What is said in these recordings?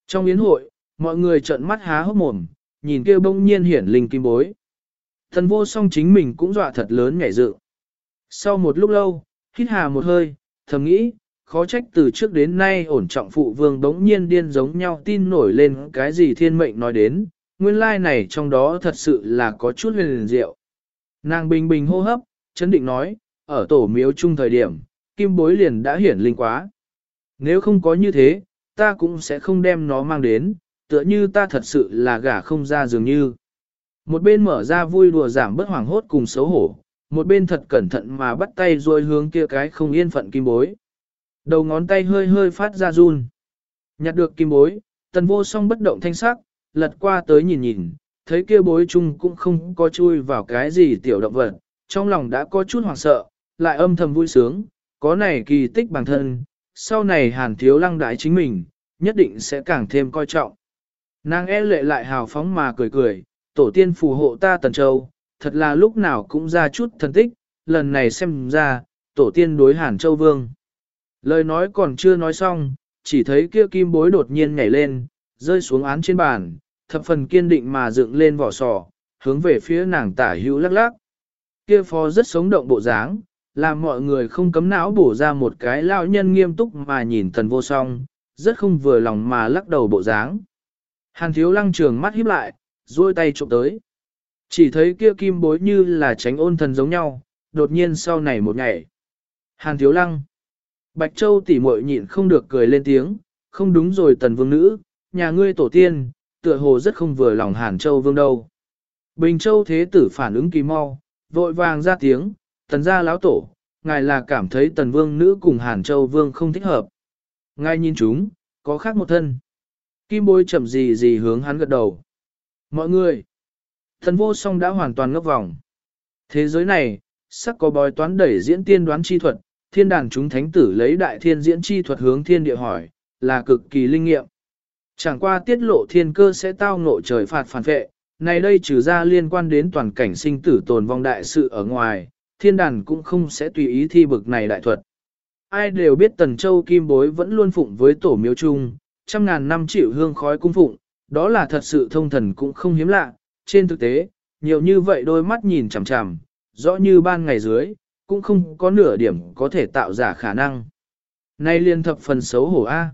Trong yến hội, mọi người trợn mắt há hốc mồm, nhìn kia bỗng nhiên hiển linh kim bối. Tần vô song chính mình cũng dọa thật lớn nhảy dựng. Sau một lúc lâu, hít hà một hơi, thầm nghĩ, khó trách từ trước đến nay ổn trọng phụ vương đống nhiên điên giống nhau tin nổi lên cái gì thiên mệnh nói đến, nguyên lai này trong đó thật sự là có chút huyền diệu. Nàng bình bình hô hấp, chấn định nói, ở tổ miếu chung thời điểm, kim bối liền đã hiển linh quá. Nếu không có như thế, ta cũng sẽ không đem nó mang đến, tựa như ta thật sự là gả không ra dường như. Một bên mở ra vui đùa giảm bớt hoảng hốt cùng xấu hổ, một bên thật cẩn thận mà bắt tay rồi hướng kia cái không yên phận kim bối. Đầu ngón tay hơi hơi phát ra run. Nhặt được kim bối, tần vô song bất động thanh sắc, lật qua tới nhìn nhìn, thấy kia bối chung cũng không có chui vào cái gì tiểu động vật, trong lòng đã có chút hoảng sợ, lại âm thầm vui sướng, có này kỳ tích bản thân, sau này Hàn Thiếu Lăng đãi chính mình, nhất định sẽ càng thêm coi trọng. Nàng e lệ lại hào phóng mà cười cười, tổ tiên phù hộ ta Tần Châu, thật là lúc nào cũng ra chút thần tích, lần này xem ra, tổ tiên đối Hàn Châu Vương. Lời nói còn chưa nói xong, chỉ thấy kia kim bối đột nhiên nhảy lên, rơi xuống án trên bàn, thập phần kiên định mà dựng lên vỏ sò, hướng về phía nàng tả hữu lắc lắc. Kia phó rất sống động bộ dáng, làm mọi người không cấm não bổ ra một cái lão nhân nghiêm túc mà nhìn Tần Vô Song, rất không vừa lòng mà lắc đầu bộ dáng. Hàn Thiếu Lăng trường mắt híp lại, duỗi tay trộm tới. Chỉ thấy kia kim bối như là tránh ôn thần giống nhau, đột nhiên sau này một nhảy. Hàn Thiếu Lăng. Bạch Châu tỉ muội nhịn không được cười lên tiếng, không đúng rồi Tần Vương Nữ, nhà ngươi tổ tiên, tựa hồ rất không vừa lòng Hàn Châu Vương đâu. Bình Châu Thế Tử phản ứng kỳ mau, vội vàng ra tiếng, Tần gia lão tổ, ngài là cảm thấy Tần Vương Nữ cùng Hàn Châu Vương không thích hợp. Ngài nhìn chúng, có khác một thân. Kim bối chậm gì gì hướng hắn gật đầu. Mọi người, Tần Vô Song đã hoàn toàn ngốc vòng. Thế giới này, sắc có bói toán đẩy diễn tiên đoán chi thuật, thiên đàn chúng thánh tử lấy đại thiên diễn chi thuật hướng thiên địa hỏi, là cực kỳ linh nghiệm. Chẳng qua tiết lộ thiên cơ sẽ tao ngộ trời phạt phản vệ, này đây trừ ra liên quan đến toàn cảnh sinh tử tồn vong đại sự ở ngoài, thiên đàn cũng không sẽ tùy ý thi bực này đại thuật. Ai đều biết Tần Châu Kim Bối vẫn luôn phụng với tổ miếu chung, trăm ngàn năm chịu hương khói cung phụng, đó là thật sự thông thần cũng không hiếm lạ. Trên thực tế, nhiều như vậy đôi mắt nhìn chằm chằm, rõ như ban ngày dưới, cũng không có nửa điểm có thể tạo giả khả năng. Nay liên thập phần xấu hổ a.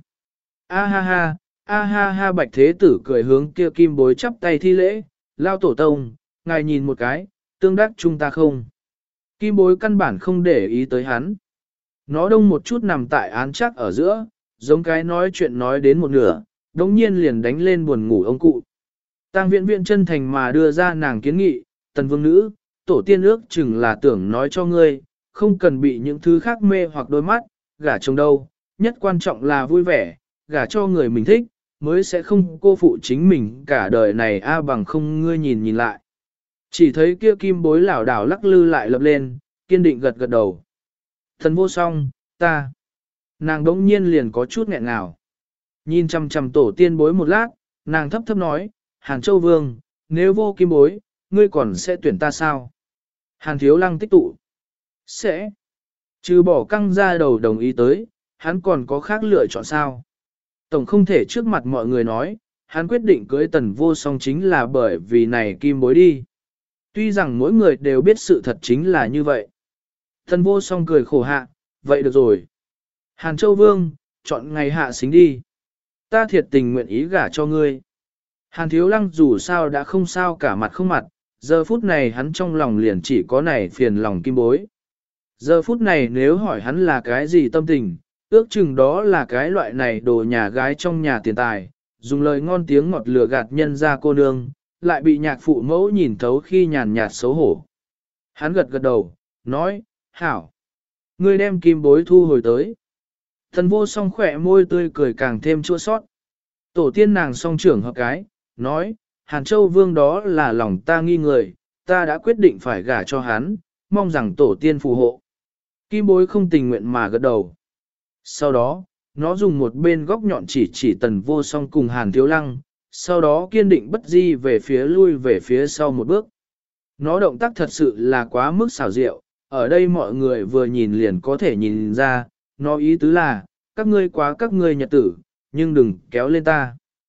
A ha ha, a ha ha Bạch Thế Tử cười hướng kia Kim Bối chắp tay thi lễ, lao tổ tông, ngài nhìn một cái, tương đắc chúng ta không. Kim Bối căn bản không để ý tới hắn. Nó đông một chút nằm tại án chắc ở giữa, giống cái nói chuyện nói đến một nửa, đống nhiên liền đánh lên buồn ngủ ông cụ. Tang Viễn Viễn chân thành mà đưa ra nàng kiến nghị, Tần Vương Nữ, tổ tiên ước chừng là tưởng nói cho ngươi, không cần bị những thứ khác mê hoặc đôi mắt, gả chồng đâu, nhất quan trọng là vui vẻ, gả cho người mình thích, mới sẽ không cô phụ chính mình cả đời này bằng không ngươi nhìn nhìn lại. Chỉ thấy kia Kim Bối lảo đảo lắc lư lại lập lên, kiên định gật gật đầu. Tần Vô Song, ta. Nàng đống nhiên liền có chút nghẹn ngào. Nhìn chằm chằm tổ tiên bối một lát, nàng thấp thấp nói, Hàn Châu Vương, nếu vô Kim Bối, ngươi còn sẽ tuyển ta sao? Hàn Thiếu Lăng tích tụ. Sẽ. Trừ bỏ căng ra đầu đồng ý tới, hắn còn có khác lựa chọn sao? Tổng không thể trước mặt mọi người nói, hắn quyết định cưới Tần Vô Song chính là bởi vì này Kim Bối đi. Tuy rằng mỗi người đều biết sự thật chính là như vậy. Tần Vô Song cười khổ hạ, vậy được rồi. Hàn Châu Vương, chọn ngày hạ xính đi. Ta thiệt tình nguyện ý gả cho ngươi. Hàn Thiếu Lăng dù sao đã không sao cả mặt không mặt, giờ phút này hắn trong lòng liền chỉ có này phiền lòng Kim Bối. Giờ phút này nếu hỏi hắn là cái gì tâm tình, ước chừng đó là cái loại này đồ nhà gái trong nhà tiền tài, dùng lời ngon tiếng ngọt lừa gạt nhân ra cô nương, lại bị nhạc phụ mẫu nhìn thấu khi nhàn nhạt xấu hổ. Hắn gật gật đầu, nói, hảo, ngươi đem Kim Bối thu hồi tới. Tần Vô Song khỏe môi tươi cười càng thêm chua sót. Tổ tiên nàng song trưởng hợp cái, nói, Hàn Châu Vương đó là lòng ta nghi người, ta đã quyết định phải gả cho hắn, mong rằng tổ tiên phù hộ. Kim Bối không tình nguyện mà gật đầu. Sau đó, nó dùng một bên góc nhọn chỉ Tần Vô Song cùng Hàn Thiếu Lăng, sau đó kiên định bất di về phía lui về phía sau một bước. Nó động tác thật sự là quá mức xảo diệu, ở đây mọi người vừa nhìn liền có thể nhìn ra, nó ý tứ là, các ngươi quá các ngươi nhật tử, nhưng đừng kéo lên ta.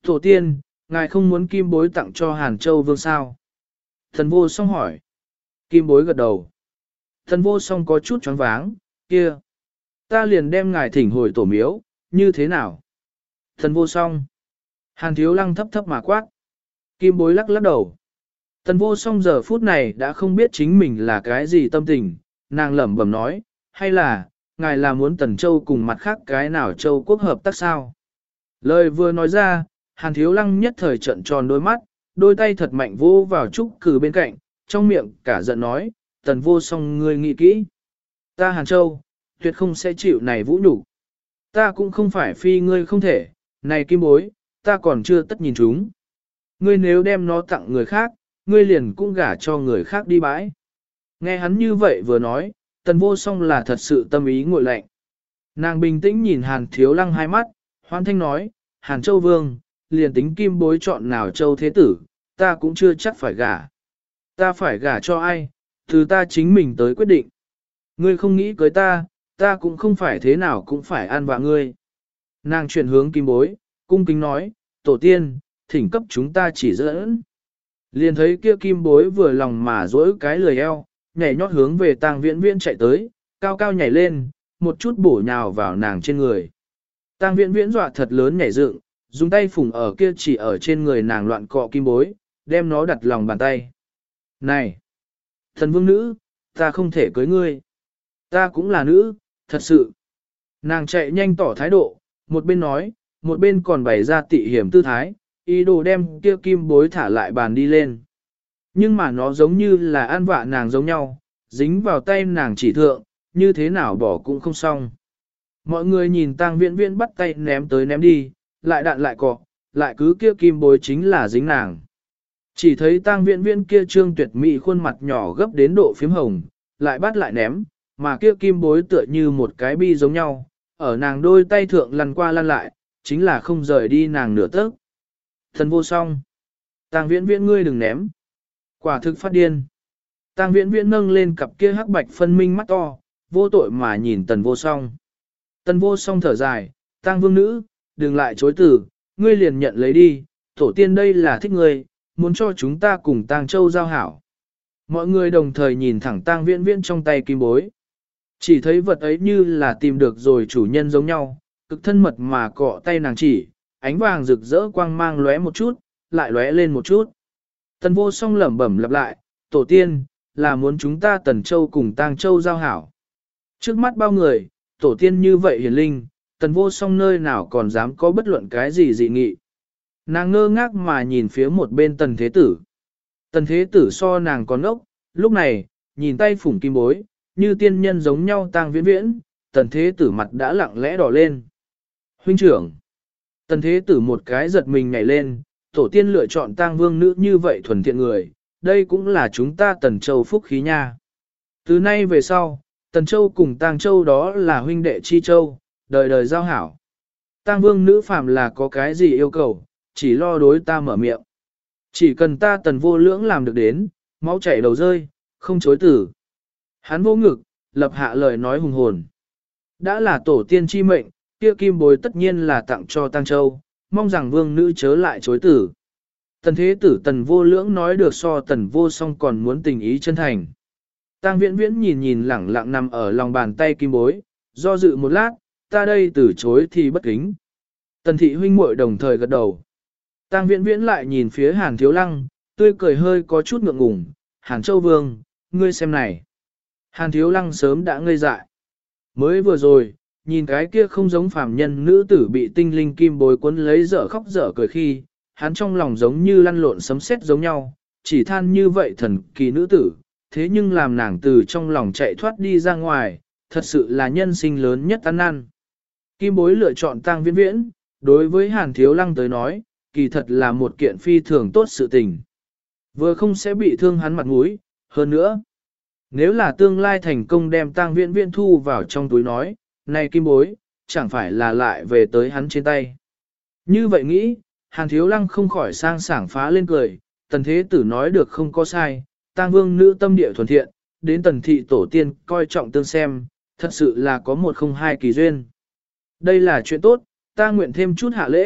Tổ tiên, ngài không muốn kim bối tặng cho Hàn Châu Vương sao? Thần vô song hỏi. Kim bối gật đầu. Thần vô song có chút choáng váng, kia. Ta liền đem ngài thỉnh hồi tổ miếu, như thế nào? Thần vô song. Hàn thiếu lăng thấp thấp mà quát. Kim bối lắc lắc đầu. Thần vô song giờ phút này đã không biết chính mình là cái gì tâm tình, nàng lẩm bẩm nói, hay là, ngài là muốn Tần Châu cùng mặt khác cái nào Châu quốc hợp tác sao? Lời vừa nói ra, Hàn thiếu lăng nhất thời trận tròn đôi mắt, đôi tay thật mạnh vô vào trúc cử bên cạnh, trong miệng cả giận nói, Tần vô song ngươi nghĩ kỹ. Ta Hàn Châu, tuyệt không sẽ chịu này vũ nhục. Ta cũng không phải phi ngươi không thể, này kim bối, ta còn chưa tất nhìn chúng. Ngươi nếu đem nó tặng người khác, ngươi liền cũng gả cho người khác đi bãi. Nghe hắn như vậy vừa nói, Tần vô song là thật sự tâm ý nguội lạnh. Nàng bình tĩnh nhìn Hàn thiếu lăng hai mắt, hoan thanh nói, Hàn Châu Vương, liền tính kim bối chọn nào Châu Thế Tử, ta cũng chưa chắc phải gả. Ta phải gả cho ai, từ ta chính mình tới quyết định. Ngươi không nghĩ cưới ta, ta cũng không phải thế nào cũng phải an vạ ngươi. Nàng chuyển hướng kim bối, cung kính nói, tổ tiên, thỉnh cấp chúng ta chỉ dẫn. Liền thấy kia kim bối vừa lòng mà dỗi cái lười eo, nhảy nhót hướng về tang viễn viễn chạy tới, cao cao nhảy lên, một chút bổ nhào vào nàng trên người. Tang viễn viễn dọa thật lớn nhảy dựng, dùng tay phủng ở kia chỉ ở trên người nàng loạn cọ kim bối, đem nó đặt lòng bàn tay. Này! Thần vương nữ, ta không thể cưới ngươi. Ta cũng là nữ, thật sự. Nàng chạy nhanh tỏ thái độ, một bên nói, một bên còn bày ra tị hiểm tư thái, ý đồ đem kia kim bối thả lại bàn đi lên. Nhưng mà nó giống như là an vạ nàng giống nhau, dính vào tay nàng chỉ thượng, như thế nào bỏ cũng không xong. Mọi người nhìn tang viễn viễn bắt tay ném tới ném đi, lại đạn lại cọ, lại cứ kia kim bối chính là dính nàng. Chỉ thấy tang viễn viễn kia trương tuyệt mỹ khuôn mặt nhỏ gấp đến độ phím hồng, lại bắt lại ném, mà kia kim bối tựa như một cái bi giống nhau, ở nàng đôi tay thượng lăn qua lăn lại, chính là không rời đi nàng nửa tấc. Thần vô song. Tang viễn viễn ngươi đừng ném. Quả thực phát điên. Tang viễn viễn nâng lên cặp kia hắc bạch phân minh mắt to, vô tội mà nhìn tần vô song. Tần vô song thở dài, Tang vương nữ, đừng lại chối từ, ngươi liền nhận lấy đi, tổ tiên đây là thích ngươi, muốn cho chúng ta cùng Tang Châu giao hảo. Mọi người đồng thời nhìn thẳng Tang viễn viễn trong tay kim bối. Chỉ thấy vật ấy như là tìm được rồi chủ nhân giống nhau, cực thân mật mà cọ tay nàng chỉ, ánh vàng rực rỡ quang mang lóe một chút, lại lóe lên một chút. Tần vô song lẩm bẩm lặp lại, tổ tiên, là muốn chúng ta Tần Châu cùng Tang Châu giao hảo. Trước mắt bao người, tổ tiên như vậy hiền linh, tần vô song nơi nào còn dám có bất luận cái gì dị nghị. Nàng ngơ ngác mà nhìn phía một bên tần thế tử. Tần thế tử so nàng còn ốc, lúc này, nhìn tay phủng kim bối, như tiên nhân giống nhau tang viễn viễn, tần thế tử mặt đã lặng lẽ đỏ lên. Huynh trưởng, tần thế tử một cái giật mình nhảy lên, tổ tiên lựa chọn tang vương nữ như vậy thuần thiện người, đây cũng là chúng ta Tần Châu phúc khí nha. Từ nay về sau, Tần Châu cùng Tang Châu đó là huynh đệ chi châu, đời đời giao hảo. Tang vương nữ phàm là có cái gì yêu cầu, chỉ lo đối ta mở miệng. Chỉ cần ta Tần vô lưỡng làm được đến, máu chảy đầu rơi, không chối tử. Hắn vô ngực, lập hạ lời nói hùng hồn. Đã là tổ tiên chi mệnh, kia kim bối tất nhiên là tặng cho Tang Châu, mong rằng vương nữ chớ lại chối tử. Tần thế tử tần vô lưỡng nói được so tần vô song còn muốn tình ý chân thành. Tang viễn viễn nhìn nhìn lẳng lặng nằm ở lòng bàn tay kim bối, do dự một lát, ta đây từ chối thì bất kính. Tần thị huynh muội đồng thời gật đầu. Tang viễn viễn lại nhìn phía Hàn thiếu lăng, tươi cười hơi có chút ngượng ngùng, Hàn Châu Vương, ngươi xem này. Hàn thiếu lăng sớm đã ngây dại. Mới vừa rồi, nhìn cái kia không giống phàm nhân nữ tử bị tinh linh kim bối cuốn lấy dở khóc dở cười khi, hắn trong lòng giống như lăn lộn sấm sét giống nhau, chỉ than như vậy thần kỳ nữ tử, thế nhưng làm nàng từ trong lòng chạy thoát đi ra ngoài, thật sự là nhân sinh lớn nhất ăn năn. Kim bối lựa chọn Tang viễn viễn, đối với Hàn thiếu lăng tới nói, kỳ thật là một kiện phi thường tốt sự tình. Vừa không sẽ bị thương hắn mặt mũi, hơn nữa. Nếu là tương lai thành công đem Tang viễn viễn thu vào trong túi nói, này kim bối, chẳng phải là lại về tới hắn trên tay. Như vậy nghĩ, Hàn thiếu lăng không khỏi sang sảng phá lên cười, tần thế tử nói được không có sai, Tang vương nữ tâm địa thuần thiện, đến tần thị tổ tiên coi trọng tương xem, thật sự là có một không hai kỳ duyên. Đây là chuyện tốt, ta nguyện thêm chút hạ lễ,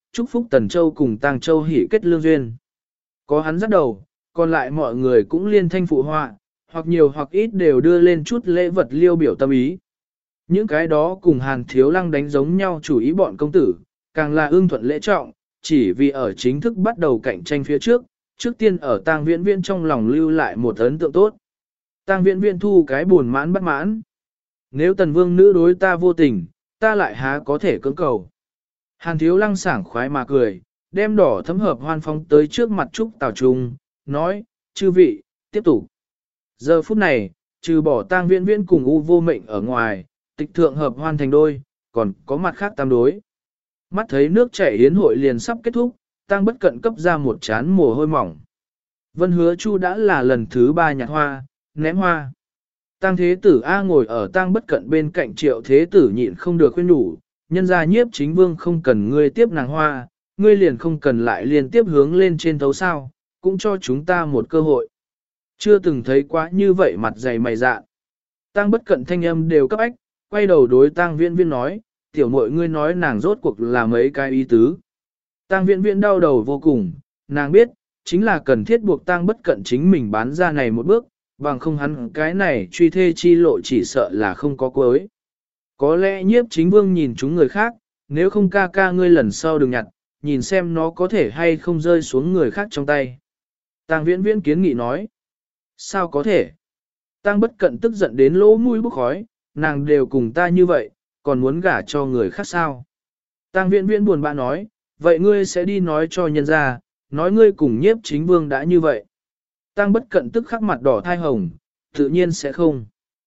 chúc phúc Tần Châu cùng Tang Châu hỷ kết lương duyên. Có hắn dắt đầu, còn lại mọi người cũng liên thanh phụ họa, hoặc nhiều hoặc ít đều đưa lên chút lễ vật liêu biểu tâm ý. Những cái đó cùng Hàn Thiếu Lăng đánh giống nhau chủ ý bọn công tử, càng là ưng thuận lễ trọng, chỉ vì ở chính thức bắt đầu cạnh tranh phía trước, trước tiên ở Tang Viễn Viễn trong lòng lưu lại một ấn tượng tốt. Tang Viễn Viễn thu cái buồn mãn bất mãn. Nếu Tần Vương nữ đối ta vô tình, ta lại há có thể cưỡng cầu. Hàn Thiếu Lăng sảng khoái mà cười, đem đỏ thấm hợp hoan phóng tới trước mặt Trúc Tào Trung, nói, chư vị, tiếp tục. Giờ phút này, trừ bỏ Tang Viễn Viễn cùng U Vô Mệnh ở ngoài, tịch thượng hợp hoan thành đôi, còn có mặt khác tam đối. Mắt thấy nước chảy yến hội liền sắp kết thúc, Tang Bất Cận cấp ra một chán mồ hôi mỏng. Vân Hứa Chu đã là lần thứ 3 nhặt hoa, ném hoa. Tang Thế Tử A ngồi ở Tang Bất Cận bên cạnh Triệu Thế Tử nhịn không được khuyên nhủ, nhân gia Nhiếp Chính Vương không cần ngươi tiếp nàng hoa, ngươi liền không cần lại liên tiếp hướng lên trên thấu sao, cũng cho chúng ta một cơ hội. Chưa từng thấy quá như vậy mặt dày mày dạ. Tang Bất Cận thanh âm đều cấp ách, quay đầu đối Tang Viễn Viễn nói, tiểu muội ngươi nói nàng rốt cuộc là mấy cái ý tứ. Tang Viễn Viễn đau đầu vô cùng, nàng biết, chính là cần thiết buộc Tang Bất Cận chính mình bán ra này một bước, bằng không hắn cái này truy thê chi lộ chỉ sợ là không có cuối. Có lẽ Nhiếp Chính Vương nhìn chúng người khác, nếu không ca ca ngươi lần sau đừng nhặt, nhìn xem nó có thể hay không rơi xuống người khác trong tay. Tang Viễn Viễn kiến nghị nói, sao có thể? Tang Bất Cận tức giận đến lỗ mũi bốc khói, nàng đều cùng ta như vậy, còn muốn gả cho người khác sao? Tang Viễn Viễn buồn bã nói, vậy ngươi sẽ đi nói cho nhân gia, nói ngươi cùng Nhiếp Chính Vương đã như vậy. Tang Bất Cận tức khắc mặt đỏ thai hồng, tự nhiên sẽ không.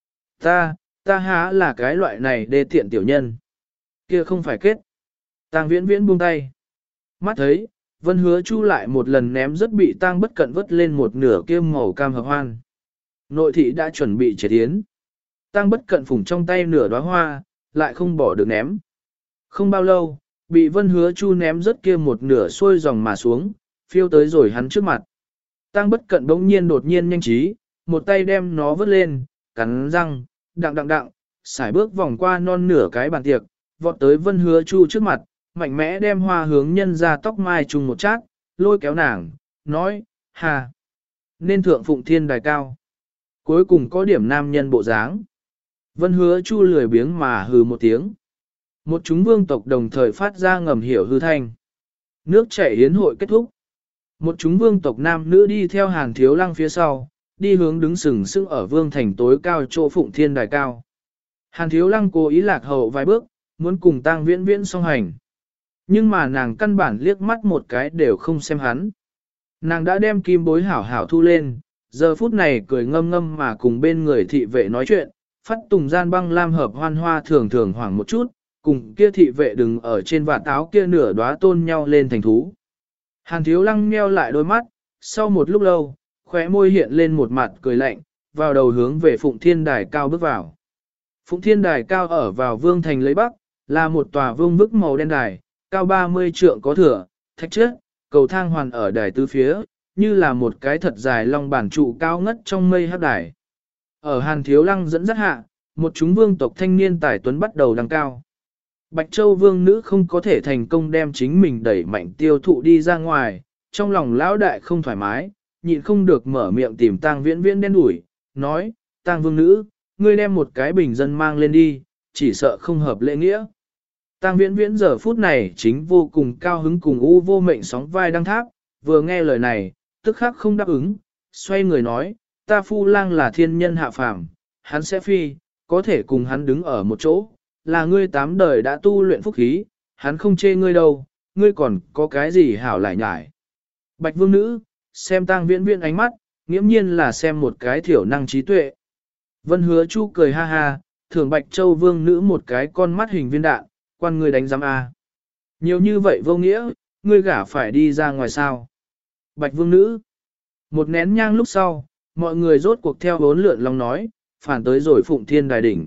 Ta há là cái loại này đê tiện tiểu nhân. Kia không phải kết. Tang Viễn Viễn buông tay. Mắt thấy, Vân Hứa Chu lại một lần ném rất bị Tang Bất Cận vứt lên một nửa kia màu cam hợp hoan. Nội thị đã chuẩn bị chế tiến. Tang Bất Cận phủng trong tay nửa đóa hoa, lại không bỏ được ném. Không bao lâu, bị Vân Hứa Chu ném rất kia một nửa xuôi dòng mà xuống, phiêu tới rồi hắn trước mặt. Tang Bất Cận bỗng nhiên đột nhiên nhanh trí, một tay đem nó vứt lên, cắn răng, đặng, xài bước vòng qua non nửa cái bàn tiệc, vọt tới Vân Hứa Chu trước mặt, mạnh mẽ đem hoa hướng nhân ra tóc mai trùng một chát, lôi kéo nàng, nói, hà, nên thượng phụng thiên đài cao. Cuối cùng có điểm nam nhân bộ dáng. Vân Hứa Chu lười biếng mà hừ một tiếng. Một chúng vương tộc đồng thời phát ra ngầm hiểu hư thanh. Nước chảy yến hội kết thúc. Một chúng vương tộc nam nữ đi theo Hàn Thiếu Lăng phía sau, đi hướng đứng sừng sững ở vương thành tối cao chỗ phụng thiên đài cao. Hàn Thiếu Lăng cố ý lạc hậu vài bước, muốn cùng Tang Viễn Viễn song hành. Nhưng mà nàng căn bản liếc mắt một cái đều không xem hắn. Nàng đã đem kim bối hảo hảo thu lên, giờ phút này cười ngâm ngâm mà cùng bên người thị vệ nói chuyện, phát tùng gian băng lam hợp hoan hoa thường thường hoảng một chút, cùng kia thị vệ đừng ở trên vạt áo kia nửa đóa tôn nhau lên thành thú. Hàn Thiếu Lăng nheo lại đôi mắt, sau một lúc lâu, khóe môi hiện lên một mặt cười lạnh, vào đầu hướng về Phụng Thiên Đài cao bước vào. Phụng Thiên Đài cao ở vào vương thành lấy bắc, là một tòa vương vức màu đen đài, cao 30 trượng có thửa, thạch chất, cầu thang hoàn ở đài tứ phía, như là một cái thật dài long bản trụ cao ngất trong mây hắc đài. Ở Hàn Thiếu Lăng dẫn dắt hạ, một chúng vương tộc thanh niên tài tuấn bắt đầu đăng cao. Bạch Châu vương nữ không có thể thành công đem chính mình đẩy mạnh tiêu thụ đi ra ngoài, trong lòng lão đại không thoải mái, nhịn không được mở miệng tìm Tang Viễn Viễn đen đuổi, nói, Tang vương nữ, ngươi đem một cái bình dân mang lên đi, chỉ sợ không hợp lễ nghĩa. Tang Viễn Viễn giờ phút này chính vô cùng cao hứng cùng U Vô Mệnh sóng vai đăng tháp, vừa nghe lời này, tức khắc không đáp ứng, xoay người nói, ta phu lang là thiên nhân hạ phàm, hắn sẽ phi, có thể cùng hắn đứng ở một chỗ, là ngươi 8 đời đã tu luyện phúc khí, hắn không chê ngươi đâu, ngươi còn có cái gì hảo lại nhải. Bạch vương nữ, xem Tang Viễn Viễn ánh mắt, nghiễm nhiên là xem một cái thiểu năng trí tuệ. Vân Hứa Chu cười ha ha, thưởng Bạch Châu vương nữ một cái con mắt hình viên đạn, quan ngươi đánh giám A. Nhiều như vậy vô nghĩa, ngươi gả phải đi ra ngoài sao. Bạch vương nữ, một nén nhang lúc sau, mọi người rốt cuộc theo bốn lượn lòng nói, phản tới rồi Phụng Thiên Đài đỉnh.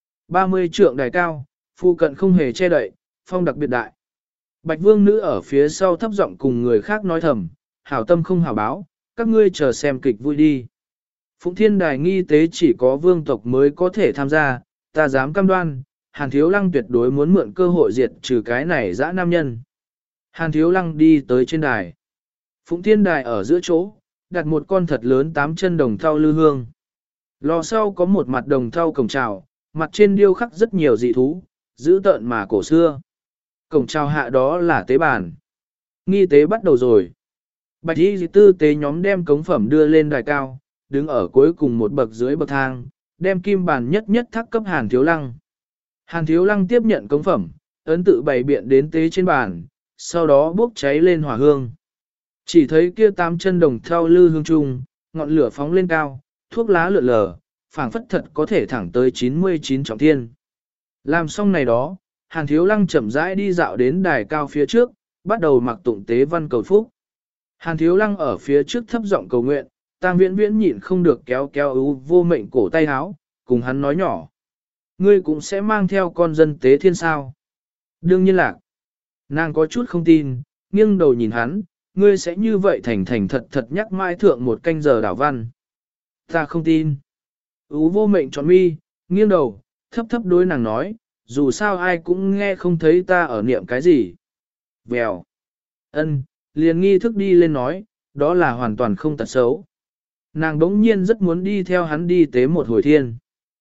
30 trượng đài cao, phu cận không hề che đậy, phong đặc biệt đại. Bạch vương nữ ở phía sau thấp giọng cùng người khác nói thầm, hảo tâm không hảo báo, các ngươi chờ xem kịch vui đi. Phụng Thiên Đài nghi tế chỉ có vương tộc mới có thể tham gia, ta dám cam đoan, Hàn Thiếu Lăng tuyệt đối muốn mượn cơ hội diệt trừ cái này dã nam nhân. Hàn Thiếu Lăng đi tới trên đài. Phụng Thiên Đài ở giữa chỗ, đặt một con thật lớn 8 chân đồng thau lư hương. Lò sau có một mặt đồng thau cổng trào, mặt trên điêu khắc rất nhiều dị thú, giữ tợn mà cổ xưa. Cổng trào hạ đó là tế bàn. Nghi tế bắt đầu rồi. Bạch y tư tế nhóm đem cống phẩm đưa lên đài cao, đứng ở cuối cùng một bậc dưới bậc thang, đem kim bàn nhất nhất thác cấp Hàn Thiếu Lăng. Hàn Thiếu Lăng tiếp nhận cống phẩm, ấn tự bày biện đến tế trên bàn, sau đó bốc cháy lên hỏa hương. Chỉ thấy kia 8 chân đồng theo lư hương trung, ngọn lửa phóng lên cao, thuốc lá lượn lờ, phảng phất thật có thể thẳng tới 99 trọng thiên. Làm xong này đó, Hàn Thiếu Lăng chậm rãi đi dạo đến đài cao phía trước, bắt đầu mặc tụng tế văn cầu phúc. Hàn Thiếu Lăng ở phía trước thấp giọng cầu nguyện, Tang Viễn Viễn nhịn không được kéo kéo ưu vô mệnh cổ tay áo, cùng hắn nói nhỏ. Ngươi cũng sẽ mang theo con dân tế thiên sao? Đương nhiên là. Nàng có chút không tin, nghiêng đầu nhìn hắn, ngươi sẽ như vậy thành thành thật thật nhắc mãi thượng một canh giờ đảo văn. Ta không tin. Ú vô mệnh tròn mi, nghiêng đầu, thấp thấp đối nàng nói, dù sao ai cũng nghe không thấy ta ở niệm cái gì. Vèo. Ân, liền nghi thức đi lên nói, đó là hoàn toàn không tật xấu. Nàng đống nhiên rất muốn đi theo hắn đi tế một hồi thiên.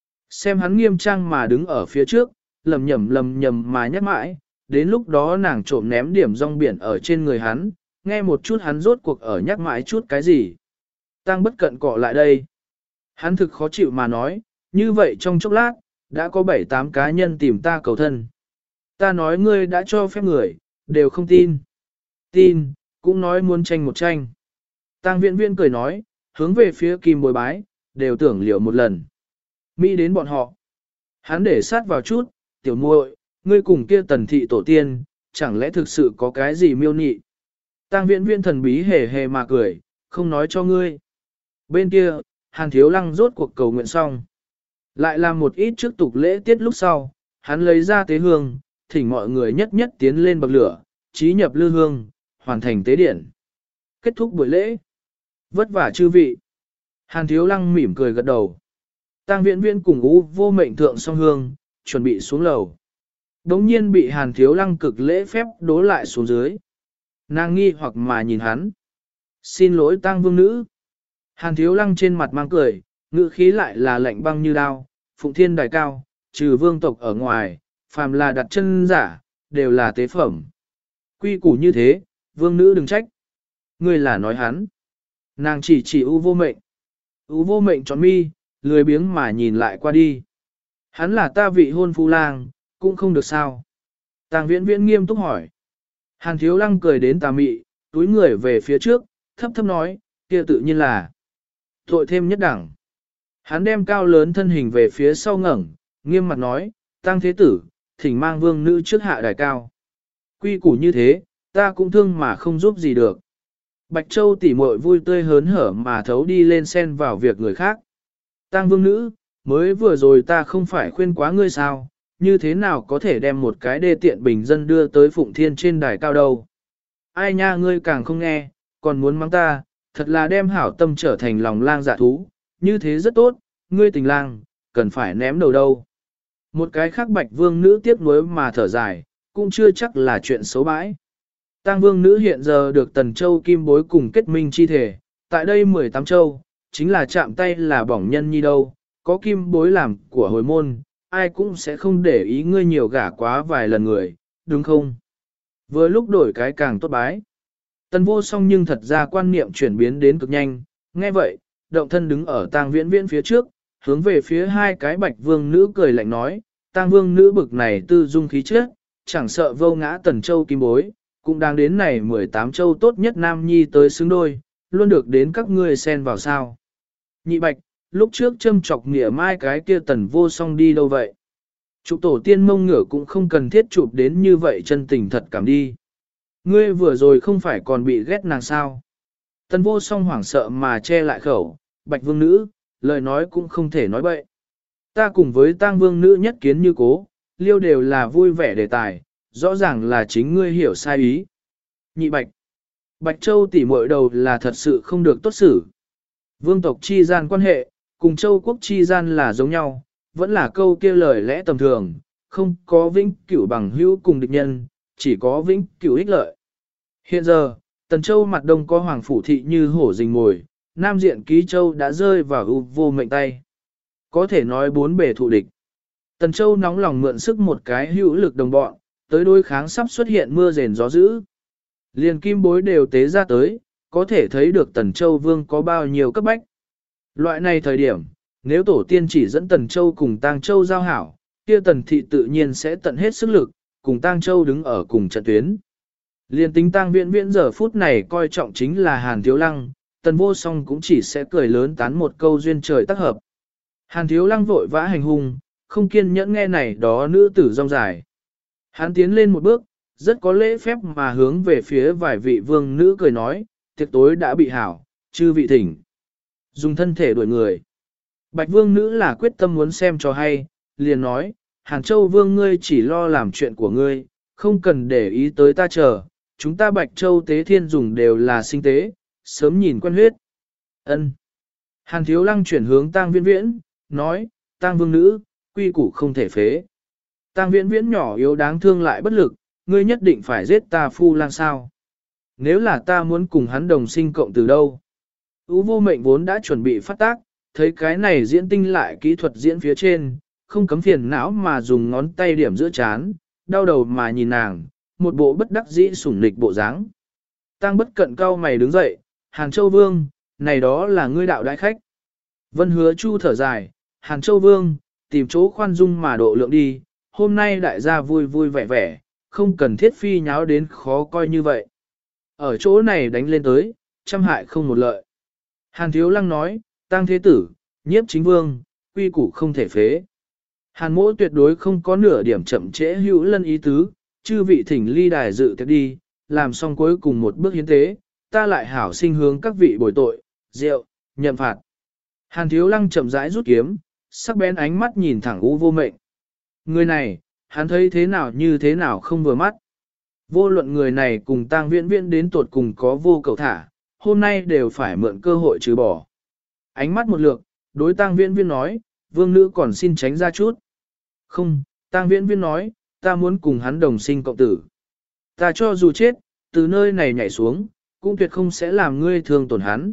Xem hắn nghiêm trang mà đứng ở phía trước, lầm nhầm mà nhắc mãi, đến lúc đó nàng trộm ném điểm rong biển ở trên người hắn, nghe một chút hắn rốt cuộc ở nhắc mãi chút cái gì. Tăng bất cận cọ lại đây. Hắn thực khó chịu mà nói, như vậy trong chốc lát, đã có 7-8 cá nhân tìm ta cầu thân. Ta nói ngươi đã cho phép người, đều không tin. Tin, cũng nói muốn tranh một tranh. Tăng viện viên cười nói, hướng về phía kim bồi bái, đều tưởng liệu một lần. Mỹ đến bọn họ. Hắn để sát vào chút, tiểu muội, ngươi cùng kia tần thị tổ tiên, chẳng lẽ thực sự có cái gì miêu nị. Tăng viện viên thần bí hề hề mà cười, không nói cho ngươi. Bên kia, Hàn Thiếu Lăng rốt cuộc cầu nguyện xong. Lại làm một ít trước tục lễ tiết lúc sau, hắn lấy ra tế hương, thỉnh mọi người nhất nhất tiến lên bậc lửa, trí nhập lư hương, hoàn thành tế điển. Kết thúc buổi lễ. Vất vả chư vị. Hàn Thiếu Lăng mỉm cười gật đầu. Tăng viện viên cùng Ú vô mệnh thượng song hương, chuẩn bị xuống lầu. Đống nhiên bị Hàn Thiếu Lăng cực lễ phép đố lại xuống dưới. Nàng nghi hoặc mà nhìn hắn. Xin lỗi Tăng vương nữ. Hàn Thiếu Lăng trên mặt mang cười, ngữ khí lại là lạnh băng như đao, phụng thiên đài cao, trừ vương tộc ở ngoài, phàm là đặt chân giả, đều là tế phẩm. Quy củ như thế, vương nữ đừng trách. Ngươi là nói hắn. Nàng chỉ U vô mệnh. U vô mệnh tròn mi, lười biếng mà nhìn lại qua đi. Hắn là ta vị hôn phu lang, cũng không được sao. Tàng viễn viễn nghiêm túc hỏi. Hàn Thiếu Lăng cười đến tà mị, túi người về phía trước, thấp thấp nói, kia tự nhiên là tội thêm nhất đẳng. Hắn đem cao lớn thân hình về phía sau ngẩng, nghiêm mặt nói, Tăng thế tử, thỉnh mang vương nữ trước hạ đài cao. Quy củ như thế, ta cũng thương mà không giúp gì được. Bạch Châu tỉ muội vui tươi hớn hở mà thấu đi lên xen vào việc người khác. Tăng vương nữ, mới vừa rồi ta không phải khuyên quá ngươi sao, như thế nào có thể đem một cái đê tiện bình dân đưa tới Phụng Thiên trên đài cao đâu. Ai nha ngươi càng không nghe, còn muốn mắng ta, thật là đem hảo tâm trở thành lòng lang dạ thú, như thế rất tốt, ngươi tình lang, cần phải ném đầu đâu. Một cái khác bạch vương nữ tiếc nuối mà thở dài, cũng chưa chắc là chuyện xấu bãi. Tang vương nữ hiện giờ được Tần Châu Kim Bối cùng kết minh chi thể, tại đây 18 châu, chính là chạm tay là bỏng nhân nhi đâu, có Kim Bối làm của hồi môn, ai cũng sẽ không để ý ngươi nhiều gả quá vài lần người, đúng không? Vừa lúc đổi cái càng tốt bái. Tần vô song nhưng thật ra quan niệm chuyển biến đến cực nhanh, nghe vậy, động thân đứng ở Tang viễn viễn phía trước, hướng về phía hai cái bạch vương nữ cười lạnh nói, Tang vương nữ bực này tư dung khí chất, chẳng sợ vô ngã Tần Châu Kim Bối, cũng đang đến này 18 châu tốt nhất nam nhi tới xứng đôi, luôn được đến các ngươi xen vào sao. Nhị bạch, lúc trước châm chọc nghĩa mai cái kia Tần vô song đi đâu vậy? Chụp tổ tiên mông ngửa cũng không cần thiết chụp đến như vậy chân tình thật cảm đi. Ngươi vừa rồi không phải còn bị ghét nàng sao? Tần vô song hoảng sợ mà che lại khẩu, bạch vương nữ, lời nói cũng không thể nói bậy. Ta cùng với tang vương nữ nhất kiến như cố, liêu đều là vui vẻ đề tài, rõ ràng là chính ngươi hiểu sai ý. Nhị bạch, Bạch Châu tỷ muội đầu là thật sự không được tốt xử. Vương tộc chi gian quan hệ, cùng châu quốc chi gian là giống nhau, vẫn là câu kia lời lẽ tầm thường, không có vĩnh cửu bằng hữu cùng địch nhân, chỉ có vĩnh cửu ích lợi. Hiện giờ, Tần Châu mặt đông có Hoàng Phủ Thị như hổ rình mồi, Nam diện Ký Châu đã rơi vào U Vô Mệnh tay. Có thể nói bốn bề thụ địch. Tần Châu nóng lòng mượn sức một cái hữu lực đồng bọn, tới đối kháng sắp xuất hiện mưa rền gió dữ. Liền kim bối đều tế ra tới, có thể thấy được Tần Châu Vương có bao nhiêu cấp bách. Loại này thời điểm, nếu tổ tiên chỉ dẫn Tần Châu cùng Tang Châu giao hảo, kia Tần Thị tự nhiên sẽ tận hết sức lực, cùng Tang Châu đứng ở cùng trận tuyến. Liên tính Tang Viễn Viễn giờ phút này coi trọng chính là Hàn Thiếu Lăng, Tần Vô Song cũng chỉ sẽ cười lớn tán một câu duyên trời tác hợp. Hàn Thiếu Lăng vội vã hành hung, không kiên nhẫn nghe này đó nữ tử rong dài. Hắn tiến lên một bước, rất có lễ phép mà hướng về phía vài vị vương nữ cười nói, tiệc tối đã bị hảo, chư vị thỉnh. Dùng thân thể đuổi người. Bạch vương nữ là quyết tâm muốn xem cho hay, liền nói, Hàn Châu vương ngươi chỉ lo làm chuyện của ngươi, không cần để ý tới ta chờ, chúng ta Bạch Châu tế thiên dùng đều là sinh tế, sớm nhìn quen huyết. Ân. Hàn Thiếu Lăng chuyển hướng Tang Viễn Viễn, nói, Tang vương nữ, quy củ không thể phế. Tang Viễn Viễn nhỏ yếu đáng thương lại bất lực, ngươi nhất định phải giết ta Phu Lang sao? Nếu là ta muốn cùng hắn đồng sinh cộng từ đâu? U Vô Mệnh vốn đã chuẩn bị phát tác, thấy cái này diễn tinh lại kỹ thuật diễn phía trên, không cấm phiền não mà dùng ngón tay điểm giữa chán, đau đầu mà nhìn nàng, một bộ bất đắc dĩ sủng nịch bộ dáng. Tang Bất Cận cau mày đứng dậy, Hàn Châu Vương, này đó là ngươi đạo đại khách. Vân Hứa Chu thở dài, Hàn Châu Vương, tìm chỗ khoan dung mà độ lượng đi, hôm nay đại gia vui vui vẻ vẻ, không cần thiết phi nháo đến khó coi như vậy. Ở chỗ này đánh lên tới, trăm hại không một lợi. Hàn Thiếu Lăng nói, Tang Thế Tử, Nhiếp Chính Vương, quy củ không thể phế. Hàn Mỗ tuyệt đối không có nửa điểm chậm trễ hữu lân ý tứ, chư vị thỉnh ly đài dự tiệc đi, làm xong cuối cùng một bước hiến tế, ta lại hảo sinh hướng các vị bồi tội, rượu, nhậm phạt. Hàn Thiếu Lăng chậm rãi rút kiếm, sắc bén ánh mắt nhìn thẳng U Vô Mệnh. Người này, hắn thấy thế nào như thế nào không vừa mắt. Vô luận người này cùng Tang Viễn Viễn đến tột cùng có vô cầu thả, hôm nay đều phải mượn cơ hội trừ bỏ. Ánh mắt một lượt, đối Tang Viễn Viễn nói, vương nữ còn xin tránh ra chút. Không, Tang Viễn Viễn nói, ta muốn cùng hắn đồng sinh cộng tử. Ta cho dù chết, từ nơi này nhảy xuống, cũng tuyệt không sẽ làm ngươi thương tổn hắn.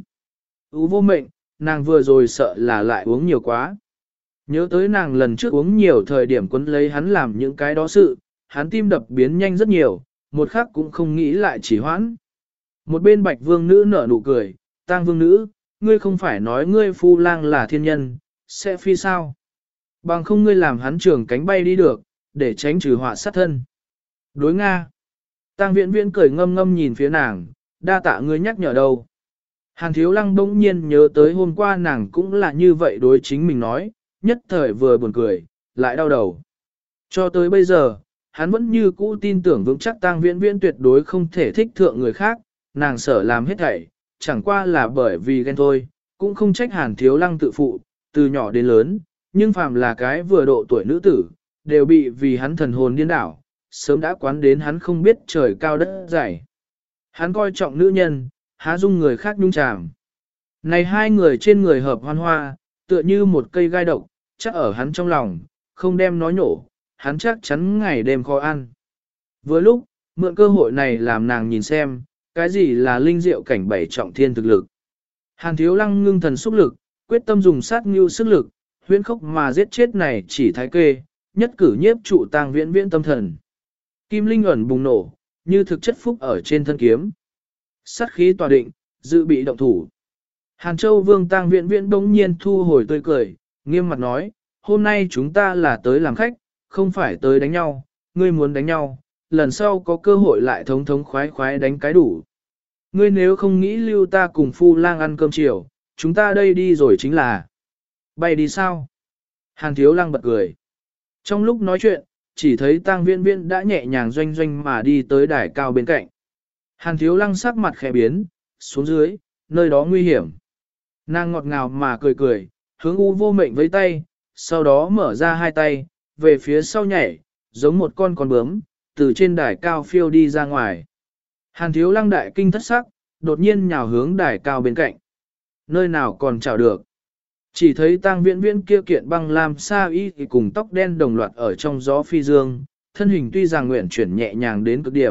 U Vô Mệnh, nàng vừa rồi sợ là lại uống nhiều quá. Nhớ tới nàng lần trước uống nhiều thời điểm quấn lấy hắn làm những cái đó sự, hắn tim đập biến nhanh rất nhiều, một khắc cũng không nghĩ lại chỉ hoãn. Một bên Bạch vương nữ nở nụ cười, Tang vương nữ, ngươi không phải nói ngươi Phu Lang là thiên nhân, sẽ phi sao? Bằng không ngươi làm hắn trường cánh bay đi được, để tránh trừ họa sát thân. Đối Nga. Tang Viễn Viễn cười ngâm ngâm nhìn phía nàng, đa tạ ngươi nhắc nhở đâu. Hàn Thiếu Lăng bỗng nhiên nhớ tới hôm qua nàng cũng là như vậy đối chính mình nói, nhất thời vừa buồn cười, lại đau đầu. Cho tới bây giờ, hắn vẫn như cũ tin tưởng vững chắc Tang Viễn Viễn tuyệt đối không thể thích thượng người khác, nàng sở làm hết thảy, chẳng qua là bởi vì ghen thôi, cũng không trách Hàn Thiếu Lăng tự phụ, từ nhỏ đến lớn, nhưng phàm là cái vừa độ tuổi nữ tử, đều bị vì hắn thần hồn điên đảo, sớm đã quán đến hắn không biết trời cao đất dày. Hắn coi trọng nữ nhân, há dung người khác nhung chàm. Này hai người trên người hợp hoan hoa, tựa như một cây gai độc, chắc ở hắn trong lòng, không đem nó nhổ, hắn chắc chắn ngày đêm khó ăn. Vừa lúc, mượn cơ hội này làm nàng nhìn xem, cái gì là linh diệu cảnh bảy trọng thiên thực lực. Hàn Thiếu Lăng ngưng thần xúc lực, quyết tâm dùng sát ngưu sức lực, huyễn khốc mà giết chết này chỉ thái kê, nhất cử nhiếp trụ Tang Viễn Viễn tâm thần. Kim linh ẩn bùng nổ, như thực chất phúc ở trên thân kiếm. Sát khí tỏa định, dự bị động thủ. Hàn Châu Vương Tang Viễn Viễn bỗng nhiên thu hồi tươi cười, nghiêm mặt nói, hôm nay chúng ta là tới làm khách, không phải tới đánh nhau, ngươi muốn đánh nhau, lần sau có cơ hội lại thống thống khoái khoái đánh cái đủ. Ngươi nếu không nghĩ lưu ta cùng Phu Lang ăn cơm chiều, chúng ta đây đi rồi chính là. Bay đi sao? Hàn Thiếu Lăng bật cười. Trong lúc nói chuyện, chỉ thấy Tang Viễn Viễn đã nhẹ nhàng doanh doanh mà đi tới đài cao bên cạnh. Hàn Thiếu Lăng sắc mặt khẽ biến, xuống dưới, nơi đó nguy hiểm. Nàng ngọt ngào mà cười cười, hướng U Vô Mệnh với tay, sau đó mở ra hai tay, về phía sau nhảy, giống một con bướm, từ trên đài cao phiêu đi ra ngoài. Hàn Thiếu Lăng đại kinh thất sắc, đột nhiên nhào hướng đài cao bên cạnh. Nơi nào còn chào được. Chỉ thấy Tang Viễn Viễn kia kiện băng lam sa y thì cùng tóc đen đồng loạt ở trong gió phi dương, thân hình tuy rằng nguyện chuyển nhẹ nhàng đến cực điểm,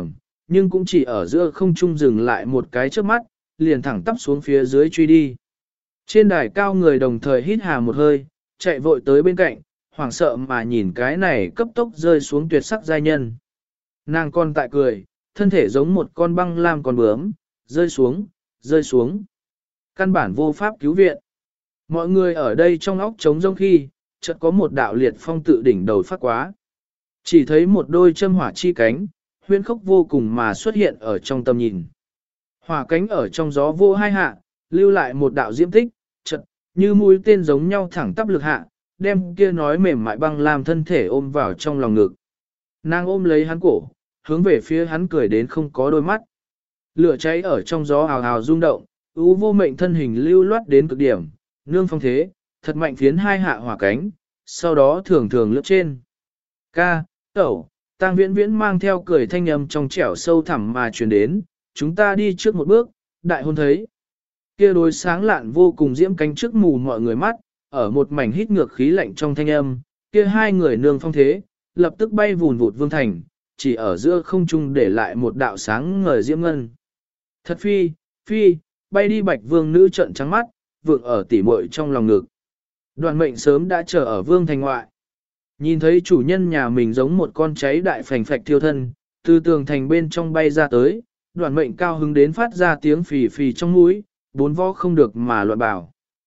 nhưng cũng chỉ ở giữa không trung dừng lại một cái trước mắt, liền thẳng tắp xuống phía dưới truy đi. Trên đài cao người đồng thời hít hà một hơi, chạy vội tới bên cạnh, hoảng sợ mà nhìn cái này cấp tốc rơi xuống tuyệt sắc giai nhân. Nàng con tại cười, thân thể giống một con băng lam con bướm, rơi xuống, rơi xuống. Căn bản vô pháp cứu viện. Mọi người ở đây trong óc trống rông khi, chợt có một đạo liệt phong tự đỉnh đầu phát quá. Chỉ thấy một đôi châm hỏa chi cánh, huyễn khốc vô cùng mà xuất hiện ở trong tầm nhìn. Hỏa cánh ở trong gió vô hai hạ, lưu lại một đạo diễm tích, chợt như mũi tên giống nhau thẳng tắp lực hạ, đem kia nói mềm mại băng làm thân thể ôm vào trong lòng ngực. Nàng ôm lấy hắn cổ, hướng về phía hắn cười đến không có đôi mắt. Lửa cháy ở trong gió hào hào rung động, ưu vô mệnh thân hình lưu loát đến cực điểm, nương phong thế, thật mạnh phiến hai hạ hỏa cánh, sau đó thường thường lướt trên. Ca, tẩu, Tang Viễn Viễn mang theo cười thanh âm trong trẻo sâu thẳm mà truyền đến, chúng ta đi trước một bước, đại hôn thấy. Kia đối sáng lạn vô cùng diễm cánh trước mù mọi người mắt, ở một mảnh hít ngược khí lạnh trong thanh âm, kia hai người nương phong thế, lập tức bay vùn vụt vương thành, chỉ ở giữa không trung để lại một đạo sáng ngời diễm ngân. Thật phi, phi, bay đi bạch vương nữ trận trắng mắt, vượng ở tỉ muội trong lòng ngực. Đoàn mệnh sớm đã chờ ở vương thành ngoại. Nhìn thấy chủ nhân nhà mình giống một con cháy đại phành phạch thiêu thân, từ tường thành bên trong bay ra tới, đoàn mệnh cao hứng đến phát ra tiếng phì phì trong mũi, bốn vó không được mà loạn bảo.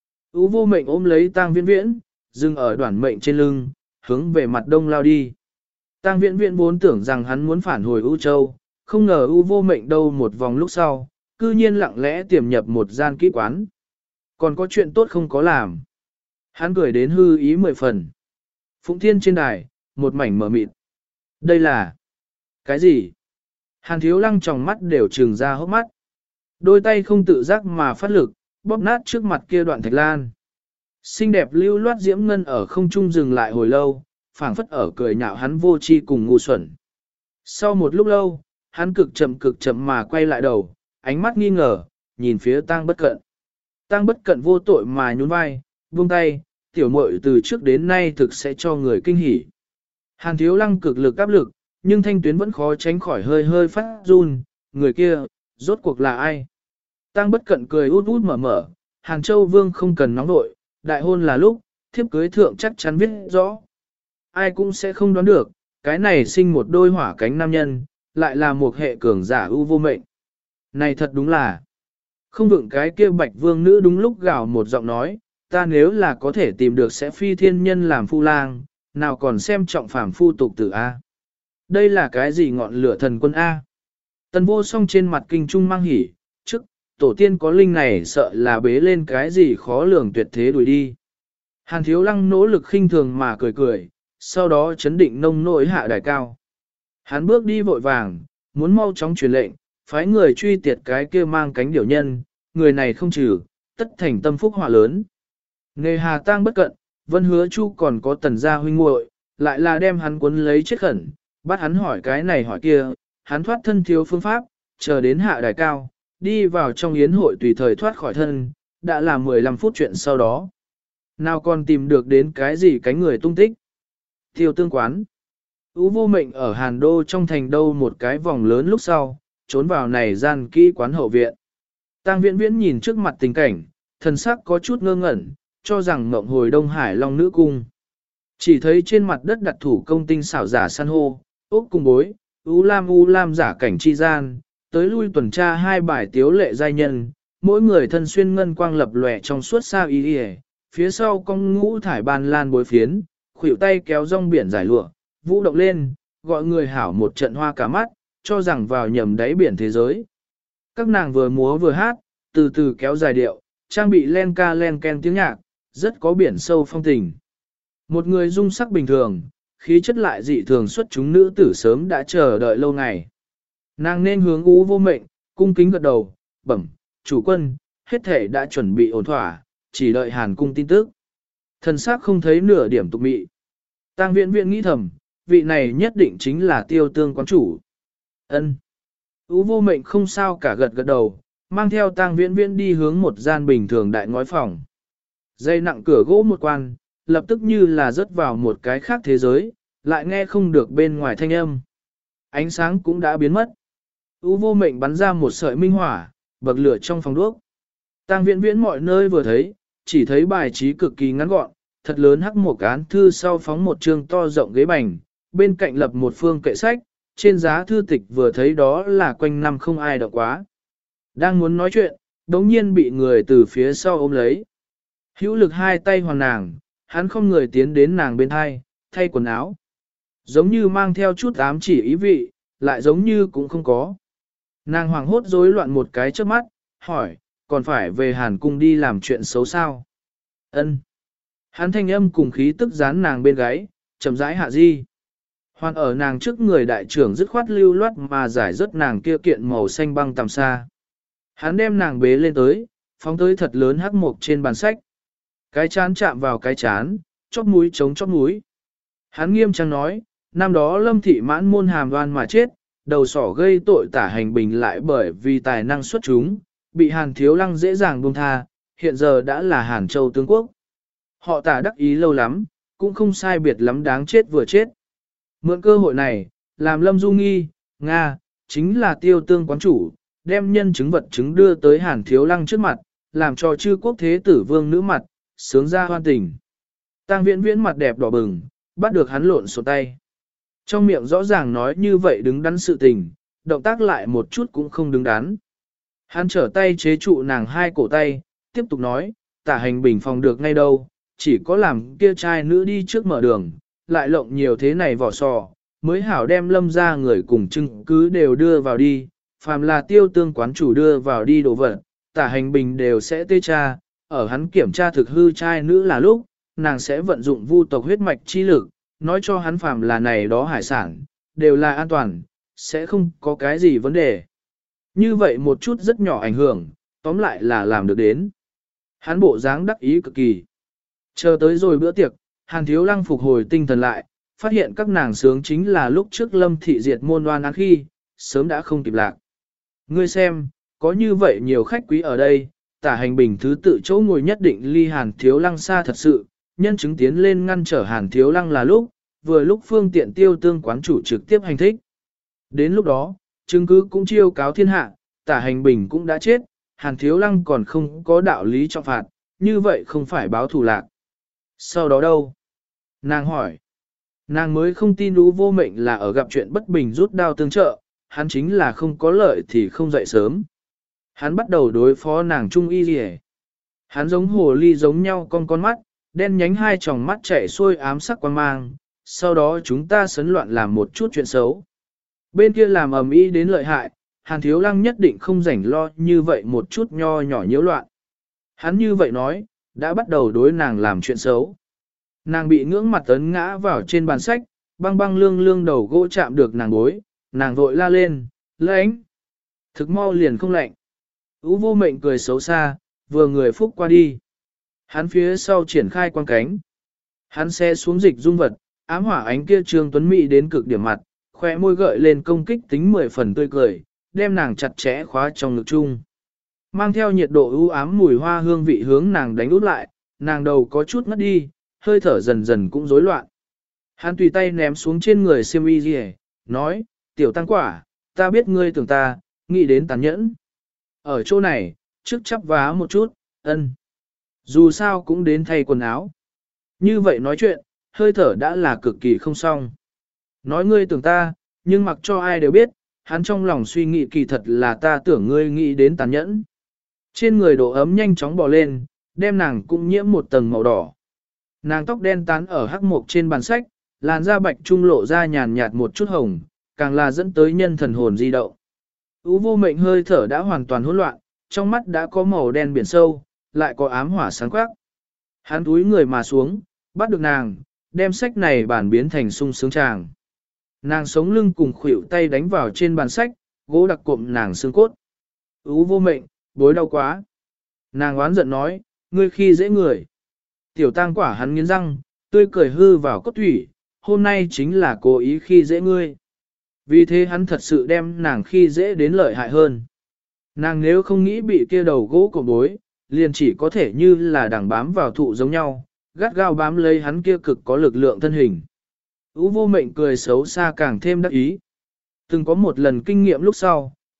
Ú vô mệnh ôm lấy Tang Viễn Viễn, dừng ở đoàn mệnh trên lưng, hướng về mặt đông lao đi. Tang Viễn Viễn vốn tưởng rằng hắn muốn phản hồi U Châu, không ngờ U vô mệnh đâu một vòng lúc sau, cư nhiên lặng lẽ tiềm nhập một gian kỹ quán. Còn có chuyện tốt không có làm. Hắn cười đến hư ý 10 phần. Phụng Thiên trên đài, một mảnh mờ mịt. Đây là... cái gì? Hàn Thiếu Lăng tròng mắt đều trừng ra hốc mắt. Đôi tay không tự giác mà phát lực, bóp nát trước mặt kia đoạn thạch lan. Xinh đẹp lưu loát diễm ngân ở không trung dừng lại hồi lâu, phảng phất ở cười nhạo hắn vô tri cùng ngu xuẩn. Sau một lúc lâu, hắn cực chậm mà quay lại đầu, ánh mắt nghi ngờ, nhìn phía Tang Bất Cận. Tang Bất Cận vô tội mà nhún vai, buông tay, tiểu muội từ trước đến nay thực sẽ cho người kinh hỉ. Hàn Thiếu Lăng cực lực áp lực, nhưng thanh tuyến vẫn khó tránh khỏi hơi hơi phát run, người kia, rốt cuộc là ai? Tang Bất Cận cười út út mở mở, Hàn Châu Vương không cần nóng nội, đại hôn là lúc, thiếp cưới thượng chắc chắn viết rõ. Ai cũng sẽ không đoán được, cái này sinh một đôi hỏa cánh nam nhân, lại là một hệ cường giả ưu vô mệnh. Này thật đúng là, không vượng cái kia bạch vương nữ đúng lúc gào một giọng nói, ta nếu là có thể tìm được sẽ phi thiên nhân làm phu lang, nào còn xem trọng phàm phu tục tử A. Đây là cái gì ngọn lửa thần quân A? Tần vô song trên mặt kinh trung mang hỉ, trước, tổ tiên có linh này sợ là bế lên cái gì khó lường tuyệt thế đuổi đi. Hàn Thiếu Lăng nỗ lực khinh thường mà cười cười, sau đó chấn định nông nỗi hạ đài cao. Hắn bước đi vội vàng, muốn mau chóng truyền lệnh, phái người truy tiệt cái kia mang cánh điểu nhân, người này không trừ, tất thành tâm phúc họa lớn. Nghề Hà Tang Bất Cận, Vân Hứa Chu còn có Tần gia huynh muội, lại là đem hắn cuốn lấy chết khẩn, bắt hắn hỏi cái này hỏi kia, hắn thoát thân thiếu phương pháp, chờ đến hạ đài cao, đi vào trong yến hội tùy thời thoát khỏi thân, đã là 15 phút chuyện sau đó. Nào còn tìm được đến cái gì cánh người tung tích. Tiêu tương quán. Ú vô mệnh ở Hàn Đô trong thành đâu một cái vòng lớn lúc sau, trốn vào này gian kỹ quán hậu viện. Tang Viễn Viễn nhìn trước mặt tình cảnh, thần sắc có chút ngơ ngẩn, cho rằng mộng hồi Đông Hải Long Nữ Cung. Chỉ thấy trên mặt đất đặt thủ công tinh xảo giả san hô, ốc cung bối, u lam giả cảnh chi gian, tới lui tuần tra hai bài tiếu lệ giai nhân, mỗi người thân xuyên ngân quang lập lòe trong suốt sao y y, phía sau con ngũ thải ban lan bối phiến, khuỷu tay kéo rong biển giải lụa, vũ động lên, gọi người hảo một trận hoa cả mắt, cho rằng vào nhầm đáy biển thế giới. Các nàng vừa múa vừa hát, từ từ kéo dài điệu, trang bị len ca len ken tiếng nhạc, rất có biển sâu phong tình. Một người dung sắc bình thường, khí chất lại dị thường xuất chúng nữ tử sớm đã chờ đợi lâu ngày. Nàng nên hướng Ú vô mệnh, cung kính gật đầu, bẩm, chủ quân, hết thể đã chuẩn bị ổn thỏa, chỉ đợi Hàn cung tin tức. Thần sắc không thấy nửa điểm tục mị. Tang Viễn Viễn nghĩ thầm, vị này nhất định chính là Tiêu Tương quán chủ. Ân. Ú vô mệnh không sao cả gật gật đầu, mang theo Tang Viễn Viễn đi hướng một gian bình thường đại ngói phòng. Dây nặng cửa gỗ một quan, lập tức như là rớt vào một cái khác thế giới, lại nghe không được bên ngoài thanh âm. Ánh sáng cũng đã biến mất. U vô mệnh bắn ra một sợi minh hỏa, bậc lửa trong phòng đuốc. Tang Viễn Viễn mọi nơi vừa thấy, chỉ thấy bài trí cực kỳ ngắn gọn, thật lớn hắc một án thư sau phóng một chương to rộng ghế bành, bên cạnh lập một phương kệ sách, trên giá thư tịch vừa thấy đó là quanh năm không ai động quá. Đang muốn nói chuyện, đống nhiên bị người từ phía sau ôm lấy. Hữu lực hai tay hoàn nàng, hắn không người tiến đến nàng bên thay quần áo. Giống như mang theo chút ám chỉ ý vị, lại giống như cũng không có. Nàng hoảng hốt rối loạn một cái trước mắt, hỏi, còn phải về Hàn Cung đi làm chuyện xấu sao? Ân. Hắn thanh âm cùng khí tức dán nàng bên gáy, chậm rãi hạ di. Hoàn ở nàng trước người đại trưởng dứt khoát lưu loát mà giải rớt nàng kia kiện màu xanh băng tầm xa. Hắn đem nàng bế lên tới, phóng tới thật lớn hắc mộc trên bàn sách. Cái chán chạm vào cái chán, chóp mũi chống chóp mũi. Hắn nghiêm trang nói, năm đó Lâm Thị mãn môn hàm đoan mà chết, đầu sỏ gây tội tả hành bình lại bởi vì tài năng xuất chúng, bị Hàn Thiếu Lăng dễ dàng buông tha, hiện giờ đã là Hàn Châu tướng quốc. Họ tả đắc ý lâu lắm, cũng không sai biệt lắm đáng chết vừa chết. Mượn cơ hội này, làm Lâm Du nghi, Nga, chính là tiêu tương quán chủ, đem nhân chứng vật chứng đưa tới Hàn Thiếu Lăng trước mặt, làm cho chư quốc thế tử vương nữ mặt, sướng ra hoan tình. Tang Viễn Viễn mặt đẹp đỏ bừng, bắt được hắn lộn xộn tay. Trong miệng rõ ràng nói như vậy đứng đắn sự tình, động tác lại một chút cũng không đứng đắn. Hắn trở tay chế trụ nàng hai cổ tay, tiếp tục nói, tả hành bình phòng được ngay đâu, chỉ có làm kia trai nữ đi trước mở đường, lại lộng nhiều thế này vỏ sò, mới hảo đem Lâm ra người cùng chứng cứ đều đưa vào đi, phàm là tiêu tương quán chủ đưa vào đi đồ vật, tả hành bình đều sẽ tê tra, ở hắn kiểm tra thực hư trai nữ là lúc, nàng sẽ vận dụng vu tộc huyết mạch chi lực, nói cho hắn phàm là này đó hải sản, đều là an toàn, sẽ không có cái gì vấn đề. Như vậy một chút rất nhỏ ảnh hưởng, tóm lại là làm được đến. Hắn bộ dáng đắc ý cực kỳ. Chờ tới rồi bữa tiệc, Hàn Thiếu Lăng phục hồi tinh thần lại, phát hiện các nàng sướng chính là lúc trước Lâm Thị diệt môn oan án khi, sớm đã không kịp lạc. Ngươi xem, có như vậy nhiều khách quý ở đây, tả hành bình thứ tự chỗ ngồi nhất định ly Hàn Thiếu Lăng xa thật sự, nhân chứng tiến lên ngăn trở Hàn Thiếu Lăng là lúc, vừa lúc phương tiện tiêu tương quán chủ trực tiếp hành thích. Đến lúc đó, chứng cứ cũng chiêu cáo thiên hạ, tả hành bình cũng đã chết, Hàn Thiếu Lăng còn không có đạo lý trọng phạt, như vậy không phải báo thù lạc. Sau đó đâu? Nàng hỏi. Nàng mới không tin Ú Vô Mệnh là ở gặp chuyện bất bình rút đao tương trợ, hắn chính là không có lợi thì không dậy sớm. Hắn bắt đầu đối phó nàng trung y gì. Hắn giống hồ ly giống nhau con mắt, đen nhánh hai tròng mắt chảy xuôi ám sắc quan mang, sau đó chúng ta sấn loạn làm một chút chuyện xấu. Bên kia làm ầm ĩ đến lợi hại, Hàn Thiếu Lăng nhất định không rảnh lo như vậy một chút nho nhỏ nhiễu loạn. Hắn như vậy nói, đã bắt đầu đối nàng làm chuyện xấu. Nàng bị ngưỡng mặt ấn ngã vào trên bàn sách, băng băng lương lương đầu gỗ chạm được nàng bối, nàng vội la lên, lãnh. Thực mau liền không lạnh. Ú Vô Mệnh cười xấu xa, vừa người phúc qua đi. Hắn phía sau triển khai quang cánh. Hắn xe xuống dịch dung vật, ám hỏa ánh kia Trương Tuấn Mỹ đến cực điểm mặt, khoe môi gợi lên công kích tính 10 phần tươi cười, đem nàng chặt chẽ khóa trong ngực chung. Mang theo nhiệt độ ưu ám mùi hoa hương vị hướng nàng đánh út lại, nàng đầu có chút ngất đi, hơi thở dần dần cũng rối loạn. Hắn tùy tay ném xuống trên người xiêm y gì, nói, tiểu tăng quả, ta biết ngươi tưởng ta, nghĩ đến tàn nhẫn. Ở chỗ này, trước chắp vá một chút, ân. Dù sao cũng đến thay quần áo. Như vậy nói chuyện, hơi thở đã là cực kỳ không xong. Nói ngươi tưởng ta, nhưng mặc cho ai đều biết, hắn trong lòng suy nghĩ kỳ thật là ta tưởng ngươi nghĩ đến tàn nhẫn. Trên người độ ấm nhanh chóng bò lên, đem nàng cũng nhiễm một tầng màu đỏ. Nàng tóc đen tán ở hắc mộc trên bàn sách, làn da bạch trung lộ ra nhàn nhạt một chút hồng, càng là dẫn tới nhân thần hồn di động. Ú Vô Mệnh hơi thở đã hoàn toàn hỗn loạn, trong mắt đã có màu đen biển sâu, lại có ám hỏa sáng quắc. Hắn túi người mà xuống, bắt được nàng, đem sách này bản biến thành sung sướng tràng. Nàng sống lưng cùng khuỷu tay đánh vào trên bàn sách, gỗ đặc cụm nàng xương cốt. Ú Vô Mệnh, bối đau quá. Nàng oán giận nói, ngươi khi dễ người. Tiểu tang quả hắn nghiến răng, tươi cười hư vào cốt thủy, hôm nay chính là cố ý khi dễ ngươi. Vì thế hắn thật sự đem nàng khi dễ đến lợi hại hơn. Nàng nếu không nghĩ bị kia đầu gỗ của bối, liền chỉ có thể như là đằng bám vào thụ giống nhau, gắt gao bám lấy hắn kia cực có lực lượng thân hình. Ú Vô Mệnh cười xấu xa càng thêm đắc ý. Từng có một lần kinh nghiệm lúc sau,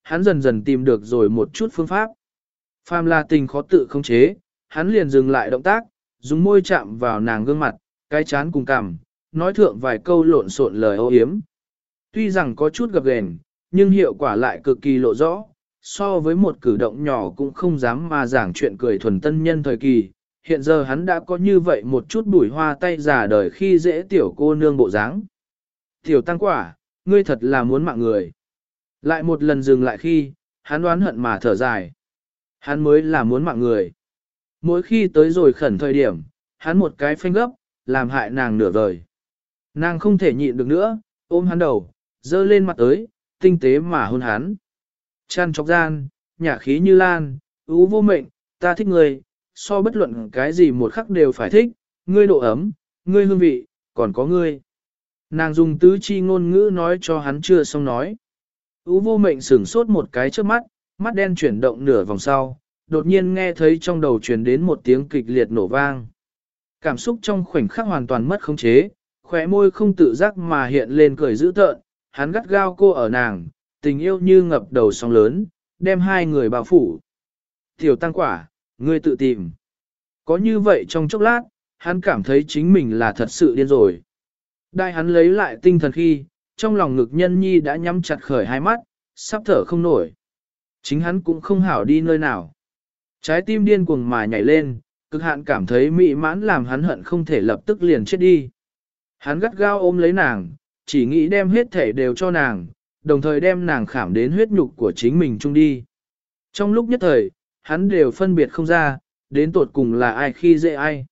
hắn dần dần tìm được rồi một chút phương pháp. Phàm là tình khó tự khống chế, hắn liền dừng lại động tác, dùng môi chạm vào nàng gương mặt, cái chán cùng cằm, nói thượng vài câu lộn xộn lời ô hiếm. Tuy rằng có chút gập ghềnh, nhưng hiệu quả lại cực kỳ lộ rõ, so với một cử động nhỏ cũng không dám mà giảng chuyện cười thuần tân nhân thời kỳ. Hiện giờ hắn đã có như vậy một chút bùi hoa tay già đời khi dễ tiểu cô nương bộ dáng. Tiểu tăng quả, ngươi thật là muốn mạng người. Lại một lần dừng lại khi, hắn đoán hận mà thở dài. Hắn mới là muốn mạng người. Mỗi khi tới rồi khẩn thời điểm, hắn một cái phanh gấp, làm hại nàng nửa vời. Nàng không thể nhịn được nữa, ôm hắn đầu, dơ lên mặt tới, tinh tế mà hôn hắn. Chăn chọc gian, nhả khí như lan, ú vô mệnh, ta thích ngươi, so bất luận cái gì một khắc đều phải thích, ngươi độ ấm, ngươi hương vị, còn có ngươi. Nàng dùng tứ chi ngôn ngữ nói cho hắn chưa xong nói. Ú vô mệnh sửng sốt một cái trước mắt, mắt đen chuyển động nửa vòng sau, đột nhiên nghe thấy trong đầu truyền đến một tiếng kịch liệt nổ vang. Cảm xúc trong khoảnh khắc hoàn toàn mất khống chế, khóe môi không tự giác mà hiện lên cười dữ tợn, hắn gắt gao cô ở nàng, tình yêu như ngập đầu sóng lớn, đem hai người bao phủ. Tiểu tăng quả, ngươi tự tìm. Có như vậy trong chốc lát, hắn cảm thấy chính mình là thật sự điên rồi. Đại hắn lấy lại tinh thần khi, trong lòng ngực nhân nhi đã nhắm chặt khởi hai mắt, sắp thở không nổi. Chính hắn cũng không hảo đi nơi nào. Trái tim điên cuồng mà nhảy lên, cực hạn cảm thấy mị mãn làm hắn hận không thể lập tức liền chết đi. Hắn gắt gao ôm lấy nàng, chỉ nghĩ đem hết thể đều cho nàng, đồng thời đem nàng khảm đến huyết nhục của chính mình chung đi. Trong lúc nhất thời, hắn đều phân biệt không ra, đến tột cùng là ai khi dễ ai.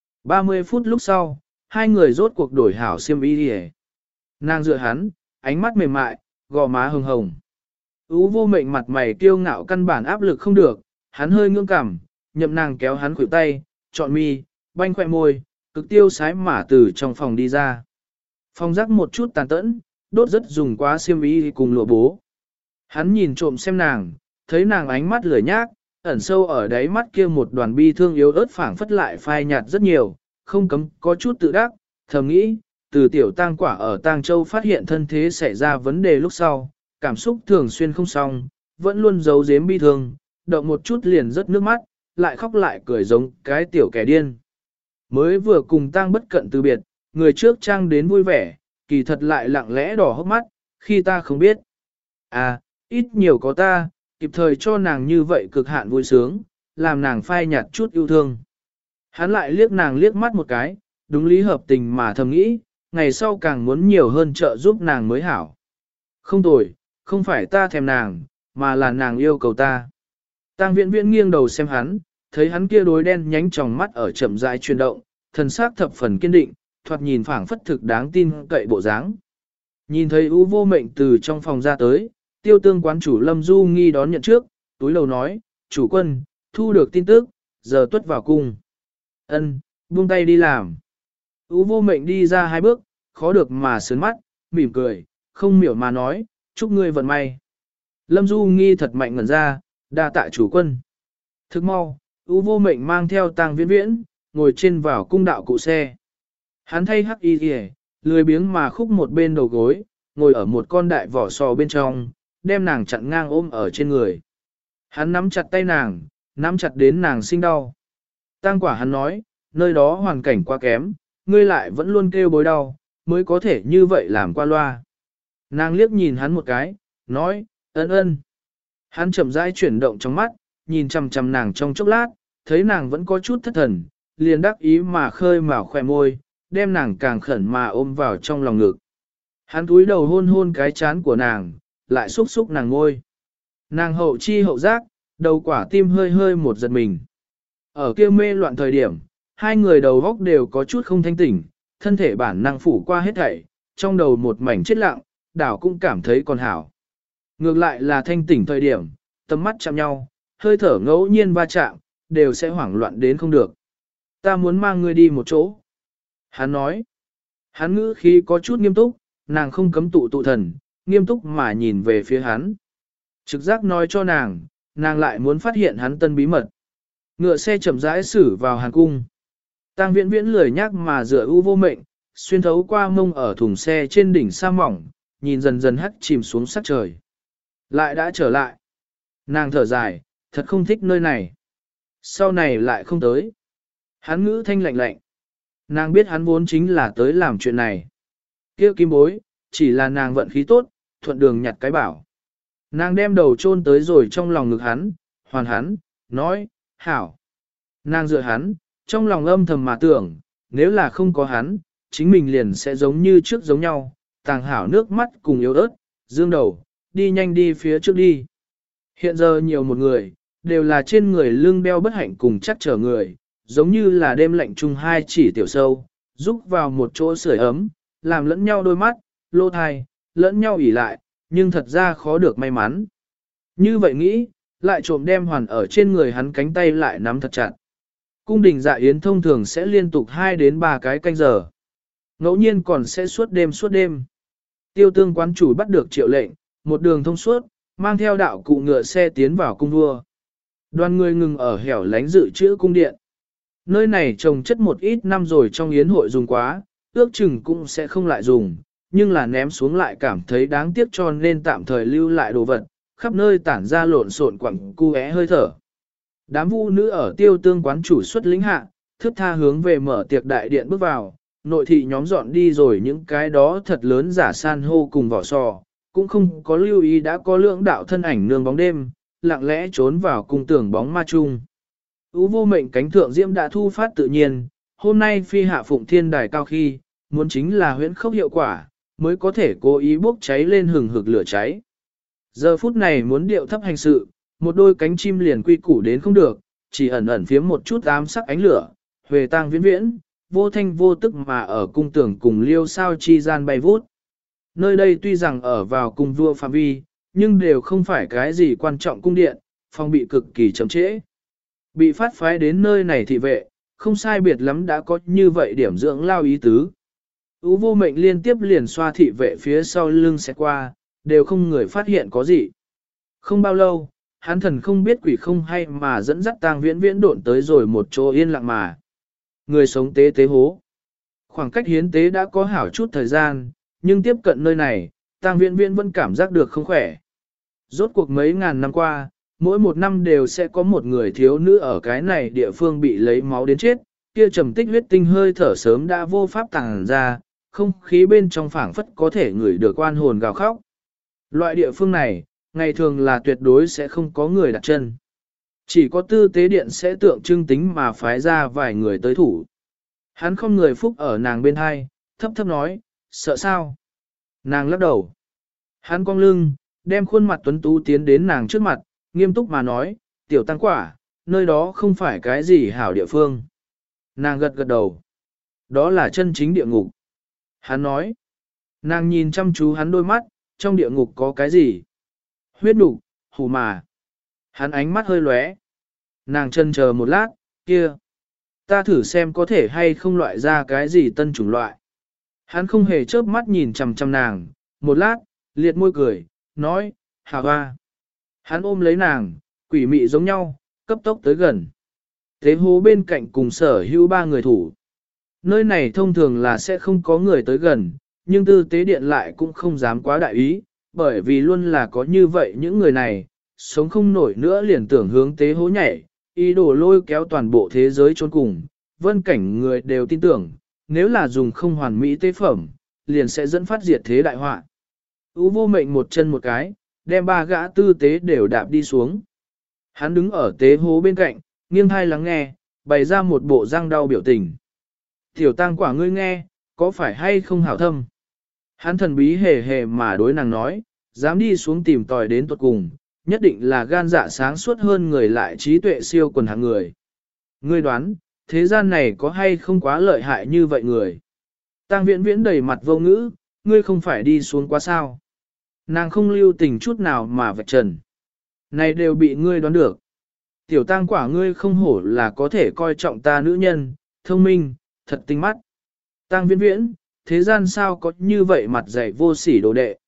30 phút lúc sau, hai người rốt cuộc đổi hảo xiêm y đi. Nàng dựa hắn, ánh mắt mềm mại, gò má hồng hồng. Ú vô mệnh mặt mày kiêu ngạo căn bản áp lực không được, hắn hơi ngưỡng cảm, nhậm nàng kéo hắn khuỷu tay, chọn mi, banh khoe môi, cực tiêu sái mà từ trong phòng đi ra. Phòng rắc một chút tàn tẫn, đốt rất dùng quá xiêm y cùng lụa bố. Hắn nhìn trộm xem nàng, thấy nàng ánh mắt lười nhác, ẩn sâu ở đáy mắt kia một đoàn bi thương yếu ớt phảng phất lại phai nhạt rất nhiều, không cấm có chút tự đắc, thầm nghĩ, từ tiểu tang quả ở Tang Châu phát hiện thân thế xảy ra vấn đề lúc sau, cảm xúc thường xuyên không xong, vẫn luôn giấu giếm bi thương, động một chút liền rớt nước mắt, lại khóc lại cười giống cái tiểu kẻ điên. Mới vừa cùng Tang bất cận từ biệt, người trước trang đến vui vẻ, kỳ thật lại lặng lẽ đỏ hốc mắt, khi ta không biết. À, ít nhiều có ta, kịp thời cho nàng như vậy cực hạn vui sướng, làm nàng phai nhạt chút yêu thương. Hắn lại liếc nàng liếc mắt một cái, đúng lý hợp tình mà thầm nghĩ, ngày sau càng muốn nhiều hơn trợ giúp nàng mới hảo. Không tồi, không phải ta thèm nàng, mà là nàng yêu cầu ta. Tang Viễn Viễn nghiêng đầu xem hắn, thấy hắn kia đối đen nhánh tròng mắt ở chậm rãi chuyển động, thần sắc thập phần kiên định, thoạt nhìn phảng phất thực đáng tin cậy bộ dáng. Nhìn thấy U Vô Mệnh từ trong phòng ra tới, Tiêu Tương quán chủ Lâm Du Nghi đón nhận trước, túi lầu nói, chủ quân, thu được tin tức, giờ tuất vào cung. Ân, buông tay đi làm. U Vô Mệnh đi ra hai bước, khó được mà sớn mắt, mỉm cười, không miểu mà nói, chúc ngươi vận may. Lâm Du Nghi thật mạnh ngẩn ra, đa tạ chủ quân. Thức mau, U Vô Mệnh mang theo Tang Viễn Viễn, ngồi trên vào cung đạo cụ xe. Hắn thay hắc y kìa, lười biếng mà khúc một bên đầu gối, ngồi ở một con đại vỏ sò bên trong, đem nàng chặn ngang ôm ở trên người. Hắn nắm chặt tay nàng, nắm chặt đến nàng sinh đau. Tang quả hắn nói, nơi đó hoàn cảnh quá kém, ngươi lại vẫn luôn kêu bối đau, mới có thể như vậy làm qua loa. Nàng liếc nhìn hắn một cái, nói, ân ân. Hắn chậm rãi chuyển động trong mắt, nhìn chằm chằm nàng trong chốc lát, thấy nàng vẫn có chút thất thần, liền đắc ý mà khơi mào khỏe môi, đem nàng càng khẩn mà ôm vào trong lòng ngực. Hắn cúi đầu hôn hôn cái chán của nàng, lại xúc xúc nàng ngôi. Nàng hậu chi hậu giác, đầu quả tim hơi hơi một giật mình. Ở kia mê loạn thời điểm, hai người đầu góc đều có chút không thanh tỉnh, thân thể bản năng phủ qua hết thảy, trong đầu một mảnh chết lặng, đảo cũng cảm thấy còn hảo. Ngược lại là thanh tỉnh thời điểm, tầm mắt chạm nhau, hơi thở ngẫu nhiên va chạm, đều sẽ hoảng loạn đến không được. Ta muốn mang ngươi đi một chỗ. Hắn nói, hắn ngữ khí có chút nghiêm túc, nàng không cấm tụ thần, nghiêm túc mà nhìn về phía hắn. Trực giác nói cho nàng, nàng lại muốn phát hiện hắn tân bí mật. Ngựa xe chậm rãi xử vào hàn cung. Tang Viễn Viễn lười nhác mà dựa U Vô Mệnh, xuyên thấu qua mông ở thùng xe trên đỉnh sa mỏng, nhìn dần dần hắt chìm xuống sắc trời. Lại đã trở lại. Nàng thở dài, thật không thích nơi này. Sau này lại không tới. Hắn ngữ thanh lạnh lạnh. Nàng biết hắn vốn chính là tới làm chuyện này. Kia kim bối, chỉ là nàng vận khí tốt, thuận đường nhặt cái bảo. Nàng đem đầu chôn tới rồi trong lòng ngực hắn, hoàn hắn, nói, hảo. Nàng dựa hắn, trong lòng âm thầm mà tưởng, nếu là không có hắn, chính mình liền sẽ giống như trước giống nhau, tàng hảo nước mắt cùng yếu ớt, dương đầu, đi nhanh đi phía trước đi. Hiện giờ nhiều một người, đều là trên người lưng đeo bất hạnh cùng chắc chở người, giống như là đêm lạnh chung hai chỉ tiểu sâu, giúp vào một chỗ sưởi ấm, làm lẫn nhau đôi mắt, lô thai, lẫn nhau ỉ lại, nhưng thật ra khó được may mắn. Như vậy nghĩ, lại trộm đem hoàn ở trên người hắn cánh tay lại nắm thật chặt. Cung đình dạ yến thông thường sẽ liên tục 2 đến 3 cái canh giờ. Ngẫu nhiên còn sẽ suốt đêm suốt đêm. Tiêu tương quán chủ bắt được triệu lệnh, một đường thông suốt, mang theo đạo cụ ngựa xe tiến vào cung vua. Đoàn người ngừng ở hẻo lánh dự trữ cung điện. Nơi này trồng chất một ít năm rồi trong yến hội dùng quá, ước chừng cũng sẽ không lại dùng, nhưng là ném xuống lại cảm thấy đáng tiếc cho nên tạm thời lưu lại đồ vật, khắp nơi tản ra lộn xộn quặng cu é hơi thở. Đám vũ nữ ở tiêu tương quán chủ xuất lĩnh hạ, thước tha hướng về mở tiệc đại điện bước vào, nội thị nhóm dọn đi rồi những cái đó thật lớn giả san hô cùng vỏ sò, cũng không có lưu ý đã có lượng đạo thân ảnh nương bóng đêm, lặng lẽ trốn vào cung tường bóng ma chung. Ú vô mệnh cánh thượng diễm đã thu phát tự nhiên, hôm nay phi hạ phụng thiên đài cao khi, muốn chính là huyễn khốc hiệu quả, mới có thể cố ý bốc cháy lên hừng hực lửa cháy. Giờ phút này muốn điệu thấp hành sự, một đôi cánh chim liền quy củ đến không được, chỉ ẩn ẩn phiếm một chút ám sắc ánh lửa, huề tang viễn viễn, vô thanh vô tức mà ở cung tường cùng liêu sao chi gian bay vút. Nơi đây tuy rằng ở vào cung vua phạm vi, nhưng đều không phải cái gì quan trọng cung điện, phòng bị cực kỳ chậm trễ. Bị phát phái đến nơi này thị vệ, không sai biệt lắm đã có như vậy điểm dưỡng lao ý tứ. Ú vô mệnh liên tiếp liền xoa thị vệ phía sau lưng sẽ qua, đều không người phát hiện có gì. Không bao lâu, hắn thần không biết quỷ không hay mà dẫn dắt tang viễn viễn độn tới rồi một chỗ yên lặng mà. Người sống tế tế hố. Khoảng cách hiến tế đã có hảo chút thời gian, nhưng tiếp cận nơi này, tang viễn viễn vẫn cảm giác được không khỏe. Rốt cuộc mấy ngàn năm qua, mỗi một năm đều sẽ có một người thiếu nữ ở cái này địa phương bị lấy máu đến chết, kia trầm tích huyết tinh hơi thở sớm đã vô pháp tàng ra, không khí bên trong phảng phất có thể ngửi được oan hồn gào khóc. Loại địa phương này, ngày thường là tuyệt đối sẽ không có người đặt chân. Chỉ có tư tế điện sẽ tượng trưng tính mà phái ra vài người tới thủ. Hắn không người phúc ở nàng bên hai, thấp thấp nói, sợ sao? Nàng lắc đầu. Hắn cong lưng, đem khuôn mặt tuấn tú tiến đến nàng trước mặt, nghiêm túc mà nói, tiểu tăng quả, nơi đó không phải cái gì hảo địa phương. Nàng gật gật đầu. Đó là chân chính địa ngục. Hắn nói. Nàng nhìn chăm chú hắn đôi mắt, trong địa ngục có cái gì? Huyết nục, hù mà. Hắn ánh mắt hơi lóe. Nàng chần chờ một lát, kia. Ta thử xem có thể hay không loại ra cái gì tân chủng loại. Hắn không hề chớp mắt nhìn chằm chằm nàng, một lát, liệt môi cười, nói, hà hoa. Hắn ôm lấy nàng, quỷ mị giống nhau, cấp tốc tới gần. Thế hố bên cạnh cùng sở hữu 3 người thủ. Nơi này thông thường là sẽ không có người tới gần, nhưng tư tế điện lại cũng không dám quá đại ý, bởi vì luôn là có như vậy những người này, sống không nổi nữa liền tưởng hướng tế hố nhảy, ý đồ lôi kéo toàn bộ thế giới trốn cùng. Vân cảnh người đều tin tưởng, nếu là dùng không hoàn mỹ tế phẩm, liền sẽ dẫn phát diệt thế đại họa. Ú vô mệnh một chân một cái, đem 3 gã tư tế đều đạp đi xuống. Hắn đứng ở tế hố bên cạnh, nghiêng thai lắng nghe, bày ra một bộ răng đau biểu tình. Tiểu tăng quả ngươi nghe, có phải hay không hảo thâm? Hắn thần bí hề hề mà đối nàng nói, dám đi xuống tìm tòi đến tuột cùng, nhất định là gan dạ sáng suốt hơn người lại trí tuệ siêu quần hạng người. Ngươi đoán, thế gian này có hay không quá lợi hại như vậy người? Tang viễn viễn đầy mặt vô ngữ, ngươi không phải đi xuống quá sao? Nàng không lưu tình chút nào mà vạch trần. Này đều bị ngươi đoán được. Tiểu tăng quả ngươi không hổ là có thể coi trọng ta nữ nhân, thông minh, thật tinh mắt. Tang viễn viễn, thế gian sao có như vậy mặt dày vô sỉ đồ đệ.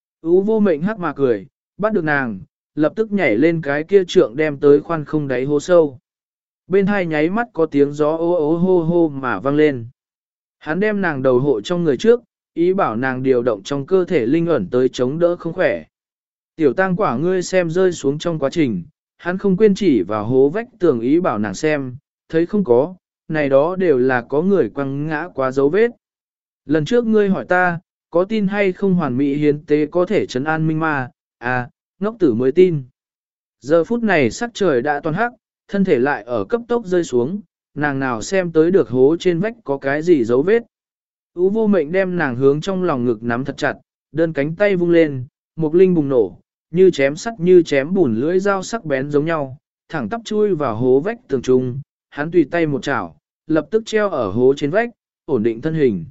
Ú vô mệnh hắc mà cười, bắt được nàng, lập tức nhảy lên cái kia trượng đem tới khoan không đáy hố sâu. Bên hai nháy mắt có tiếng gió ô ô hô hô mà vang lên. Hắn đem nàng đầu hộ trong người trước, ý bảo nàng điều động trong cơ thể linh ẩn tới chống đỡ không khỏe. Tiểu tang quả ngươi xem rơi xuống trong quá trình, hắn không quên chỉ vào hố vách tường ý bảo nàng xem, thấy không có, này đó đều là có người quăng ngã quá dấu vết. Lần trước ngươi hỏi ta, có tin hay không hoàn mỹ hiến tế có thể trấn an minh ma, à, ngốc tử mới tin. Giờ phút này sắc trời đã toàn hắc, thân thể lại ở cấp tốc rơi xuống, nàng nào xem tới được hố trên vách có cái gì dấu vết. Ú vô mệnh đem nàng hướng trong lòng ngực nắm thật chặt, đơn cánh tay vung lên, một linh bùng nổ, như chém sắt như chém bùn lưỡi dao sắc bén giống nhau, thẳng tắp chui vào hố vách tường trung, hắn tùy tay một chảo, lập tức treo ở hố trên vách, ổn định thân hình.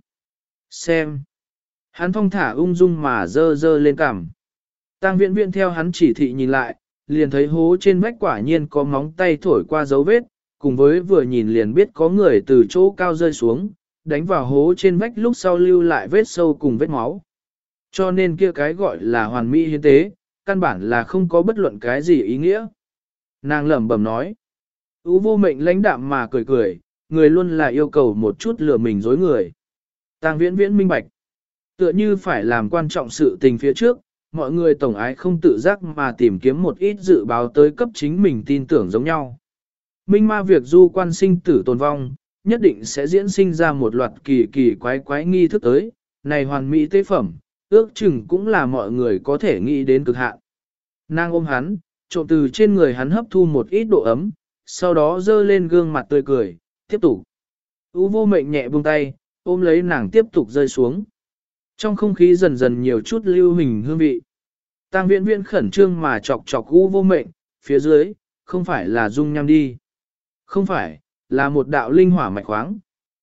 Xem. Hắn thong thả ung dung mà dơ dơ lên cằm. Tang Viễn Viễn theo hắn chỉ thị nhìn lại, liền thấy hố trên vách quả nhiên có móng tay thổi qua dấu vết, cùng với vừa nhìn liền biết có người từ chỗ cao rơi xuống, đánh vào hố trên vách lúc sau lưu lại vết sâu cùng vết máu. Cho nên kia cái gọi là hoàn mỹ hiến tế, căn bản là không có bất luận cái gì ý nghĩa. Nàng lẩm bẩm nói. Ú vô mệnh lãnh đạm mà cười cười, người luôn là yêu cầu một chút lừa mình dối người. Tang Viễn Viễn minh bạch. Tựa như phải làm quan trọng sự tình phía trước, mọi người tổng ái không tự giác mà tìm kiếm một ít dự báo tới cấp chính mình tin tưởng giống nhau. Minh ma việc du quan sinh tử tồn vong, nhất định sẽ diễn sinh ra một loạt kỳ kỳ quái quái nghi thức tới, này hoàn mỹ tế phẩm, ước chừng cũng là mọi người có thể nghĩ đến cực hạn. Nàng ôm hắn, trộm từ trên người hắn hấp thu một ít độ ấm, sau đó dơ lên gương mặt tươi cười, tiếp tục. Ú vô mệnh nhẹ buông tay, ôm lấy nàng tiếp tục rơi xuống. Trong không khí dần dần nhiều chút lưu hình hương vị. Tang Viễn Viễn khẩn trương mà chọc chọc Ú vô mệnh, phía dưới, không phải là dung nham đi. Không phải, là một đạo linh hỏa mạch khoáng.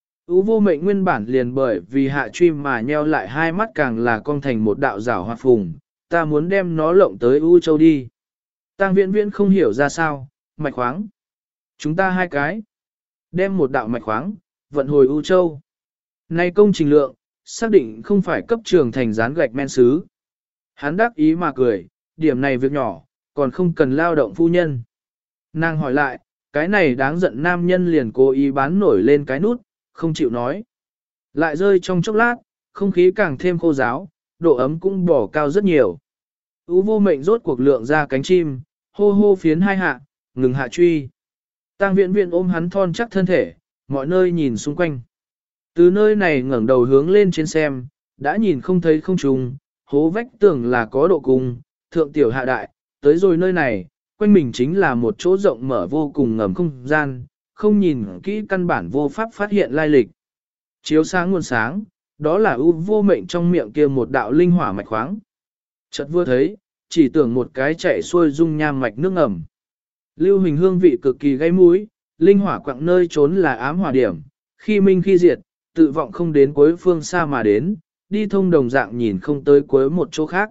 Ú vô mệnh nguyên bản liền bởi vì hạ truy mà nheo lại hai mắt càng là cong thành một đạo rảo hoa phùng, ta muốn đem nó lộng tới U Châu đi. Tang Viễn Viễn không hiểu ra sao, mạch khoáng. Chúng ta hai cái. Đem một đạo mạch khoáng, vận hồi U Châu. Này công trình lượng, xác định không phải cấp trường thành dán gạch men sứ. Hắn đắc ý mà cười, điểm này việc nhỏ, còn không cần lao động phu nhân. Nàng hỏi lại, cái này đáng giận nam nhân liền cố ý bán nổi lên cái nút, không chịu nói. Lại rơi trong chốc lát, không khí càng thêm khô ráo, độ ấm cũng bỏ cao rất nhiều. Ú vô mệnh rốt cuộc lượng ra cánh chim, hô hô phiến hai hạ, ngừng hạ truy. Tang Viễn Viễn ôm hắn thon chắc thân thể, mọi nơi nhìn xung quanh. Từ nơi này ngẩng đầu hướng lên trên xem, đã nhìn không thấy không trùng, hố vách tường là có độ cung, thượng tiểu hạ đại, tới rồi nơi này, quanh mình chính là một chỗ rộng mở vô cùng ngầm không gian, không nhìn kỹ căn bản vô pháp phát hiện lai lịch. Chiếu sáng nguồn sáng, đó là ưu vô mệnh trong miệng kia một đạo linh hỏa mạch khoáng. Chợt vừa thấy, chỉ tưởng một cái chạy xuôi dung nham mạch nước ngầm. Lưu hình hương vị cực kỳ gây mũi, linh hỏa quặng nơi trốn là ám hỏa điểm, khi minh khi diệt, tự vọng không đến cuối phương xa mà đến, đi thông đồng dạng nhìn không tới cuối một chỗ khác.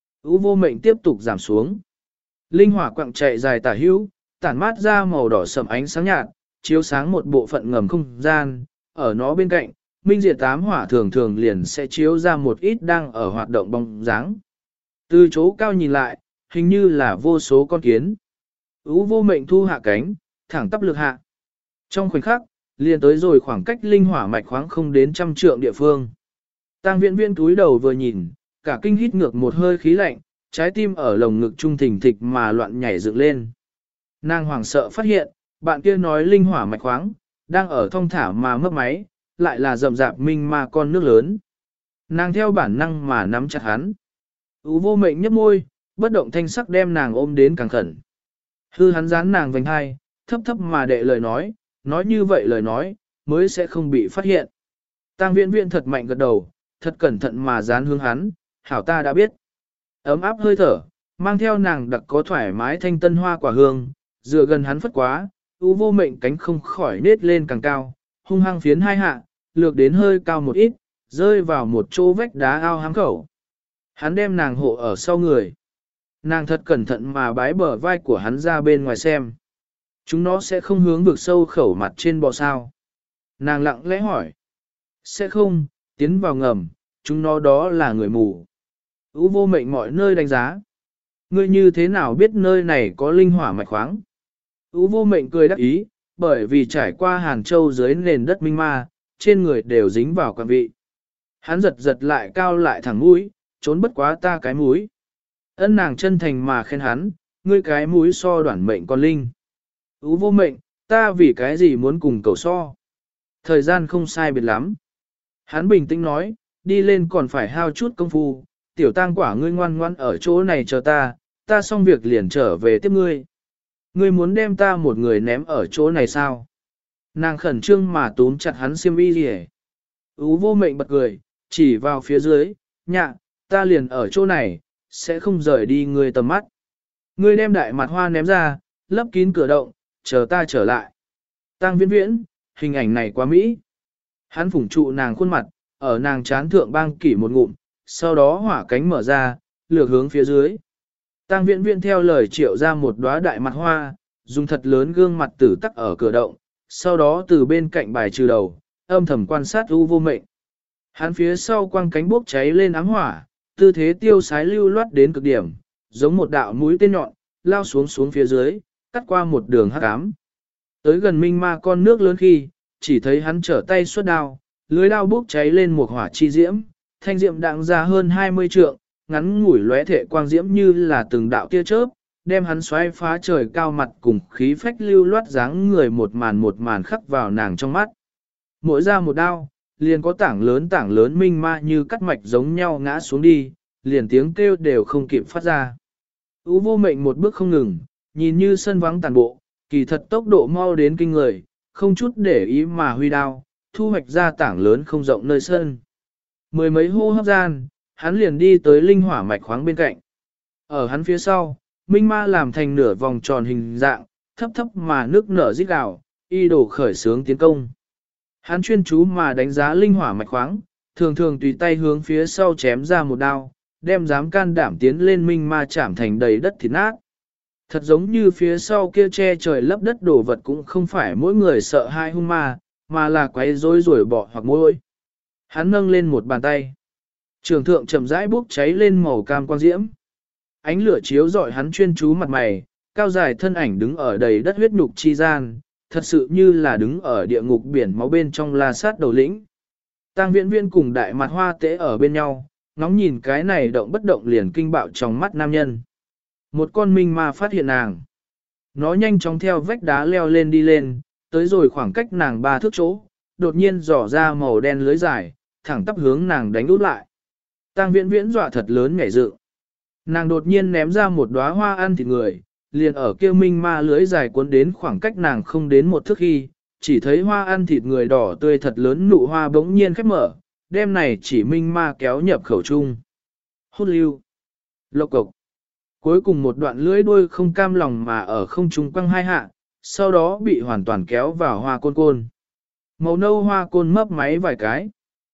Ú vô mệnh tiếp tục giảm xuống. Linh hỏa quặng chạy dài tả hữu, tản mát ra màu đỏ sẫm ánh sáng nhạt, chiếu sáng một bộ phận ngầm không gian, ở nó bên cạnh, minh diệt ám hỏa thường thường liền sẽ chiếu ra một ít đang ở hoạt động bóng dáng. Từ chỗ cao nhìn lại, hình như là vô số con kiến. Ú vô mệnh thu hạ cánh, thẳng tắp lực hạ. Trong khoảnh khắc, liền tới rồi khoảng cách linh hỏa mạch khoáng không đến 100 trượng địa phương. Tang Viễn Viễn túi đầu vừa nhìn, cả kinh hít ngược một hơi khí lạnh, trái tim ở lồng ngực trung thình thịch mà loạn nhảy dựng lên. Nàng hoảng sợ phát hiện, bạn kia nói linh hỏa mạch khoáng, đang ở thong thả mà mấp máy, lại là rậm rạp minh ma con nước lớn. Nàng theo bản năng mà nắm chặt hắn. Ú vô mệnh nhấp môi, bất động thanh sắc đem nàng ôm đến càng khẩn. Hư hắn dán nàng vành hai, thấp thấp mà đệ lời nói như vậy lời nói, mới sẽ không bị phát hiện. Tang Viễn Viễn thật mạnh gật đầu, thật cẩn thận mà dán hướng hắn, hảo ta đã biết. Ấm áp hơi thở, mang theo nàng đặc có thoải mái thanh tân hoa quả hương, dựa gần hắn phất quá, Ú vô mệnh cánh không khỏi nết lên càng cao, hung hăng phiến hai hạ, lược đến hơi cao một ít, rơi vào một chỗ vách đá ao hám khẩu. Hắn đem nàng hộ ở sau người. Nàng thật cẩn thận mà bái bờ vai của hắn ra bên ngoài xem. Chúng nó sẽ không hướng vực sâu khẩu mặt trên bò sao. Nàng lặng lẽ hỏi. Sẽ không, tiến vào ngầm, chúng nó đó là người mù. Ú vô mệnh mọi nơi đánh giá. Ngươi như thế nào biết nơi này có linh hỏa mạch khoáng? Ú vô mệnh cười đắc ý, bởi vì trải qua Hàn Châu dưới nền đất minh ma, trên người đều dính vào quan vị. Hắn giật giật lại cao lại thẳng mũi, trốn bất quá ta cái mũi. Ân nàng chân thành mà khen hắn, ngươi cái mũi so đoản mệnh con linh. Ú vô mệnh, ta vì cái gì muốn cùng cậu so. Thời gian không sai biệt lắm. Hắn bình tĩnh nói, đi lên còn phải hao chút công phu, tiểu tang quả ngươi ngoan ngoan ở chỗ này chờ ta xong việc liền trở về tiếp ngươi. Ngươi muốn đem ta một người ném ở chỗ này sao? Nàng khẩn trương mà túm chặt hắn xiêm y rìa. Ú vô mệnh bật cười, chỉ vào phía dưới, nhạ, ta liền ở chỗ này, sẽ không rời đi ngươi tầm mắt. Ngươi đem đại mặt hoa ném ra, lấp kín cửa động, chờ ta trở lại. Tăng Viễn Viễn, hình ảnh này quá mỹ. Hắn phủng trụ nàng khuôn mặt, ở nàng chán thượng bang kỷ một ngụm, sau đó hỏa cánh mở ra, lược hướng phía dưới. Tăng Viễn Viễn theo lời triệu ra một đóa đại mặt hoa, dùng thật lớn gương mặt tử tắc ở cửa động, sau đó từ bên cạnh bài trừ đầu, âm thầm quan sát U vô mệnh. Hắn phía sau quang cánh bốc cháy lên ám hỏa, tư thế tiêu sái lưu loát đến cực điểm, giống một đạo mũi tên nhọn, lao xuống phía dưới, cắt qua một đường hắc ám. Tới gần minh ma con nước lớn khi, chỉ thấy hắn trở tay xuất đao, lưới đao bốc cháy lên một hỏa chi diễm, thanh diệm đặng ra hơn 20 trượng, ngắn ngủi lóe thể quang diễm như là từng đạo tia chớp, đem hắn xoáy phá trời cao mặt cùng khí phách lưu loát dáng người một màn khắc vào nàng trong mắt. Mỗi ra một đao, liền có tảng lớn minh ma như cắt mạch giống nhau ngã xuống đi, liền tiếng kêu đều không kịp phát ra. Ú vô mệnh một bước không ngừng, nhìn như sân vắng tàn bộ, kỳ thật tốc độ mau đến kinh người, không chút để ý mà huy đao, thu hoạch ra tảng lớn không rộng nơi sân. Mười mấy hô hấp gian, hắn liền đi tới linh hỏa mạch khoáng bên cạnh. Ở hắn phía sau, minh ma làm thành nửa vòng tròn hình dạng, thấp thấp mà nước nở rít gào, y đổ khởi sướng tiến công. Hắn chuyên chú mà đánh giá linh hỏa mạch khoáng, thường thường tùy tay hướng phía sau chém ra một đao, đem dám can đảm tiến lên minh ma chạm thành đầy đất thịt nát. Thật giống như phía sau kia che trời lấp đất đổ vật cũng không phải mỗi người sợ hai hung ma, mà là quấy rối rồi bỏ hoặc môi. Hắn nâng lên một bàn tay. Trường thượng chậm rãi bốc cháy lên màu cam quang diễm. Ánh lửa chiếu rọi hắn chuyên chú mặt mày, cao dài thân ảnh đứng ở đầy đất huyết nhục chi gian, thật sự như là đứng ở địa ngục biển máu bên trong la sát đầu lĩnh. Tăng Viễn Viễn cùng đại mặt hoa tế ở bên nhau, ngóng nhìn cái này động bất động liền kinh bạo trong mắt nam nhân. Một con minh ma phát hiện nàng. Nó nhanh chóng theo vách đá leo lên đi lên, tới rồi khoảng cách nàng 3 thước chỗ, đột nhiên dò ra màu đen lưới dài, thẳng tắp hướng nàng đánh út lại. Tăng Viễn Viễn dọa thật lớn nhảy dựng. Nàng đột nhiên ném ra một đóa hoa ăn thịt người, liền ở kia minh ma lưới dài cuốn đến khoảng cách nàng không đến 1 thước khi, chỉ thấy hoa ăn thịt người đỏ tươi thật lớn nụ hoa bỗng nhiên khép mở, đem này chỉ minh ma kéo nhập khẩu trung. Hút lưu. Lộc cộc. Cuối cùng một đoạn lưỡi đuôi không cam lòng mà ở không trung quăng hai hạ, sau đó bị hoàn toàn kéo vào hoa côn côn. Màu nâu hoa côn mấp máy vài cái.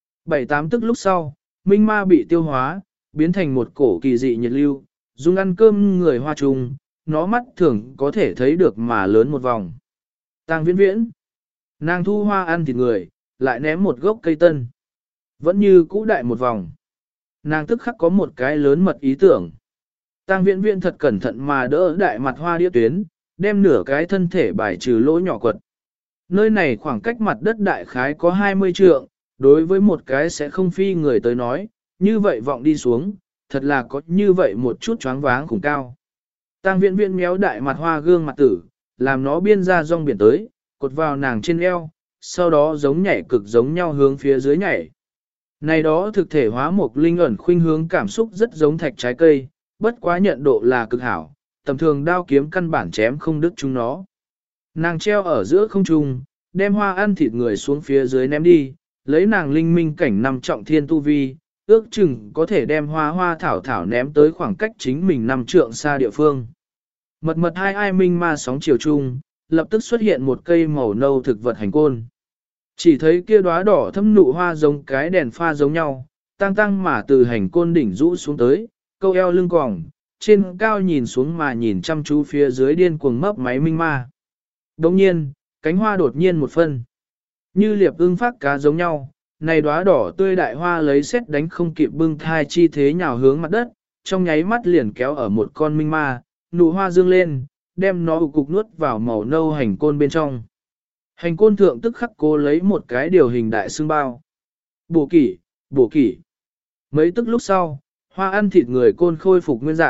7-8 tức lúc sau, minh ma bị tiêu hóa, biến thành một cổ kỳ dị nhiệt lưu, dùng ăn cơm người hoa trùng, nó mắt thường có thể thấy được mà lớn một vòng. Tăng Viễn Viễn. Nàng thu hoa ăn thịt người, lại ném một gốc cây tân. Vẫn như cũ đại một vòng. Nàng tức khắc có một cái lớn mật ý tưởng. Tăng Viễn Viễn thật cẩn thận mà đỡ đại mặt hoa đĩa tuyến, đem nửa cái thân thể bài trừ lỗ nhỏ quật. Nơi này khoảng cách mặt đất đại khái có 20 trượng, đối với một cái sẽ không phi người tới nói, như vậy vọng đi xuống, thật là có như vậy một chút choáng váng khủng cao. Tăng Viễn Viễn méo đại mặt hoa gương mặt tử, làm nó biên ra rong biển tới, cột vào nàng trên eo, sau đó giống nhảy cực giống nhau hướng phía dưới nhảy. Này đó thực thể hóa một linh ẩn khuynh hướng cảm xúc rất giống thạch trái cây, bất quá nhận độ là cực hảo, tầm thường đao kiếm căn bản chém không đứt chúng nó. Nàng treo ở giữa không trung, đem hoa ăn thịt người xuống phía dưới ném đi, lấy nàng linh minh cảnh nằm trọng thiên tu vi, ước chừng có thể đem hoa thảo thảo ném tới khoảng cách chính mình 5 trượng xa địa phương. Mật mật hai ai minh ma sóng chiều chung, lập tức xuất hiện một cây màu nâu thực vật hành côn. Chỉ thấy kia đóa đỏ thâm nụ hoa giống cái đèn pha giống nhau, tăng tăng mà từ hành côn đỉnh rũ xuống tới, câu eo lưng còng, trên cao nhìn xuống mà nhìn chăm chú phía dưới điên cuồng mấp máy minh ma. Đồng nhiên, cánh hoa đột nhiên một phân. Như liệp ưng phát cá giống nhau, này đóa đỏ tươi đại hoa lấy xét đánh không kịp bưng thai chi thế nhào hướng mặt đất, trong nháy mắt liền kéo ở một con minh ma, nụ hoa dương lên, đem nó cục nuốt vào màu nâu hành côn bên trong. Hành côn thượng tức khắc cố lấy một cái điều hình đại xương bao. Bổ kỷ. Mấy tức lúc sau, hoa ăn thịt người côn khôi phục nguyên dạng,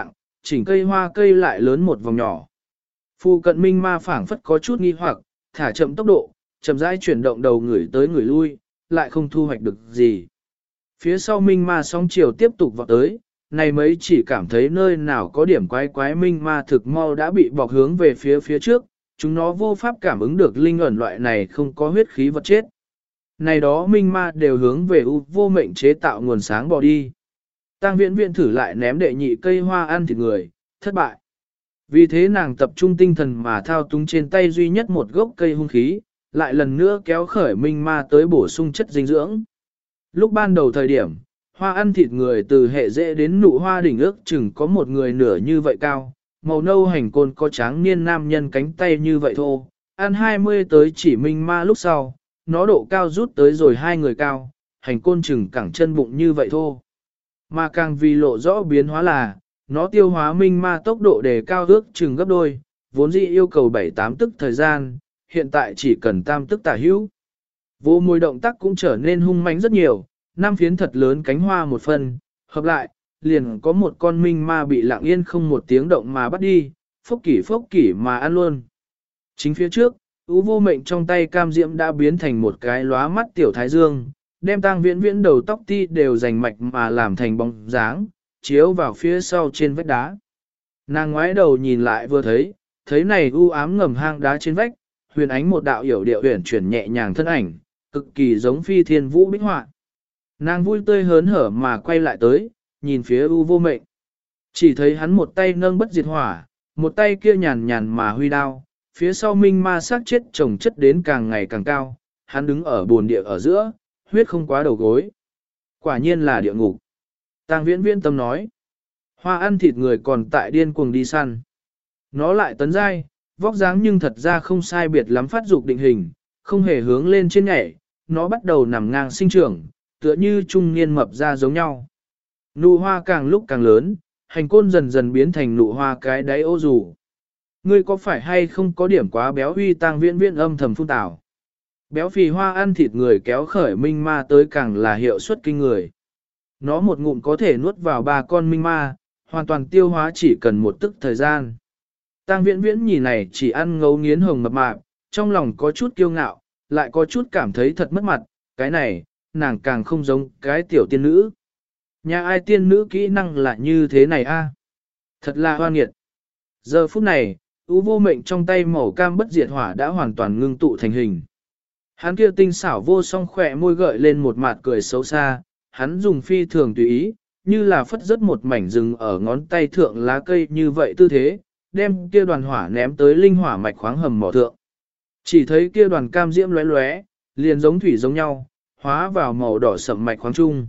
chỉnh cây hoa cây lại lớn một vòng nhỏ. Phu cận minh ma phảng phất có chút nghi hoặc, thả chậm tốc độ, chậm rãi chuyển động đầu người tới người lui, lại không thu hoạch được gì. Phía sau minh ma sóng chiều tiếp tục vọt tới, này mấy chỉ cảm thấy nơi nào có điểm quái quái minh ma thực mau đã bị bọc hướng về phía trước, chúng nó vô pháp cảm ứng được linh ẩn loại này không có huyết khí vật chết. Này đó minh ma đều hướng về u vô mệnh chế tạo nguồn sáng bỏ đi. Tang Viễn Viễn thử lại ném đệ nhị cây hoa ăn thịt người, thất bại. Vì thế nàng tập trung tinh thần mà thao túng trên tay duy nhất một gốc cây hung khí, lại lần nữa kéo khởi minh ma tới bổ sung chất dinh dưỡng. Lúc ban đầu thời điểm, hoa ăn thịt người từ hệ rễ đến nụ hoa đỉnh ước chừng có một người nửa như vậy cao, màu nâu hành côn có tráng niên nam nhân cánh tay như vậy thô, ăn 20 tới chỉ minh ma lúc sau, nó độ cao rút tới rồi hai người cao, hành côn chừng cẳng chân bụng như vậy thô. Mà càng vì lộ rõ biến hóa là, nó tiêu hóa minh ma tốc độ đề cao ước chừng gấp đôi, vốn dĩ yêu cầu 7-8 tức thời gian, hiện tại chỉ cần tam tức tả hữu. Vô môi động tác cũng trở nên hung mãnh rất nhiều, 5 phiến thật lớn cánh hoa một phần, hợp lại, liền có một con minh ma bị lặng yên không một tiếng động mà bắt đi, phốc kỷ mà ăn luôn. Chính phía trước, ú vô mệnh trong tay cam diễm đã biến thành một cái lóa mắt tiểu thái dương, đem Tang Viễn Viễn đầu tóc ti đều rành mạch mà làm thành bóng dáng, chiếu vào phía sau trên vách đá. Nàng ngoái đầu nhìn lại vừa thấy này u ám ngầm hang đá trên vách, huyền ánh một đạo hiểu điệu huyền chuyển nhẹ nhàng thân ảnh, cực kỳ giống phi thiên vũ bích họa. Nàng vui tươi hớn hở mà quay lại tới, nhìn phía u vô mệnh. Chỉ thấy hắn một tay nâng bất diệt hỏa, một tay kia nhàn nhàn mà huy đao, phía sau minh ma sát chết chồng chất đến càng ngày càng cao, hắn đứng ở bồn địa ở giữa, huyết không quá đầu gối. Quả nhiên là địa ngục. Tang Viễn Viễn tâm nói. Hoa ăn thịt người còn tại điên cuồng đi săn. Nó lại tấn giai, vóc dáng nhưng thật ra không sai biệt lắm phát dục định hình, không hề hướng lên trên nhảy, nó bắt đầu nằm ngang sinh trưởng, tựa như trung niên mập ra giống nhau. Nụ hoa càng lúc càng lớn, hành côn dần dần biến thành nụ hoa cái đáy ô dù. Ngươi có phải hay không có điểm quá béo huy? Tang Viễn Viễn âm thầm phun tảo. Béo phì hoa ăn thịt người kéo khởi minh ma tới càng là hiệu suất kinh người. Nó một ngụm có thể nuốt vào 3 con minh ma, hoàn toàn tiêu hóa chỉ cần một tức thời gian. Tang Viễn Viễn nhìn này chỉ ăn ngấu nghiến hồng mập mạp, trong lòng có chút kiêu ngạo, lại có chút cảm thấy thật mất mặt, cái này, nàng càng không giống cái tiểu tiên nữ. Nhà ai tiên nữ kỹ năng là như thế này a? Thật là hoa nghiệt. Giờ phút này, ú vô mệnh trong tay màu cam bất diệt hỏa đã hoàn toàn ngưng tụ thành hình. Hắn kia tinh xảo vô song khỏe môi gợi lên một mặt cười xấu xa, hắn dùng phi thường tùy ý, như là phất rất một mảnh rừng ở ngón tay thượng lá cây như vậy tư thế, đem kia đoàn hỏa ném tới linh hỏa mạch khoáng hầm mỏ thượng. Chỉ thấy kia đoàn cam diễm lóe lóe, liền giống thủy giống nhau, hóa vào màu đỏ sẫm mạch khoáng trung.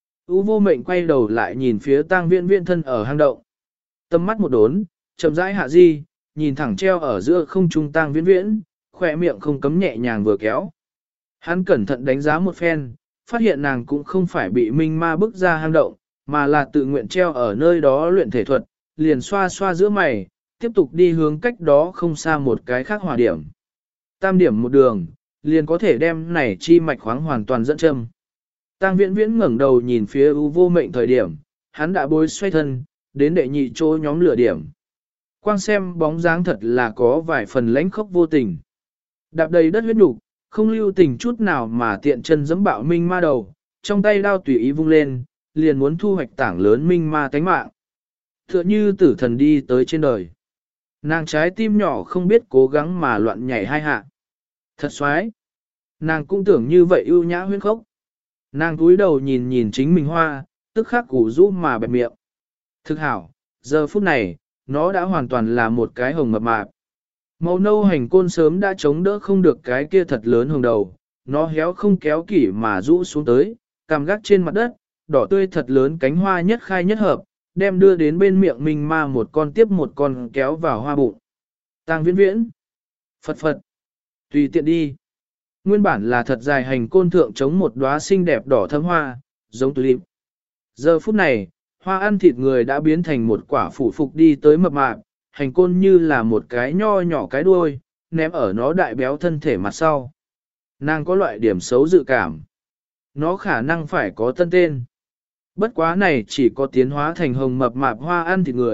U vô mệnh quay đầu lại nhìn phía Tang Viễn Viễn thân ở hang động. Tâm mắt một đốn, chậm rãi hạ di, nhìn thẳng treo ở giữa không trung Tang Viễn Viễn, khỏe miệng không cấm nhẹ nhàng vừa kéo. Hắn cẩn thận đánh giá một phen, phát hiện nàng cũng không phải bị minh ma bức ra hang động, mà là tự nguyện treo ở nơi đó luyện thể thuật, liền xoa xoa giữa mày, tiếp tục đi hướng cách đó không xa một cái khác hỏa điểm. Tam điểm một đường, liền có thể đem này chi mạch khoáng hoàn toàn dẫn châm. Tang Viễn Viễn ngẩng đầu nhìn phía u vô mệnh thời điểm, hắn đã bối xoay thân, đến đệ nhị chỗ nhóm lửa điểm. Quang xem bóng dáng thật là có vài phần lãnh khốc vô tình. Đạp đầy đất huyết nục, không lưu tình chút nào mà tiện chân giẫm bạo minh ma đầu, trong tay đao tùy ý vung lên, liền muốn thu hoạch tảng lớn minh ma tánh mạng. Tựa như tử thần đi tới trên đời. Nàng trái tim nhỏ không biết cố gắng mà loạn nhảy hai hạ. Thật xoái. Nàng cũng tưởng như vậy ưu nhã huyên khốc. Nàng cúi đầu nhìn nhìn chính mình hoa, tức khắc củ rũ mà bẹp miệng. Thực hảo, giờ phút này, nó đã hoàn toàn là một cái hồng mập mạp. Màu nâu hành côn sớm đã chống đỡ không được cái kia thật lớn hồng đầu, nó héo không kéo kỷ mà rũ xuống tới, cằm gác trên mặt đất, đỏ tươi thật lớn cánh hoa nhất khai nhất hợp, đem đưa đến bên miệng mình ma một con tiếp một con kéo vào hoa bụng. Tang Viễn Viễn, Phật Phật, tùy tiện đi. Nguyên bản là thật dài hành côn thượng chống một đóa xinh đẹp đỏ thấm hoa, giống tulip. Giờ phút này, hoa ăn thịt người đã biến thành một quả phủ phục đi tới mập mạp, hành côn như là một cái nho nhỏ cái đuôi, ném ở nó đại béo thân thể mặt sau. Nàng có loại điểm xấu dự cảm. Nó khả năng phải có tân tên. Bất quá này chỉ có tiến hóa thành hồng mập mạp hoa ăn thịt người,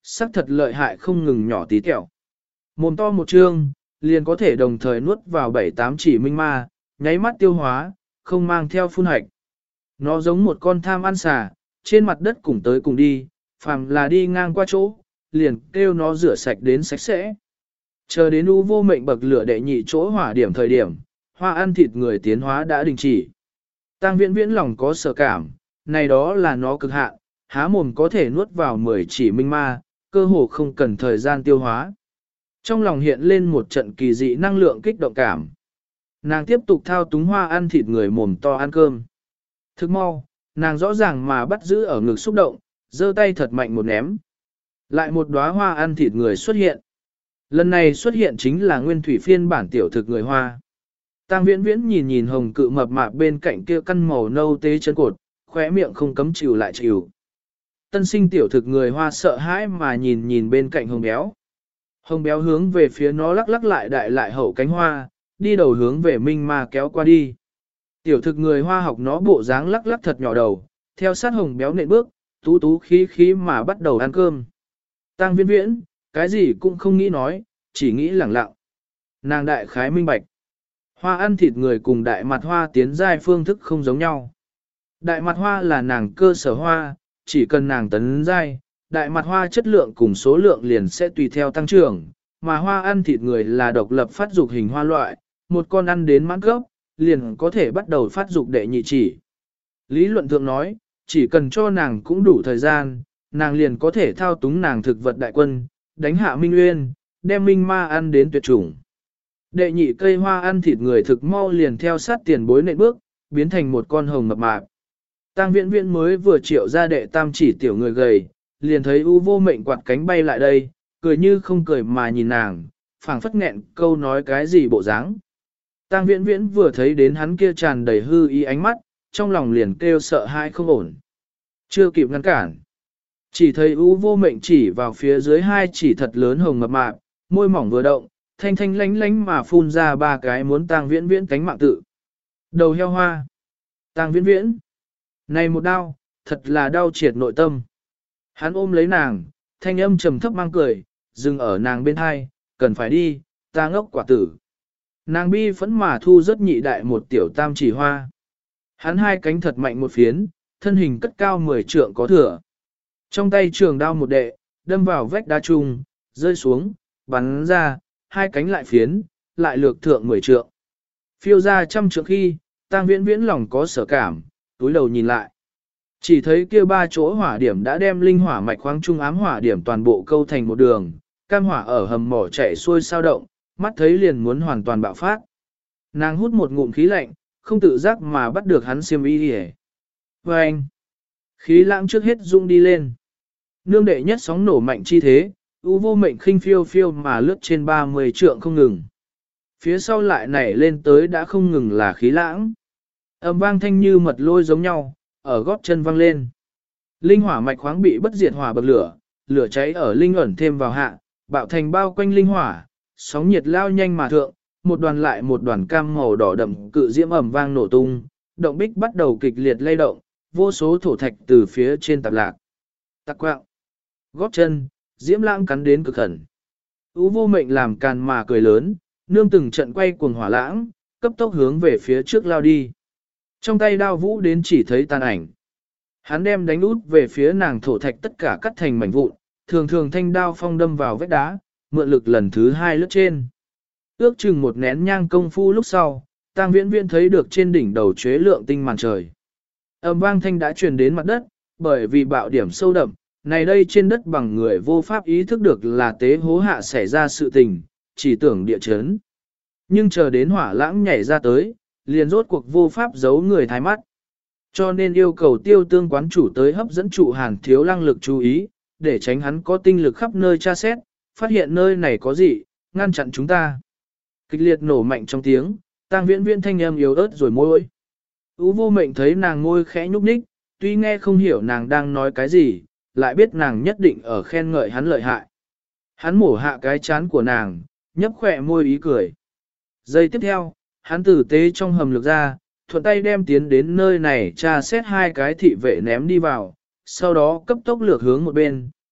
sắc thật lợi hại không ngừng nhỏ tí tẹo. Mồm to một trương, liền có thể đồng thời nuốt vào 7-8 chỉ minh ma, nháy mắt tiêu hóa, không mang theo phun hạch. Nó giống một con tham ăn xà, trên mặt đất cùng tới cùng đi, phàm là đi ngang qua chỗ, liền kêu nó rửa sạch đến sạch sẽ. Chờ đến U Vô Mệnh bậc lửa đệ nhị chỗ hỏa điểm thời điểm, hoa ăn thịt người tiến hóa đã đình chỉ. Tang Viễn Viễn lòng có sở cảm, này đó là nó cực hạn, há mồm có thể nuốt vào 10 chỉ minh ma, cơ hồ không cần thời gian tiêu hóa. Trong lòng hiện lên một trận kỳ dị năng lượng kích động cảm. Nàng tiếp tục thao túng hoa ăn thịt người mồm to ăn cơm. Thức mau, nàng rõ ràng mà bắt giữ ở ngực xúc động, giơ tay thật mạnh một ném. Lại một đóa hoa ăn thịt người xuất hiện. Lần này xuất hiện chính là nguyên thủy phiên bản tiểu thực người hoa. Tang Viễn Viễn nhìn nhìn hồng cự mập mạp bên cạnh kia căn màu nâu tế chân cột, khóe miệng không cấm chịu lại chịu. Tân sinh tiểu thực người hoa sợ hãi mà nhìn nhìn bên cạnh hồng béo. Hồng béo hướng về phía nó lắc lắc lại đại lại hậu cánh hoa, đi đầu hướng về minh ma kéo qua đi. Tiểu thực người hoa học nó bộ dáng lắc lắc thật nhỏ đầu, theo sát hồng béo nện bước, tú tú khí khí mà bắt đầu ăn cơm. Tang Viễn Viễn, cái gì cũng không nghĩ nói, chỉ nghĩ lẳng lặng. Nàng đại khái minh bạch. Hoa ăn thịt người cùng đại mặt hoa tiến giai phương thức không giống nhau. Đại mặt hoa là nàng cơ sở hoa, chỉ cần nàng tấn giai, đại mặt hoa chất lượng cùng số lượng liền sẽ tùy theo tăng trưởng, mà hoa ăn thịt người là độc lập phát dục hình hoa loại, một con ăn đến mãn gốc, liền có thể bắt đầu phát dục đệ nhị chỉ. Lý luận thượng nói, chỉ cần cho nàng cũng đủ thời gian, nàng liền có thể thao túng nàng thực vật đại quân, đánh hạ Minh Uyên, đem Minh Ma ăn đến tuyệt chủng. Đệ nhị cây hoa ăn thịt người thực mau liền theo sát tiền bối nện bước, biến thành một con hồng mập mạp. Tang Viễn Viễn mới vừa triệu ra đệ tam chỉ tiểu người gầy, liền thấy U Vô Mệnh quạt cánh bay lại đây, cười như không cười mà nhìn nàng, phảng phất nghẹn câu nói cái gì bộ dáng. Tang Viễn Viễn vừa thấy đến hắn kia tràn đầy hư ý ánh mắt, trong lòng liền kêu sợ hãi không ổn. Chưa kịp ngăn cản. Chỉ thấy U Vô Mệnh chỉ vào phía dưới hai chỉ thật lớn hồng mập mạp, môi mỏng vừa động, thanh thanh lánh lánh mà phun ra ba cái muốn Tang Viễn Viễn cánh mạng tự. Đầu heo hoa. Tang Viễn Viễn. Này một đau, thật là đau triệt nội tâm. Hắn ôm lấy nàng, thanh âm trầm thấp mang cười, dừng ở nàng bên hai, cần phải đi, ta ngốc quả tử. Nàng bi phẫn mà thu rất nhị đại một tiểu tam chỉ hoa. Hắn hai cánh thật mạnh một phiến, thân hình cất cao 10 trượng có thừa. Trong tay trường đao một đệ, đâm vào vách đá trung, rơi xuống, bắn ra, hai cánh lại phiến, lại lược thượng 10 trượng. Phiêu ra trăm trượng khi, Tang Viễn Viễn lòng có sở cảm, túi đầu nhìn lại. Chỉ thấy kia ba chỗ hỏa điểm đã đem linh hỏa mạch khoáng trung ám hỏa điểm toàn bộ câu thành một đường, cam hỏa ở hầm mỏ chạy xuôi sao động, mắt thấy liền muốn hoàn toàn bạo phát. Nàng hút một ngụm khí lạnh, không tự giác mà bắt được hắn xiêm y đi. Và anh, khí lãng trước hết rung đi lên. Nương đệ nhất sóng nổ mạnh chi thế, U Vô Mệnh khinh phiêu phiêu mà lướt trên 30 trượng không ngừng. Phía sau lại nảy lên tới đã không ngừng là khí lãng. Âm vang thanh như mật lôi giống nhau, ở gót chân vang lên. Linh hỏa mạch khoáng bị bất diệt hỏa bậc lửa, lửa cháy ở linh ẩn thêm vào hạ, bạo thành bao quanh linh hỏa, sóng nhiệt lao nhanh mà thượng, một đoàn lại một đoàn cam màu đỏ đậm cự diễm ầm vang nổ tung, động bích bắt đầu kịch liệt lay động, vô số thổ thạch từ phía trên tạp lạc. Tạc quạng, gót chân, diễm lãng cắn đến cực khẩn. U Vô Mệnh làm càn mà cười lớn, nương từng trận quay cuồng hỏa lãng, cấp tốc hướng về phía trước lao đi. Trong tay đao vũ đến chỉ thấy tàn ảnh. Hắn đem đánh út về phía nàng thổ thạch tất cả cắt thành mảnh vụn, thường thường thanh đao phong đâm vào vách đá, mượn lực lần thứ hai lướt trên. Ước chừng một nén nhang công phu lúc sau, Tang Viễn Viễn thấy được trên đỉnh đầu chế lượng tinh màn trời. Âm vang thanh đã truyền đến mặt đất, bởi vì bạo điểm sâu đậm, này đây trên đất bằng người vô pháp ý thức được là tế hố hạ xảy ra sự tình, chỉ tưởng địa chấn. Nhưng chờ đến hỏa lãng nhảy ra tới, liền rốt cuộc vô pháp giấu người thái mắt. Cho nên yêu cầu Tiêu Tương quán chủ tới hấp dẫn trụ Hàn Thiếu Lăng lực chú ý, để tránh hắn có tinh lực khắp nơi tra xét, phát hiện nơi này có gì, ngăn chặn chúng ta. Kịch liệt nổ mạnh trong tiếng, Tang Viễn Viễn thanh âm yếu ớt rồi môi. U Vô Mệnh thấy nàng môi khẽ nhúc nhích, tuy nghe không hiểu nàng đang nói cái gì, lại biết nàng nhất định ở khen ngợi hắn lợi hại. Hắn mổ hạ cái chán của nàng, nhấp khỏe môi ý cười. Giây tiếp theo, hắn tử tế trong hầm lực ra, thuận tay đem tiến đến nơi này tra xét hai cái thị vệ ném đi vào, sau đó cấp tốc lược hướng một bên,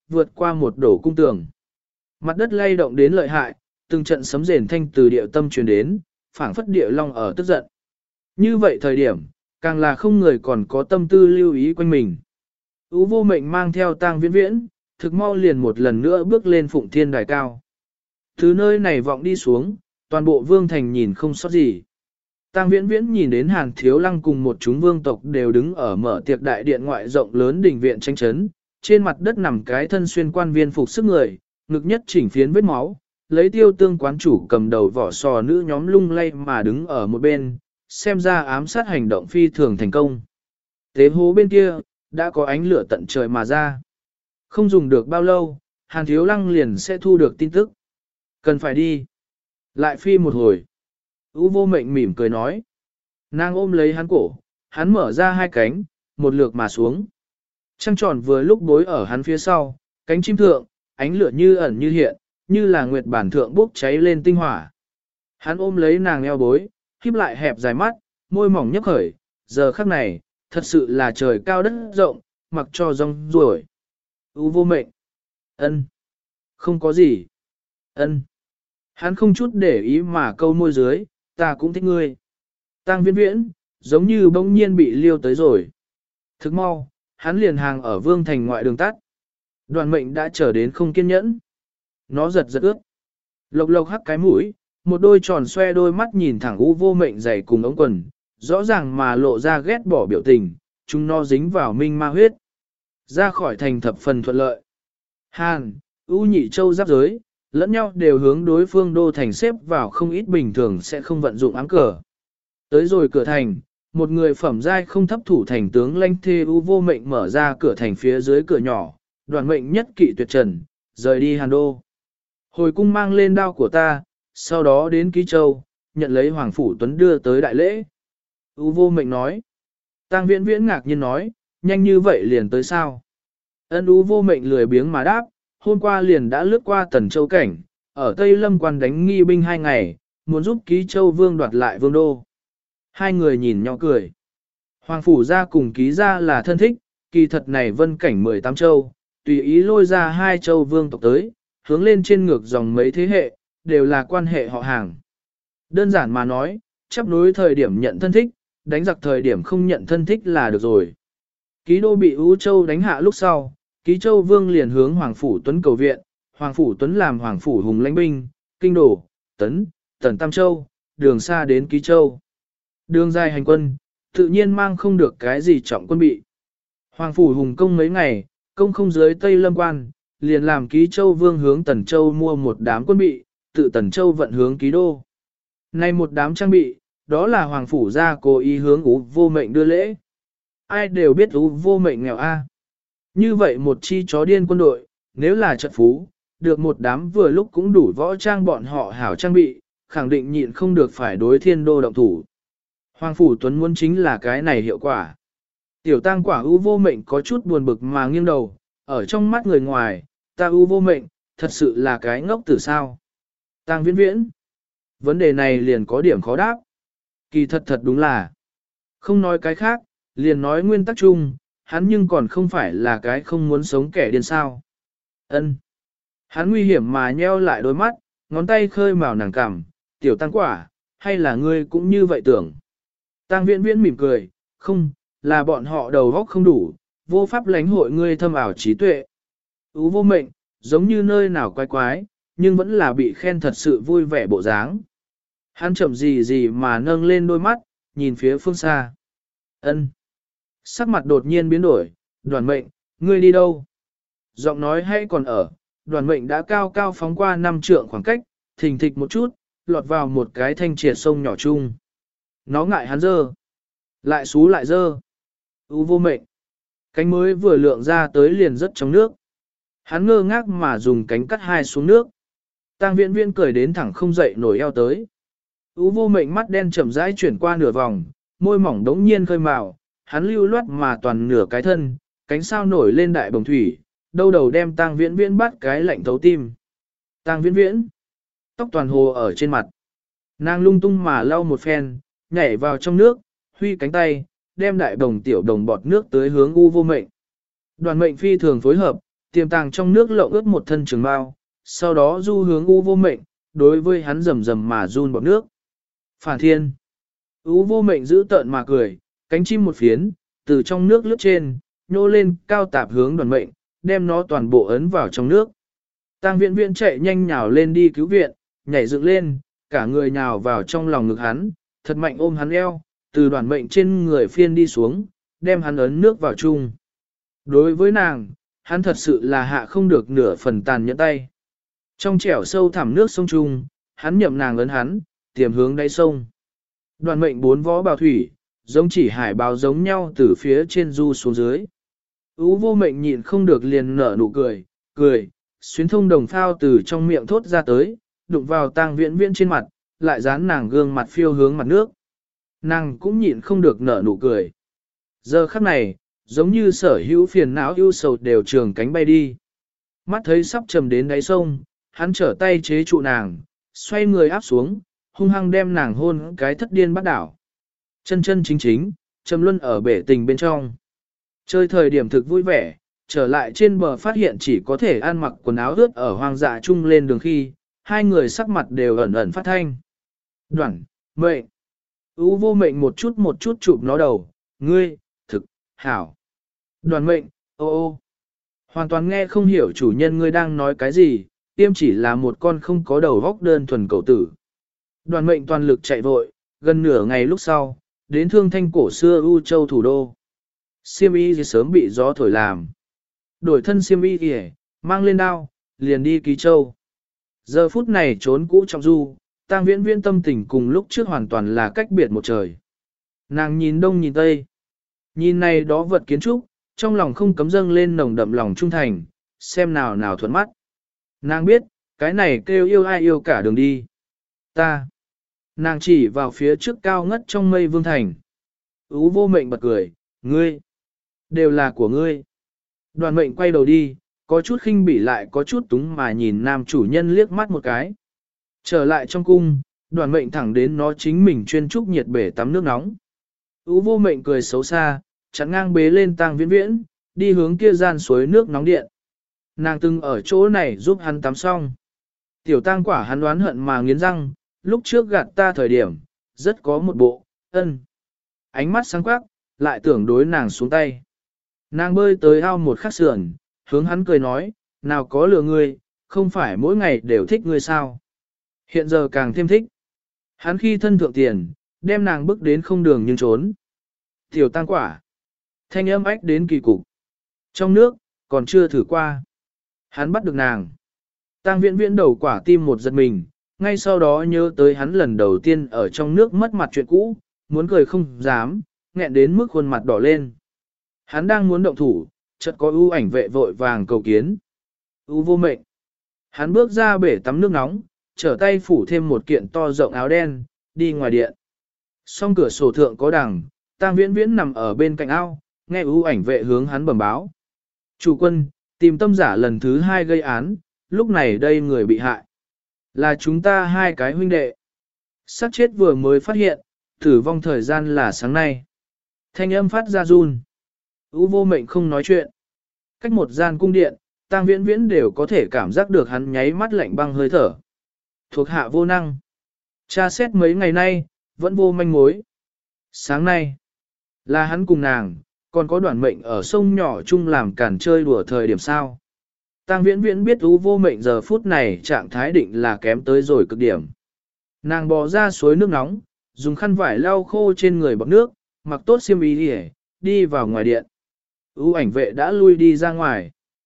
vượt qua một đổ cung tường. Mặt đất lay động đến lợi hại, từng trận sấm rền thanh từ địa tâm truyền đến, phảng phất địa long ở tức giận. Như vậy thời điểm, càng là không người còn có tâm tư lưu ý quanh mình. Ú vô mệnh mang theo tang viễn viễn, thực mau liền một lần nữa bước lên phụng thiên đài cao. Từ nơi này vọng đi xuống, toàn bộ vương thành nhìn không sót gì. Tang viễn viễn nhìn đến Hàn Thiếu Lăng cùng một chúng vương tộc đều đứng ở mở tiệc đại điện ngoại rộng lớn đình viện tranh chấn, trên mặt đất nằm cái thân xuyên quan viên phục sức người, ngực nhất chỉnh phiến vết máu, lấy Tiêu Tương quán chủ cầm đầu vỏ sò nữ nhóm lung lay mà đứng ở một bên, xem ra ám sát hành động phi thường thành công. Tế hố bên kia, đã có ánh lửa tận trời mà ra. Không dùng được bao lâu, Hàn Thiếu Lăng liền sẽ thu được tin tức. Cần phải đi. Lại phi một hồi. Ú vô mệnh mỉm cười nói. Nàng ôm lấy hắn cổ, hắn mở ra hai cánh, một lượt mà xuống. Trăng tròn vừa lúc bối ở hắn phía sau, cánh chim thượng, ánh lửa như ẩn như hiện, như là nguyệt bản thượng bốc cháy lên tinh hỏa. Hắn ôm lấy nàng eo bối, híp lại hẹp dài mắt, môi mỏng nhấp khởi, giờ khắc này, thật sự là trời cao đất rộng, mặc cho rong ruổi. Ú vô mệnh. Ân. Không có gì. Ân. Hắn không chút để ý mà câu môi dưới, ta cũng thích ngươi. Tang viễn viễn, giống như bỗng nhiên bị liêu tới rồi. Thức mau, hắn liền hàng ở vương thành ngoại đường tắt. Đoàn mệnh đã trở đến không kiên nhẫn. Nó giật giật ướt. Lộc lộc hắc cái mũi, một đôi tròn xoe đôi mắt nhìn thẳng U vô mệnh dày cùng ống quần, rõ ràng mà lộ ra ghét bỏ biểu tình, chúng nó dính vào minh ma huyết. Ra khỏi thành thập phần thuận lợi. Hàn, U nhị châu giáp giới, lẫn nhau đều hướng đối phương đô thành xếp vào không ít bình thường sẽ không vận dụng áng cờ. Tới rồi cửa thành, một người phẩm giai không thấp thủ thành tướng Lanh Thê U vô mệnh mở ra cửa thành phía dưới cửa nhỏ, đoàn mệnh nhất kỵ tuyệt trần, rời đi Hàn đô. Hồi cung mang lên đao của ta, sau đó đến Ký Châu, nhận lấy Hoàng Phủ Tuấn đưa tới đại lễ. U vô mệnh nói. Tang viễn viễn ngạc nhiên nói, nhanh như vậy liền tới sao? Ân U vô mệnh lười biếng mà đáp, hôm qua liền đã lướt qua Tần Châu cảnh, ở Tây Lâm quan đánh nghi binh 2 ngày, muốn giúp Ký Châu vương đoạt lại vương đô. Hai người nhìn nhau cười. Hoàng Phủ gia cùng Ký gia là thân thích, kỳ thật này vân cảnh 18 châu, tùy ý lôi ra 2 châu vương tộc tới, hướng lên trên ngược dòng mấy thế hệ, đều là quan hệ họ hàng. Đơn giản mà nói, chấp nối thời điểm nhận thân thích, đánh giặc thời điểm không nhận thân thích là được rồi. Ký đô bị Ú Châu đánh hạ lúc sau, Ký Châu Vương liền hướng Hoàng Phủ Tuấn cầu viện, Hoàng Phủ Tuấn làm Hoàng Phủ Hùng lãnh binh, kinh đổ, Tần Tam Châu, đường xa đến Ký Châu. Đường dài hành quân, tự nhiên mang không được cái gì trọng quân bị. Hoàng Phủ Hùng công mấy ngày, công không dưới Tây Lâm quan, liền làm Ký Châu Vương hướng Tần Châu mua một đám quân bị, tự Tần Châu vận hướng Ký đô. Này một đám trang bị, đó là Hoàng Phủ gia cố ý hướng Ú vô mệnh đưa lễ. Ai đều biết Ú vô mệnh nghèo a. Như vậy một chi chó điên quân đội, nếu là trận phú, được một đám vừa lúc cũng đủ võ trang bọn họ hảo trang bị, khẳng định nhịn không được phải đối Thiên đô động thủ. Hoàng Phủ Tuấn muốn chính là cái này hiệu quả. Tiểu tang quả Ú vô mệnh có chút buồn bực mà nghiêng đầu, ở trong mắt người ngoài, ta Ú vô mệnh, thật sự là cái ngốc tử sao. Tang viễn viễn. Vấn đề này liền có điểm khó đáp. Kỳ thật thật đúng là. Không nói cái khác, liền nói nguyên tắc chung, hắn nhưng còn không phải là cái không muốn sống kẻ điên sao. Ân. Hắn nguy hiểm mà nheo lại đôi mắt, ngón tay khơi màu nàng cằm, tiểu tăng quả, hay là ngươi cũng như vậy tưởng. Tang viễn viễn mỉm cười, không, là bọn họ đầu óc không đủ, vô pháp lãnh hội ngươi thâm ảo trí tuệ. Ú vô mệnh, giống như nơi nào quái quái, nhưng vẫn là bị khen thật sự vui vẻ bộ dáng. Hắn chậm gì gì mà nâng lên đôi mắt, nhìn phía phương xa. Ân. Sắc mặt đột nhiên biến đổi, đoàn mệnh, ngươi đi đâu? Giọng nói hay còn ở, đoàn mệnh đã cao cao phóng qua 5 trượng khoảng cách, thình thịch một chút, lọt vào một cái thanh triệt sông nhỏ chung. Nó ngại hắn dơ. Lại xú lại dơ. U vô mệnh. Cánh mới vừa lượng ra tới liền rất trong nước. Hắn ngơ ngác mà dùng cánh cắt hai xuống nước. Tang viễn viễn cười đến thẳng không dậy nổi eo tới. U vô mệnh mắt đen chậm rãi chuyển qua nửa vòng, môi mỏng đống nhiên khơi màu, hắn lưu loát mà toàn nửa cái thân, cánh sao nổi lên đại bồng thủy, đâu đầu đem Tang viễn viễn bắt cái lạnh thấu tim. Tang viễn viễn, tóc toàn hồ ở trên mặt. Nàng lung tung mà lau một phen, nhảy vào trong nước, huy cánh tay, đem đại đồng tiểu đồng bọt nước tới hướng U vô mệnh. Đoàn mệnh phi thường phối hợp, tiềm tàng trong nước lộng ướt một thân trường bao, sau đó du hướng U Vô Mệnh, đối với hắn rầm rầm mà run bọt nước. Phản thiên. U Vô Mệnh giữ tợn mà cười, cánh chim một phiến, từ trong nước lướt trên, nhô lên cao tạp hướng Đoàn Mệnh, đem nó toàn bộ ấn vào trong nước. Tang Viễn Viễn chạy nhanh nhào lên đi cứu viện, nhảy dựng lên, cả người nhào vào trong lòng ngực hắn, thật mạnh ôm hắn eo, từ Đoàn Mệnh trên người phiên đi xuống, đem hắn ấn nước vào chung. Đối với nàng, hắn thật sự là hạ không được nửa phần tàn nhẫn tay. Trong trẻo sâu thẳm nước sông chung, hắn nhậm nàng ấn hắn, tiềm hướng đáy sông. Đoàn Mệnh bốn vó bào thủy, giống chỉ hải báo giống nhau từ phía trên du xuống dưới. U Vô Mệnh nhịn không được liền nở nụ cười, cười, xuyến thông đồng phao từ trong miệng thốt ra tới, đụng vào Tang Viễn Viễn trên mặt, lại dán nàng gương mặt phiêu hướng mặt nước. Nàng cũng nhịn không được nở nụ cười. Giờ khắc này, giống như sở hữu phiền não ưu sầu đều trường cánh bay đi. Mắt thấy sắp trầm đến đáy sông, hắn trở tay chế trụ nàng, xoay người áp xuống, hung hăng đem nàng hôn cái thất điên bắt đảo. Chân chân chính chính, trầm luân ở bể tình bên trong. Chơi thời điểm thực vui vẻ, trở lại trên bờ phát hiện chỉ có thể ăn mặc quần áo ướt ở hoang dã chung lên đường khi, hai người sắc mặt đều ẩn ẩn phát thanh. Đoàn, Mệnh. U Vô Mệnh một chút chụp nó đầu, ngươi, thực, hảo. Đoàn Mệnh, ô ô. Hoàn toàn nghe không hiểu chủ nhân ngươi đang nói cái gì, tiêm chỉ là một con không có đầu góc đơn thuần cầu tử. Đoàn Mệnh toàn lực chạy vội, gần nửa ngày lúc sau, đến Thương Thanh cổ xưa U Châu thủ đô. Xiêm y thì sớm bị gió thổi làm. Đổi thân xiêm y thì mang lên đao, liền đi Ký Châu. Giờ phút này trốn cũ trong du, Tang Viễn Viễn tâm tình cùng lúc trước hoàn toàn là cách biệt một trời. Nàng nhìn đông nhìn tây, nhìn này đó vật kiến trúc, trong lòng không cấm dâng lên nồng đậm lòng trung thành, xem nào nào thuận mắt. Nàng biết, cái này kêu yêu ai yêu cả đường đi. Ta. Nàng chỉ vào phía trước cao ngất trong mây vương thành. U Vô Mệnh bật cười, ngươi. Đều là của ngươi. Đoàn Mệnh quay đầu đi, có chút khinh bỉ lại có chút túng mà nhìn nam chủ nhân liếc mắt một cái. Trở lại trong cung, Đoàn Mệnh thẳng đến nó chính mình chuyên trúc nhiệt bể tắm nước nóng. U Vô Mệnh cười xấu xa, chặn ngang bế lên Tang Viễn Viễn, đi hướng kia gian suối nước nóng điện. Nàng từng ở chỗ này giúp hắn tắm xong. Tiểu Tang Quả hắn đoán hận mà nghiến răng, lúc trước gạt ta thời điểm, rất có một bộ, ân. Ánh mắt sáng quắc, lại tưởng đối nàng xuống tay. Nàng bơi tới ao một khắc sườn, hướng hắn cười nói, nào có lừa ngươi, không phải mỗi ngày đều thích ngươi sao. Hiện giờ càng thêm thích. Hắn khi thân thượng tiền, đem nàng bước đến không đường nhưng trốn. Tiểu Tang Quả. Thanh âm ách đến kỳ cục. Trong nước, còn chưa thử qua. Hắn bắt được nàng. Tang Viễn Viễn đầu quả tim một giật mình, ngay sau đó nhớ tới hắn lần đầu tiên ở trong nước mất mặt chuyện cũ, muốn cười không dám, nghẹn đến mức khuôn mặt đỏ lên. Hắn đang muốn động thủ, chợt có ưu ảnh vệ vội vàng cầu kiến. U Vô Mệnh. Hắn bước ra bể tắm nước nóng, trở tay phủ thêm một kiện to rộng áo đen, đi ngoài điện. Song cửa sổ thượng có đằng, Tang Viễn Viễn nằm ở bên cạnh ao, nghe ưu ảnh vệ hướng hắn bẩm báo. Chủ quân, tìm tâm giả lần thứ 2 gây án, lúc này đây người bị hại. Là chúng ta hai cái huynh đệ. Xác chết vừa mới phát hiện, tử vong thời gian là sáng nay. Thanh âm phát ra run. U Vô Mệnh không nói chuyện. Cách một gian cung điện, Tang Viễn Viễn đều có thể cảm giác được hắn nháy mắt lạnh băng hơi thở. Thuộc hạ vô năng. Tra xét mấy ngày nay, vẫn vô manh mối. Sáng nay, là hắn cùng nàng, còn có Đoàn Mệnh ở sông nhỏ chung làm cản chơi đùa thời điểm sao. Tang Viễn Viễn biết U Vô Mệnh giờ phút này trạng thái định là kém tới rồi cực điểm. Nàng bò ra suối nước nóng, dùng khăn vải lau khô trên người bọt nước, mặc tốt xiêm y đi vào ngoài điện. U ảnh vệ đã lui đi ra ngoài.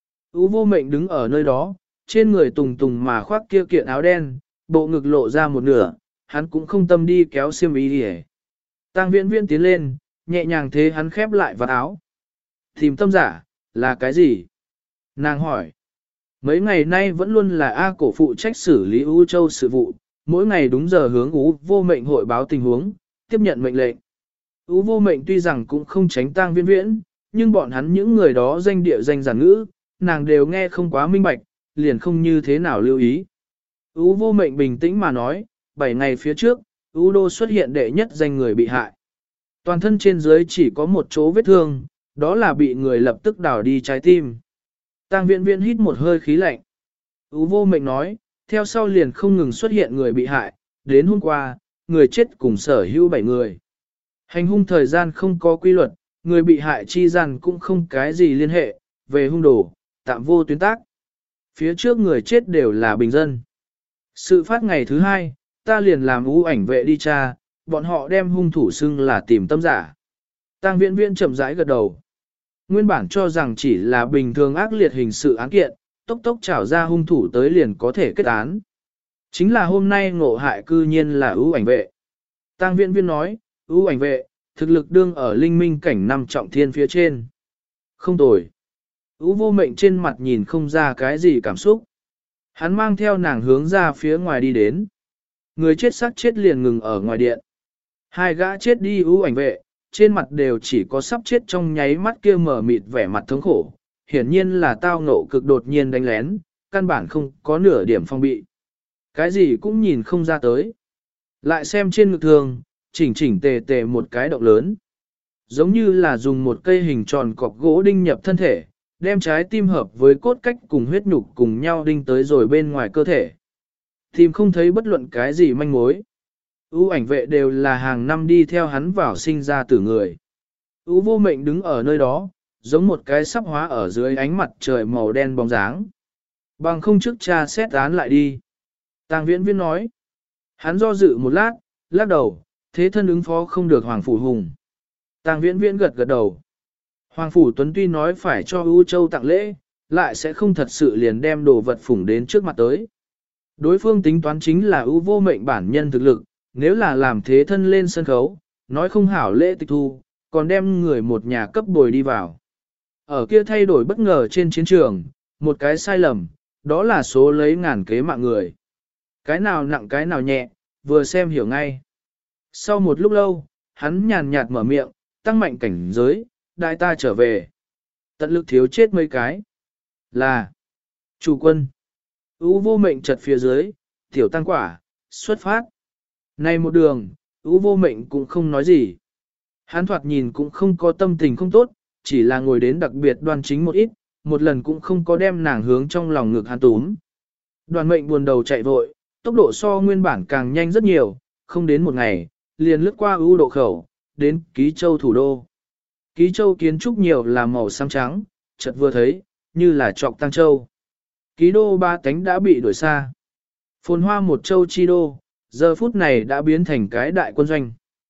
U Vô Mệnh đứng ở nơi đó, trên người tùng tùng mà khoác kia kiện áo đen, bộ ngực lộ ra một nửa, hắn cũng không tâm đi kéo xiêm y đi. Tang Viễn Viễn tiến lên, nhẹ nhàng thế hắn khép lại vạt áo. Tìm tâm giả, là cái gì? Nàng hỏi. Mấy ngày nay vẫn luôn là A Cổ phụ trách xử lý U Châu sự vụ, mỗi ngày đúng giờ hướng U Vô Mệnh hội báo tình huống, tiếp nhận mệnh lệnh. U Vô Mệnh tuy rằng cũng không tránh Tang Viễn Viễn, nhưng bọn hắn những người đó danh địa danh giản ngữ, nàng đều nghe không quá minh bạch, liền không như thế nào lưu ý. U Vô Mệnh bình tĩnh mà nói, 7 ngày phía trước, U Đô xuất hiện đệ nhất danh người bị hại. Toàn thân trên dưới chỉ có một chỗ vết thương, đó là bị người lập tức đào đi trái tim. Tang Viễn Viễn hít một hơi khí lạnh. Ú vô mệnh nói, theo sau liền không ngừng xuất hiện người bị hại, đến hôm qua, người chết cùng sở hữu 7 người. Hành hung thời gian không có quy luật, người bị hại chi gian cũng không cái gì liên hệ, về hung đồ, tạm vô tuyến tác. Phía trước người chết đều là bình dân. Sự phát ngày thứ 2, ta liền làm ưu ảnh vệ đi tra, bọn họ đem hung thủ xưng là tìm tâm giả. Tang Viễn Viễn chậm rãi gật đầu. Nguyên bản cho rằng chỉ là bình thường ác liệt hình sự án kiện, tốc tốc trảo ra hung thủ tới liền có thể kết án. Chính là hôm nay ngộ hại cư nhiên là ưu ảnh vệ. Tang Viễn Viễn nói, ưu ảnh vệ, thực lực đương ở linh minh cảnh 5 trọng thiên phía trên. Không tồi. Ưu vô mệnh trên mặt nhìn không ra cái gì cảm xúc. Hắn mang theo nàng hướng ra phía ngoài đi đến. Người chết xác chết liền ngừng ở ngoài điện. Hai gã chết đi ưu ảnh vệ, trên mặt đều chỉ có sắp chết trong nháy mắt kia mở mịt vẻ mặt thống khổ. Hiển nhiên là tao ngộ cực đột nhiên đánh lén, căn bản không có nửa điểm phong bị. Cái gì cũng nhìn không ra tới. Lại xem trên ngực thường, chỉnh chỉnh tề tề một cái động lớn. Giống như là dùng một cây hình tròn cọc gỗ đinh nhập thân thể, đem trái tim hợp với cốt cách cùng huyết nhục cùng nhau đinh tới rồi bên ngoài cơ thể. Tìm không thấy bất luận cái gì manh mối. Ưu ảnh vệ đều là hàng năm đi theo hắn vào sinh ra tử người. Ưu vô mệnh đứng ở nơi đó, giống một cái sắp hóa ở dưới ánh mặt trời màu đen bóng dáng. Bằng không trước cha xét án lại đi. Tang Viễn Viễn nói. Hắn do dự một lát, lắc đầu, thế thân ứng phó không được Hoàng Phủ Hùng. Tang Viễn Viễn gật gật đầu. Hoàng Phủ Tuấn tuy nói phải cho ưu châu tặng lễ, lại sẽ không thật sự liền đem đồ vật phủng đến trước mặt tới. Đối phương tính toán chính là ưu vô mệnh bản nhân thực lực, nếu là làm thế thân lên sân khấu, nói không hảo lễ tịch thu, còn đem người một nhà cấp bồi đi vào. Ở kia thay đổi bất ngờ trên chiến trường, một cái sai lầm, đó là số lấy ngàn kế mạng người. Cái nào nặng cái nào nhẹ, vừa xem hiểu ngay. Sau một lúc lâu, hắn nhàn nhạt mở miệng, tăng mạnh cảnh giới, đại ta trở về. Tận lực thiếu chết mấy cái. Là chủ quân. Ú vô mệnh chật phía dưới, tiểu tăng quả, xuất phát. Này một đường, Ú vô mệnh cũng không nói gì. Hắn thoạt nhìn cũng không có tâm tình không tốt, chỉ là ngồi đến đặc biệt đoan chính một ít, một lần cũng không có đem nàng hướng trong lòng ngực hắn túm. Đoàn mệnh buồn đầu chạy vội, tốc độ so nguyên bản càng nhanh rất nhiều, không đến một ngày, liền lướt qua ưu độ khẩu, đến Ký Châu thủ đô. Ký Châu kiến trúc nhiều là màu xám trắng, chợt vừa thấy, như là trọc Tăng Châu. Ký đô ba tánh đã bị đuổi xa. Phồn hoa một châu chi đô, giờ phút này đã biến thành cái đại quân doanh.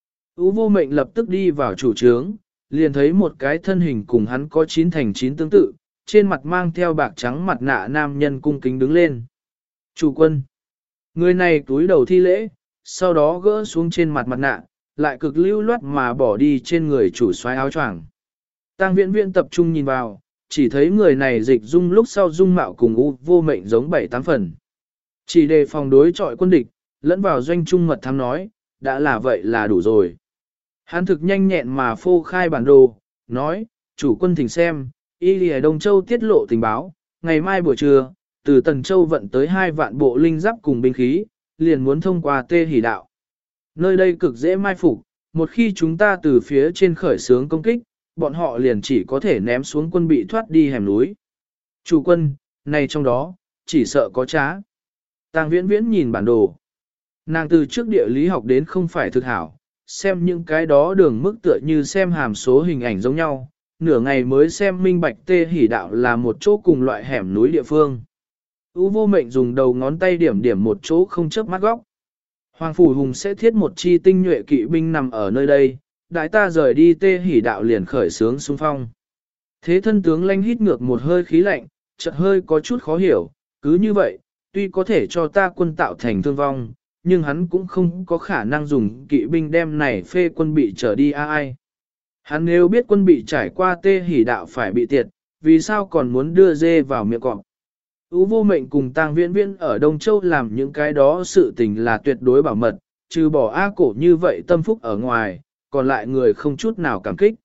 Ú vô mệnh lập tức đi vào chủ trướng, liền thấy một cái thân hình cùng hắn có 9 thành 9 tương tự, trên mặt mang theo bạc trắng mặt nạ nam nhân cung kính đứng lên. Chủ quân. Người này túi đầu thi lễ, sau đó gỡ xuống trên mặt mặt nạ, lại cực lưu loát mà bỏ đi trên người chủ soái áo choàng. Tang Viễn Viễn tập trung nhìn vào, chỉ thấy người này dịch dung lúc sau dung mạo cùng U vô mệnh giống 7-8 phần. Chỉ đề phòng đối trọi quân địch, lẫn vào doanh trung mật thám nói, đã là vậy là đủ rồi. Hắn thực nhanh nhẹn mà phô khai bản đồ, nói, chủ quân thỉnh xem, Y Lìa Đông Châu tiết lộ tình báo, ngày mai buổi trưa, từ Tần Châu vận tới 2 vạn bộ linh giáp cùng binh khí, liền muốn thông qua Tê Hỷ Đạo. Nơi đây cực dễ mai phục, một khi chúng ta từ phía trên khởi xướng công kích, bọn họ liền chỉ có thể ném xuống quân bị thoát đi hẻm núi. Chủ quân, này trong đó, chỉ sợ có trá. Tang Viễn Viễn nhìn bản đồ. Nàng từ trước địa lý học đến không phải thực hảo, xem những cái đó đường mức tựa như xem hàm số hình ảnh giống nhau, nửa ngày mới xem minh bạch Tê Hỷ Đạo là một chỗ cùng loại hẻm núi địa phương. Ú vô mệnh dùng đầu ngón tay điểm điểm một chỗ không chớp mắt góc. Hoàng Phủ Hùng sẽ thiết một chi tinh nhuệ kỵ binh nằm ở nơi đây, đại ta rời đi Tê Hỷ Đạo liền khởi sướng xung phong. Thế thân tướng lanh hít ngược một hơi khí lạnh, chợt hơi có chút khó hiểu, cứ như vậy, tuy có thể cho ta quân tạo thành thương vong, nhưng hắn cũng không có khả năng dùng kỵ binh đem này phê quân bị trở đi ai. Hắn nếu biết quân bị trải qua Tê Hỷ Đạo phải bị tiệt, vì sao còn muốn đưa dê vào miệng cọp. Ú vô mệnh cùng Tang Viễn Viễn ở Đông Châu làm những cái đó sự tình là tuyệt đối bảo mật, trừ bỏ A Cổ như vậy tâm phúc ở ngoài, còn lại người không chút nào cảm kích.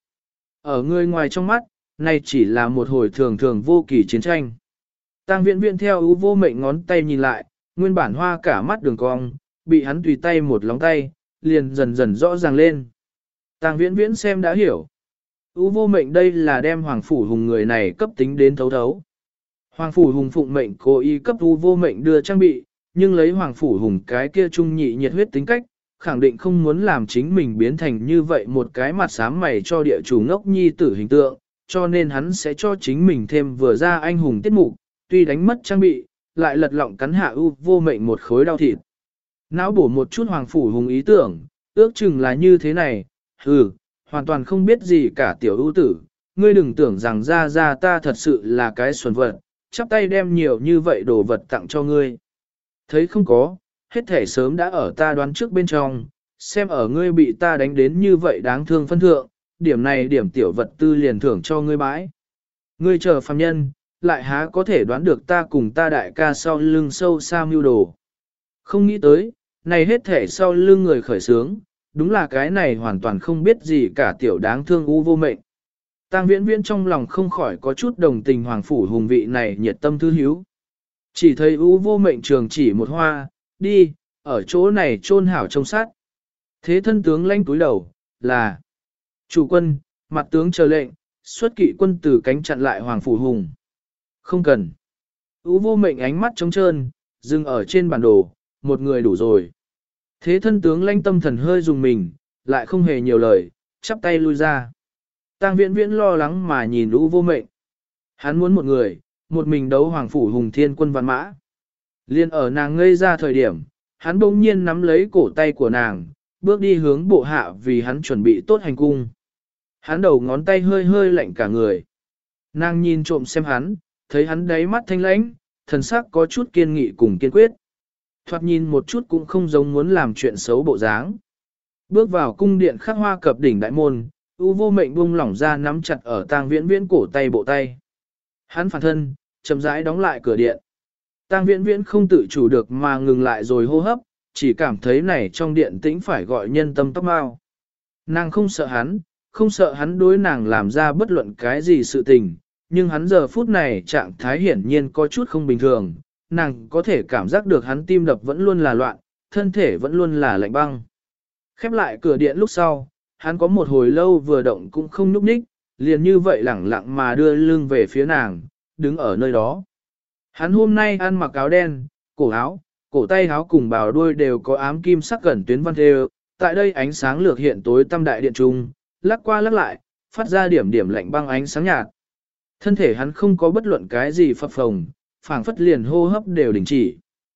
Ở người ngoài trong mắt, này chỉ là một hồi thường thường vô kỳ chiến tranh. Tang Viễn Viễn theo Ú vô mệnh ngón tay nhìn lại, nguyên bản hoa cả mắt đường cong, bị hắn tùy tay một lóng tay, liền dần dần rõ ràng lên. Tang Viễn Viễn xem đã hiểu. Ú vô mệnh đây là đem Hoàng Phủ Hùng người này cấp tính đến thấu thấu. Hoàng Phủ Hùng phụng mệnh cố ý cấp U Vô Mệnh đưa trang bị, nhưng lấy Hoàng Phủ Hùng cái kia trung nhị nhiệt huyết tính cách, khẳng định không muốn làm chính mình biến thành như vậy một cái mặt xám mày cho địa chủ ngốc nhi tử hình tượng, cho nên hắn sẽ cho chính mình thêm vừa ra anh hùng tiết mục, tuy đánh mất trang bị, lại lật lọng cắn hạ U Vô Mệnh một khối đau thịt. Não bổ một chút Hoàng Phủ Hùng ý tưởng, ước chừng là như thế này, hoàn toàn không biết gì cả tiểu ưu tử, ngươi đừng tưởng rằng ra ta thật sự là cái xuẩn vật, chắp tay đem nhiều như vậy đồ vật tặng cho ngươi. Thấy không có, hết thể sớm đã ở ta đoán trước bên trong, xem ở ngươi bị ta đánh đến như vậy đáng thương phân thượng, điểm này điểm tiểu vật tư liền thưởng cho ngươi bãi. Ngươi chờ phàm nhân, lại há có thể đoán được ta cùng ta đại ca sau lưng sâu xa mưu đồ. Không nghĩ tới, này hết thể sau lưng người khởi sướng, đúng là cái này hoàn toàn không biết gì cả tiểu đáng thương U Vô Mệnh. Tang Viễn Viễn trong lòng không khỏi có chút đồng tình Hoàng Phủ Hùng vị này nhiệt tâm thư hiếu. Chỉ thấy U Vô Mệnh trường chỉ một hoa, đi, ở chỗ này chôn hảo trông sát. Thế thân tướng lãnh túi đầu, là chủ quân, mặt tướng chờ lệnh, xuất kỵ quân tử cánh chặn lại Hoàng Phủ Hùng. Không cần. U Vô Mệnh ánh mắt trống trơn, dừng ở trên bản đồ, một người đủ rồi. Thế thân tướng lãnh tâm thần hơi dùng mình, lại không hề nhiều lời, chắp tay lui ra. Tang Viễn Viễn lo lắng mà nhìn U Vô Mệnh. Hắn muốn một người, một mình đấu Hoàng Phủ Hùng thiên quân văn mã. Liên ở nàng ngây ra thời điểm, hắn bỗng nhiên nắm lấy cổ tay của nàng, bước đi hướng bộ hạ vì hắn chuẩn bị tốt hành cung. Hắn đầu ngón tay hơi hơi lạnh cả người. Nàng nhìn trộm xem hắn, thấy hắn đáy mắt thanh lãnh, thần sắc có chút kiên nghị cùng kiên quyết. Thoạt nhìn một chút cũng không giống muốn làm chuyện xấu bộ dáng. Bước vào cung điện khắc hoa cập đỉnh đại môn, U Vô Mệnh buông lỏng ra nắm chặt ở Tang Viễn Viễn cổ tay bộ tay. Hắn phản thân, chậm rãi đóng lại cửa điện. Tang Viễn Viễn không tự chủ được mà ngừng lại rồi hô hấp, chỉ cảm thấy này trong điện tĩnh phải gọi nhân tâm tóc mao. Nàng không sợ hắn đối nàng làm ra bất luận cái gì sự tình, nhưng hắn giờ phút này trạng thái hiển nhiên có chút không bình thường, nàng có thể cảm giác được hắn tim đập vẫn luôn là loạn, thân thể vẫn luôn là lạnh băng. Khép lại cửa điện lúc sau, hắn có một hồi lâu vừa động cũng không nhúc nhích, liền như vậy lẳng lặng mà đưa lưng về phía nàng, đứng ở nơi đó. Hắn hôm nay ăn mặc áo đen, cổ tay áo cùng bào đuôi đều có ám kim sắc gần tuyến văn thêu, tại đây ánh sáng lược hiện tối tăm đại điện trung, lắc qua lắc lại, phát ra điểm điểm lạnh băng ánh sáng nhạt. Thân thể hắn không có bất luận cái gì phập phồng, phảng phất liền hô hấp đều đình chỉ.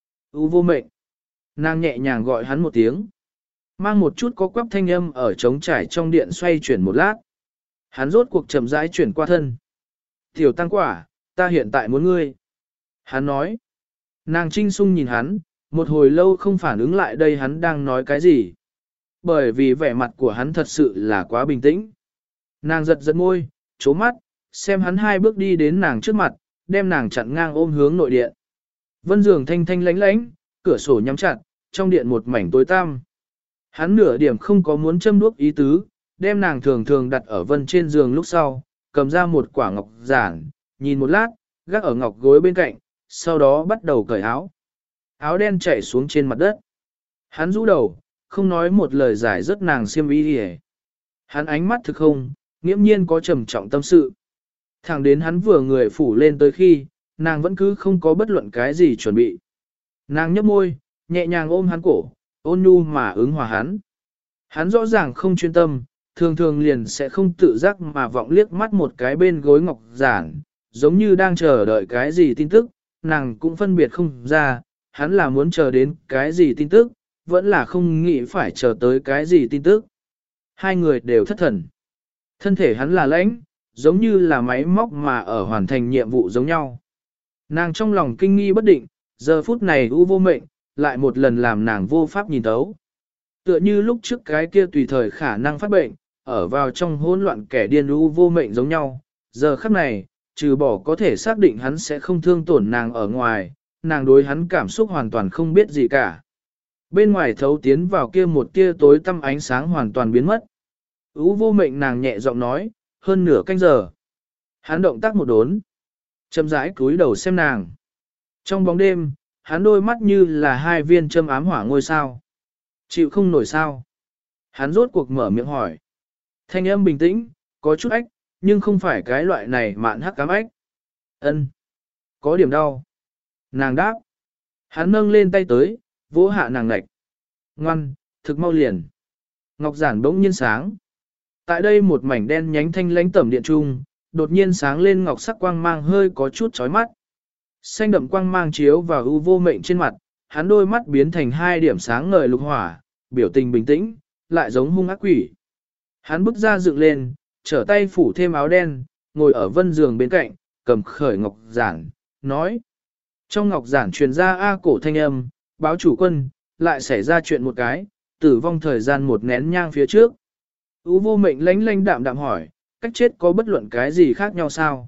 U Vô Mệnh. Nàng nhẹ nhàng gọi hắn một tiếng. Mang một chút có quắp thanh âm ở trống trải trong điện xoay chuyển một lát. Hắn rốt cuộc chậm rãi chuyển qua thân. Tiểu Tăng Quả, ta hiện tại muốn ngươi. Hắn nói. Nàng trinh sung nhìn hắn, một hồi lâu không phản ứng lại đây hắn đang nói cái gì. Bởi vì vẻ mặt của hắn thật sự là quá bình tĩnh. Nàng giật giật môi, chố mắt, xem hắn hai bước đi đến nàng trước mặt, đem nàng chặn ngang ôm hướng nội điện. Vân giường thanh thanh lánh lánh, cửa sổ nhắm chặt, trong điện một mảnh tối tăm. Hắn nửa điểm không có muốn châm đuốc ý tứ, đem nàng thường thường đặt ở vân trên giường lúc sau, cầm ra một quả ngọc giản, nhìn một lát, gác ở ngọc gối bên cạnh, sau đó bắt đầu cởi áo. Áo đen chảy xuống trên mặt đất. Hắn rũ đầu, không nói một lời giải rất nàng xiêm y đi. Hắn ánh mắt thực không, nghiễm nhiên có trầm trọng tâm sự. Thẳng đến hắn vừa người phủ lên tới khi, nàng vẫn cứ không có bất luận cái gì chuẩn bị. Nàng nhấp môi, nhẹ nhàng ôm hắn cổ, ôn nhu mà ứng hòa hắn. Hắn rõ ràng không chuyên tâm, thường thường liền sẽ không tự giác mà vọng liếc mắt một cái bên gối ngọc giản, giống như đang chờ đợi cái gì tin tức, nàng cũng phân biệt không ra, hắn là muốn chờ đến cái gì tin tức, vẫn là không nghĩ phải chờ tới cái gì tin tức. Hai người đều thất thần. Thân thể hắn là lãnh, giống như là máy móc mà ở hoàn thành nhiệm vụ giống nhau. Nàng trong lòng kinh nghi bất định, giờ phút này U Vô Mệnh, lại một lần làm nàng vô pháp nhìn thấu. Tựa như lúc trước cái kia tùy thời khả năng phát bệnh, ở vào trong hỗn loạn kẻ điên U Vô Mệnh giống nhau, giờ khắc này, trừ bỏ có thể xác định hắn sẽ không thương tổn nàng ở ngoài, nàng đối hắn cảm xúc hoàn toàn không biết gì cả. Bên ngoài thấu tiến vào kia một tia tối tăm ánh sáng hoàn toàn biến mất. U Vô Mệnh nàng nhẹ giọng nói, hơn nửa canh giờ. Hắn động tác một đốn, chậm rãi cúi đầu xem nàng. Trong bóng đêm, hắn đôi mắt như là hai viên châm ám hỏa ngôi sao. Chịu không nổi sao. Hắn rốt cuộc mở miệng hỏi. Thanh âm bình tĩnh, có chút ách, nhưng không phải cái loại này mạn hắc cám ách. Ân. có điểm đau. Nàng đáp. Hắn nâng lên tay tới, vỗ hạ nàng ngạch. Ngoan, thực mau liền. Ngọc giản bỗng nhiên sáng. Tại đây một mảnh đen nhánh thanh lãnh tẩm điện trung, đột nhiên sáng lên ngọc sắc quang mang hơi có chút chói mắt. Xanh đậm quang mang chiếu vào ưu vô mệnh trên mặt, hắn đôi mắt biến thành hai điểm sáng ngời lục hỏa, biểu tình bình tĩnh, lại giống hung ác quỷ. Hắn bước ra dựng lên, trở tay phủ thêm áo đen, ngồi ở vân giường bên cạnh, cầm khởi ngọc giản, nói. Trong ngọc giản truyền ra A cổ thanh âm, báo chủ quân, lại xảy ra chuyện một cái, tử vong thời gian một nén nhang phía trước. Ú vô mệnh lánh lánh đạm đạm hỏi, cách chết có bất luận cái gì khác nhau sao?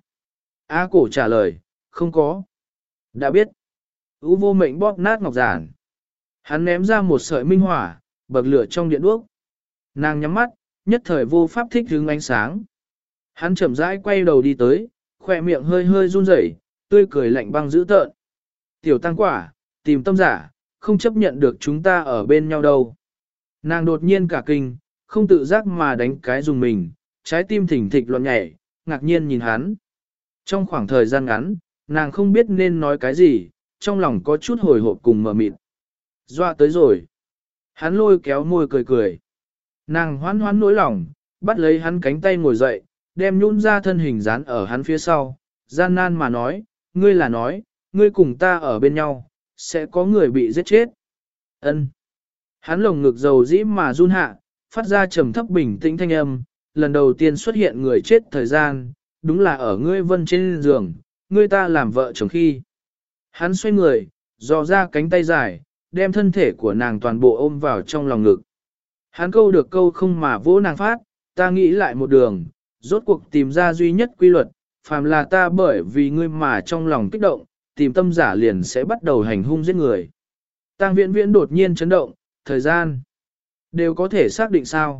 A cổ trả lời, không có. Đã biết. Ú vô mệnh bóp nát ngọc giản. Hắn ném ra một sợi minh hỏa, bậc lửa trong điện đuốc. Nàng nhắm mắt, nhất thời vô pháp thích hứng ánh sáng. Hắn chậm rãi quay đầu đi tới, khỏe miệng hơi hơi run rẩy, tươi cười lạnh băng dữ tợn. Tiểu tăng quả, tìm tâm giả, không chấp nhận được chúng ta ở bên nhau đâu. Nàng đột nhiên cả kinh, không tự giác mà đánh cái dùng mình, trái tim thỉnh thịch loạn nhảy, ngạc nhiên nhìn hắn. Trong khoảng thời gian ngắn, nàng không biết nên nói cái gì, trong lòng có chút hồi hộp cùng mờ mịt. Dọa tới rồi. Hắn lôi kéo môi cười cười. Nàng hoán hoán nỗi lòng, bắt lấy hắn cánh tay ngồi dậy, đem nhún ra thân hình dán ở hắn phía sau, gian nan mà nói, ngươi là nói, ngươi cùng ta ở bên nhau, sẽ có người bị giết chết. Ân. Hắn lồng ngực dầu dĩ mà run hạ, phát ra trầm thấp bình tĩnh thanh âm, lần đầu tiên xuất hiện người chết thời gian, đúng là ở ngươi vân trên giường, ngươi ta làm vợ chồng khi. Hắn xoay người, dò ra cánh tay dài, đem thân thể của nàng toàn bộ ôm vào trong lòng ngực. Hắn câu được câu không mà vỗ nàng phát, ta nghĩ lại một đường, rốt cuộc tìm ra duy nhất quy luật, phàm là ta bởi vì ngươi mà trong lòng kích động, tìm tâm giả liền sẽ bắt đầu hành hung giết người. Tang Viễn Viễn đột nhiên chấn động, thời gian đều có thể xác định sao?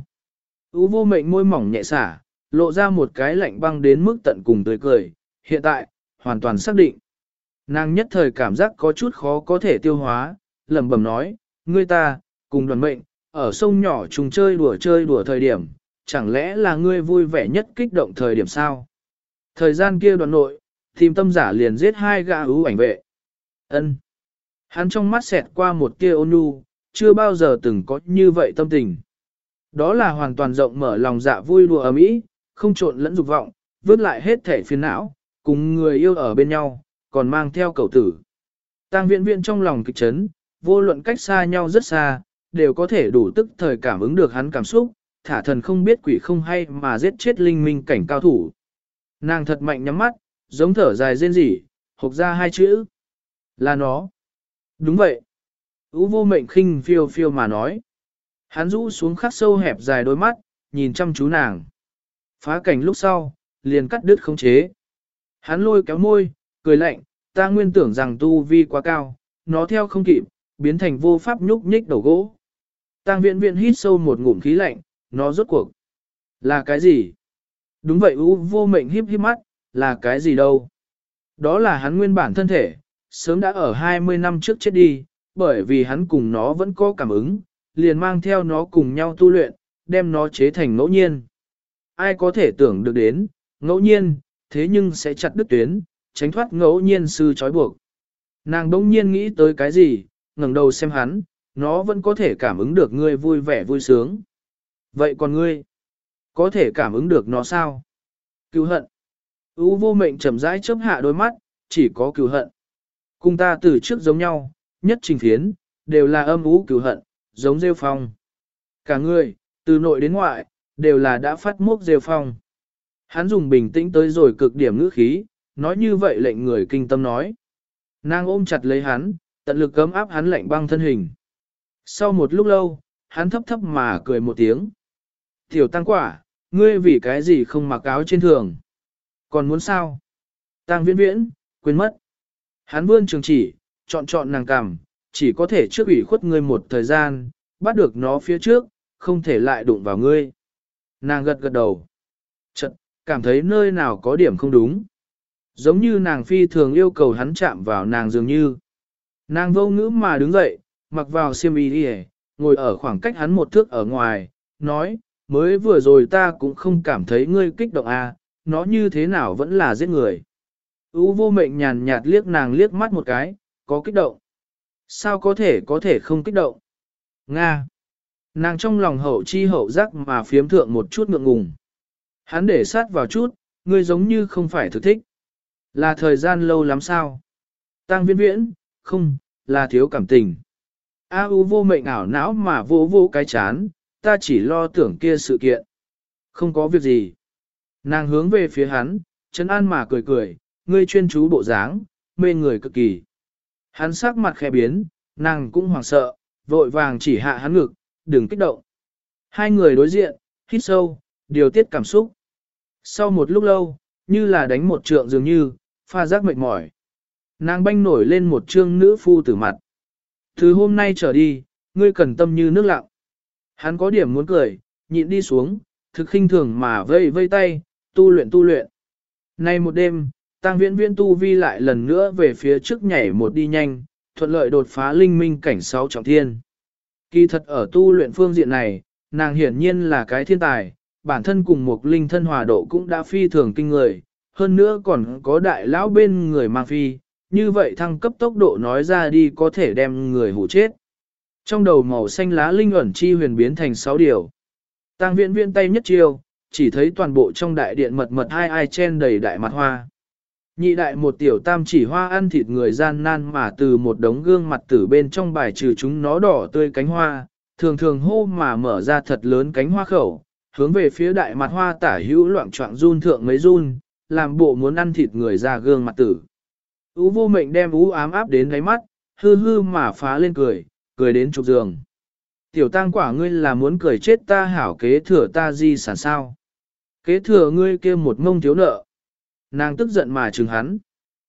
Ú vô mệnh môi mỏng nhẹ xả, lộ ra một cái lạnh băng đến mức tận cùng tươi cười, hiện tại, hoàn toàn xác định. Nàng nhất thời cảm giác có chút khó có thể tiêu hóa, lẩm bẩm nói, ngươi ta, cùng đoàn mệnh, ở sông nhỏ trùng chơi đùa thời điểm, chẳng lẽ là ngươi vui vẻ nhất kích động thời điểm sao? Thời gian kia đoàn nội, tìm tâm giả liền giết hai gã ưu ảnh vệ. Ân. Hắn trong mắt xẹt qua một tia ôn nhu, chưa bao giờ từng có như vậy tâm tình. Đó là hoàn toàn rộng mở lòng dạ vui đùa ấm ý, không trộn lẫn dục vọng, vứt lại hết thể phiền não, cùng người yêu ở bên nhau, còn mang theo cậu tử. Tang Viễn Viễn trong lòng kịch chấn, vô luận cách xa nhau rất xa, đều có thể đủ tức thời cảm ứng được hắn cảm xúc, thả thần không biết quỷ không hay mà giết chết linh minh cảnh cao thủ. Nàng thật mạnh nhắm mắt, giống thở dài rên rỉ, hộc ra hai chữ. Là nó. Đúng vậy. Ú vô mệnh khinh phiêu phiêu mà nói. Hắn rũ xuống khắc sâu hẹp dài đôi mắt, nhìn chăm chú nàng. Phá cảnh lúc sau, liền cắt đứt khống chế. Hắn lôi kéo môi, cười lạnh, ta nguyên tưởng rằng tu vi quá cao, nó theo không kịp, biến thành vô pháp nhúc nhích đầu gỗ. Tang Viễn Viễn hít sâu một ngụm khí lạnh, nó rốt cuộc. Là cái gì? Đúng vậy Ú vô mệnh híp híp mắt, là cái gì đâu? Đó là hắn nguyên bản thân thể, sớm đã ở 20 năm trước chết đi, bởi vì hắn cùng nó vẫn có cảm ứng, liền mang theo nó cùng nhau tu luyện, đem nó chế thành ngẫu nhiên. Ai có thể tưởng được đến, ngẫu nhiên, thế nhưng sẽ chặt đứt tuyến, tránh thoát ngẫu nhiên sư trói buộc. Nàng đông nhiên nghĩ tới cái gì, ngẩng đầu xem hắn, nó vẫn có thể cảm ứng được ngươi vui vẻ vui sướng. Vậy còn ngươi, có thể cảm ứng được nó sao? Cứu hận. Ú vô mệnh chậm rãi chớp hạ đôi mắt, chỉ có cứu hận. Cùng ta từ trước giống nhau, nhất trình phiến, đều là âm ú cứu hận, giống rêu phong. Cả người, từ nội đến ngoại, đều là đã phát mốc rêu phong. Hắn dùng bình tĩnh tới rồi cực điểm ngữ khí, nói như vậy lệnh người kinh tâm nói. Nàng ôm chặt lấy hắn, tận lực cấm áp hắn lạnh băng thân hình. Sau một lúc lâu, hắn thấp thấp mà cười một tiếng. Tiểu tăng quả, ngươi vì cái gì không mặc áo trên thường? Còn muốn sao? Tang Viễn Viễn, quên mất. Hắn vươn trường chỉ, chọn nàng cằm, chỉ có thể trước ủy khuất ngươi một thời gian, bắt được nó phía trước, không thể lại đụng vào ngươi. Nàng gật gật đầu. Chật, cảm thấy nơi nào có điểm không đúng. Giống như nàng phi thường yêu cầu hắn chạm vào nàng dường như. Nàng vô ngữ mà đứng dậy, mặc vào xiêm y đi, ngồi ở khoảng cách hắn một thước ở ngoài, nói, mới vừa rồi ta cũng không cảm thấy ngươi kích động à, nó như thế nào vẫn là giết người. U vô mệnh nhàn nhạt liếc nàng liếc mắt một cái, có kích động. Sao có thể không kích động? Nga. Nàng trong lòng hậu chi hậu giác mà phiếm thượng một chút ngượng ngùng. Hắn để sát vào chút, ngươi giống như không phải thực thích. Là thời gian lâu lắm sao? Tăng Viễn Viễn, không, là thiếu cảm tình. A U vô mệnh ảo não mà vô vô cái chán, ta chỉ lo tưởng kia sự kiện. Không có việc gì. Nàng hướng về phía hắn, trấn an mà cười cười, ngươi chuyên chú bộ dáng, mê người cực kỳ. Hắn sắc mặt khẽ biến, nàng cũng hoảng sợ, vội vàng chỉ hạ hắn ngực, đừng kích động. Hai người đối diện, hít sâu, điều tiết cảm xúc. Sau một lúc lâu, như là đánh một trượng dường như, pha giác mệt mỏi. Nàng banh nổi lên một trương nữ phu tử mặt. Từ hôm nay trở đi, ngươi cần tâm như nước lặng. Hắn có điểm muốn cười, nhịn đi xuống, thực khinh thường mà vây vây tay, tu luyện tu luyện. Nay một đêm, Tăng Viễn Viễn tu vi lại lần nữa về phía trước nhảy một đi nhanh, thuận lợi đột phá linh minh cảnh 6 trọng thiên. Kỳ thật ở tu luyện phương diện này, nàng hiển nhiên là cái thiên tài, bản thân cùng một linh thân hòa độ cũng đã phi thường kinh người, hơn nữa còn có đại lão bên người mang phi, như vậy thăng cấp tốc độ nói ra đi có thể đem người hủ chết. Trong đầu màu xanh lá linh ẩn chi huyền biến thành 6 điều. Tăng Viễn Viễn tay nhất chiêu, chỉ thấy toàn bộ trong đại điện mật mật ai chen đầy đại mặt hoa. Nhị đại một tiểu tam chỉ hoa ăn thịt người gian nan mà từ một đống gương mặt tử bên trong bài trừ chúng nó đỏ tươi cánh hoa, thường thường hô mà mở ra thật lớn cánh hoa khẩu, hướng về phía đại mặt hoa tả hữu loạn trọng run thượng mấy run, làm bộ muốn ăn thịt người ra gương mặt tử. Ú vô mệnh đem ú ám áp đến đáy mắt, hư hư mà phá lên cười, cười đến trục giường. Tiểu tang quả ngươi là muốn cười chết ta hảo kế thừa ta di sản sao. Kế thừa ngươi kia một mông thiếu nợ. Nàng tức giận mà trừng hắn.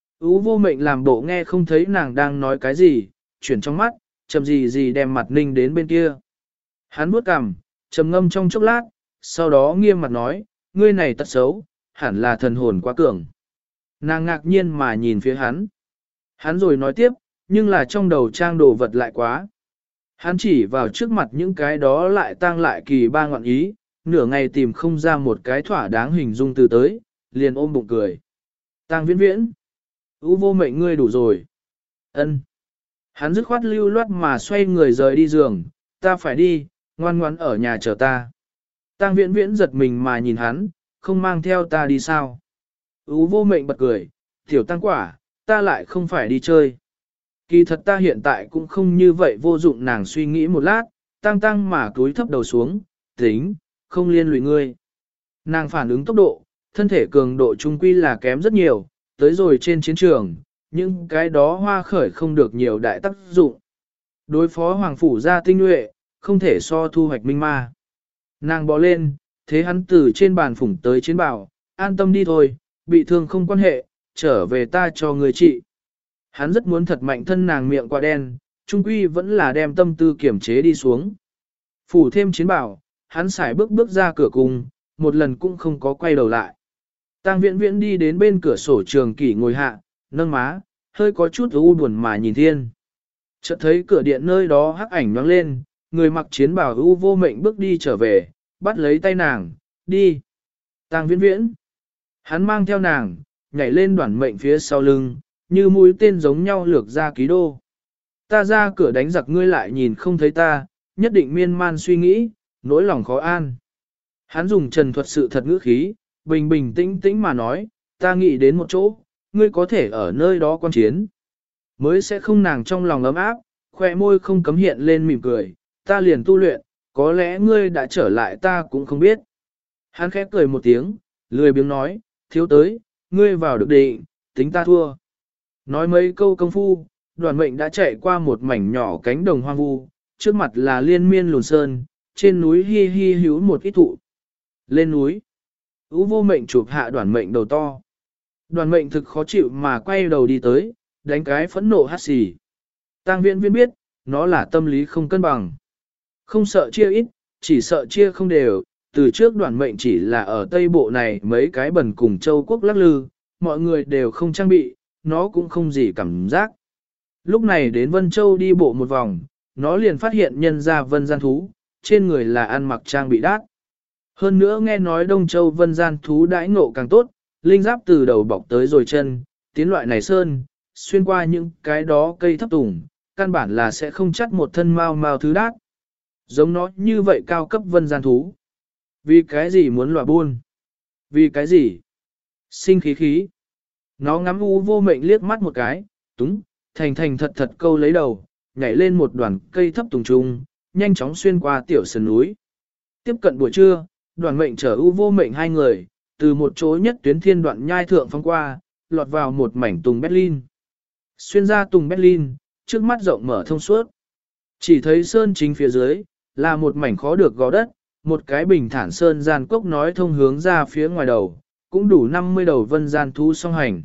Ú vô mệnh làm bộ nghe không thấy nàng đang nói cái gì, chuyển trong mắt, chậm gì đem mặt ninh đến bên kia. Hắn bước cằm, trầm ngâm trong chốc lát, sau đó nghiêm mặt nói, ngươi này tật xấu, hẳn là thần hồn quá cường. Nàng ngạc nhiên mà nhìn phía hắn. Hắn rồi nói tiếp, nhưng là trong đầu trang đồ vật lại quá. Hắn chỉ vào trước mặt những cái đó lại tăng lại kỳ ba ngọn ý, nửa ngày tìm không ra một cái thỏa đáng hình dung từ tới, liền ôm bụng cười. Tăng Viễn Viễn. Ú vô mệnh ngươi đủ rồi. Ân. Hắn dứt khoát lưu loát mà xoay người rời đi giường, ta phải đi, ngoan ngoãn ở nhà chờ ta. Tăng Viễn Viễn giật mình mà nhìn hắn, không mang theo ta đi sao. Ú vô mệnh bật cười, tiểu tăng quả, ta lại không phải đi chơi. Kỳ thật ta hiện tại cũng không như vậy vô dụng nàng suy nghĩ một lát, tăng mà cúi thấp đầu xuống, tính, không liên lụy ngươi. Nàng phản ứng tốc độ, thân thể cường độ trung quy là kém rất nhiều, tới rồi trên chiến trường, những cái đó hoa khởi không được nhiều đại tác dụng. Đối phó hoàng phủ gia tinh nhuệ, không thể so thu hoạch minh ma. Nàng bò lên, thế hắn từ trên bàn phủng tới chiến bảo, an tâm đi thôi, bị thương không quan hệ, trở về ta cho người trị. Hắn rất muốn thật mạnh thân nàng miệng quả đen, trung quy vẫn là đem tâm tư kiểm chế đi xuống. Phủ thêm chiến bảo, hắn xài bước ra cửa cùng, một lần cũng không có quay đầu lại. Tăng Viễn Viễn đi đến bên cửa sổ trường kỷ ngồi hạ, nâng má, hơi có chút u buồn mà nhìn thiên. Chợt thấy cửa điện nơi đó hắc ảnh nhoáng lên, người mặc chiến bào u vô mệnh bước đi trở về, bắt lấy tay nàng, đi. Tăng Viễn Viễn. Hắn mang theo nàng, nhảy lên đoản mệnh phía sau lưng, như mũi tên giống nhau lược ra ký đô. Ta ra cửa đánh giặc ngươi lại nhìn không thấy ta, nhất định miên man suy nghĩ, nỗi lòng khó an. Hắn dùng trần thuật sự thật ngữ khí, bình bình tĩnh tĩnh mà nói, ta nghĩ đến một chỗ, ngươi có thể ở nơi đó quan chiến. Mới sẽ không nàng trong lòng ấm áp, khoe môi không cấm hiện lên mỉm cười, ta liền tu luyện, có lẽ ngươi đã trở lại ta cũng không biết. Hắn khép cười một tiếng, lười biếng nói, thiếu tới, ngươi vào được định, tính ta thua. Nói mấy câu công phu, đoàn mệnh đã chạy qua một mảnh nhỏ cánh đồng hoang vu, trước mặt là liên miên lùn sơn, trên núi hi hi hữu một ít thụ. Lên núi, Ú vô mệnh chụp hạ đoàn mệnh đầu to. Đoàn mệnh thực khó chịu mà quay đầu đi tới, đánh cái phẫn nộ hát xì. Tăng Viễn Viễn biết, nó là tâm lý không cân bằng. Không sợ chia ít, chỉ sợ chia không đều. Từ trước đoàn mệnh chỉ là ở Tây Bộ này mấy cái bẩn cùng châu quốc lắc lư, mọi người đều không trang bị, nó cũng không gì cảm giác. Lúc này đến Vân Châu đi bộ một vòng, nó liền phát hiện nhân ra vân gian thú, trên người là ăn mặc trang bị đát. Hơn nữa nghe nói Đông Châu vân gian thú đãi ngộ càng tốt, linh giáp từ đầu bọc tới rồi chân, tiến loại này sơn, xuyên qua những cái đó cây thấp tùng, căn bản là sẽ không chắt một thân mau mau thứ đát. Giống nó như vậy cao cấp vân gian thú. Vì cái gì muốn lòa buôn? Vì cái gì? Sinh khí khí. Nó ngắm u vô mệnh liếc mắt một cái, túng, thành thành thật thật câu lấy đầu, nhảy lên một đoàn cây thấp tùng trung, nhanh chóng xuyên qua tiểu sườn núi. Tiếp cận buổi trưa, đoàn mệnh chở u vô mệnh hai người, từ một chỗ nhất tuyến thiên đoạn nhai thượng phong qua, lọt vào một mảnh tùng Berlin. Xuyên ra tùng Berlin, trước mắt rộng mở thông suốt. Chỉ thấy sơn chính phía dưới, là một mảnh khó được gò đất, một cái bình thản sơn gian cốc nói thông hướng ra phía ngoài đầu, cũng đủ 50 đầu vân gian thú song hành.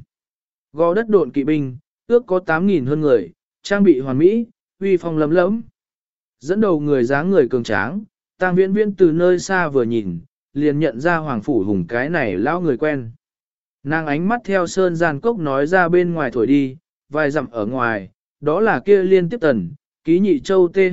Gò đất độn kỵ binh, ước có 8.000 hơn người, trang bị hoàn mỹ, uy phong lấm lẫm. Dẫn đầu người dáng người cường tráng, Tang Viễn Viễn từ nơi xa vừa nhìn, liền nhận ra Hoàng Phủ Hùng cái này lão người quen. Nàng ánh mắt theo sơn gian cốc nói ra bên ngoài thổi đi, vài dặm ở ngoài, đó là kia liên tiếp tần, ký nhị châu tê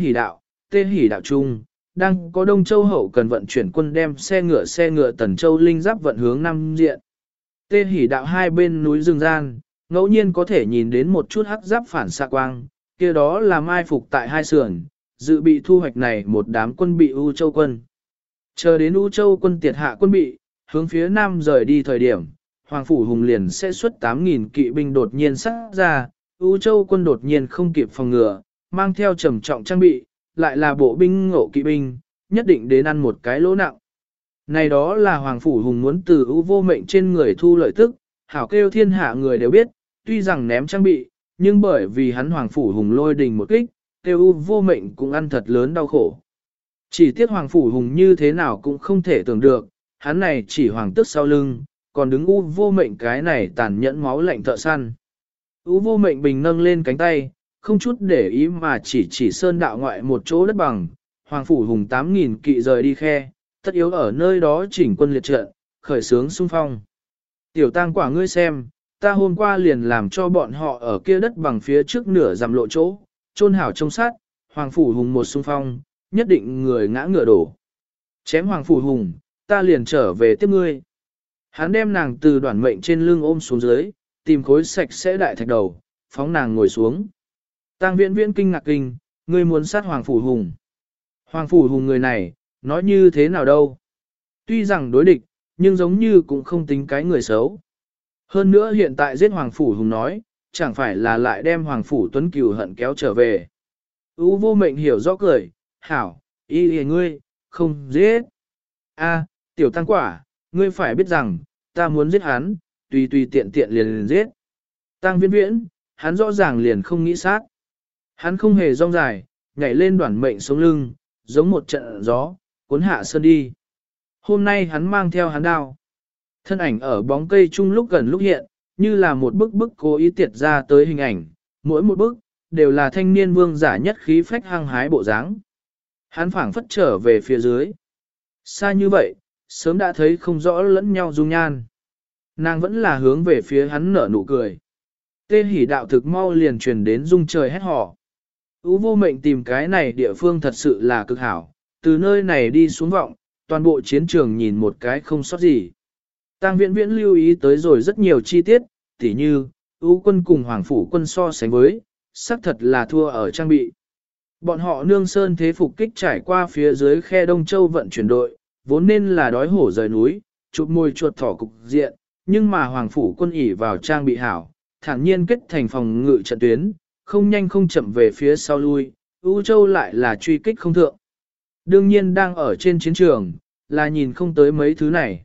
hỉ đạo trung, đang có Đông Châu hậu cần vận chuyển quân đem xe ngựa tần châu linh giáp vận hướng Nam diện. Tê hỉ đạo hai bên núi rừng gian, ngẫu nhiên có thể nhìn đến một chút hắc giáp phản xạ quang, kia đó là mai phục tại hai sườn, dự bị thu hoạch này một đám quân bị U Châu quân. Chờ đến U Châu quân tiệt hạ quân bị, hướng phía Nam rời đi thời điểm, Hoàng Phủ Hùng liền sẽ xuất 8.000 kỵ binh đột nhiên sát ra, U Châu quân đột nhiên không kịp phòng ngừa, mang theo trầm trọng trang bị, lại là bộ binh ngộ kỵ binh, nhất định đến ăn một cái lỗ nặng. Này đó là Hoàng Phủ Hùng muốn từ U vô mệnh trên người thu lợi tức, hảo kêu thiên hạ người đều biết, tuy rằng ném trang bị, nhưng bởi vì hắn Hoàng Phủ Hùng lôi đình một kích, kêu U vô mệnh cũng ăn thật lớn đau khổ. Chỉ tiếc Hoàng Phủ Hùng như thế nào cũng không thể tưởng được, hắn này chỉ hoàng tức sau lưng, còn đứng U vô mệnh cái này tàn nhẫn máu lạnh thợ săn. U vô mệnh bình nâng lên cánh tay, không chút để ý mà chỉ sơn đạo ngoại một chỗ đất bằng, Hoàng Phủ Hùng 8.000 kỵ rời đi khe, tất yếu ở nơi đó chỉnh quân liệt trận, khởi xướng xung phong. Tiểu tang quả ngươi xem, ta hôm qua liền làm cho bọn họ ở kia đất bằng phía trước nửa dặm lộ chỗ, chôn hảo trông sát, Hoàng Phủ Hùng một xung phong, nhất định người ngã ngựa đổ. Chém Hoàng Phủ Hùng, ta liền trở về tiếp ngươi. Hắn đem nàng từ đoạn mệnh trên lưng ôm xuống dưới, tìm khối sạch sẽ đại thạch đầu, phóng nàng ngồi xuống. Tang Viễn Viễn kinh ngạc kinh, ngươi muốn sát Hoàng Phủ Hùng. Hoàng Phủ Hùng người này, nói như thế nào đâu. Tuy rằng đối địch, nhưng giống như cũng không tính cái người xấu. Hơn nữa hiện tại giết Hoàng Phủ Hùng nói, chẳng phải là lại đem Hoàng Phủ Tuấn Cừu hận kéo trở về. U vô mệnh hiểu rõ cười, hảo, y ngươi, không giết. A, tiểu tăng quả, ngươi phải biết rằng, ta muốn giết hắn, tùy tiện liền giết. Tang Viễn Viễn, hắn rõ ràng liền không nghĩ sát. Hắn không hề rong dài, nhảy lên đoạn mệnh sống lưng, giống một trận gió, cuốn hạ sơn đi. Hôm nay hắn mang theo hắn đao. Thân ảnh ở bóng cây chung lúc gần lúc hiện, như là một bức cố ý tiệt ra tới hình ảnh, mỗi một bức, đều là thanh niên vương giả nhất khí phách hăng hái bộ dáng. Hắn phảng phất trở về phía dưới. Xa như vậy, sớm đã thấy không rõ lẫn nhau dung nhan. Nàng vẫn là hướng về phía hắn nở nụ cười. Tê hỉ đạo thực mau liền truyền đến rung trời hét hò. U vô mệnh tìm cái này địa phương thật sự là cực hảo, từ nơi này đi xuống vọng, toàn bộ chiến trường nhìn một cái không sót gì. Tang Viễn Viễn lưu ý tới rồi rất nhiều chi tiết, tỉ như, U quân cùng Hoàng Phủ quân so sánh với, xác thật là thua ở trang bị. Bọn họ nương sơn thế phục kích trải qua phía dưới khe Đông Châu vận chuyển đội, vốn nên là đói hổ rời núi, chụp môi chuột thỏ cục diện, nhưng mà Hoàng Phủ quân ỉ vào trang bị hảo, thản nhiên kết thành phòng ngự trận tuyến, không nhanh không chậm về phía sau lui, U Châu lại là truy kích không thượng. Đương nhiên đang ở trên chiến trường, là nhìn không tới mấy thứ này.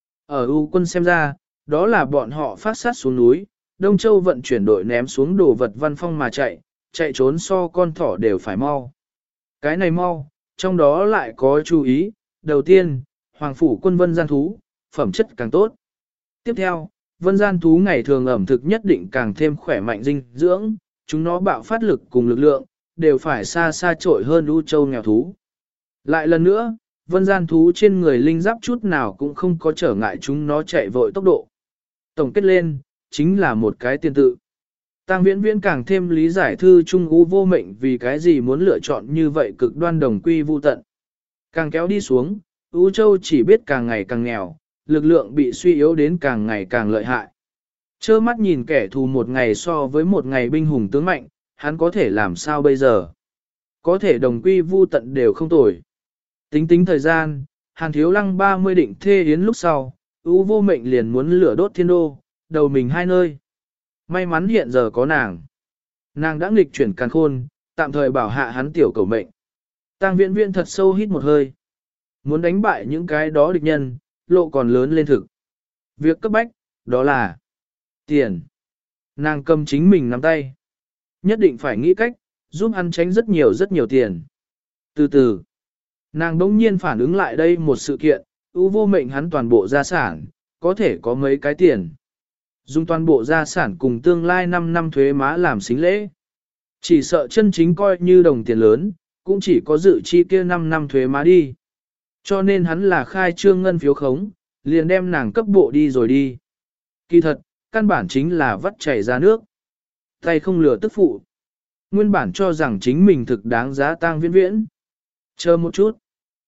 Ở U quân xem ra, đó là bọn họ phát sát xuống núi, Đông Châu vận chuyển đội ném xuống đồ vật văn phong mà chạy trốn so con thỏ đều phải mau. Cái này mau, trong đó lại có chú ý, đầu tiên, Hoàng Phủ quân vân gian thú, phẩm chất càng tốt. Tiếp theo, vân gian thú ngày thường ẩm thực nhất định càng thêm khỏe mạnh dinh dưỡng, chúng nó bạo phát lực cùng lực lượng, đều phải xa trội hơn U Châu nghèo thú. Lại lần nữa, vân gian thú trên người linh giáp chút nào cũng không có trở ngại chúng nó chạy vội tốc độ. Tổng kết lên, chính là một cái tiền tự. Tang Viễn Viễn càng thêm lý giải thư trung U vô mệnh vì cái gì muốn lựa chọn như vậy cực đoan đồng quy vu tận. Càng kéo đi xuống, U Châu chỉ biết càng ngày càng nghèo, lực lượng bị suy yếu đến càng ngày càng lợi hại. Trơ mắt nhìn kẻ thù một ngày so với một ngày binh hùng tướng mạnh, hắn có thể làm sao bây giờ? Có thể đồng quy vu tận đều không tồi. Tính tính thời gian, Hàn Thiếu Lăng 30 định thê yến lúc sau, U Vô Mệnh liền muốn lửa đốt thiên đô, đầu mình hai nơi. May mắn hiện giờ có nàng. Nàng đã nghịch chuyển càn khôn, tạm thời bảo hạ hắn tiểu cầu mệnh. Tang Viễn Viễn thật sâu hít một hơi. Muốn đánh bại những cái đó địch nhân, lộ còn lớn lên thực. Việc cấp bách, đó là tiền. Nàng cầm chính mình nắm tay. Nhất định phải nghĩ cách, giúp hắn tránh rất nhiều tiền. Từ từ, nàng đống nhiên phản ứng lại đây một sự kiện, U Vô Mệnh hắn toàn bộ gia sản, có thể có mấy cái tiền. Dùng toàn bộ gia sản cùng tương lai 5 năm thuế má làm xính lễ. Chỉ sợ chân chính coi như đồng tiền lớn, cũng chỉ có dự chi kia 5 năm thuế má đi. Cho nên hắn là khai trương ngân phiếu khống, liền đem nàng cấp bộ đi rồi đi. Kỳ thật, căn bản chính là vắt chảy ra nước. Tay không lừa tức phụ. Nguyên bản cho rằng chính mình thực đáng giá Tang Viễn Viễn. Chờ một chút.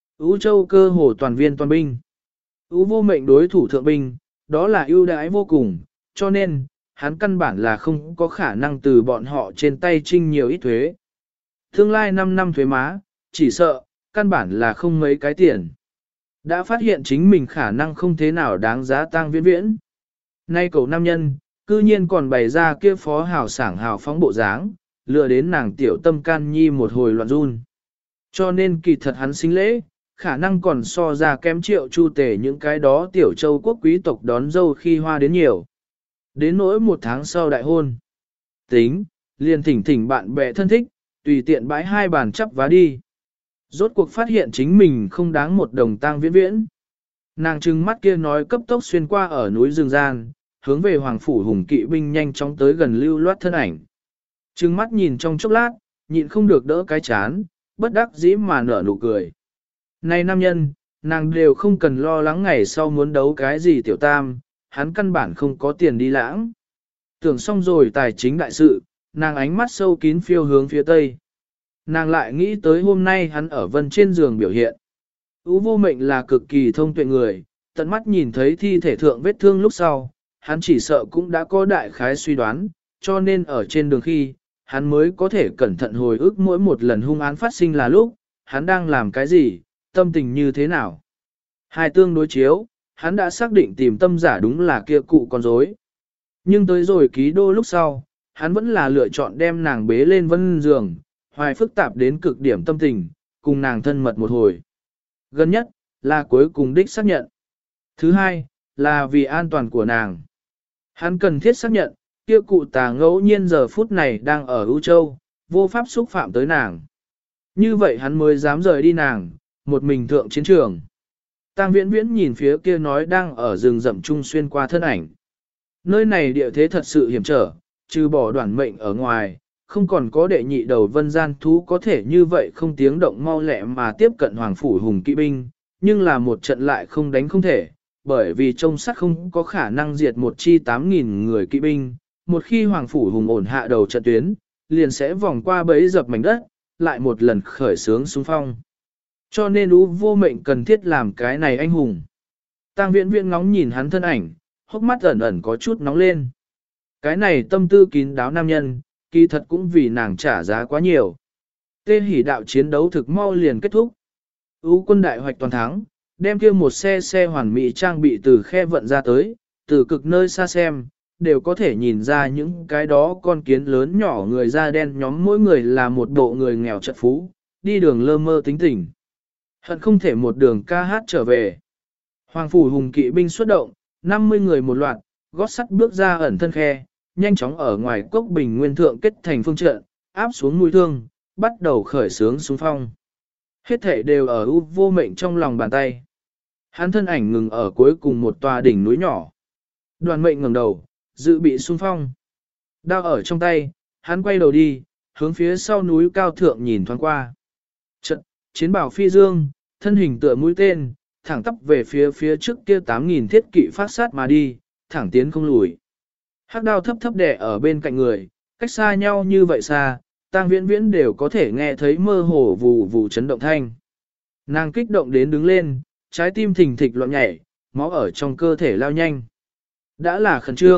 Ú Châu cơ hồ toàn viên toàn binh. Ú Vô Mệnh đối thủ thượng binh, đó là ưu đãi vô cùng, cho nên, hắn căn bản là không có khả năng từ bọn họ trên tay trinh nhiều ít thuế. Tương lai 5 năm thuế má, chỉ sợ, căn bản là không mấy cái tiền. Đã phát hiện chính mình khả năng không thế nào đáng giá Tang Viễn Viễn. Nay cậu nam nhân, cư nhiên còn bày ra kia phó hào sảng hào phóng bộ dáng, lừa đến nàng tiểu tâm can nhi một hồi loạn run. Cho nên kỳ thật hắn xính lễ, khả năng còn so ra kém Triệu Chu Tề những cái đó tiểu châu quốc quý tộc đón dâu khi hoa đến nhiều. Đến nỗi 1 tháng sau đại hôn. Tính, liền thỉnh thỉnh bạn bè thân thích, tùy tiện bãi 2 bàn chắp vá đi. Rốt cuộc phát hiện chính mình không đáng một đồng Tang Viễn Viễn. Nàng trừng mắt kia nói cấp tốc xuyên qua ở núi rừng gian, hướng về Hoàng Phủ Hùng kỵ binh nhanh chóng tới gần lưu loát thân ảnh. Trừng mắt nhìn trong chốc lát, nhịn không được đỡ cái chán, bất đắc dĩ mà nở nụ cười. Này nam nhân, nàng đều không cần lo lắng ngày sau muốn đấu cái gì tiểu tam, hắn căn bản không có tiền đi lãng. Tưởng xong rồi tài chính đại sự, nàng ánh mắt sâu kín phiêu hướng phía tây. Nàng lại nghĩ tới hôm nay hắn ở vân trên giường biểu hiện. Ú Vô Mệnh là cực kỳ thông tuệ người, tận mắt nhìn thấy thi thể thượng vết thương lúc sau, hắn chỉ sợ cũng đã có đại khái suy đoán, cho nên ở trên đường khi, hắn mới có thể cẩn thận hồi ức mỗi một lần hung án phát sinh là lúc, hắn đang làm cái gì, tâm tình như thế nào. Hai tương đối chiếu, hắn đã xác định tìm tâm giả đúng là kia cụ con rối. Nhưng tới rồi ký đô lúc sau, hắn vẫn là lựa chọn đem nàng bế lên vân giường, hoài phức tạp đến cực điểm tâm tình, cùng nàng thân mật một hồi. Gần nhất, là cuối cùng đích xác nhận. Thứ hai, là vì an toàn của nàng. Hắn cần thiết xác nhận, kia cụ tà ngẫu nhiên giờ phút này đang ở U Châu, vô pháp xúc phạm tới nàng. Như vậy hắn mới dám rời đi nàng, một mình thượng chiến trường. Tang Viễn Viễn nhìn phía kia nói đang ở rừng rậm trung xuyên qua thân ảnh. Nơi này địa thế thật sự hiểm trở, trừ bỏ đoàn mệnh ở ngoài, không còn có đệ nhị đầu vân gian thú có thể như vậy không tiếng động mau lẹ mà tiếp cận Hoàng Phủ Hùng kỵ binh, nhưng là một trận lại không đánh không thể, bởi vì trông sắt không có khả năng diệt một chi 8.000 người kỵ binh, một khi Hoàng Phủ Hùng ổn hạ đầu trận tuyến, liền sẽ vòng qua bẫy dập mảnh đất, lại một lần khởi sướng xung phong. Cho nên Ú Vô Mệnh cần thiết làm cái này anh hùng. Tang Viễn Viễn ngóng nhìn hắn thân ảnh, hốc mắt ẩn ẩn có chút nóng lên. Cái này tâm tư kín đáo nam nhân, kỳ thật cũng vì nàng trả giá quá nhiều. Tê Hỉ đạo chiến đấu thực mau liền kết thúc. Ú quân đại hoạch toàn thắng, đem kia một xe hoàn mỹ trang bị từ khe vận ra tới, từ cực nơi xa xem, đều có thể nhìn ra những cái đó con kiến lớn nhỏ người da đen nhóm mỗi người là một bộ người nghèo chật phú, đi đường lơ mơ tính tình. Hận không thể một đường ca hát trở về. Hoàng Phủ Hùng kỵ binh xuất động, 50 người một loạt, gót sắt bước ra ẩn thân khe, nhanh chóng ở ngoài cốc bình nguyên thượng kết thành phương trận, áp xuống mũi thương, bắt đầu khởi sướng xung phong. Hết thể đều ở U Vô Mệnh trong lòng bàn tay. Hắn thân ảnh ngừng ở cuối cùng một tòa đỉnh núi nhỏ. Đoàn Mệnh ngẩng đầu, dự bị xung phong. Đao ở trong tay, hắn quay đầu đi, hướng phía sau núi cao thượng nhìn thoáng qua. Trận, chiến bảo phi dương, thân hình tựa mũi tên, thẳng tắp về phía trước kia 8.000 thiết kỵ phát sát mà đi, thẳng tiến không lùi. Hắc đao thấp thấp đè ở bên cạnh người, cách xa nhau như vậy xa, Tang Viễn Viễn đều có thể nghe thấy mơ hồ vù vù chấn động thanh. Nàng kích động đến đứng lên, trái tim thình thịch loạn nhảy, máu ở trong cơ thể lao nhanh. Đã là khẩn trương,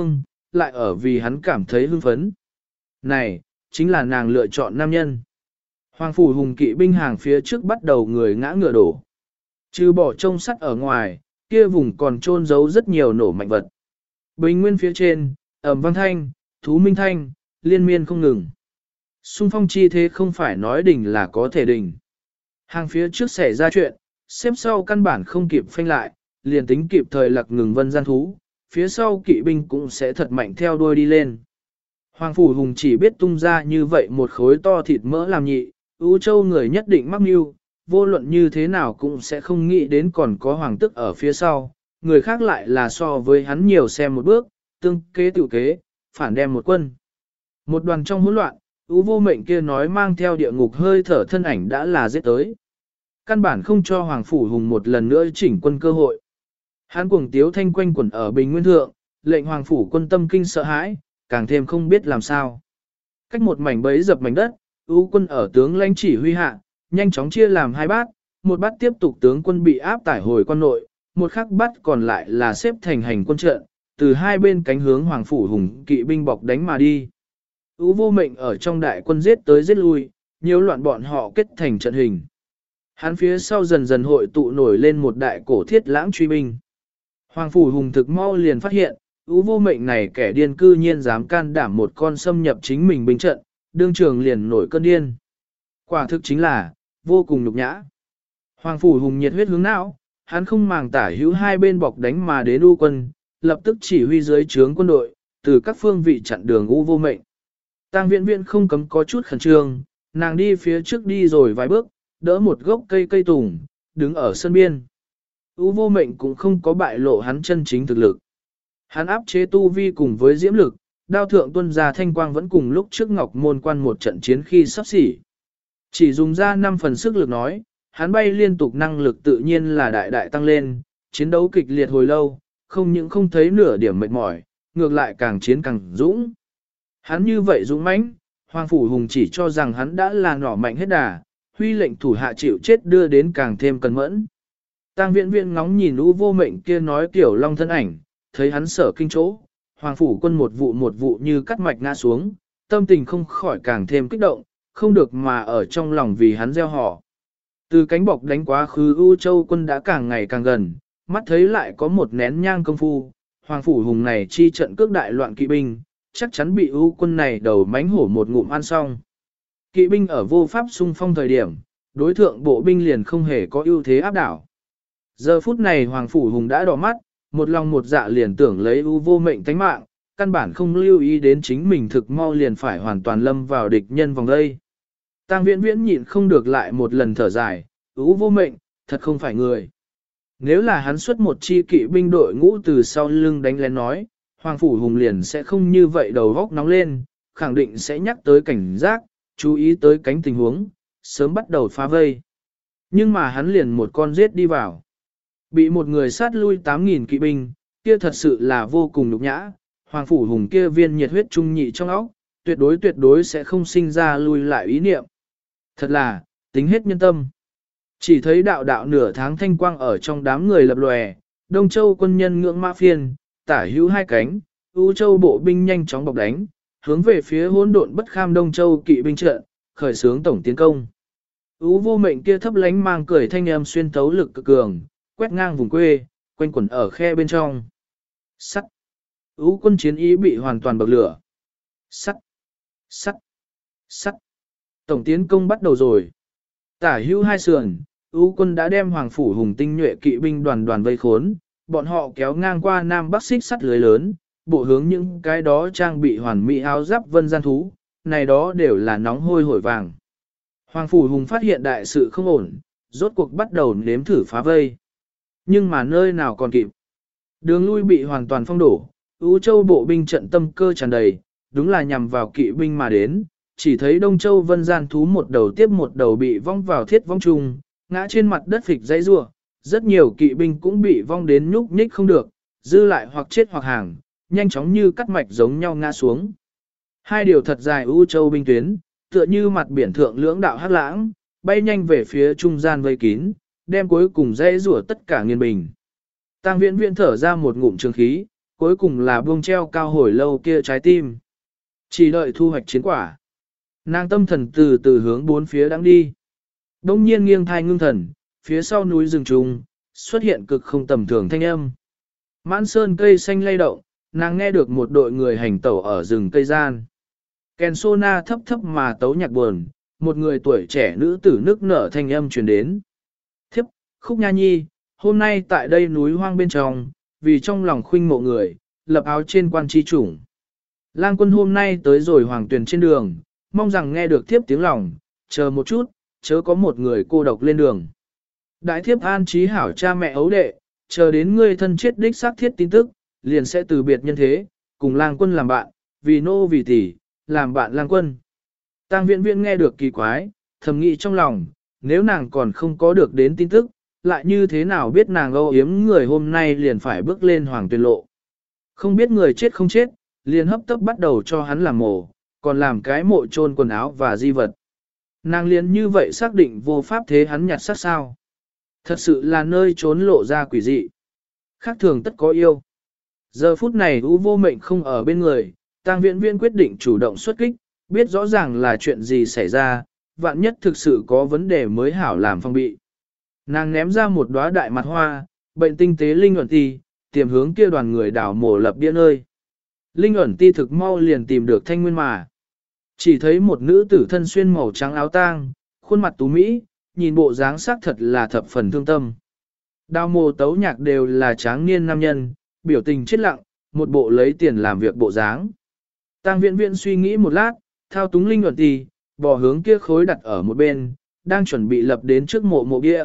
lại ở vì hắn cảm thấy hưng phấn. Này, chính là nàng lựa chọn nam nhân. Hoàng phủ hùng kỵ binh hàng phía trước bắt đầu người ngã ngựa đổ. Trừ bỏ trông sắt ở ngoài, kia vùng còn trôn giấu rất nhiều nổ mạnh vật. Bình nguyên phía trên, ầm vang thanh, thú minh thanh, liên miên không ngừng. Xung phong chi thế không phải nói đỉnh là có thể đỉnh. Hàng phía trước xảy ra chuyện, xếp sau căn bản không kịp phanh lại, liền tính kịp thời lặc ngừng vân gian thú, phía sau kỵ binh cũng sẽ thật mạnh theo đuôi đi lên. Hoàng phủ hùng chỉ biết tung ra như vậy một khối to thịt mỡ làm nhị, ưu châu người nhất định mắc mưu, vô luận như thế nào cũng sẽ không nghĩ đến còn có hoàng tức ở phía sau, người khác lại là so với hắn nhiều xem một bước, tương kế tự kế, phản đem một quân. Một đoàn trong hỗn loạn, ưu vô mệnh kia nói mang theo địa ngục hơi thở thân ảnh đã là giết tới. Căn bản không cho hoàng phủ hùng một lần nữa chỉnh quân cơ hội. Hắn cuồng tiếu thanh quanh quẩn ở bình nguyên thượng, lệnh hoàng phủ quân tâm kinh sợ hãi, càng thêm không biết làm sao. Cách một mảnh bấy dập mảnh đất, ưu quân ở tướng lãnh chỉ huy hạ, nhanh chóng chia làm hai bát, một bát tiếp tục tướng quân bị áp tải hồi quan nội, một khắc bát còn lại là xếp thành hành quân trận, từ hai bên cánh hướng hoàng phủ hùng kỵ binh bọc đánh mà đi. Ưu vô mệnh ở trong đại quân giết tới giết lui, nhiều loạn bọn họ kết thành trận hình. Hắn phía sau dần dần hội tụ nổi lên một đại cổ thiết lãng truy binh. Hoàng phủ hùng thực mau liền phát hiện, Ú vô mệnh này kẻ điên cư nhiên dám can đảm một con xâm nhập chính mình binh trận, đương trường liền nổi cơn điên. Quả thực chính là, vô cùng nhục nhã. Hoàng phủ hùng nhiệt huyết hướng não, hắn không màng tả hữu hai bên bọc đánh mà đến U quân, lập tức chỉ huy dưới trướng quân đội, từ các phương vị chặn đường U vô mệnh. Tang Viễn Viễn không cấm có chút khẩn trương, nàng đi phía trước đi rồi vài bước, đỡ một gốc cây tùng, đứng ở sân biên. U vô mệnh cũng không có bại lộ hắn chân chính thực lực. Hắn áp chế tu vi cùng với diễm lực, đao thượng tuân ra thanh quang vẫn cùng lúc trước ngọc môn quan một trận chiến khi sắp xỉ. Chỉ dùng ra 5 phần sức lực nói, hắn bay liên tục năng lực tự nhiên là đại đại tăng lên, chiến đấu kịch liệt hồi lâu, không những không thấy nửa điểm mệt mỏi, ngược lại càng chiến càng dũng. Hắn như vậy dũng mãnh, Hoàng Phủ Hùng chỉ cho rằng hắn đã là nỏ mạnh hết đà, huy lệnh thủ hạ chịu chết đưa đến càng thêm cẩn mẫn. Tang Viễn Viễn ngóng nhìn U vô mệnh kia nói kiểu long thân ảnh, thấy hắn sở kinh chỗ, Hoàng Phủ quân một vụ như cắt mạch ngã xuống, tâm tình không khỏi càng thêm kích động, không được mà ở trong lòng vì hắn gieo họ. Từ cánh bọc đánh quá khứ U Châu quân đã càng ngày càng gần, mắt thấy lại có một nén nhang công phu, Hoàng Phủ Hùng này chi trận cước đại loạn kỵ binh, chắc chắn bị U quân này đầu mánh hổ một ngụm ăn xong. Kỵ binh ở vô pháp xung phong thời điểm, đối thượng bộ binh liền không hề có ưu thế áp đảo. Giờ phút này Hoàng Phủ Hùng đã đỏ mắt, một lòng một dạ liền tưởng lấy U vô mệnh tánh mạng, căn bản không lưu ý đến chính mình thực mau liền phải hoàn toàn lâm vào địch nhân vòng đây. Tang Viễn Viễn nhịn không được lại một lần thở dài, U vô mệnh, thật không phải người. Nếu là hắn xuất một chi kỵ binh đội ngũ từ sau lưng đánh lén nói, Hoàng Phủ Hùng liền sẽ không như vậy đầu góc nóng lên, khẳng định sẽ nhắc tới cảnh giác, chú ý tới cánh tình huống, sớm bắt đầu phá vây. Nhưng mà hắn liền một con giết đi vào. Bị một người sát lui 8.000 kỵ binh, kia thật sự là vô cùng nhục nhã, Hoàng Phủ Hùng kia viên nhiệt huyết trung nhị trong óc, tuyệt đối sẽ không sinh ra lui lại ý niệm. Thật là, tính hết nhân tâm. Chỉ thấy đạo đạo nửa tháng thanh quang ở trong đám người lập lòe, Đông Châu quân nhân ngưỡng mã phiên, tả hữu hai cánh, U Châu bộ binh nhanh chóng bọc đánh, hướng về phía hỗn độn bất kham Đông Châu kỵ binh trận, khởi xướng tổng tiến công. U vô mệnh kia thấp lánh mang cười thanh âm xuyên tấu lực cực cường, quét ngang vùng quê, quanh quẩn ở khe bên trong. Sắt. U quân chiến ý bị hoàn toàn bậc lửa. Sắt. Sắt. Sắt. Tổng tiến công bắt đầu rồi. Tả hữu hai sườn, U quân đã đem Hoàng Phủ Hùng tinh nhuệ kỵ binh đoàn vây khốn, bọn họ kéo ngang qua Nam Bắc xích sắt lưới lớn, bộ hướng những cái đó trang bị hoàn mỹ áo giáp vân gian thú, này đó đều là nóng hôi hổi vàng. Hoàng Phủ Hùng phát hiện đại sự không ổn, rốt cuộc bắt đầu nếm thử phá vây. Nhưng mà nơi nào còn kịp. Đường lui bị hoàn toàn phong đổ, U Châu bộ binh trận tâm cơ tràn đầy, đúng là nhằm vào kỵ binh mà đến, chỉ thấy Đông Châu vân gian thú một đầu tiếp một đầu bị vong vào thiết vong trùng, ngã trên mặt đất phịch dãy rủa, rất nhiều kỵ binh cũng bị vong đến nhúc nhích không được, dư lại hoặc chết hoặc hàng, nhanh chóng như cắt mạch giống nhau ngã xuống. Hai điều thật dài U Châu binh tuyến, tựa như mặt biển thượng lưỡng đạo hắc lãng, bay nhanh về phía trung gian vây kín, đem cuối cùng dãy rủa tất cả nghiền bình. Tang Viễn Viễn thở ra một ngụm trường khí, cuối cùng là buông treo cao hồi lâu kia trái tim. Chỉ đợi thu hoạch chiến quả. Nàng tâm thần từ từ hướng bốn phía đang đi. Đông nhiên nghiêng thai ngưng thần, phía sau núi rừng trùng, xuất hiện cực không tầm thường thanh âm. Mãn sơn cây xanh lay động, nàng nghe được một đội người hành tẩu ở rừng cây gian. Kèn sô na thấp thấp mà tấu nhạc buồn, một người tuổi trẻ nữ tử nức nở thanh âm truyền đến. Thiếp, Khúc Nha Nhi, hôm nay tại đây núi hoang bên trong, vì trong lòng khuynh mộ người, lập áo trên quan chi chủng. Lang quân hôm nay tới rồi hoàng tuyển trên đường, mong rằng nghe được thiếp tiếng lòng, chờ một chút, chớ có một người cô độc lên đường. Đại thiếp an trí hảo cha mẹ ấu đệ, chờ đến ngươi thân chết đích xác thiết tin tức, liền sẽ từ biệt nhân thế, cùng lang quân làm bạn, vì nô vì tỷ, làm bạn lang quân. Tang Viễn Viễn nghe được kỳ quái, thầm nghĩ trong lòng, nếu nàng còn không có được đến tin tức, lại như thế nào biết nàng âu yếm người hôm nay liền phải bước lên hoàng tuyên lộ. Không biết người chết không chết, liền hấp tấp bắt đầu cho hắn làm mồ, còn làm cái mộ chôn quần áo và di vật. Nàng liền như vậy xác định vô pháp thế hắn nhặt xác sao. Thật sự là nơi trốn lộ ra quỷ dị. Khác thường tất có yêu. Giờ phút này U Vô Mệnh không ở bên người, Tang Viễn Viễn quyết định chủ động xuất kích, biết rõ ràng là chuyện gì xảy ra, vạn nhất thực sự có vấn đề mới hảo làm phong bị. Nàng ném ra một đóa đại mặt hoa, bệnh tinh tế linh ẩn ti, tiềm hướng kia đoàn người đảo mổ lập bia nơi. Linh ẩn ti thực mau liền tìm được thanh nguyên mà. Chỉ thấy một nữ tử thân xuyên màu trắng áo tang, khuôn mặt tú mỹ, nhìn bộ dáng sắc thật là thập phần thương tâm. Đào mồ tấu nhạc đều là tráng niên nam nhân, biểu tình chết lặng, một bộ lấy tiền làm việc bộ dáng. Tang Viễn Viễn suy nghĩ một lát, thao túng linh ẩn ti, bỏ hướng kia khối đặt ở một bên, đang chuẩn bị lập đến trước mộ bia.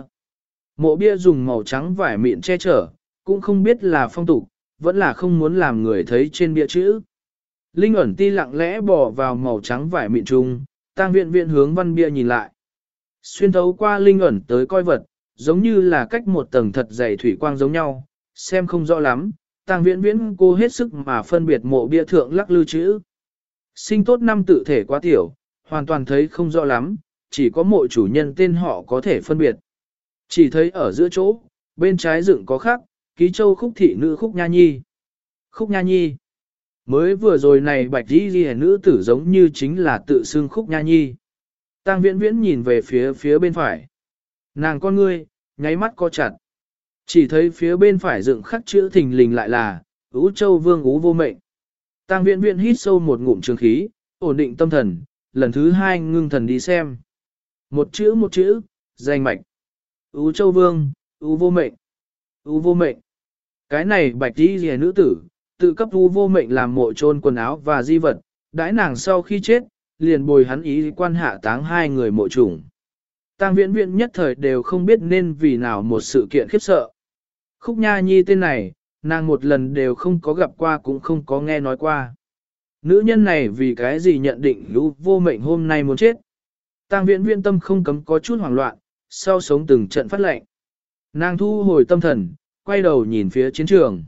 Mộ bia dùng màu trắng vải mịn che chở, cũng không biết là phong tục, vẫn là không muốn làm người thấy trên bia chữ. Linh ẩn ti lặng lẽ bỏ vào màu trắng vải mịn trung, Tang Viễn Viễn hướng văn bia nhìn lại. Xuyên thấu qua linh ẩn tới coi vật, giống như là cách một tầng thật dày thủy quang giống nhau, xem không rõ lắm. Tang Viễn Viễn cô hết sức mà phân biệt mộ bia thượng lắc lư chữ. Sinh tốt năm tự thể quá tiểu, hoàn toàn thấy không rõ lắm, chỉ có mộ chủ nhân tên họ có thể phân biệt. Chỉ thấy ở giữa chỗ, bên trái dựng có khắc, ký châu Khúc thị nữ Khúc Nha Nhi. Khúc Nha Nhi. Mới vừa rồi này bạch đi ghi nữ tử giống như chính là tự xưng Khúc Nha Nhi. Tang Viễn Viễn nhìn về phía bên phải. Nàng con ngươi, nháy mắt co chặt. Chỉ thấy phía bên phải dựng khắc chữ thình lình lại là, Ú Châu Vương Ú Vô Mệnh. Tang Viễn Viễn hít sâu một ngụm trường khí, ổn định tâm thần, lần thứ hai ngưng thần đi xem. Một chữ, danh mạch. Ú Châu Vương, Ú Vô Mệnh. Ú Vô Mệnh. Cái này bạch đi rìa nữ tử, tự cấp Ú Vô Mệnh làm mộ chôn quần áo và di vật, đãi nàng sau khi chết, liền bồi hắn ý quan hạ táng hai người mộ chủng. Tang Viễn Viễn nhất thời đều không biết nên vì nào một sự kiện khiếp sợ. Khúc Nha Nhi tên này, nàng một lần đều không có gặp qua cũng không có nghe nói qua. Nữ nhân này vì cái gì nhận định Ú Vô Mệnh hôm nay muốn chết. Tang Viễn Viễn tâm không cấm có chút hoảng loạn, sau sống từng trận phát lệnh. Nàng thu hồi tâm thần, quay đầu nhìn phía chiến trường.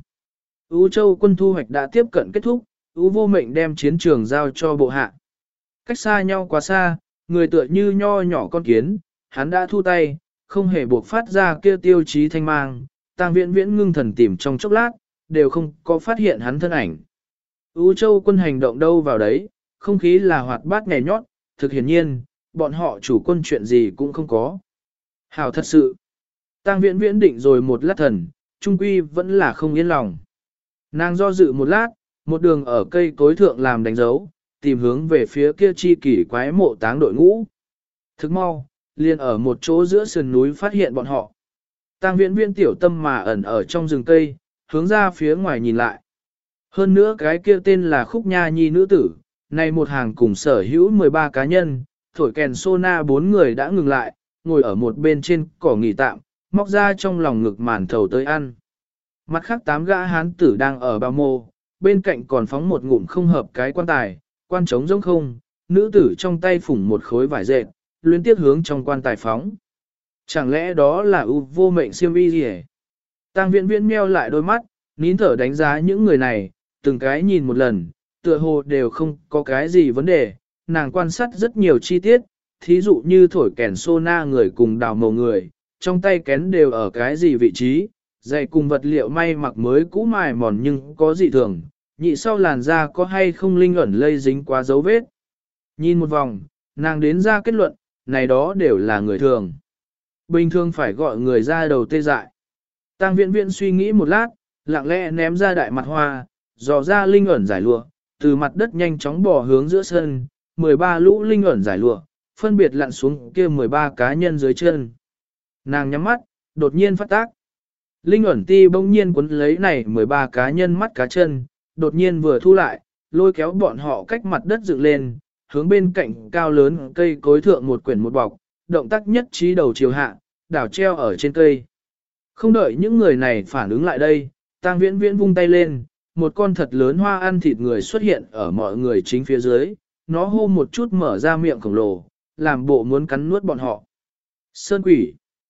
Ú Châu quân thu hoạch đã tiếp cận kết thúc, Ú Vô Mệnh đem chiến trường giao cho bộ hạ. Cách xa nhau quá xa, người tựa như nho nhỏ con kiến, hắn đã thu tay, không hề buộc phát ra kia tiêu chí thanh mang. Tang Viễn Viễn ngưng thần tìm trong chốc lát, đều không có phát hiện hắn thân ảnh. Ú Châu quân hành động đâu vào đấy, không khí là hoạt bát nhảy nhót, thực hiển nhiên, bọn họ chủ quân chuyện gì cũng không có. Hảo thật sự. Tang Viễn Viễn định rồi một lát thần, trung quy vẫn là không yên lòng. Nàng do dự một lát, một đường ở cây cối thượng làm đánh dấu, tìm hướng về phía kia chi kỷ quái mộ táng đội ngũ. Thức mau, liền ở một chỗ giữa sườn núi phát hiện bọn họ. Tang Viễn Viễn tiểu tâm mà ẩn ở trong rừng cây, hướng ra phía ngoài nhìn lại. Hơn nữa cái kia tên là Khúc Nha Nhi nữ tử, này một hàng cùng sở hữu 13 cá nhân, thổi kèn sô na 4 người đã ngừng lại, ngồi ở một bên trên cỏ nghỉ tạm, móc ra trong lòng ngực màn thầu tới ăn. Mặt khác 8 gã hán tử đang ở bao mô, bên cạnh còn phóng một ngụm không hợp cái quan tài, quan trống rỗng không, nữ tử trong tay phủng một khối vải dệt, liên tiếp hướng trong quan tài phóng. Chẳng lẽ đó là Ú Vô Mệnh xiêm y gì hề? Tang Viễn Viễn meo lại đôi mắt, nín thở đánh giá những người này, từng cái nhìn một lần, tựa hồ đều không có cái gì vấn đề, nàng quan sát rất nhiều chi tiết, thí dụ như thổi kèn sô na người cùng đào màu người, trong tay kén đều ở cái gì vị trí, Giày cùng vật liệu may mặc mới cũ mài mòn nhưng có dị thường, nhị sau làn da có hay không linh ẩn lây dính quá dấu vết. Nhìn một vòng, nàng đến ra kết luận, này đó đều là người thường. Bình thường phải gọi người ra đầu tê dại. Tang Viễn Viễn suy nghĩ một lát, lặng lẽ ném ra đại mặt hoa, dò ra linh ẩn giải lụa, từ mặt đất nhanh chóng bò hướng giữa sân, 13 lũ linh ẩn giải lụa, phân biệt lặn xuống kia 13 cá nhân dưới chân. Nàng nhắm mắt, đột nhiên phát tác. Linh ẩn ti bỗng nhiên cuốn lấy này 13 cá nhân mắt cá chân, đột nhiên vừa thu lại, lôi kéo bọn họ cách mặt đất dựng lên, hướng bên cạnh cao lớn cây cối thượng một quyển một bọc, động tác nhất trí đầu chiều hạ, đảo treo ở trên cây. Không đợi những người này phản ứng lại đây, Tang Viễn Viễn vung tay lên, một con thật lớn hoa ăn thịt người xuất hiện ở mọi người chính phía dưới, nó hô một chút mở ra miệng khổng lồ, làm bộ muốn cắn nuốt bọn họ. Sơn quỷ!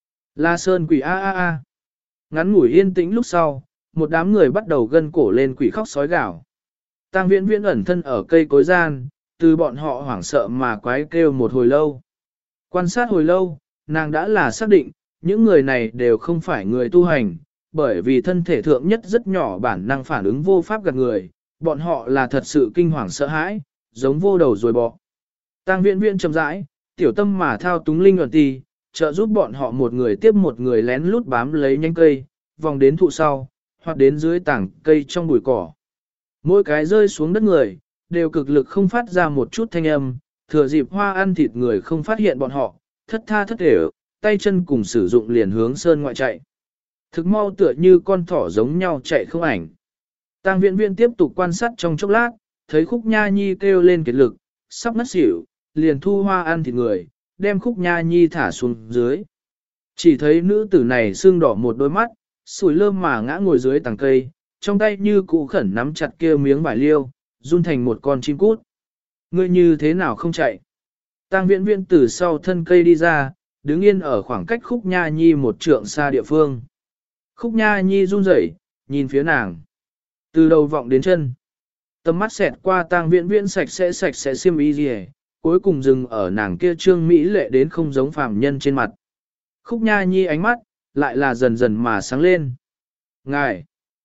Là sơn quỷ a a a! Ngắn ngủi yên tĩnh lúc sau, một đám người bắt đầu gân cổ lên quỷ khóc sói gào. Tang Viễn Viễn ẩn thân ở cây cối gian, từ bọn họ hoảng sợ mà quái kêu một hồi lâu. Quan sát hồi lâu, nàng đã là xác định, những người này đều không phải người tu hành, bởi vì thân thể thượng nhất rất nhỏ bản năng phản ứng vô pháp gạt người, bọn họ là thật sự kinh hoàng sợ hãi, giống vô đầu rồi bọ. Tang Viễn Viễn chậm rãi, tiểu tâm mà thao túng linh ẩn ti, trợ giúp bọn họ một người tiếp một người lén lút bám lấy nhánh cây, vòng đến thụ sau, hoặc đến dưới tảng cây trong bụi cỏ. Mỗi cái rơi xuống đất người, đều cực lực không phát ra một chút thanh âm, thừa dịp hoa ăn thịt người không phát hiện bọn họ, thất tha thất để, tay chân cùng sử dụng liền hướng sơn ngoại chạy. Thực mau tựa như con thỏ giống nhau chạy không ảnh. Tang Viễn Viễn tiếp tục quan sát trong chốc lát, thấy Khúc Nha Nhi kêu lên kiệt lực, sắp ngất xỉu, liền thu hoa ăn thịt người, đem Khúc Nha Nhi thả xuống dưới. Chỉ thấy nữ tử này sưng đỏ một đôi mắt, sủi lơm mà ngã ngồi dưới tàng cây, trong tay như cụ khẩn nắm chặt kia miếng vải liêu, run thành một con chim cút. Ngươi như thế nào không chạy? Tang Viễn Viễn từ sau thân cây đi ra, đứng yên ở khoảng cách Khúc Nha Nhi một trượng xa địa phương. Khúc Nha Nhi run rẩy, nhìn phía nàng. Từ đầu vọng đến chân. Tầm mắt xẹt qua Tang Viễn Viễn sạch sẽ xiêm y gì, cuối cùng dừng ở nàng kia trương mỹ lệ đến không giống phàm nhân trên mặt. Khúc Nha Nhi ánh mắt, lại là dần dần mà sáng lên. Ngài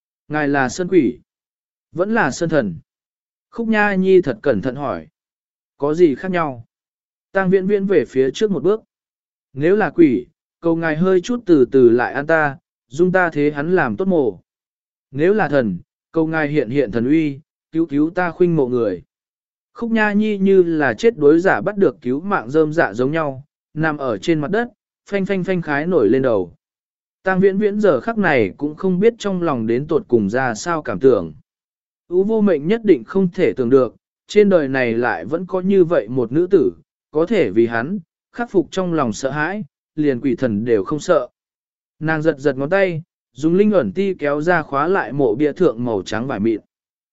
là sơn quỷ, vẫn là sơn thần. Khúc Nha Nhi thật cẩn thận hỏi. Có gì khác nhau? Tang Viễn Viễn về phía trước một bước. Nếu là quỷ, cầu ngài hơi chút từ từ lại an ta, dung ta thế hắn làm tốt mồ. Nếu là thần, cầu ngài hiện hiện thần uy, cứu cứu ta khuynh mộ người. Khúc Nha Nhi như là chết đối giả bắt được cứu mạng rơm dạ giống nhau, nằm ở trên mặt đất, phanh phanh phanh khái nổi lên đầu. Tang Viễn Viễn giờ khắc này cũng không biết trong lòng đến tột cùng ra sao cảm tưởng. Vô mệnh nhất định không thể tưởng được, trên đời này lại vẫn có như vậy một nữ tử, có thể vì hắn, khắc phục trong lòng sợ hãi, liền quỷ thần đều không sợ. Nàng giật giật ngón tay, dùng linh ẩn ti kéo ra khóa lại mộ bia thượng màu trắng vải mịn.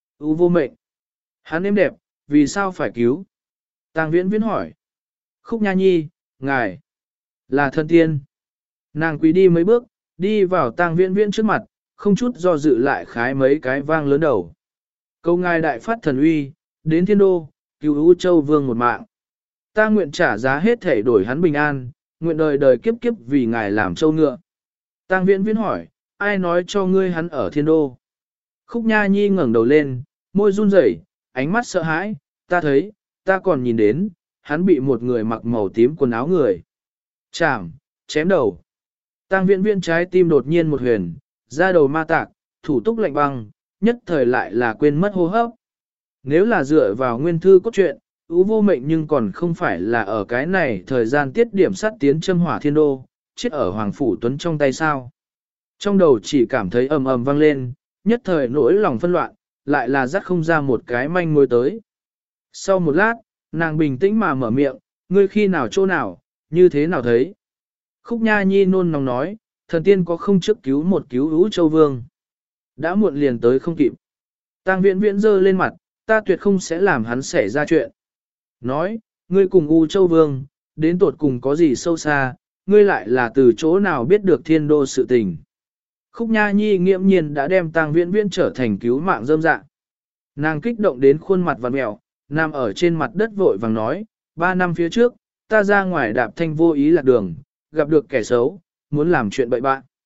Vô mệnh. Hắn êm đẹp, vì sao phải cứu? Tang Viễn Viễn hỏi. Khúc Nha Nhi, ngài là thần tiên. Nàng quỳ đi mấy bước, đi vào Tang Viễn Viễn trước mặt, không chút do dự lại khái mấy cái vang lớn đầu. Câu ngài đại phát thần uy, đến thiên đô, cứu U Châu Vương một mạng. Ta nguyện trả giá hết thể đổi hắn bình an, nguyện đời đời kiếp kiếp vì ngài làm châu ngựa. Tang Viễn Viễn hỏi, ai nói cho ngươi hắn ở thiên đô? Khúc Nha Nhi ngẩng đầu lên, môi run rẩy, ánh mắt sợ hãi, ta thấy, ta còn nhìn đến, hắn bị một người mặc màu tím quần áo người chém đầu. Tang Viễn Viễn trái tim đột nhiên một huyền, ra đầu ma tạc, thủ túc lạnh băng, nhất thời lại là quên mất hô hấp. Nếu là dựa vào nguyên thư cốt truyện, vô mệnh nhưng còn không phải là ở cái này thời gian tiết điểm sát tiến châm hỏa thiên đô, chết ở Hoàng Phủ Tuấn trong tay sao. Trong đầu chỉ cảm thấy ầm ầm vang lên, nhất thời nỗi lòng phân loạn, lại là dắt không ra một cái manh mối tới. Sau một lát, nàng bình tĩnh mà mở miệng, ngươi khi nào chỗ nào, như thế nào thấy. Khúc Nha Nhi nôn nóng nói, thần tiên có không trước cứu một cứu Ú Châu Vương. Đã muộn liền tới không kịp. Tang Viễn Viễn giơ lên mặt, ta tuyệt không sẽ làm hắn xảy ra chuyện. Nói, ngươi cùng U Châu Vương, đến tột cùng có gì sâu xa, ngươi lại là từ chỗ nào biết được thiên đô sự tình. Khúc Nha Nhi nghiễm nhiên đã đem Tang Viễn Viễn trở thành cứu mạng rơm dạ. Nàng kích động đến khuôn mặt vặn mẹo, nằm ở trên mặt đất vội vàng nói, 3 năm phía trước, ta ra ngoài đạp thanh vô ý lạc đường, gặp được kẻ xấu, muốn làm chuyện bậy bạ.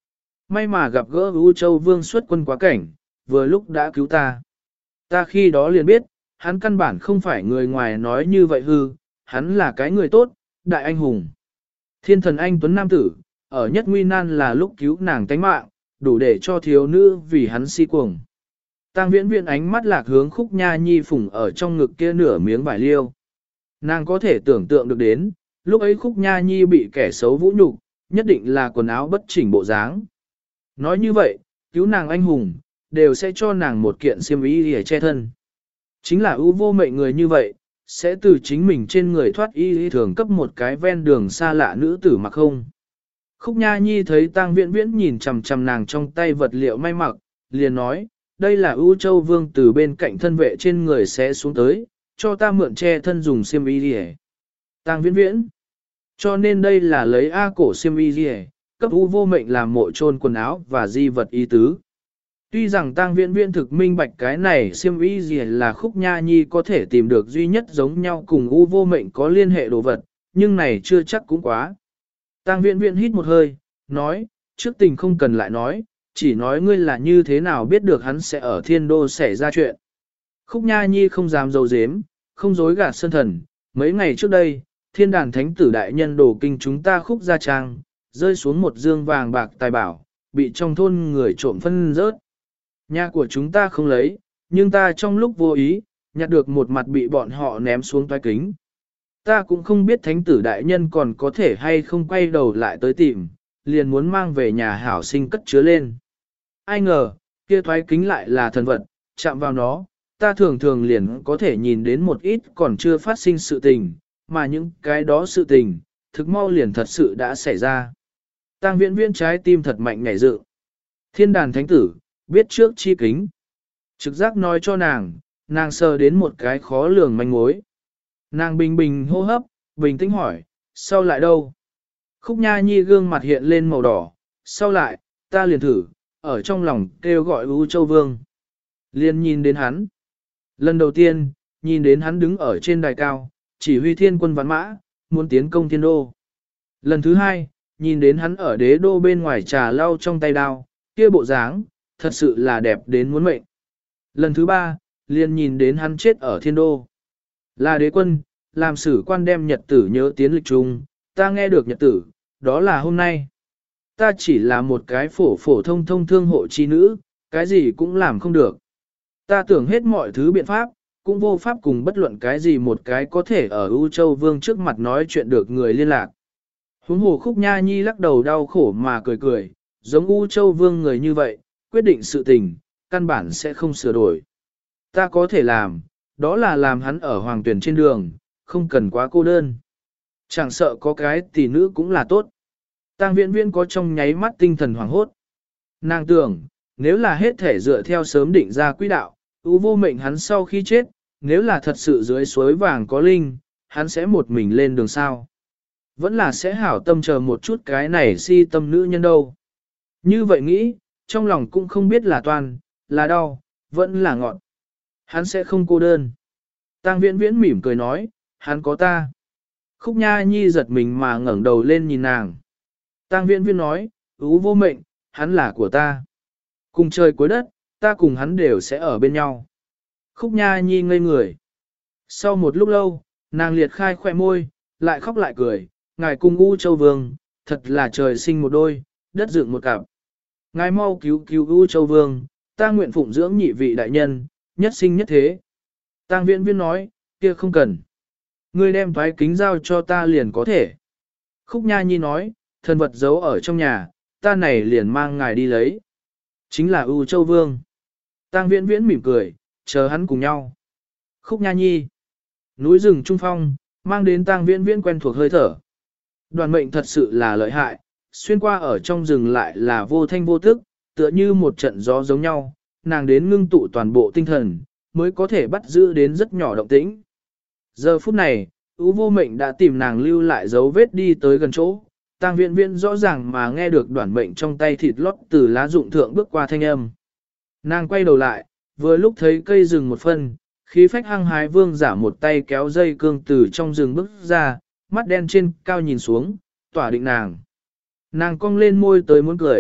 May mà gặp gỡ U Châu Vương xuất quân quá cảnh, vừa lúc đã cứu ta. Ta khi đó liền biết, hắn căn bản không phải người ngoài nói như vậy hư, hắn là cái người tốt, đại anh hùng. Thiên thần anh tuấn nam tử, ở nhất nguy nan là lúc cứu nàng tánh mạng, đủ để cho thiếu nữ vì hắn si cuồng. Tang Viễn Viễn ánh mắt lạc hướng Khúc Nha Nhi phủng ở trong ngực kia nửa miếng vải liêu. Nàng có thể tưởng tượng được đến, lúc ấy Khúc Nha Nhi bị kẻ xấu vũ nhục, nhất định là quần áo bất chỉnh bộ dáng. Nói như vậy, cứu nàng anh hùng, đều sẽ cho nàng một kiện xiêm y để che thân. Chính là ưu vô mệnh người như vậy, sẽ từ chính mình trên người thoát y thường cấp một cái ven đường xa lạ nữ tử mặc không. Khúc Nha Nhi thấy Tang Viễn Viễn nhìn chằm chằm nàng trong tay vật liệu may mặc, liền nói, đây là ưu châu vương từ bên cạnh thân vệ trên người sẽ xuống tới, cho ta mượn che thân dùng xiêm y đi. Tang Viễn Viễn, cho nên đây là lấy A cổ xiêm y đi, cấp ưu vô mệnh làm mộ chôn quần áo và di vật y tứ. Tuy rằng Tang Viễn Viễn thực minh bạch cái này xiêm y gì là Khúc Nha Nhi có thể tìm được duy nhất giống nhau cùng u vô mệnh có liên hệ đồ vật, nhưng này chưa chắc cũng quá. Tang Viễn Viễn hít một hơi, nói, trước tình không cần lại nói, chỉ nói ngươi là như thế nào biết được hắn sẽ ở thiên đô xảy ra chuyện. Khúc Nha Nhi không dám giấu giếm, không dối gạt sơn thần, mấy ngày trước đây, thiên đàn thánh tử đại nhân đổ kinh chúng ta Khúc gia trang, rơi xuống một dương vàng bạc tài bảo, bị trong thôn người trộm phân rớt. Nhà của chúng ta không lấy, nhưng ta trong lúc vô ý, nhặt được một mặt bị bọn họ ném xuống toái kính. Ta cũng không biết thánh tử đại nhân còn có thể hay không quay đầu lại tới tìm, liền muốn mang về nhà hảo sinh cất chứa lên. Ai ngờ, kia toái kính lại là thần vật, chạm vào nó, ta thường thường liền có thể nhìn đến một ít còn chưa phát sinh sự tình, mà những cái đó sự tình, thực mau liền thật sự đã xảy ra. Tang Viễn Viễn trái tim thật mạnh nhảy dựng. Thiên đàn thánh tử, biết trước chi kính. Trực giác nói cho nàng sờ đến một cái khó lường manh mối. Nàng bình bình hô hấp, bình tĩnh hỏi, sau lại đâu? Khúc Nha Nhi gương mặt hiện lên màu đỏ, sau lại, ta liền thử, ở trong lòng kêu gọi U Châu Vương. Liền nhìn đến hắn. Lần đầu tiên, nhìn đến hắn đứng ở trên đài cao, chỉ huy thiên quân vạn mã, muốn tiến công thiên đô. Lần thứ hai, nhìn đến hắn ở đế đô bên ngoài trà lau trong tay đao, kia bộ dáng, thật sự là đẹp đến muốn mệnh. Lần thứ ba, liền nhìn đến hắn chết ở thiên đô. Là đế quân, làm sử quan đem nhật tử nhớ tiến lịch trung, ta nghe được nhật tử, đó là hôm nay. Ta chỉ là một cái phổ phổ thông thông thương hộ chi nữ, cái gì cũng làm không được. Ta tưởng hết mọi thứ biện pháp, cũng vô pháp cùng bất luận cái gì một cái có thể ở U Châu Vương trước mặt nói chuyện được người liên lạc. Huống hồ Khúc Nha Nhi lắc đầu đau khổ mà cười cười, giống U Châu Vương người như vậy, quyết định sự tình, căn bản sẽ không sửa đổi. Ta có thể làm, đó là làm hắn ở hoàng tuyển trên đường, không cần quá cô đơn. Chẳng sợ có cái tỷ nữ cũng là tốt. Tang Viễn Viễn có trong nháy mắt tinh thần hoảng hốt. Nàng tưởng, nếu là hết thể dựa theo sớm định ra quỹ đạo, U vô mệnh hắn sau khi chết, nếu là thật sự dưới suối vàng có linh, hắn sẽ một mình lên đường sao. Vẫn là sẽ hảo tâm chờ một chút cái này si tâm nữ nhân đâu. Như vậy nghĩ, trong lòng cũng không biết là toan, là đau, vẫn là ngọn. Hắn sẽ không cô đơn. Tang Viễn Viễn mỉm cười nói, hắn có ta. Khúc Nha Nhi giật mình mà ngẩng đầu lên nhìn nàng. Tang Viễn Viễn nói, U vô mệnh, hắn là của ta. Cùng trời cuối đất, ta cùng hắn đều sẽ ở bên nhau. Khúc Nha Nhi ngây người. Sau một lúc lâu, nàng liệt khai khỏe môi, lại khóc lại cười, ngài cùng U Châu Vương, thật là trời sinh một đôi, đất dựng một cặp. Ngài mau cứu cứu U Châu Vương, ta nguyện phụng dưỡng nhị vị đại nhân, nhất sinh nhất thế. Tang Viễn Viễn nói, kia không cần. Ngươi đem toái kính giao cho ta liền có thể. Khúc Nha Nhi nói, thần vật giấu ở trong nhà, ta này liền mang ngài đi lấy. Chính là U Châu Vương. Tang Viễn Viễn mỉm cười, chờ hắn cùng nhau. Khúc Nha Nhi. Núi rừng trung phong, mang đến Tang Viễn Viễn quen thuộc hơi thở. Đoàn mệnh thật sự là lợi hại, xuyên qua ở trong rừng lại là vô thanh vô tức, tựa như một trận gió giống nhau, nàng đến ngưng tụ toàn bộ tinh thần, mới có thể bắt giữ đến rất nhỏ động tĩnh. Giờ phút này, U vô mệnh đã tìm nàng lưu lại dấu vết đi tới gần chỗ, Tang Viễn Viễn rõ ràng mà nghe được đoàn mệnh trong tay thịt lót từ lá dụng thượng bước qua thanh âm. Nàng quay đầu lại, vừa lúc thấy cây rừng một phân, khí phách hăng hái vương giả một tay kéo dây cương từ trong rừng bước ra, mắt đen trên cao nhìn xuống, tỏa định nàng. Nàng cong lên môi tới muốn cười,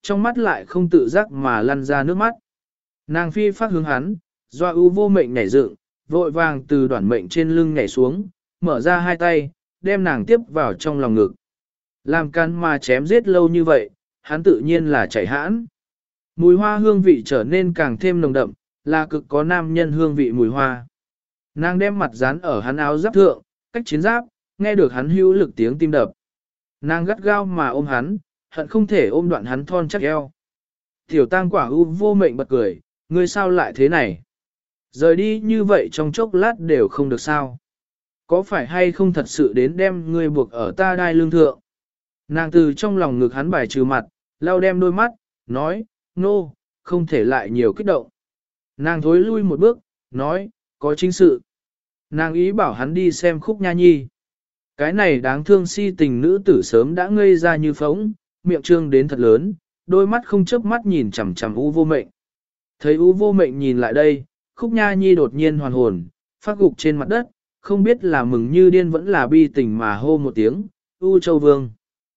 trong mắt lại không tự giác mà lăn ra nước mắt. Nàng phi phát hướng hắn, doa ưu vô mệnh nhảy dựng, vội vàng từ đoạn mệnh trên lưng nhảy xuống, mở ra hai tay, đem nàng tiếp vào trong lòng ngực. Làm can mà chém giết lâu như vậy, hắn tự nhiên là chảy hãn. Mùi hoa hương vị trở nên càng thêm nồng đậm, là cực có nam nhân hương vị mùi hoa. Nàng đem mặt dán ở hắn áo giáp thượng, cách chiến giáp, nghe được hắn hữu lực tiếng tim đập. Nàng gắt gao mà ôm hắn, hận không thể ôm đoạn hắn thon chắc eo. Tiểu tang quả u vô mệnh bật cười, ngươi sao lại thế này? Rời đi như vậy trong chốc lát đều không được sao? Có phải hay không thật sự đến đem ngươi buộc ở ta đai lương thượng? Nàng từ trong lòng ngực hắn bài trừ mặt, lau đem đôi mắt, nói, nô, không thể lại nhiều kích động. Nàng thối lui một bước, nói, có chính sự. Nàng ý bảo hắn đi xem Khúc Nha Nhi. Cái này đáng thương si tình nữ tử sớm đã ngây ra như phóng, miệng trương đến thật lớn, đôi mắt không chớp mắt nhìn chằm chằm U vô mệnh. Thấy U vô mệnh nhìn lại đây, Khúc Nha Nhi đột nhiên hoàn hồn, phát gục trên mặt đất, không biết là mừng như điên vẫn là bi tình mà hô một tiếng, U Châu Vương.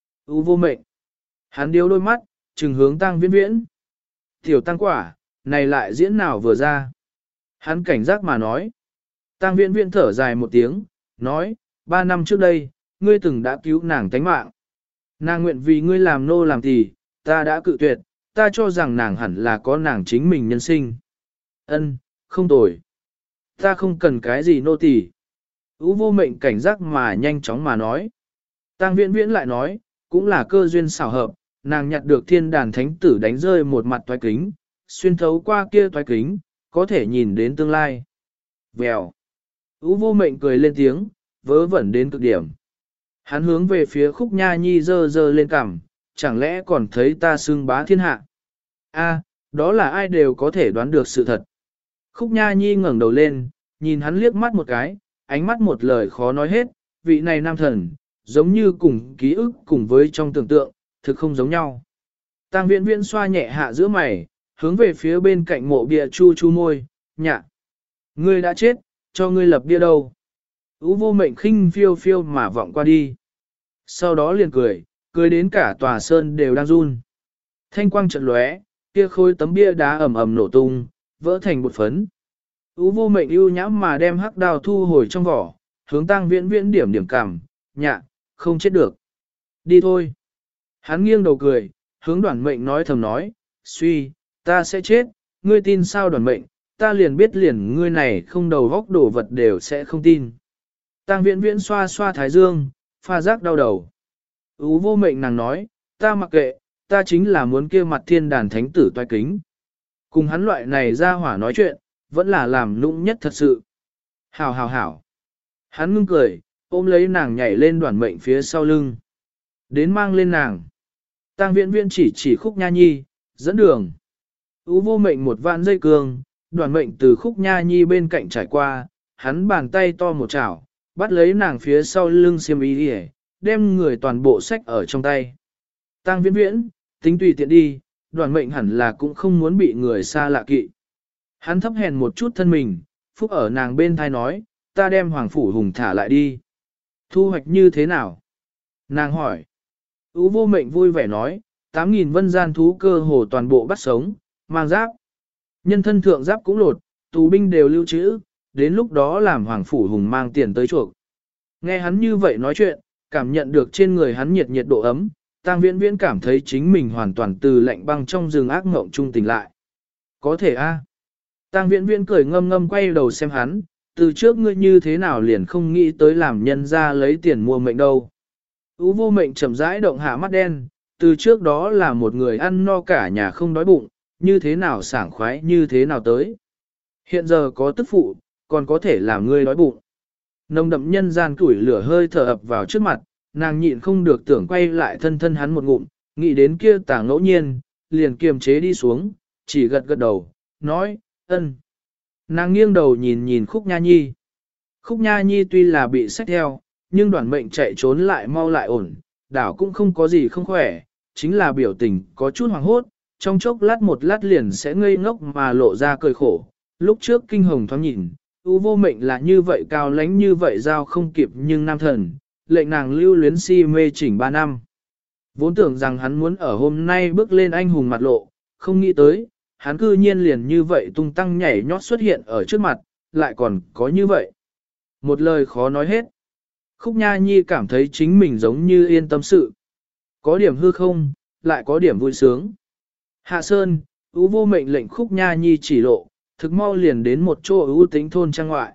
U vô mệnh. Hắn điếu đôi mắt, trừng hướng Tăng Viễn Viễn. Tiểu Tăng quả, này lại diễn nào vừa ra. Hắn cảnh giác mà nói. Tăng Viễn Viễn thở dài một tiếng, nói, 3 năm trước đây, ngươi từng đã cứu nàng tánh mạng. Nàng nguyện vì ngươi làm nô làm tỳ, ta đã cự tuyệt, ta cho rằng nàng hẳn là có nàng chính mình nhân sinh. Ân, không tồi. Ta không cần cái gì nô tỳ. U vô mệnh cảnh giác mà nhanh chóng mà nói. Tăng Viễn Viễn lại nói, cũng là cơ duyên xảo hợp, nàng nhặt được thiên đàn thánh tử đánh rơi một mặt toái kính, xuyên thấu qua kia toái kính, có thể nhìn đến tương lai. Vèo. U vô mệnh cười lên tiếng, vớ vẩn đến cực điểm. Hắn hướng về phía Khúc Nha Nhi dơ dơ lên cằm, chẳng lẽ còn thấy ta xưng bá thiên hạ? A, đó là ai đều có thể đoán được sự thật. Khúc Nha Nhi ngẩng đầu lên, nhìn hắn liếc mắt một cái, ánh mắt một lời khó nói hết, vị này nam thần, giống như cùng ký ức cùng với trong tưởng tượng, thực không giống nhau. Tang Viễn Viễn xoa nhẹ hạ giữa mày, hướng về phía bên cạnh mộ bia chu chu môi, nhạ. Ngươi đã chết, cho ngươi lập bia đâu? U vô mệnh khinh phiêu phiêu mà vọng qua đi. Sau đó liền cười, cười đến cả tòa sơn đều đang run. Thanh quang trận lóe, kia khối tấm bia đá ầm ầm nổ tung, vỡ thành bột phấn. U vô mệnh ưu nhãm mà đem hắc đao thu hồi trong vỏ, hướng Tang Viễn Viễn điểm điểm cảm, nhạ, không chết được. Đi thôi. Hắn nghiêng đầu cười, hướng Đoàn Mệnh nói thầm nói, suy, ta sẽ chết, ngươi tin sao Đoàn Mệnh, ta liền biết liền ngươi này không đầu vóc đổ vật đều sẽ không tin. Tang Viễn Viễn xoa xoa thái dương, pha giác đau đầu. U vô mệnh nàng nói, ta mặc kệ, ta chính là muốn kia mặt thiên đàn thánh tử toái kính. Cùng hắn loại này ra hỏa nói chuyện, vẫn là làm nũng nhất thật sự. Hảo hảo hảo. Hắn ngưng cười, ôm lấy nàng nhảy lên Đoàn Mệnh phía sau lưng. Đến mang lên nàng. Tang Viễn Viễn chỉ Khúc Nha Nhi, dẫn đường. U vô mệnh một vạn dây cương, Đoàn Mệnh từ Khúc Nha Nhi bên cạnh trải qua, hắn bàn tay to một chảo, bắt lấy nàng phía sau lưng xiêm y đi, đem người toàn bộ sách ở trong tay. Tang Viễn Viễn, tính tùy tiện đi, Đoàn Mệnh hẳn là cũng không muốn bị người xa lạ kỵ. Hắn thấp hèn một chút thân mình, phúc ở nàng bên thai nói, ta đem Hoàng Phủ Hùng thả lại đi. Thu hoạch như thế nào? Nàng hỏi. U vô mệnh vui vẻ nói, 8.000 vân gian thú cơ hồ toàn bộ bắt sống, mang giáp. Nhân thân thượng giáp cũng lột, tù binh đều lưu trữ, đến lúc đó làm Hoàng Phủ Hùng mang tiền tới chuộc. Nghe hắn như vậy nói chuyện, cảm nhận được trên người hắn nhiệt độ ấm, Tang Viễn Viễn cảm thấy chính mình hoàn toàn từ lạnh băng trong rừng ác ngộng trung tỉnh lại. Có thể a. Tang Viễn Viễn cười ngâm ngâm quay đầu xem hắn, từ trước ngươi như thế nào liền không nghĩ tới làm nhân ra lấy tiền mua mệnh đâu. U vô mệnh chậm rãi động hạ mắt đen, từ trước đó là một người ăn no cả nhà không đói bụng, như thế nào sảng khoái như thế nào tới. Hiện giờ có tức phụ, còn có thể làm ngươi đói bụng. Nồng đậm nhân gian củi lửa hơi thở ập vào trước mặt, nàng nhịn không được tưởng quay lại thân thân hắn một ngụm, nghĩ đến kia tảng ngẫu nhiên, liền kiềm chế đi xuống, chỉ gật gật đầu, nói, ân. Nàng nghiêng đầu nhìn nhìn Khúc Nha Nhi. Khúc Nha Nhi tuy là bị xách theo, nhưng Đoàn Mệnh chạy trốn lại mau lại ổn, đảo cũng không có gì không khỏe, chính là biểu tình có chút hoảng hốt, trong chốc lát một lát liền sẽ ngây ngốc mà lộ ra cười khổ. Lúc trước kinh hồng thoáng nhìn, U vô mệnh là như vậy cao lãnh như vậy giao không kịp nhưng nam thần, lệnh nàng lưu luyến si mê chỉnh 3 năm. Vốn tưởng rằng hắn muốn ở hôm nay bước lên anh hùng mặt lộ, không nghĩ tới, hắn cư nhiên liền như vậy tung tăng nhảy nhót xuất hiện ở trước mặt, lại còn có như vậy. Một lời khó nói hết. Khúc Nha Nhi cảm thấy chính mình giống như yên tâm sự. Có điểm hư không, lại có điểm vui sướng. Hạ Sơn, Ú Vô mệnh lệnh Khúc Nha Nhi chỉ lộ, thực mau liền đến một chỗ ưu tính thôn trang ngoại.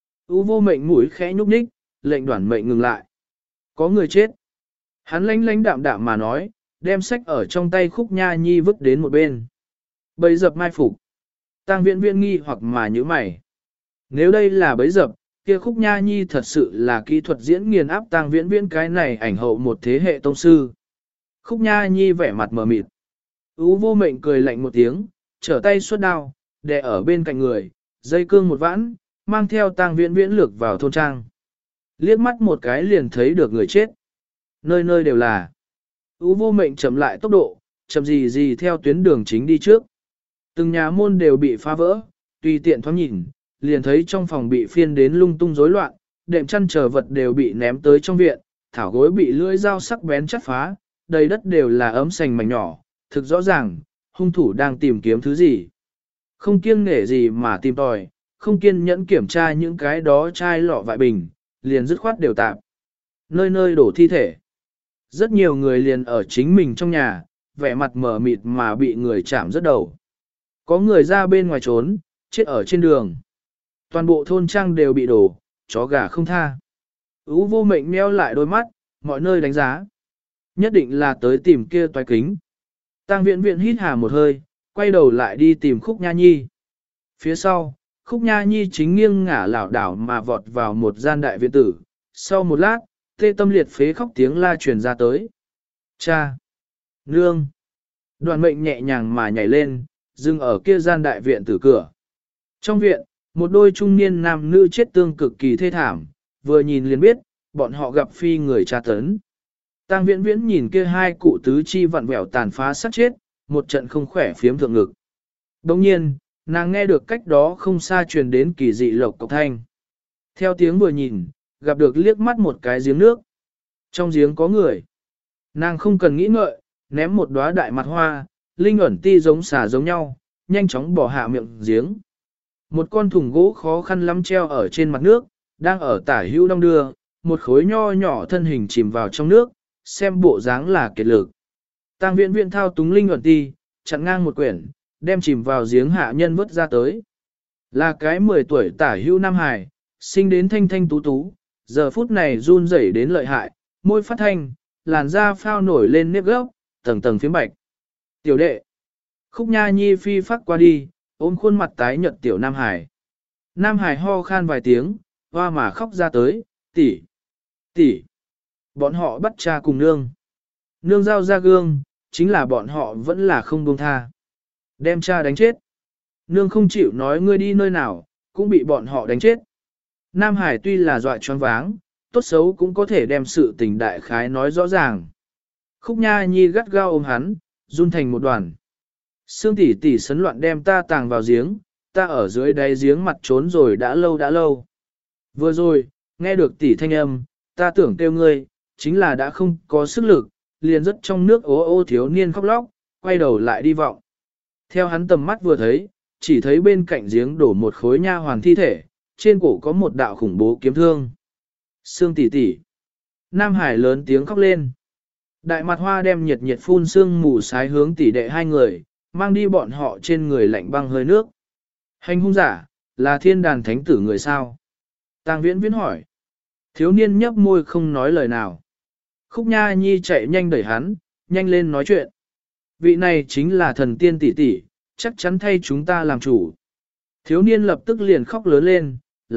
Ú Vô mệnh mũi khẽ nhúc nhích, lệnh Đoản Mệnh ngừng lại. Có người chết. Hắn lánh lánh đạm đạm mà nói, đem sách ở trong tay Khúc Nha Nhi vứt đến một bên. Bấy dập mai phục. Tang Viễn Viễn nghi hoặc mà nhíu mày. Nếu đây là bấy dập, kia Khúc Nha Nhi thật sự là kỹ thuật diễn nghiền áp Tang Viễn Viễn cái này ảnh hậu một thế hệ tông sư. Khúc Nha Nhi vẻ mặt mờ mịt. Ú Vô mệnh cười lạnh một tiếng, trở tay xuất đao, đè ở bên cạnh người, dây cương một vãn, mang theo Tang Viễn Viễn lược vào thôn trang. Liếc mắt một cái liền thấy được người chết. Nơi nơi đều là. Ú Vô mệnh chậm lại tốc độ, chậm gì gì theo tuyến đường chính đi trước. Từng nhà môn đều bị phá vỡ, tùy tiện thoáng nhìn, liền thấy trong phòng bị phiên đến lung tung rối loạn, đệm chăn chờ vật đều bị ném tới trong viện, thảo gối bị lưỡi dao sắc bén chắt phá, đầy đất đều là ấm sành mảnh nhỏ, thực rõ ràng, hung thủ đang tìm kiếm thứ gì. Không kiêng nể gì mà tìm tòi, không kiên nhẫn kiểm tra những cái đó chai lọ vại bình, liền dứt khoát đều tạp. Nơi nơi đổ thi thể. Rất nhiều người liền ở chính mình trong nhà, vẻ mặt mờ mịt mà bị người chạm rất đầu. Có người ra bên ngoài trốn, chết ở trên đường. Toàn bộ thôn trang đều bị đổ, chó gà không tha. Ú Vô mệnh meo lại đôi mắt, mọi nơi đánh giá. Nhất định là tới tìm kia toái kính. Tang Viễn Viễn hít hà một hơi, quay đầu lại đi tìm Khúc Nha Nhi. Phía sau, Khúc Nha Nhi chính nghiêng ngả lảo đảo mà vọt vào một gian đại viện tử. Sau một lát, tê tâm liệt phế khóc tiếng la truyền ra tới. Cha! Nương! Đoàn Mệnh nhẹ nhàng mà nhảy lên, dừng ở kia gian đại viện tử cửa. Trong viện, một đôi trung niên nam nữ chết tương cực kỳ thê thảm, vừa nhìn liền biết, bọn họ gặp phi người tra tấn. Tang Viễn Viễn nhìn kia hai cụ tứ chi vặn vẹo tàn phá sát chết, một trận không khỏe phiếm thượng ngực. Đồng nhiên, nàng nghe được cách đó không xa truyền đến kỳ dị lộc cộc thanh. Theo tiếng vừa nhìn, gặp được liếc mắt một cái giếng nước. Trong giếng có người. Nàng không cần nghĩ ngợi, ném một đóa đại mặt hoa, linh ẩn ti giống xà giống nhau, nhanh chóng bỏ hạ miệng giếng. Một con thùng gỗ khó khăn lắm treo ở trên mặt nước, đang ở tả hữu đong đưa, một khối nho nhỏ thân hình chìm vào trong nước, xem bộ dáng là kiệt lực. Tang Viễn Viễn thao túng linh ẩn ti, chặn ngang một quyển, đem chìm vào giếng hạ nhân vớt ra tới. Là cái 10 tuổi tả hữu nam hài, sinh đến thanh thanh tú tú, giờ phút này run rẩy đến lợi hại, môi phát thanh, làn da phao nổi lên nếp gốc, tầng tầng phiếm bạch. Tiểu đệ, Khúc Nha Nhi phi phát qua đi, ôm khuôn mặt tái nhợt tiểu Nam Hải. Nam Hải ho khan vài tiếng, hoa mà khóc ra tới, tỷ, tỷ. Bọn họ bắt cha cùng nương. Nương giao ra gương, chính là bọn họ vẫn là không buông tha. Đem cha đánh chết. Nương không chịu nói ngươi đi nơi nào, cũng bị bọn họ đánh chết. Nam Hải tuy là dọa choáng váng, tốt xấu cũng có thể đem sự tình đại khái nói rõ ràng. Khúc Nha Nhi gắt gao ôm hắn, run thành một đoàn. Sương tỷ tỷ sấn loạn đem ta tàng vào giếng, ta ở dưới đáy giếng mặt trốn rồi đã lâu. Vừa rồi, nghe được tỷ thanh âm, ta tưởng kêu ngươi, chính là đã không có sức lực, liền rất trong nước ố ô thiếu niên khóc lóc, quay đầu lại đi vọng. Theo hắn tầm mắt vừa thấy, chỉ thấy bên cạnh giếng đổ một khối nha hoàn thi thể, trên cổ có một đạo khủng bố kiếm thương. Sương tỷ tỷ. Nam Hải lớn tiếng khóc lên. Đại mặt hoa đem nhiệt nhiệt phun sương mù sái hướng tỷ đệ hai người, mang đi bọn họ trên người lạnh băng hơi nước. Hành hung giả, là thiên đàn thánh tử người sao? Tang Viễn Viễn hỏi. Thiếu niên nhấp môi không nói lời nào. Khúc Nha Nhi chạy nhanh đẩy hắn, nhanh lên nói chuyện. Vị này chính là thần tiên tỷ tỷ, chắc chắn thay chúng ta làm chủ. Thiếu niên lập tức liền khóc lớn lên,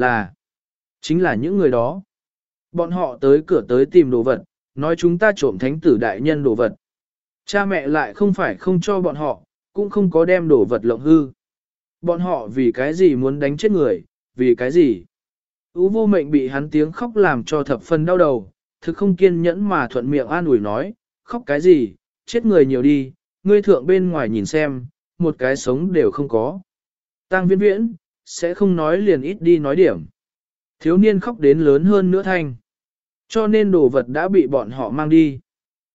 chính là những người đó. Bọn họ tới cửa tới tìm đồ vật, nói chúng ta trộm thánh tử đại nhân đồ vật. Cha mẹ lại không phải không cho bọn họ, cũng không có đem đồ vật lộng hư. Bọn họ vì cái gì muốn đánh chết người, vì cái gì? Ú Vô mệnh bị hắn tiếng khóc làm cho thập phần đau đầu, thực không kiên nhẫn mà thuận miệng an ủi nói, khóc cái gì, chết người nhiều đi, ngươi thượng bên ngoài nhìn xem, một cái sống đều không có. Tang Viễn Viễn, sẽ không nói liền ít đi nói điểm. Thiếu niên khóc đến lớn hơn nữa thanh. Cho nên đồ vật đã bị bọn họ mang đi.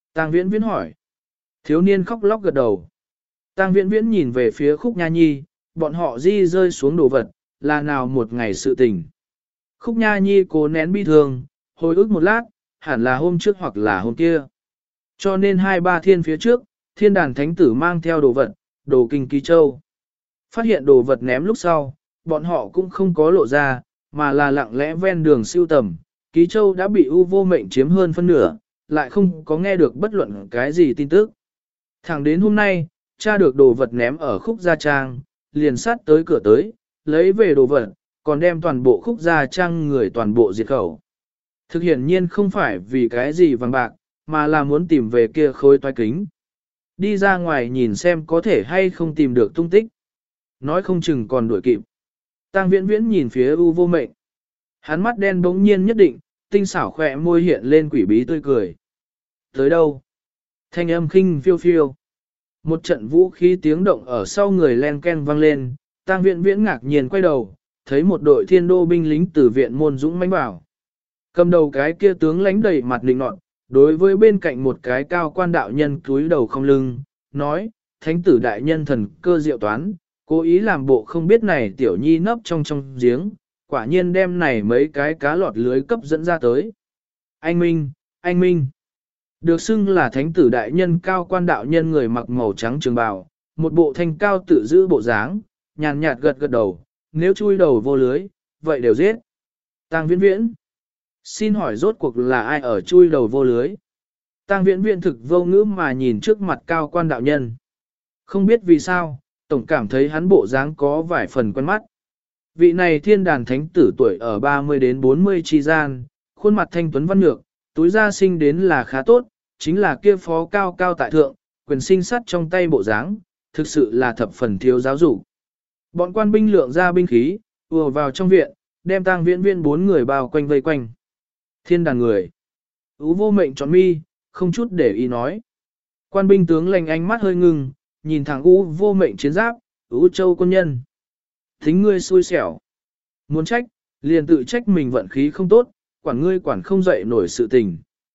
Tang Viễn Viễn hỏi. Thiếu niên khóc lóc gật đầu. Tang Viễn Viễn nhìn về phía Khúc Nha Nhi, bọn họ di rơi xuống đồ vật, là nào một ngày sự tình. Khúc Nha Nhi cố nén bi thương, hồi ức một lát, hẳn là hôm trước hoặc là hôm kia. Cho nên 2-3 thiên phía trước, thiên đàn thánh tử mang theo đồ vật, đồ kinh ký châu. Phát hiện đồ vật ném lúc sau, bọn họ cũng không có lộ ra, mà là lặng lẽ ven đường siêu tầm. Ký châu đã bị U Vô Mệnh chiếm hơn phân nửa, lại không có nghe được bất luận cái gì tin tức. Thẳng đến hôm nay, cha được đồ vật ném ở Khúc Gia Trang, liền sát tới cửa tới, lấy về đồ vật, còn đem toàn bộ Khúc Gia Trang người toàn bộ diệt khẩu. Thực hiện nhiên không phải vì cái gì vàng bạc, mà là muốn tìm về kia khối toái kính. Đi ra ngoài nhìn xem có thể hay không tìm được tung tích. Nói không chừng còn đuổi kịp. Tang Viễn Viễn nhìn phía U Vô Mệnh. Hắn mắt đen bỗng nhiên nhất định, tinh xảo khỏe môi hiện lên quỷ bí tươi cười. Tới đâu? Thanh âm khinh phiêu phiêu. Một trận vũ khí tiếng động ở sau người len ken vang lên, Tang Viễn Viễn ngạc nhiên quay đầu, thấy một đội thiên đô binh lính từ viện môn dũng mãnh vào. Cầm đầu cái kia tướng lãnh đầy mặt định nọt, đối với bên cạnh một cái cao quan đạo nhân cúi đầu không lưng, nói, thánh tử đại nhân thần cơ diệu toán, cố ý làm bộ không biết này tiểu nhi nấp trong giếng, quả nhiên đem này mấy cái cá lọt lưới cấp dẫn ra tới. Anh Minh, anh Minh. Được xưng là thánh tử đại nhân cao quan đạo nhân người mặc màu trắng trường bào, một bộ thanh cao tự giữ bộ dáng, nhàn nhạt gật gật đầu, nếu chui đầu vô lưới, vậy đều giết. Tang Viễn Viễn. Xin hỏi rốt cuộc là ai ở chui đầu vô lưới? Tang Viễn Viễn thực vô ngữ mà nhìn trước mặt cao quan đạo nhân. Không biết vì sao, tổng cảm thấy hắn bộ dáng có vài phần quen mắt. Vị này thiên đàn thánh tử tuổi ở 30 đến 40 chi gian, khuôn mặt thanh tuấn văn nhược, túi da sinh đến là khá tốt, chính là kia phó cao cao tại thượng, quyền sinh sắt trong tay bộ dáng, thực sự là thập phần thiếu giáo dục. Bọn quan binh lượng ra binh khí, ùa vào trong viện, đem Tang Viễn Viễn 4 người bao quanh vây quanh. Thiên đàn người. U Vô Mệnh trọn mi, không chút để ý nói. Quan binh tướng lành ánh mắt hơi ngưng, nhìn thẳng U Vô Mệnh chiến giáp, U Châu quân nhân. Thính ngươi xui xẻo. Muốn trách, liền tự trách mình vận khí không tốt, quản ngươi quản không dậy nổi sự tình.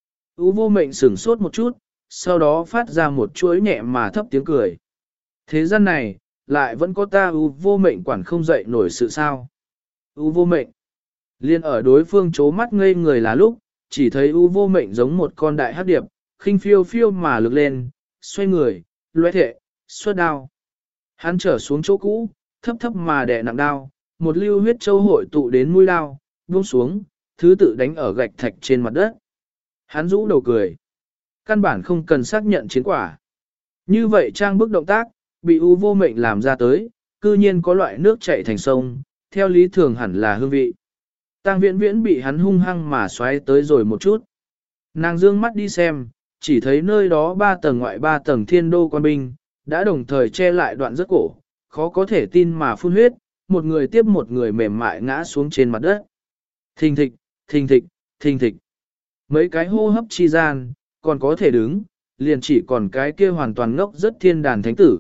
U Vô Mệnh sửng sốt một chút, sau đó phát ra một chuỗi nhẹ mà thấp tiếng cười. Thế gian này, lại vẫn có ta U Vô Mệnh quản không dậy nổi sự sao. U Vô Mệnh. Liên ở đối phương chố mắt ngây người là lúc, chỉ thấy U Vô Mệnh giống một con đại hắc điệp, khinh phiêu phiêu mà lực lên, xoay người, loe thệ, xuất đao. Hắn trở xuống chỗ cũ, thấp thấp mà đè nặng đao, một lưu huyết châu hội tụ đến mũi đao, buông xuống, thứ tự đánh ở gạch thạch trên mặt đất. Hắn rũ đầu cười. Căn bản không cần xác nhận chiến quả. Như vậy trang bức động tác, bị U Vô Mệnh làm ra tới, cư nhiên có loại nước chảy thành sông, theo lý thường hẳn là hương vị. Tang Viễn Viễn bị hắn hung hăng mà xoáy tới rồi một chút. Nàng dương mắt đi xem, chỉ thấy nơi đó 3 tầng ngoại 3 tầng thiên đô quan binh, đã đồng thời che lại đoạn rất cổ, khó có thể tin mà phun huyết, một người tiếp một người mềm mại ngã xuống trên mặt đất. Thình thịch, thình thịch, thình thịch. Mấy cái hô hấp chi gian, còn có thể đứng, liền chỉ còn cái kia hoàn toàn ngốc rất thiên đàn thánh tử.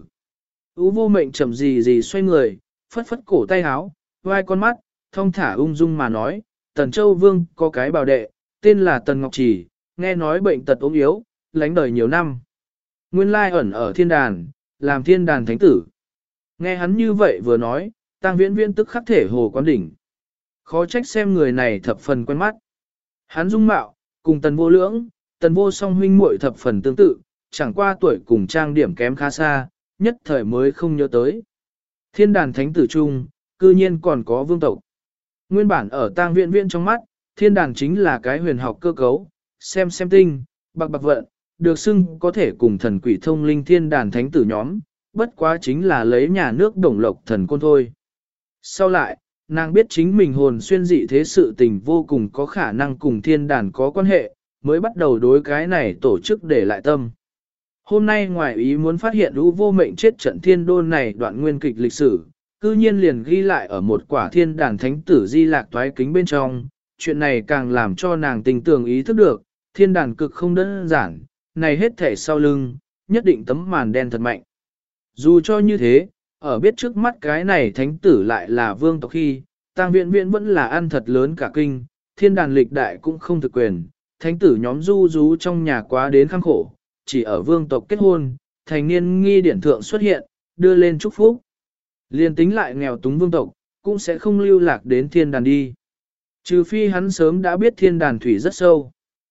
U Vô Mệnh chậm gì xoay người, phất phất cổ tay áo, vai con mắt, thong thả ung dung mà nói, Tần Châu Vương có cái bảo đệ, tên là Tần Ngọc Trì, nghe nói bệnh tật ốm yếu, lánh đời nhiều năm. Nguyên lai ẩn ở thiên đàn, làm thiên đàn thánh tử. Nghe hắn như vậy vừa nói, Tang Viễn Viễn tức khắc thể hồ quán đỉnh. Khó trách xem người này thập phần quen mắt. Hắn dung mạo, cùng Tần Vô Lưỡng, Tần Vô Song huynh muội thập phần tương tự, chẳng qua tuổi cùng trang điểm kém khá xa, nhất thời mới không nhớ tới. Thiên đàn thánh tử trung, cư nhiên còn có vương tộc. Nguyên bản ở Tang Viễn Viễn trong mắt, thiên đàn chính là cái huyền học cơ cấu, xem tinh, bạc vận, được xưng có thể cùng thần quỷ thông linh thiên đàn thánh tử nhóm, bất quá chính là lấy nhà nước đồng lộc thần côn thôi. Sau lại, nàng biết chính mình hồn xuyên dị thế sự tình vô cùng có khả năng cùng thiên đàn có quan hệ, mới bắt đầu đối cái này tổ chức để lại tâm. Hôm nay ngoài ý muốn phát hiện U Vô Mệnh chết trận thiên đôn này đoạn nguyên kịch lịch sử, cư nhiên liền ghi lại ở một quả thiên đàn thánh tử di lạc toái kính bên trong, chuyện này càng làm cho nàng tình tưởng ý thức được, thiên đàn cực không đơn giản, này hết thể sau lưng, nhất định tấm màn đen thật mạnh. Dù cho như thế, ở biết trước mắt cái này thánh tử lại là vương tộc khi, Tang Viễn Viễn vẫn là ăn thật lớn cả kinh, thiên đàn lịch đại cũng không thực quyền, thánh tử nhóm du rú trong nhà quá đến khăng khổ, chỉ ở vương tộc kết hôn, thành niên nghi điển thượng xuất hiện, đưa lên chúc phúc. Liên tính lại nghèo túng vương tộc, cũng sẽ không lưu lạc đến thiên đàn đi. Trừ phi hắn sớm đã biết thiên đàn thủy rất sâu.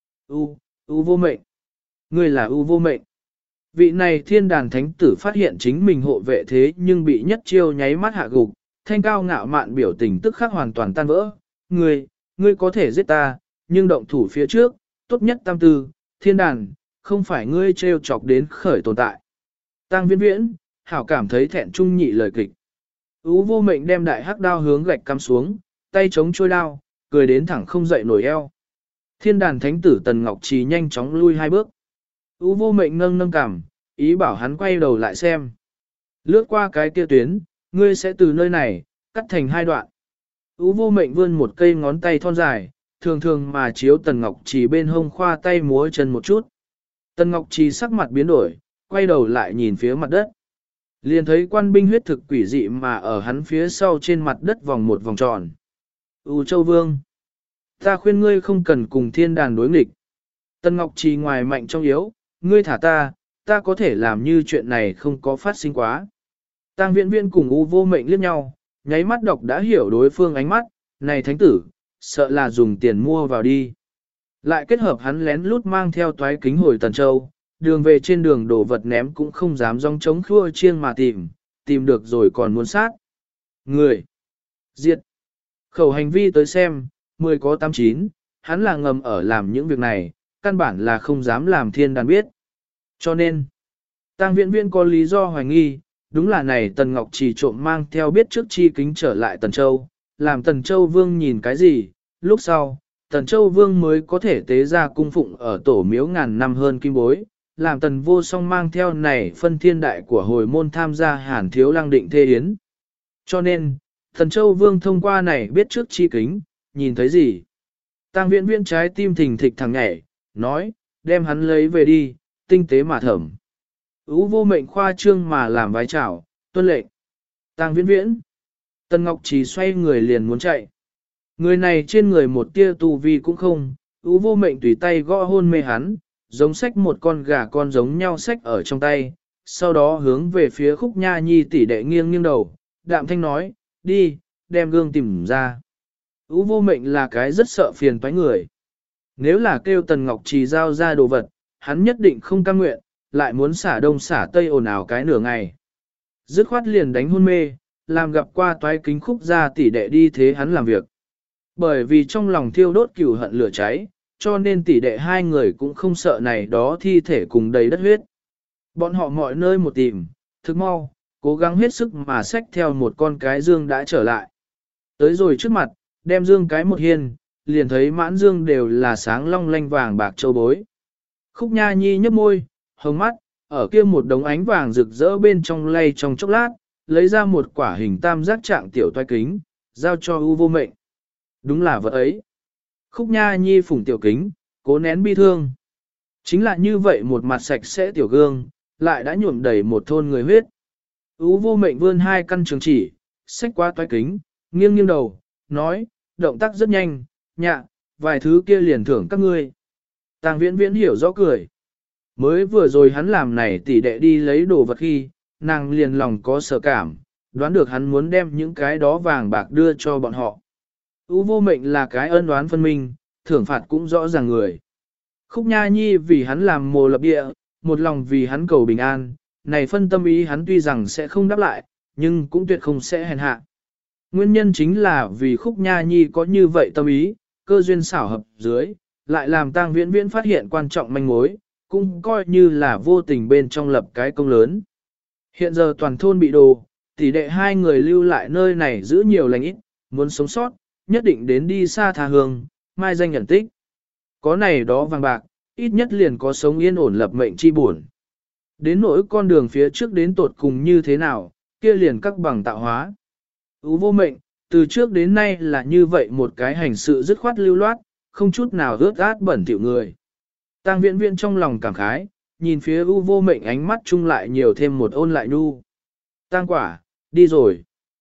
U vô mệnh. Ngươi là U vô mệnh. Vị này thiên đàn thánh tử phát hiện chính mình hộ vệ thế nhưng bị nhất chiêu nháy mắt hạ gục, thanh cao ngạo mạn biểu tình tức khắc hoàn toàn tan vỡ. Ngươi có thể giết ta, nhưng động thủ phía trước, tốt nhất tam tư, thiên đàn, không phải ngươi trêu chọc đến khởi tồn tại. Tang Viễn Viễn, hảo cảm thấy thẹn trung nhị lời kịch. U vô mệnh đem đại hắc đao hướng gạch cắm xuống, tay chống trôi đao, cười đến thẳng không dậy nổi eo. Thiên đàn thánh tử Tần Ngọc Trì nhanh chóng lui 2 bước. U vô mệnh nâng cằm, ý bảo hắn quay đầu lại xem. Lướt qua cái kia tuyến, ngươi sẽ từ nơi này, cắt thành 2 đoạn. U vô mệnh vươn một cây ngón tay thon dài, thường thường mà chiếu Tần Ngọc Trì bên hông khoa tay múa chân một chút. Tần Ngọc Trì sắc mặt biến đổi, quay đầu lại nhìn phía mặt đất. Liền thấy quan binh huyết thực quỷ dị mà ở hắn phía sau trên mặt đất vòng một vòng tròn. U Châu Vương, ta khuyên ngươi không cần cùng thiên đàn đối nghịch. Tần Ngọc Trì ngoài mạnh trong yếu, ngươi thả ta có thể làm như chuyện này không có phát sinh quá. Tang Viễn Viễn cùng U vô mệnh liếc nhau, nháy mắt đọc đã hiểu đối phương ánh mắt, này thánh tử, sợ là dùng tiền mua vào đi. Lại kết hợp hắn lén lút mang theo toái kính hồi Tần Châu, đường về trên đường đổ vật ném cũng không dám rong trống khua chiêng mà tìm được rồi còn muốn sát. Người! Diệt! Khẩu hành vi tới xem, 10 có 89, hắn là ngầm ở làm những việc này, căn bản là không dám làm thiên đàn biết. Cho nên, Tang Viễn Viễn có lý do hoài nghi, đúng là này Tần Ngọc Trì trộm mang theo biết trước chi kính trở lại Tần Châu, làm Tần Châu Vương nhìn cái gì, lúc sau, Tần Châu Vương mới có thể tế ra cung phụng ở tổ miếu ngàn năm hơn kim bối, làm Tần Vô Song mang theo này phân thiên đại của hồi môn tham gia Hàn Thiếu Lăng định thê yến. Cho nên, Tần Châu Vương thông qua này biết trước chi kính, nhìn thấy gì? Tang Viễn Viễn trái tim thình thịch thẳng nhảy, nói, đem hắn lấy về đi, tinh tế mà thẩm. Ú vô mệnh khoa trương mà làm vái chào, tuân lệnh. Tang Viễn Viễn. Tần Ngọc Trì xoay người liền muốn chạy. Người này trên người một tia tu vi cũng không, Ú vô mệnh tùy tay gõ hôn mê hắn, giống xách một con gà con giống nhau xách ở trong tay, sau đó hướng về phía Khúc Nha Nhi tỷ đệ nghiêng đầu, đạm thanh nói, đi, đem gương tìm ra. Ú vô mệnh là cái rất sợ phiền toái người. Nếu là kêu Tần Ngọc Trì giao ra đồ vật, hắn nhất định không cam nguyện, lại muốn xả đông xả tây ồn ào cái nửa ngày. Dứt khoát liền đánh hôn mê, làm gặp qua toái kính Khúc gia tỷ đệ đi thế hắn làm việc. Bởi vì trong lòng thiêu đốt cừu hận lửa cháy, cho nên tỷ đệ 2 người cũng không sợ này đó thi thể cùng đầy đất huyết. Bọn họ mọi nơi một tìm, thức mau, cố gắng hết sức mà xách theo một con cái dương đã trở lại. Tới rồi trước mặt, đem dương cái một hiên, liền thấy mãn dương đều là sáng long lanh vàng bạc châu bối. Khúc Nha Nhi nhấp môi, hồng mắt, ở kia một đống ánh vàng rực rỡ bên trong lay trong chốc lát, lấy ra một quả hình tam giác trạng tiểu toái kính, giao cho U vô mệnh. Đúng là vật ấy. Khúc Nha Nhi phủng tiểu kính, cố nén bi thương. Chính là như vậy một mặt sạch sẽ tiểu gương, lại đã nhuộm đầy một thôn người huyết. U vô mệnh vươn 2 căn trường chỉ, xách qua toái kính, nghiêng đầu, nói, động tác rất nhanh, nhạ, vài thứ kia liền thưởng các ngươi. Tang Viễn Viễn hiểu rõ cười. Mới vừa rồi hắn làm này tỷ đệ đi lấy đồ vật khi, nàng liền lòng có sợ cảm, đoán được hắn muốn đem những cái đó vàng bạc đưa cho bọn họ. U vô mệnh là cái ân đoán phân minh, thưởng phạt cũng rõ ràng người. Khúc Nha Nhi vì hắn làm mồ lập địa, một lòng vì hắn cầu bình an, này phân tâm ý hắn tuy rằng sẽ không đáp lại, nhưng cũng tuyệt không sẽ hèn hạ. Nguyên nhân chính là vì Khúc Nha Nhi có như vậy tâm ý, cơ duyên xảo hợp dưới, lại làm Tang Viễn Viễn phát hiện quan trọng manh mối, cũng coi như là vô tình bên trong lập cái công lớn. Hiện giờ toàn thôn bị đồ, tỷ đệ 2 người lưu lại nơi này giữ nhiều lành ít, muốn sống sót, nhất định đến đi xa tha hương, mai danh nhận tích. Có này đó vàng bạc, ít nhất liền có sống yên ổn lập mệnh chi buồn. Đến nỗi con đường phía trước đến tột cùng như thế nào, kia liền các bằng tạo hóa. Ú vô mệnh, từ trước đến nay là như vậy một cái hành sự dứt khoát lưu loát, không chút nào rớt át bẩn thỉu người. Tang Viễn Viễn trong lòng cảm khái, nhìn phía U vô mệnh ánh mắt chung lại nhiều thêm một ôn lại nhu. Tang quả, đi rồi.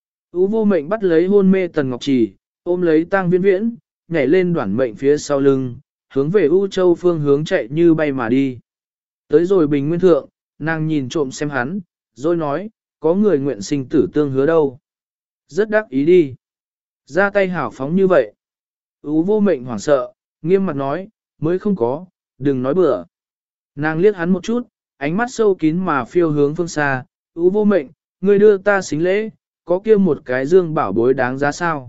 U vô mệnh bắt lấy hôn mê Tần Ngọc Trì, ôm lấy Tang Viễn Viễn, nhảy lên đoản mệnh phía sau lưng, hướng về U Châu phương hướng chạy như bay mà đi. Tới rồi bình nguyên thượng, nàng nhìn trộm xem hắn, rồi nói, có người nguyện sinh tử tương hứa đâu. Rất đắc ý đi. Ra tay hảo phóng như vậy. Ú vô mệnh hoảng sợ, nghiêm mặt nói, mới không có, đừng nói bừa. Nàng liếc hắn một chút, ánh mắt sâu kín mà phiêu hướng phương xa. Ú vô mệnh, ngươi đưa ta xính lễ, có kia một cái dương bảo bối đáng giá sao.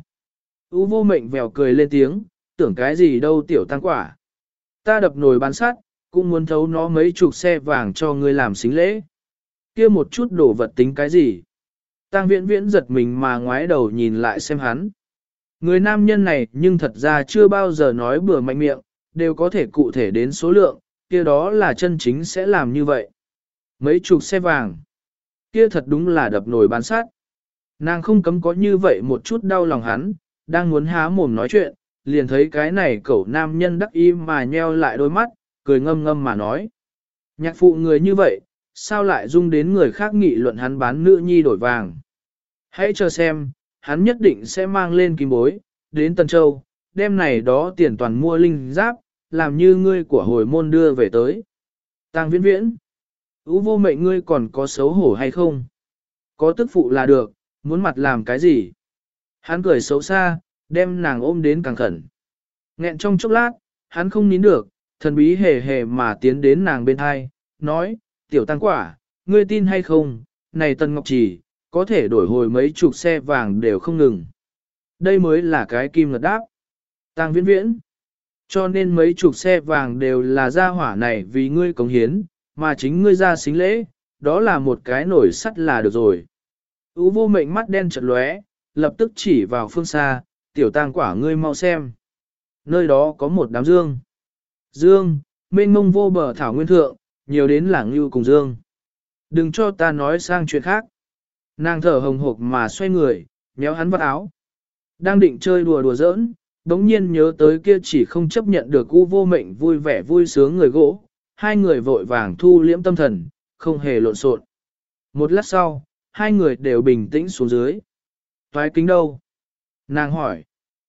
Ú vô mệnh vèo cười lên tiếng, tưởng cái gì đâu tiểu tăng quả. Ta đập nồi bán sắt, cũng muốn thấu nó mấy chục xe vàng cho ngươi làm xính lễ. Kia một chút đổ vật tính cái gì. Tang Viễn Viễn giật mình mà ngoái đầu nhìn lại xem hắn. Người nam nhân này nhưng thật ra chưa bao giờ nói bừa mạnh miệng, đều có thể cụ thể đến số lượng, kia đó là chân chính sẽ làm như vậy. Mấy chục xe vàng, kia thật đúng là đập nồi bán sát. Nàng không cấm có như vậy một chút đau lòng hắn, đang muốn há mồm nói chuyện, liền thấy cái này cẩu nam nhân đắc ý mà nheo lại đôi mắt, cười ngâm ngâm mà nói. Nhạc phụ người như vậy, sao lại dung đến người khác nghị luận hắn bán nữ nhi đổi vàng. Hãy chờ xem, hắn nhất định sẽ mang lên kim bối, đến Tân Châu, đem này đó tiền toàn mua linh giáp, làm như ngươi của hồi môn đưa về tới. Tang Viễn Viễn, Ú vô mệnh ngươi còn có xấu hổ hay không? Có tức phụ là được, muốn mặt làm cái gì? Hắn cười xấu xa, đem nàng ôm đến càng khẩn. Nghẹn trong chốc lát, hắn không nín được, thần bí hề hề mà tiến đến nàng bên hai, nói, tiểu tăng quả, ngươi tin hay không, này Tân Ngọc Trì, có thể đổi hồi mấy chục xe vàng đều không ngừng. Đây mới là cái kim ngật đáp. Tang Viễn Viễn, cho nên mấy chục xe vàng đều là gia hỏa này vì ngươi cống hiến, mà chính ngươi ra xính lễ, đó là một cái nổi sắt là được rồi. Ú vô mệnh mắt đen chật lóe, lập tức chỉ vào phương xa, tiểu tang quả ngươi mau xem. Nơi đó có một đám dương. Dương, mênh mông vô bờ thảo nguyên thượng, nhiều đến là ngưu cùng dương. Đừng cho ta nói sang chuyện khác. Nàng thở hồng hộc mà xoay người, méo hắn vào áo. Đang định chơi đùa đùa giỡn, đống nhiên nhớ tới kia chỉ không chấp nhận được U vô mệnh vui vẻ vui sướng người gỗ. Hai người vội vàng thu liễm tâm thần, không hề lộn xộn. Một lát sau, hai người đều bình tĩnh xuống dưới. Toái kính đâu? Nàng hỏi.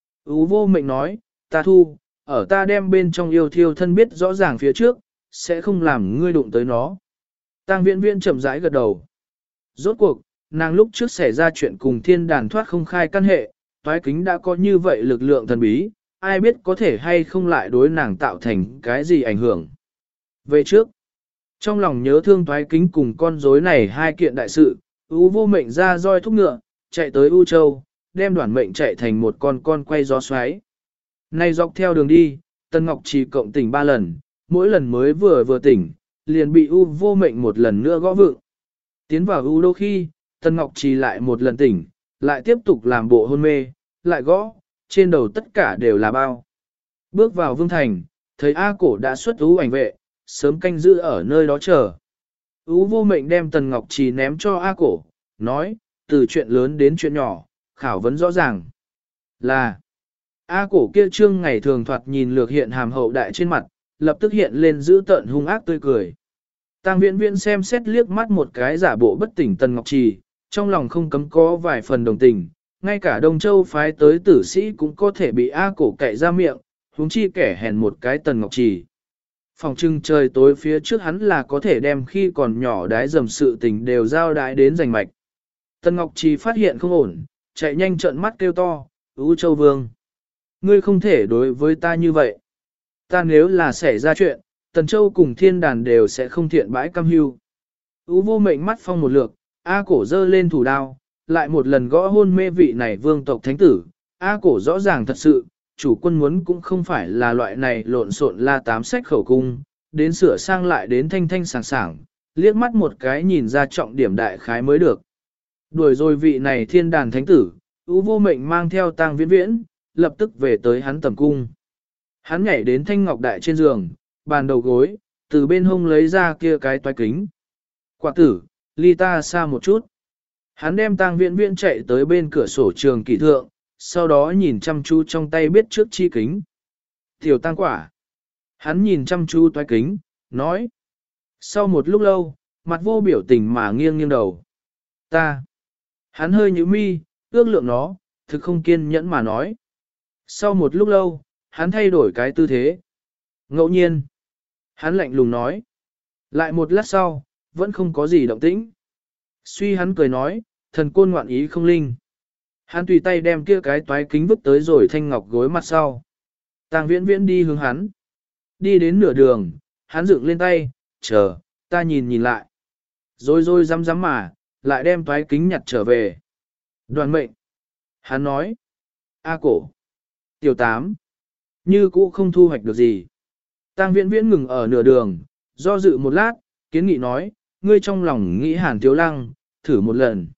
U vô mệnh nói, ta thu, ở ta đem bên trong yêu thiêu thân biết rõ ràng phía trước, sẽ không làm ngươi đụng tới nó. Tang Viễn Viễn chậm rãi gật đầu. Rốt cuộc, nàng lúc trước xảy ra chuyện cùng thiên đàn thoát không khai căn hệ, toái kính đã có như vậy lực lượng thần bí, ai biết có thể hay không lại đối nàng tạo thành cái gì ảnh hưởng. Về trước, trong lòng nhớ thương toái kính cùng con rối này hai kiện đại sự, U vô mệnh ra roi thúc ngựa, chạy tới U Châu, đem Đoản Mệnh chạy thành một con quay gió xoáy. Nay dọc theo đường đi, Tân Ngọc Trì cộng tỉnh 3 lần, mỗi lần mới vừa tỉnh, liền bị U vô mệnh một lần nữa gõ vựng. Tiến vào U đô khi, Tân Ngọc Trì lại một lần tỉnh, lại tiếp tục làm bộ hôn mê, lại gõ, trên đầu tất cả đều là bao. Bước vào Vương Thành, thấy A Cổ đã xuất U ảnh vệ, sớm canh giữ ở nơi đó chờ. U vô mệnh đem Tần Ngọc Trì ném cho A Cổ, nói, từ chuyện lớn đến chuyện nhỏ, khảo vấn rõ ràng. Là, A Cổ kia trương ngày thường thoạt nhìn lược hiện hàm hậu đại trên mặt, lập tức hiện lên giữ tợn hung ác tươi cười. Tang Viễn Viễn xem xét liếc mắt một cái giả bộ bất tỉnh Tần Ngọc Trì, trong lòng không cấm có vài phần đồng tình, ngay cả Đông Châu phái tới tử sĩ cũng có thể bị A Cổ cậy ra miệng, huống chi kẻ hèn một cái Tần Ngọc Trì. Phòng trưng trời tối phía trước hắn là có thể đem khi còn nhỏ đái dầm sự tình đều giao đái đến giành mạch. Tần Ngọc Trì phát hiện không ổn, chạy nhanh trợn mắt kêu to, U Châu Vương. Ngươi không thể đối với ta như vậy. Ta nếu là xảy ra chuyện, Tần Châu cùng thiên đàn đều sẽ không thiện bãi cam hưu. U vô mệnh mắt phong một lượt, A Cổ giơ lên thủ đao, lại một lần gõ hôn mê vị này vương tộc thánh tử. A Cổ rõ ràng thật sự, chủ quân muốn cũng không phải là loại này lộn xộn la tám sách khẩu cung, đến sửa sang lại đến thanh thanh sảng sảng, liếc mắt một cái nhìn ra trọng điểm đại khái mới được. Đuổi rồi vị này thiên đàn thánh tử, U vô mệnh mang theo Tang Viễn Viễn, lập tức về tới hắn tầm cung. Hắn nhảy đến thanh ngọc đại trên giường, bàn đầu gối, từ bên hông lấy ra kia cái toái kính. Quả tử, ly ta xa một chút. Hắn đem Tang Viễn Viễn chạy tới bên cửa sổ trường kỷ thượng, sau đó nhìn chăm chú trong tay biết trước chi kính. Tiểu Tang quả. Hắn nhìn chăm chú toái kính, nói. Sau một lúc lâu, mặt vô biểu tình mà nghiêng nghiêng đầu. Ta. Hắn hơi nhíu mi, ước lượng nó, thực không kiên nhẫn mà nói. Sau một lúc lâu, hắn thay đổi cái tư thế. Ngẫu nhiên. Hắn lạnh lùng nói. Lại một lát sau, vẫn không có gì động tĩnh. Suy hắn cười nói, thần côn ngoạn ý không linh. Hắn tùy tay đem kia cái toái kính vứt tới rồi thanh ngọc gối mặt sau. Tàng viễn viễn đi hướng hắn. Đi đến nửa đường, hắn dựng lên tay, chờ, ta nhìn lại. Rồi răm mà, lại đem toái kính nhặt trở về. Đoàn mệnh. Hắn nói. A cổ. Tiểu tám. Như cũ không thu hoạch được gì. Tàng viễn viễn ngừng ở nửa đường, do dự một lát, kiến nghị nói, ngươi trong lòng nghĩ Hàn Thiếu Lăng, thử một lần.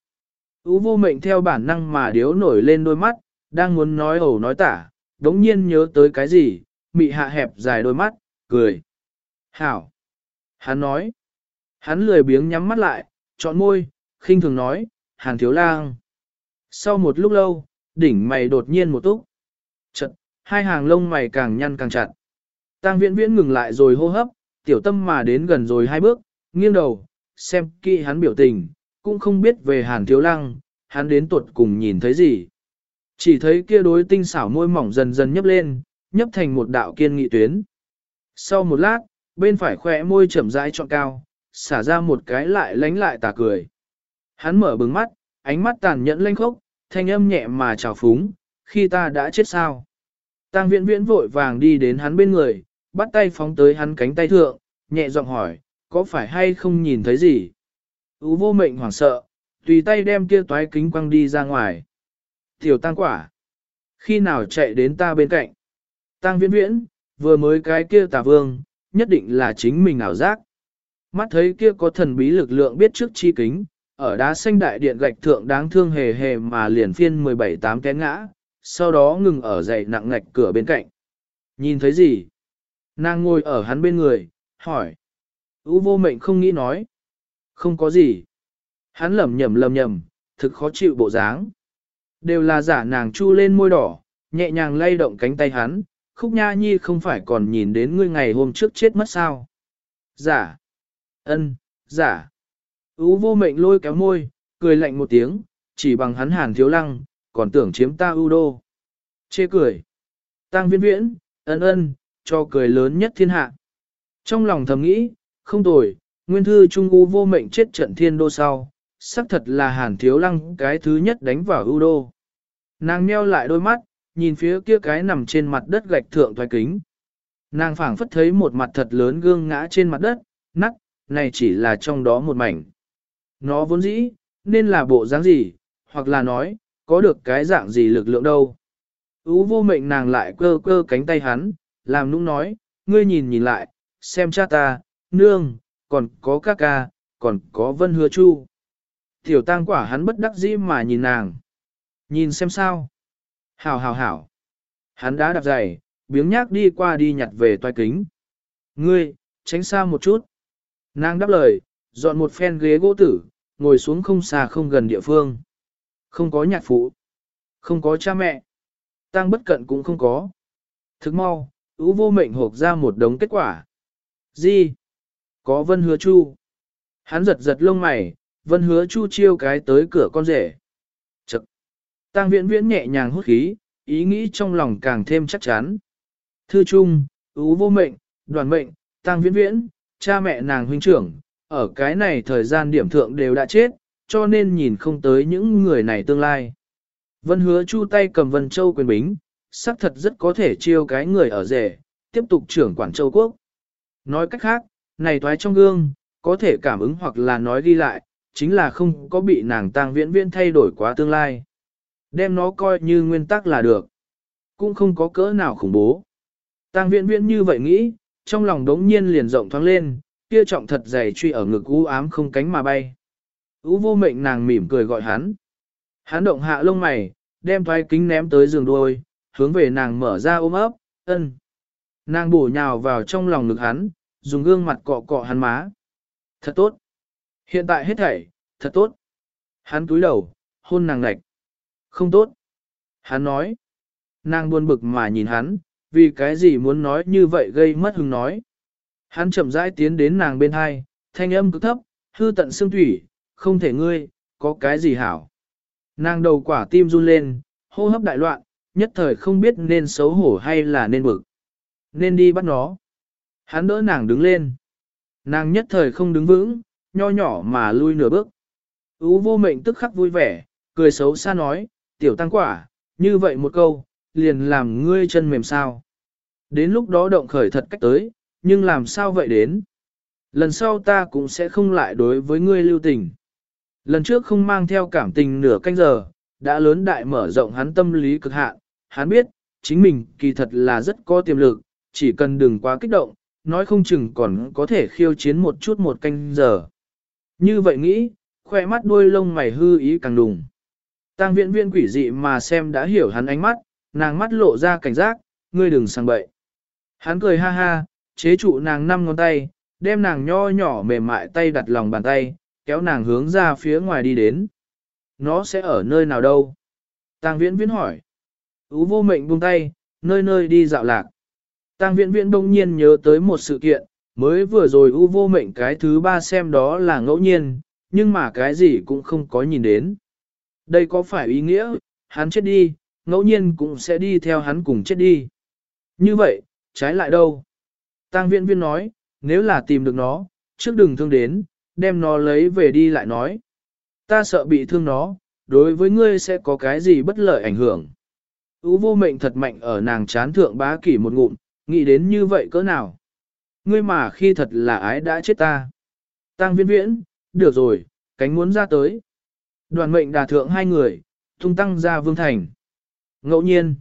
Ú vô mệnh theo bản năng mà điếu nổi lên đôi mắt, đang muốn nói ẩu nói tả, đống nhiên nhớ tới cái gì, mị hạ hẹp dài đôi mắt, cười. Hảo. Hắn nói. Hắn lười biếng nhắm mắt lại, chọn môi, khinh thường nói, Hàn Thiếu Lang. Sau một lúc lâu, đỉnh mày đột nhiên một túc. Chật, hai hàng lông mày càng nhăn càng chặt. Tang viễn viễn ngừng lại rồi hô hấp, tiểu tâm mà đến gần rồi hai bước, nghiêng đầu, xem kỹ hắn biểu tình, cũng không biết về Hàn Thiếu Lăng, hắn đến tuột cùng nhìn thấy gì. Chỉ thấy kia đối tinh xảo môi mỏng dần dần nhấp lên, nhấp thành một đạo kiên nghị tuyến. Sau một lát, bên phải khỏe môi chậm rãi trọn cao, xả ra một cái lại lánh lại tà cười. Hắn mở bừng mắt, ánh mắt tàn nhẫn lanh khốc, thanh âm nhẹ mà trào phúng, khi ta đã chết sao. Tang viễn viễn vội vàng đi đến hắn bên người, bắt tay phóng tới hắn cánh tay thượng, nhẹ giọng hỏi, có phải hay không nhìn thấy gì? Ú vô mệnh hoảng sợ, tùy tay đem kia toái kính quăng đi ra ngoài. Tiểu Tang quả, khi nào chạy đến ta bên cạnh? Tang viễn viễn, vừa mới cái kia tà vương, nhất định là chính mình ảo giác. Mắt thấy kia có thần bí lực lượng biết trước chi kính, ở đá xanh đại điện gạch thượng đáng thương hề hề mà liền phiên 17-8 té ngã, sau đó ngừng ở dậy nặng ngạch cửa bên cạnh. Nhìn thấy gì? Nàng ngồi ở hắn bên người, hỏi. Ú vô mệnh không nghĩ nói. Không có gì. Hắn lẩm nhẩm, thực khó chịu bộ dáng. Đều là giả nàng chu lên môi đỏ, nhẹ nhàng lay động cánh tay hắn, Khúc Nha Nhi không phải còn nhìn đến ngươi ngày hôm trước chết mất sao? Giả. Ân, giả. Ú vô mệnh lôi kéo môi, cười lạnh một tiếng, chỉ bằng hắn Hàn Thiếu Lăng, còn tưởng chiếm ta ưu đô. Chê cười. Tang viễn viễn, ân, cho cười lớn nhất thiên hạ. Trong lòng thầm nghĩ, không tồi, nguyên thư trung Ú vô mệnh chết trận thiên đô sau, xác thật là Hàn Thiếu Lăng cái thứ nhất đánh vào ưu đô. Nàng nheo lại đôi mắt, nhìn phía kia cái nằm trên mặt đất gạch thượng thoái kính. Nàng phảng phất thấy một mặt thật lớn gương ngã trên mặt đất, nắc, này chỉ là trong đó một mảnh. Nó vốn dĩ, nên là bộ dáng gì, hoặc là nói, có được cái dạng gì lực lượng đâu. Ú vô mệnh nàng lại cơ cơ cánh tay hắn, làm nũng nói, ngươi nhìn lại, xem cha ta, nương, còn có ca ca, còn có Vân Hứa Chu. Tiểu Tang quả hắn bất đắc dĩ mà nhìn nàng. Nhìn xem sao. Hảo. Hắn đã đạp giày, biếng nhác đi qua đi nhặt về toái kính. Ngươi, tránh xa một chút. Nàng đáp lời, dọn một phen ghế gỗ tử, ngồi xuống không xa không gần địa phương. Không có nhạc phụ. Không có cha mẹ. Tang bất cận cũng không có. Thức mau, Ú vô mệnh hộp ra một đống kết quả. Gì? Có Vân Hứa Chu. Hắn giật lông mày, Vân Hứa Chu chiêu cái tới cửa con rể. Chậc. Tang viễn viễn nhẹ nhàng hút khí, ý nghĩ trong lòng càng thêm chắc chắn. Thư trung, Ú vô mệnh, đoàn mệnh, Tang viễn viễn, cha mẹ nàng huynh trưởng, ở cái này thời gian điểm thượng đều đã chết, cho nên nhìn không tới những người này tương lai. Vân Hứa Chu tay cầm Vân Châu quyền bính, xác thật rất có thể chiêu cái người ở rể, tiếp tục trưởng quản châu quốc. Nói cách khác, này thoái trong gương, có thể cảm ứng hoặc là nói ghi lại, chính là không có bị nàng Tang viễn viễn thay đổi quá tương lai. Đem nó coi như nguyên tắc là được. Cũng không có cỡ nào khủng bố. Tang viễn viễn như vậy nghĩ, trong lòng đống nhiên liền rộng thoáng lên, kia trọng thật dày truy ở ngực u ám không cánh mà bay. Ú vô mệnh nàng mỉm cười gọi hắn. Hắn động hạ lông mày, đem thoái kính ném tới giường đôi, hướng về nàng mở ra ôm ấp, ân. Nàng bổ nhào vào trong lòng ngực hắn, dùng gương mặt cọ cọ hắn má. Thật tốt. Hiện tại hết thảy, thật tốt. Hắn cúi đầu, hôn nàng lạch. Không tốt. Hắn nói. Nàng buồn bực mà nhìn hắn, vì cái gì muốn nói như vậy gây mất hứng nói. Hắn chậm rãi tiến đến nàng bên hai, thanh âm cực thấp, hư tận xương thủy, không thể ngươi, có cái gì hảo. Nàng đầu quả tim run lên, hô hấp đại loạn, nhất thời không biết nên xấu hổ hay là nên bực. Nên đi bắt nó. Hắn đỡ nàng đứng lên. Nàng nhất thời không đứng vững, nho nhỏ mà lui nửa bước. Ú vô mệnh tức khắc vui vẻ, cười xấu xa nói, tiểu tăng quả, như vậy một câu, liền làm ngươi chân mềm sao. Đến lúc đó động khởi thật cách tới, nhưng làm sao vậy đến? Lần sau ta cũng sẽ không lại đối với ngươi lưu tình. Lần trước không mang theo cảm tình nửa canh giờ, đã lớn đại mở rộng hắn tâm lý cực hạn, hắn biết, chính mình kỳ thật là rất có tiềm lực, chỉ cần đừng quá kích động, nói không chừng còn có thể khiêu chiến một chút một canh giờ. Như vậy nghĩ, khoe mắt đuôi lông mày hư ý càng đùng. Tang Viễn Viễn quỷ dị mà xem đã hiểu hắn ánh mắt, nàng mắt lộ ra cảnh giác, ngươi đừng sang bậy. Hắn cười ha ha, chế trụ nàng 5 ngón tay, đem nàng nho nhỏ mềm mại tay đặt lòng bàn tay, kéo nàng hướng ra phía ngoài đi đến. Nó sẽ ở nơi nào đâu? Tang Viễn Viễn hỏi. Ú vô mệnh buông tay, nơi nơi đi dạo lạc. Tang Viễn Viễn đông nhiên nhớ tới một sự kiện, mới vừa rồi U vô mệnh cái thứ 3 xem đó là ngẫu nhiên, nhưng mà cái gì cũng không có nhìn đến. Đây có phải ý nghĩa, hắn chết đi, ngẫu nhiên cũng sẽ đi theo hắn cùng chết đi. Như vậy, trái lại đâu? Tang Viễn Viễn nói, nếu là tìm được nó, trước đừng thương đến, đem nó lấy về đi lại nói. Ta sợ bị thương nó, đối với ngươi sẽ có cái gì bất lợi ảnh hưởng. U vô mệnh thật mạnh ở nàng chán thượng bá kỷ một ngụm, nghĩ đến như vậy cỡ nào. Ngươi mà khi thật là ái đã chết ta. Tang Viễn Viễn, được rồi, cánh muốn ra tới. Đoàn mệnh đà thượng 2 người, tung tăng ra vương thành. Ngẫu nhiên,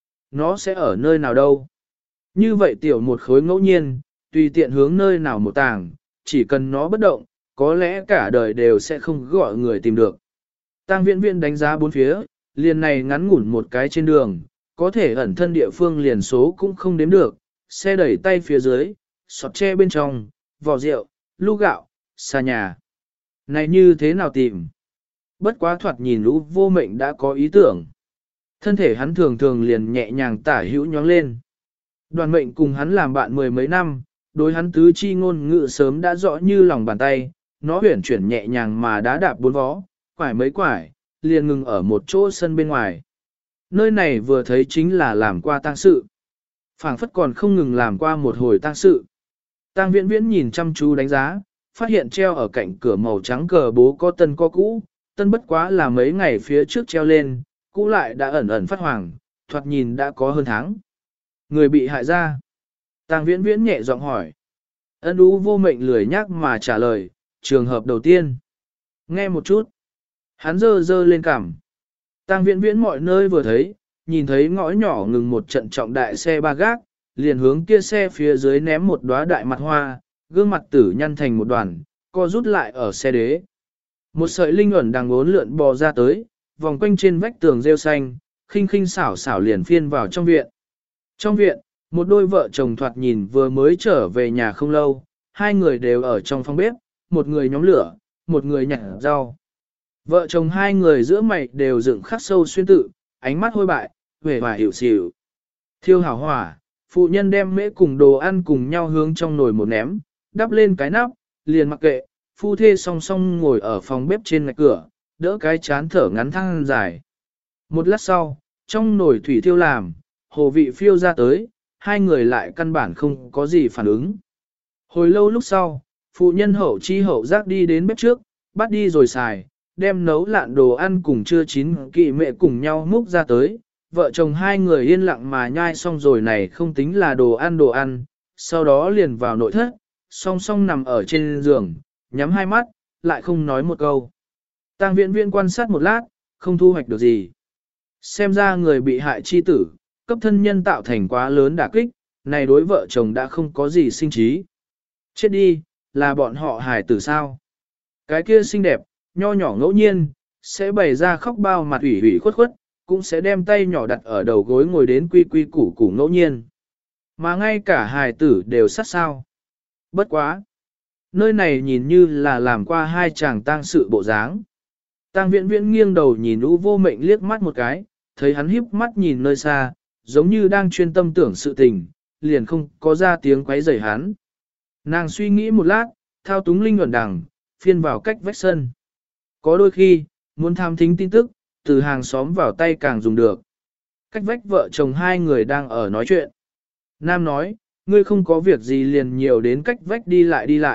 nó sẽ ở nơi nào đâu. Như vậy tiểu một khối ngẫu nhiên, tùy tiện hướng nơi nào một tàng, chỉ cần nó bất động, có lẽ cả đời đều sẽ không gọi người tìm được. Tang Viễn Viễn đánh giá bốn phía, liền này ngắn ngủn một cái trên đường, có thể ẩn thân địa phương liền số cũng không đếm được, xe đẩy tay phía dưới, sọt tre bên trong, vò rượu, lu gạo, xa nhà. Này như thế nào tìm? Bất quá thoạt nhìn lũ vô mệnh đã có ý tưởng. Thân thể hắn thường thường liền nhẹ nhàng tả hữu nhoáng lên. Đoàn mệnh cùng hắn làm bạn 10 mấy năm, đối hắn tứ chi ngôn ngữ sớm đã rõ như lòng bàn tay, nó huyển chuyển nhẹ nhàng mà đá đạp 4 vó, quải mấy quải, liền ngừng ở một chỗ sân bên ngoài. Nơi này vừa thấy chính là làm qua tang sự. Phảng phất còn không ngừng làm qua một hồi tang sự. Tang Viễn Viễn nhìn chăm chú đánh giá, phát hiện treo ở cạnh cửa màu trắng cờ bố có tân có cũ, tân bất quá là mấy ngày phía trước treo lên, cũ lại đã ẩn ẩn phát hoàng, thoạt nhìn đã có hơn tháng. Người bị hại ra. Tang Viễn Viễn nhẹ giọng hỏi. Ân Ú vô mệnh lười nhắc mà trả lời, trường hợp đầu tiên. Nghe một chút. Hắn dơ dơ lên cằm. Tang Viễn Viễn mọi nơi vừa thấy, nhìn thấy ngõ nhỏ ngừng một trận trọng đại xe ba gác, liền hướng kia xe phía dưới ném một đóa đại mặt hoa, gương mặt tử nhăn thành một đoàn, co rút lại ở xe đế. Một sợi linh ẩn đang uốn lượn bò ra tới, vòng quanh trên vách tường rêu xanh, khinh khinh xảo xảo liền phiên vào trong viện. Trong viện, một đôi vợ chồng thoạt nhìn vừa mới trở về nhà không lâu, 2 người đều ở trong phòng bếp, một người nhóm lửa, một người nhặt rau. Vợ chồng 2 người giữa mày đều dựng khắc sâu xuyên tự, ánh mắt hôi bại, vẻ vải hiểu xỉu. Thiêu hảo hỏa, phụ nhân đem mễ cùng đồ ăn cùng nhau hướng trong nồi một ném, đắp lên cái nắp, liền mặc kệ, phu thê song song ngồi ở phòng bếp trên ngạch cửa, đỡ cái chán thở ngắn thăng dài. Một lát sau, trong nồi thủy thiêu làm, hồ vị phiêu ra tới, 2 người lại căn bản không có gì phản ứng. Hồi lâu lúc sau, phụ nhân hậu chi hậu giác đi đến bếp trước, bắt đi rồi xài, đem nấu lạn đồ ăn cùng chưa chín kỵ mẹ cùng nhau múc ra tới. Vợ chồng 2 người yên lặng mà nhai xong rồi này không tính là đồ ăn, sau đó liền vào nội thất, song song nằm ở trên giường, nhắm 2 mắt, lại không nói một câu. Tang Viễn Viễn quan sát một lát, không thu hoạch được gì. Xem ra người bị hại chi tử, cấp thân nhân tạo thành quá lớn đả kích, này đối vợ chồng đã không có gì sinh trí. Chết đi, là bọn họ hài tử sao? Cái kia xinh đẹp, nho nhỏ ngẫu nhiên, sẽ bày ra khóc bao mặt ủy ủy khuất khuất, cũng sẽ đem tay nhỏ đặt ở đầu gối ngồi đến quy quy củ củ ngẫu nhiên. Mà ngay cả hài tử đều sát sao. Bất quá. Nơi này nhìn như là làm qua 2 chàng tang sự bộ dáng. Tang Viễn Viễn nghiêng đầu nhìn U vô mệnh liếc mắt một cái, thấy hắn híp mắt nhìn nơi xa, giống như đang chuyên tâm tưởng sự tình, liền không có ra tiếng quấy rầy hắn. Nàng suy nghĩ một lát, thao túng linh ẩn đằng, phiên vào cách vách sân. Có đôi khi, muốn tham thính tin tức, từ hàng xóm vào tay càng dùng được. Cách vách vợ chồng 2 người đang ở nói chuyện. Nam nói, ngươi không có việc gì liền nhiều đến cách vách đi lại,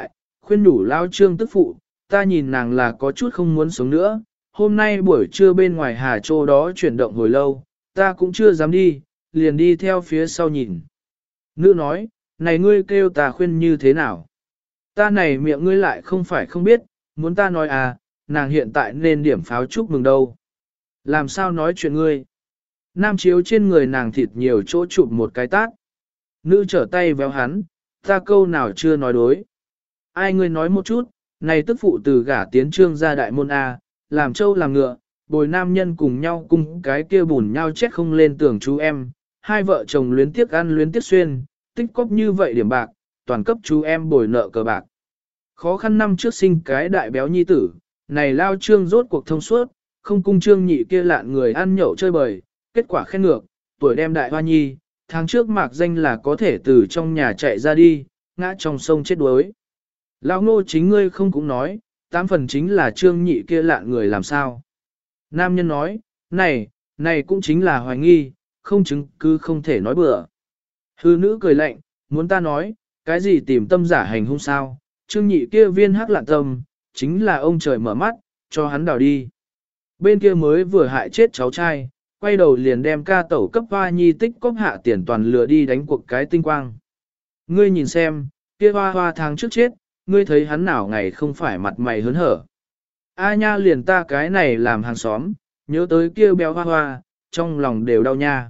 khuyên nhủ lao trương tức phụ, ta nhìn nàng là có chút không muốn sống nữa, hôm nay buổi trưa bên ngoài Hà Châu đó chuyển động hồi lâu, ta cũng chưa dám đi, liền đi theo phía sau nhìn. Nữ nói, này ngươi kêu ta khuyên như thế nào? Ta này miệng ngươi lại không phải không biết, muốn ta nói à, nàng hiện tại nên điểm pháo chúc mừng đâu. Làm sao nói chuyện ngươi? Nam chiếu trên người nàng thịt nhiều chỗ chụp một cái tát. Nữ trở tay véo hắn, ta câu nào chưa nói đối. Ai ngươi nói một chút, này tức phụ từ gả tiến trương ra đại môn A, làm trâu làm ngựa, bồi nam nhân cùng nhau cung cái kia bùn nhau chết không lên tường chú em. Hai vợ chồng luyến tiếc ăn luyến tiếc xuyên, tích cóp như vậy điểm bạc, toàn cấp chú em bồi nợ cờ bạc. Khó khăn năm trước sinh cái đại béo nhi tử, này lao trương rốt cuộc thông suốt, không cung trương nhị kia lạn người ăn nhậu chơi bời, kết quả khen ngược, tuổi đem đại hoa nhi, tháng trước mạc danh là có thể từ trong nhà chạy ra đi, ngã trong sông chết đuối. Lão ngô chính ngươi không cũng nói, 8 phần chính là trương nhị kia lạn người làm sao. Nam nhân nói, này cũng chính là hoài nghi, không chứng cứ không thể nói bừa. Hư nữ cười lạnh, muốn ta nói, cái gì tìm tâm giả hành hung sao, trương nhị kia viên hắc lạn tâm, chính là ông trời mở mắt, cho hắn đào đi. Bên kia mới vừa hại chết cháu trai, quay đầu liền đem ca tẩu cấp hoa nhi tích cóp hạ tiền toàn lừa đi đánh cuộc cái tinh quang. Ngươi nhìn xem, kia hoa hoa tháng trước chết, ngươi thấy hắn nào ngày không phải mặt mày hớn hở. A nha liền ta cái này làm hàng xóm, nhớ tới kia béo hoa hoa, trong lòng đều đau nha.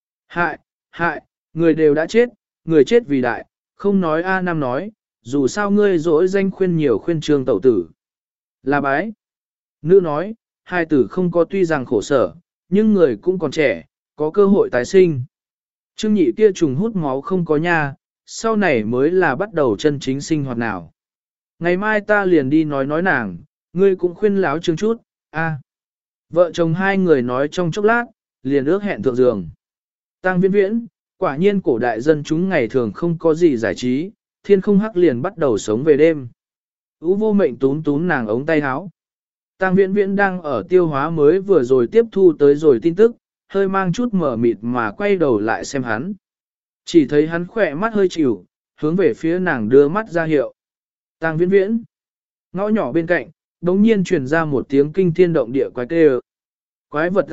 Hại, người đều đã chết, người chết vì đại, không nói A Nam nói, dù sao ngươi dỗi danh khuyên nhiều khuyên trương tẩu tử. Là bái. Nữ nói, hai tử không có tuy rằng khổ sở, nhưng người cũng còn trẻ, có cơ hội tái sinh. Trương nhị kia trùng hút máu không có nha, sau này mới là bắt đầu chân chính sinh hoạt nào. Ngày mai ta liền đi nói nàng, ngươi cũng khuyên láo Trương chút, a. Vợ chồng hai người nói trong chốc lát, liền ước hẹn thượng giường. Tang Viễn Viễn, quả nhiên cổ đại dân chúng ngày thường không có gì giải trí, thiên không hắc liền bắt đầu sống về đêm. Ú vô mệnh tún nàng ống tay áo. Tang Viễn Viễn đang ở tiêu hóa mới vừa rồi tiếp thu tới rồi tin tức, hơi mang chút mở mịt mà quay đầu lại xem hắn. Chỉ thấy hắn khỏe mắt hơi chịu, hướng về phía nàng đưa mắt ra hiệu. Tang Viễn Viễn. Ngõ nhỏ bên cạnh, đống nhiên truyền ra một tiếng kinh thiên động địa quái kêu. Quái vật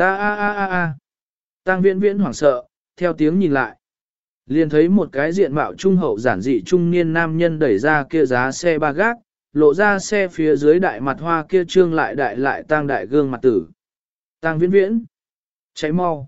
a. Tang Viễn Viễn hoảng sợ, theo tiếng nhìn lại. Liền thấy một cái diện mạo trung hậu giản dị trung niên nam nhân đẩy ra kia giá xe ba gác, lộ ra xe phía dưới đại mặt hoa kia trương lại tang đại gương mặt tử. Tang Viễn Viễn. Cháy mau.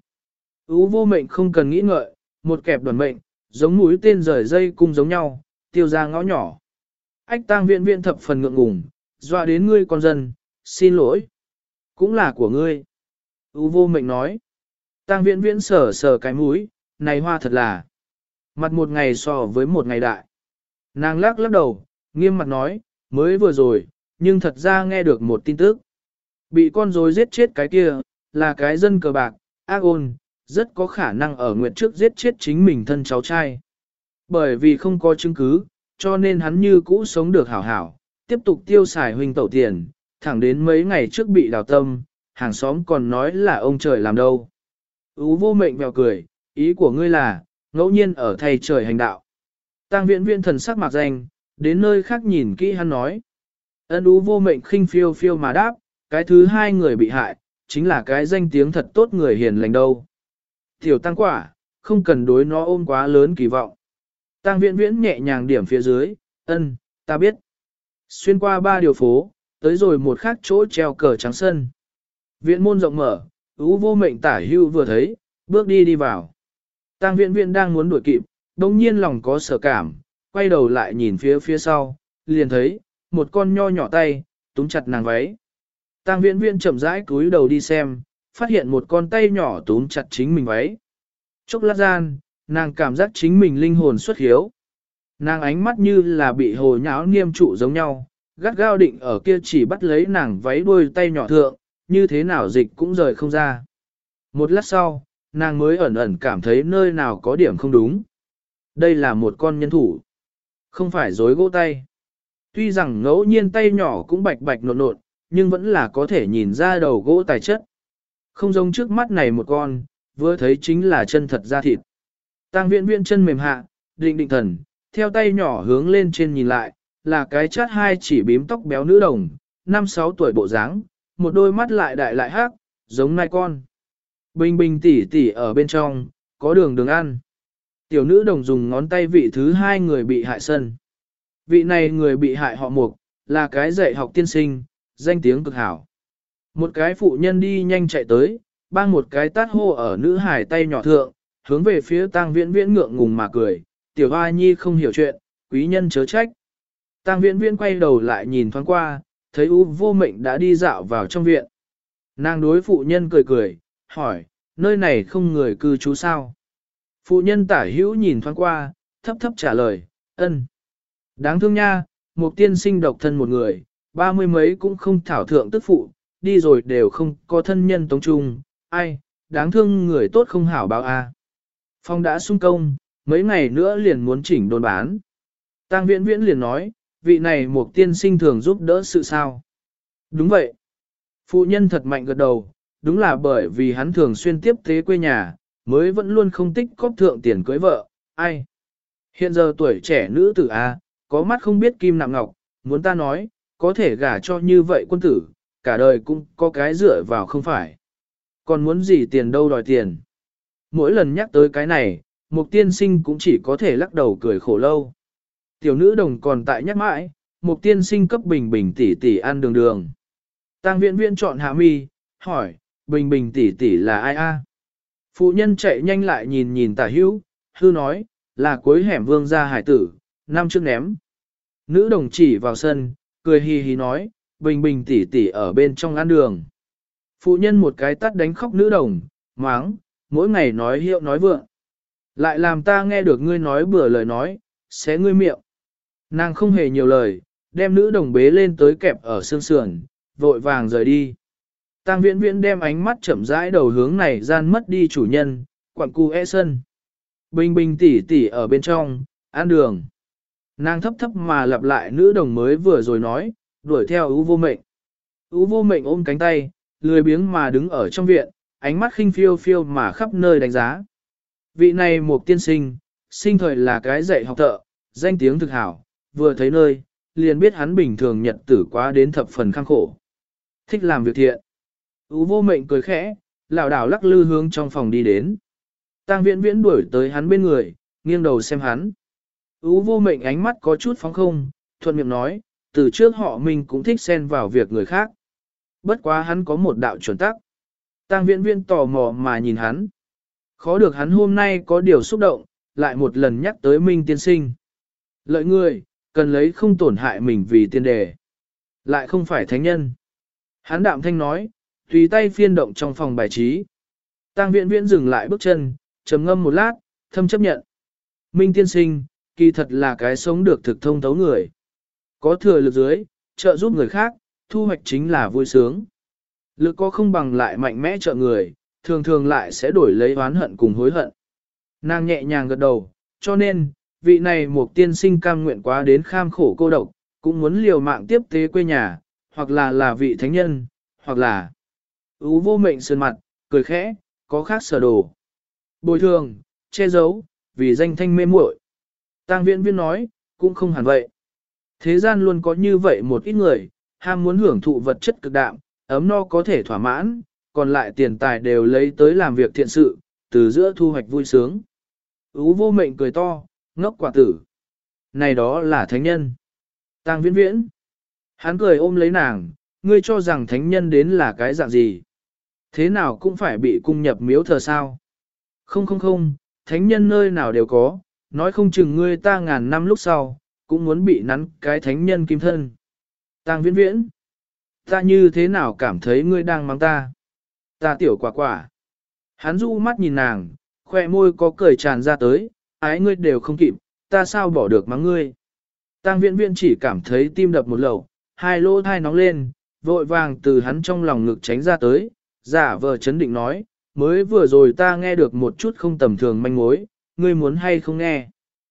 Ú vô mệnh không cần nghĩ ngợi, một kẹp đoàn mệnh, giống mũi tên rời dây cung giống nhau, tiêu ra ngõ nhỏ. Ách Tang Viễn Viễn thập phần ngượng ngùng, dọa đến ngươi con dân, xin lỗi. Cũng là của ngươi. Ú vô mệnh nói. Tang Viễn Viễn sờ cái mũi, này hoa thật là. Mặt một ngày so với một ngày đại. Nàng lắc đầu, nghiêm mặt nói, mới vừa rồi, nhưng thật ra nghe được một tin tức. Bị con rối giết chết cái kia, là cái dân cờ bạc, ác ôn, rất có khả năng ở nguyện trước giết chết chính mình thân cháu trai. Bởi vì không có chứng cứ, cho nên hắn như cũ sống được hảo hảo, tiếp tục tiêu xài huynh tẩu tiền, thẳng đến mấy ngày trước bị đào tâm, hàng xóm còn nói là ông trời làm đâu. Ú vô mệnh bèo cười, ý của ngươi là, ngẫu nhiên ở thay trời hành đạo. Tang Viễn Viễn thần sắc mạc danh, đến nơi khác nhìn kỹ hắn nói. Ân Ú vô mệnh khinh phiêu phiêu mà đáp, cái thứ hai người bị hại, chính là cái danh tiếng thật tốt người hiền lành đâu. Tiểu Tăng quả, không cần đối nó ôm quá lớn kỳ vọng. Tang Viễn Viễn nhẹ nhàng điểm phía dưới, ân, ta biết. Xuyên qua 3 điều phố, tới rồi một khác chỗ treo cờ trắng sân. Viện môn rộng mở, Ú vô mệnh tả hưu vừa thấy, bước đi vào. Tang Viễn Viễn đang muốn đuổi kịp, đồng nhiên lòng có sợ cảm, quay đầu lại nhìn phía sau, liền thấy, một con nho nhỏ tay, túm chặt nàng váy. Tang Viễn Viễn chậm rãi cúi đầu đi xem, phát hiện một con tay nhỏ túm chặt chính mình váy. Chốc lát gian, nàng cảm giác chính mình linh hồn xuất hiếu. Nàng ánh mắt như là bị hồ nháo niêm trụ giống nhau, gắt gao định ở kia chỉ bắt lấy nàng váy đuôi tay nhỏ thượng, như thế nào dịch cũng rời không ra. Một lát sau, nàng mới ẩn cảm thấy nơi nào có điểm không đúng. Đây là một con nhân thủ, không phải rối gỗ tay. Tuy rằng ngẫu nhiên tay nhỏ cũng bạch nộn, nhưng vẫn là có thể nhìn ra đầu gỗ tài chất. Không giống trước mắt này một con, vừa thấy chính là chân thật da thịt. Tang Viễn Viễn chân mềm hạ, định thần, theo tay nhỏ hướng lên trên nhìn lại, là cái chát hai chỉ bím tóc béo nữ đồng, 5-6 tuổi bộ dáng, một đôi mắt lại đại lại hắc, giống nai con. Bình bình tỉ tỉ ở bên trong, có đường ăn. Tiểu nữ đồng dùng ngón tay vị thứ hai người bị hại sân. Vị này người bị hại họ Mục, là cái dạy học tiên sinh, danh tiếng cực hảo. Một cái phụ nhân đi nhanh chạy tới, bang một cái tát hô ở nữ hải tay nhỏ thượng, hướng về phía Tang Viễn Viễn ngượng ngùng mà cười, tiểu hoa nhi không hiểu chuyện, quý nhân chớ trách. Tang Viễn Viễn quay đầu lại nhìn thoáng qua, thấy U Vô Mệnh đã đi dạo vào trong viện. Nàng đối phụ nhân cười cười, hỏi, nơi này không người cư trú sao? Phụ nhân tả hữu nhìn thoáng qua, thấp thấp trả lời, ân. Đáng thương nha, một tiên sinh độc thân một người, 30 mấy cũng không thảo thượng tức phụ, đi rồi đều không có thân nhân tống chung, ai, đáng thương người tốt không hảo báo a. Phong đã sung công, mấy ngày nữa liền muốn chỉnh đồn bán. Tang Viễn Viễn liền nói, vị này một tiên sinh thường giúp đỡ sự sao. Đúng vậy. Phụ nhân thật mạnh gật đầu, đúng là bởi vì hắn thường xuyên tiếp tế quê nhà, mới vẫn luôn không tích cóp thượng tiền cưới vợ, ai. Hiện giờ tuổi trẻ nữ tử A, có mắt không biết kim nạm ngọc, muốn ta nói, có thể gả cho như vậy quân tử, cả đời cũng có cái dựa vào không phải. Còn muốn gì tiền đâu đòi tiền. Mỗi lần nhắc tới cái này, một tiên sinh cũng chỉ có thể lắc đầu cười khổ lâu. Tiểu nữ đồng còn tại nhắc mãi, một tiên sinh cấp bình bình tỷ tỷ ăn đường. Tang Viễn Viễn chọn hạ mi, hỏi, bình bình tỷ tỷ là ai a? Phụ nhân chạy nhanh lại nhìn tả hữu, hư nói, là cuối hẻm vương gia hải tử, năm trước ném. Nữ đồng chỉ vào sân, cười hì hì nói, bình bình tỷ tỷ ở bên trong ăn đường. Phụ nhân một cái tát đánh khóc nữ đồng, máng, mỗi ngày nói hiệu nói vượng. Lại làm ta nghe được ngươi nói bừa lời nói, xé ngươi miệng. Nàng không hề nhiều lời, đem nữ đồng bế lên tới kẹp ở xương sườn, vội vàng rời đi. Tang Viễn Viễn đem ánh mắt chậm rãi đầu hướng này gian mất đi chủ nhân, quặng cu sân. Bình bình tỉ tỉ ở bên trong, ăn đường. Nàng thấp thấp mà lặp lại nữ đồng mới vừa rồi nói, đuổi theo U Vô Mệnh. U Vô Mệnh ôm cánh tay, lười biếng mà đứng ở trong viện, ánh mắt khinh phiêu phiêu mà khắp nơi đánh giá. Vị này một tiên sinh, sinh thời là cái dạy học thợ, danh tiếng thực hảo, vừa thấy nơi, liền biết hắn bình thường nhật tử quá đến thập phần khăng khổ. Thích làm việc thiện. U Vô Mệnh cười khẽ, lảo đảo lắc lư hướng trong phòng đi đến. Tang Viễn Viễn đuổi tới hắn bên người, nghiêng đầu xem hắn. U Vô Mệnh ánh mắt có chút phóng không, thuận miệng nói, từ trước họ mình cũng thích xen vào việc người khác. Bất quá hắn có một đạo chuẩn tắc. Tang Viễn Viễn tò mò mà nhìn hắn. Khó được hắn hôm nay có điều xúc động, lại một lần nhắc tới Minh tiên sinh. Lợi người, cần lấy không tổn hại mình vì tiên đề. Lại không phải thánh nhân. Hắn đạm thanh nói, tùy tay phiên động trong phòng bài trí. Tang Viễn Viễn dừng lại bước chân, trầm ngâm một lát, thâm chấp nhận. Minh tiên sinh, kỳ thật là cái sống được thực thông thấu người. Có thừa lực dưới, trợ giúp người khác, thu hoạch chính là vui sướng. Lực có không bằng lại mạnh mẽ trợ người, thường thường lại sẽ đổi lấy oán hận cùng hối hận. Nàng nhẹ nhàng gật đầu, cho nên, vị này một tiên sinh cam nguyện quá đến kham khổ cô độc, cũng muốn liều mạng tiếp tế quê nhà, hoặc là vị thánh nhân, hoặc là U Vô Mệnh sơn mặt, cười khẽ, có khác sở đồ. Bồi thường, che giấu, vì danh thanh mê muội. Tang Viễn Viễn nói, cũng không hẳn vậy. Thế gian luôn có như vậy một ít người, ham muốn hưởng thụ vật chất cực đạm, ấm no có thể thỏa mãn, còn lại tiền tài đều lấy tới làm việc thiện sự, từ giữa thu hoạch vui sướng. U Vô Mệnh cười to, ngốc quả tử. Này đó là thánh nhân. Tang Viễn Viễn. Hắn cười ôm lấy nàng, ngươi cho rằng thánh nhân đến là cái dạng gì? Thế nào cũng phải bị cung nhập miếu thờ sao? Không, thánh nhân nơi nào đều có, nói không chừng ngươi ta ngàn năm lúc sau, cũng muốn bị nắn cái thánh nhân kim thân. Tang Viễn Viễn. Ta như thế nào cảm thấy ngươi đang mắng ta? Ta tiểu quả quả. Hắn du mắt nhìn nàng, khoe môi có cười tràn ra tới, ái ngươi đều không kịp, ta sao bỏ được mắng ngươi? Tang Viễn Viễn chỉ cảm thấy tim đập một lầu, hai lỗ thai nóng lên, vội vàng từ hắn trong lòng ngực tránh ra tới, giả vờ chấn định nói, mới vừa rồi ta nghe được một chút không tầm thường manh mối, ngươi muốn hay không nghe.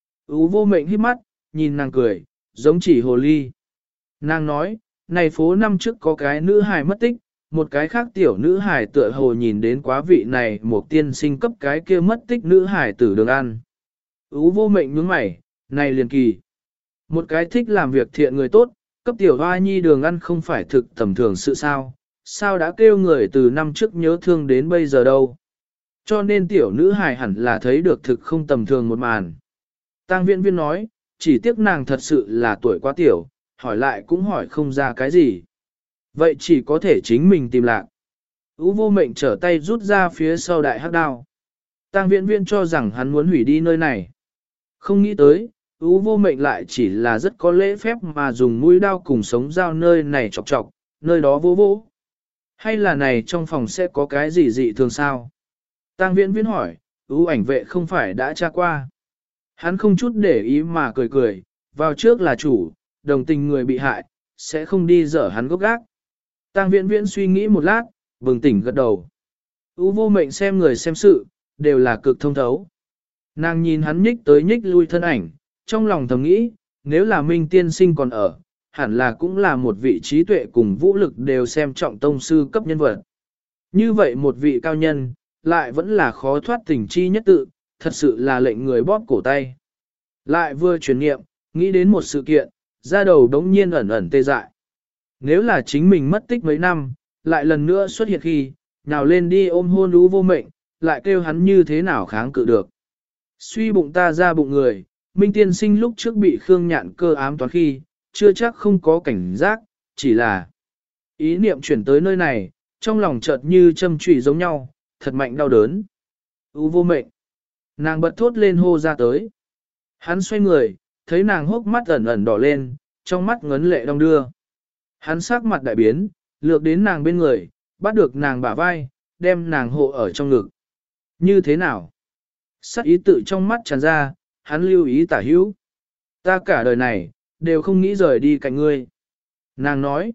U Vô Mệnh hít mắt, nhìn nàng cười, giống chỉ hồ ly. Nàng nói, này phố năm trước có cái nữ hài mất tích, một cái khác tiểu nữ hài tựa hồ nhìn đến quá vị này một tiên sinh cấp cái kia mất tích nữ hài tử đường ăn. U Vô Mệnh nhướng mày, này liền kỳ. Một cái thích làm việc thiện người tốt, cấp tiểu hoa nhi đường ăn không phải thực tầm thường sự sao, sao đã kêu người từ năm trước nhớ thương đến bây giờ đâu. Cho nên tiểu nữ hài hẳn là thấy được thực không tầm thường một màn. Tang Viễn Viễn nói, chỉ tiếc nàng thật sự là tuổi quá tiểu, hỏi lại cũng hỏi không ra cái gì. Vậy chỉ có thể chính mình tìm lạc. Ú Vô Mệnh trở tay rút ra phía sau đại hắc đao. Tang Viễn Viễn cho rằng hắn muốn hủy đi nơi này. Không nghĩ tới, Ú Vô Mệnh lại chỉ là rất có lễ phép mà dùng mũi đao cùng sống dao nơi này chọc chọc, nơi đó vô vô. Hay là này trong phòng sẽ có cái gì dị thường sao? Tang Viễn Viễn hỏi, Ú ảnh vệ không phải đã tra qua. Hắn không chút để ý mà cười cười, vào trước là chủ, đồng tình người bị hại, sẽ không đi dở hắn gốc gác. Tang Viễn Viễn suy nghĩ một lát, bừng tỉnh gật đầu. Ú Vô Mệnh xem người xem sự, đều là cực thông thấu. Nàng nhìn hắn nhích tới nhích lui thân ảnh, trong lòng thầm nghĩ, nếu là Minh tiên sinh còn ở, hẳn là cũng là một vị trí tuệ cùng vũ lực đều xem trọng tông sư cấp nhân vật. Như vậy một vị cao nhân, lại vẫn là khó thoát tình chi nhất tự, thật sự là lệnh người bóp cổ tay. Lại vừa chuyển nghiệm, nghĩ đến một sự kiện, da đầu đống nhiên ẩn ẩn tê dại. Nếu là chính mình mất tích mấy năm, lại lần nữa xuất hiện khi, nào lên đi ôm hôn Ú Vô Mệnh, lại kêu hắn như thế nào kháng cự được. Suy bụng ta ra bụng người, Minh tiên sinh lúc trước bị Khương Nhạn cơ ám toán khi, chưa chắc không có cảnh giác, chỉ là ý niệm chuyển tới nơi này, trong lòng chợt như châm chủy giống nhau, thật mạnh đau đớn. Ú Vô Mệnh. Nàng bật thốt lên hô ra tới. Hắn xoay người, thấy nàng hốc mắt ẩn ẩn đỏ lên, trong mắt ngấn lệ đong đưa. Hắn sắc mặt đại biến, lược đến nàng bên người, bắt được nàng bả vai, đem nàng hộ ở trong ngực. Như thế nào? Sắc ý tự trong mắt tràn ra, hắn lưu ý tả hữu. Ta cả đời này, đều không nghĩ rời đi cạnh ngươi. Nàng nói.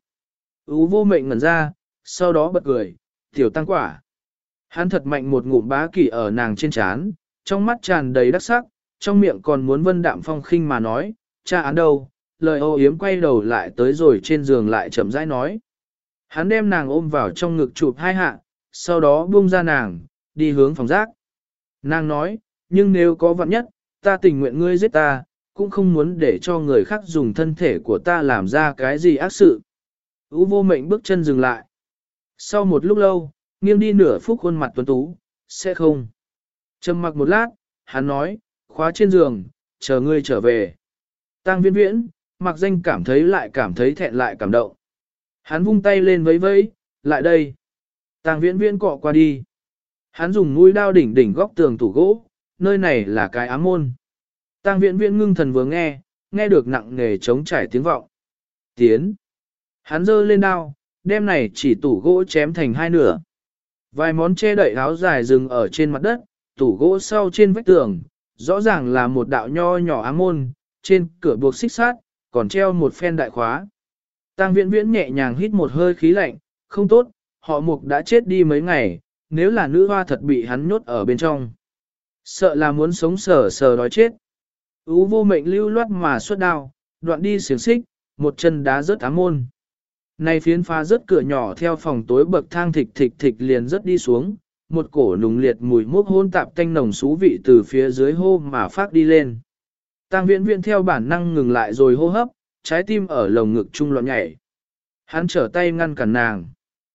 Ú Vô Mệnh ngẩn ra, sau đó bật cười, tiểu tăng quả. Hắn thật mạnh một ngụm bá kỷ ở nàng trên trán, trong mắt tràn đầy đắc sắc, trong miệng còn muốn vân đạm phong khinh mà nói, cha án đâu, lời ô yếm quay đầu lại tới rồi trên giường lại chậm rãi nói. Hắn đem nàng ôm vào trong ngực chụp hai hạ, sau đó buông ra nàng, đi hướng phòng rác. Nàng nói, nhưng nếu có vạn nhất, ta tình nguyện ngươi giết ta, cũng không muốn để cho người khác dùng thân thể của ta làm ra cái gì ác sự. Ú Vô Mệnh bước chân dừng lại. Sau một lúc lâu, nghiêng đi nửa phút khuôn mặt tuấn tú, sẽ không. Trầm mặc một lát, hắn nói, khóa trên giường, chờ ngươi trở về. Tang Viễn Viễn, mặc danh cảm thấy thẹn lại cảm động. Hắn vung tay lên vẫy vẫy, lại đây. Tang Viễn Viễn cọ qua đi. Hắn dùng mũi đao đỉnh đỉnh góc tường tủ gỗ, nơi này là cái ám môn. Tang Viễn Viễn ngưng thần vừa nghe được nặng nề trống trải tiếng vọng. Tiến. Hắn giơ lên đao, đem này chỉ tủ gỗ chém thành hai nửa. Vài món che đậy áo dài dừng ở trên mặt đất, tủ gỗ sau trên vách tường, rõ ràng là một đạo nho nhỏ ám môn, trên cửa buộc xích sát, còn treo một phen đại khóa. Tang Viễn Viễn nhẹ nhàng hít một hơi khí lạnh, không tốt, họ Mục đã chết đi mấy ngày, nếu là nữ hoa thật bị hắn nhốt ở bên trong. Sợ là muốn sống sờ sờ đói chết. Ú Vô Mệnh lưu loát mà xuất đao, đoạn đi xiềng xích, một chân đá rớt ám môn. Này phiến phá rớt cửa nhỏ theo phòng tối bậc thang thịch thịch thịch liền rớt đi xuống, một cổ nùng liệt mùi mốc hôn tạp tanh nồng xú vị từ phía dưới hô mà phát đi lên. Tang Viễn Viễn theo bản năng ngừng lại rồi hô hấp, trái tim ở lồng ngực trung loạn nhảy. Hắn trở tay ngăn cản nàng.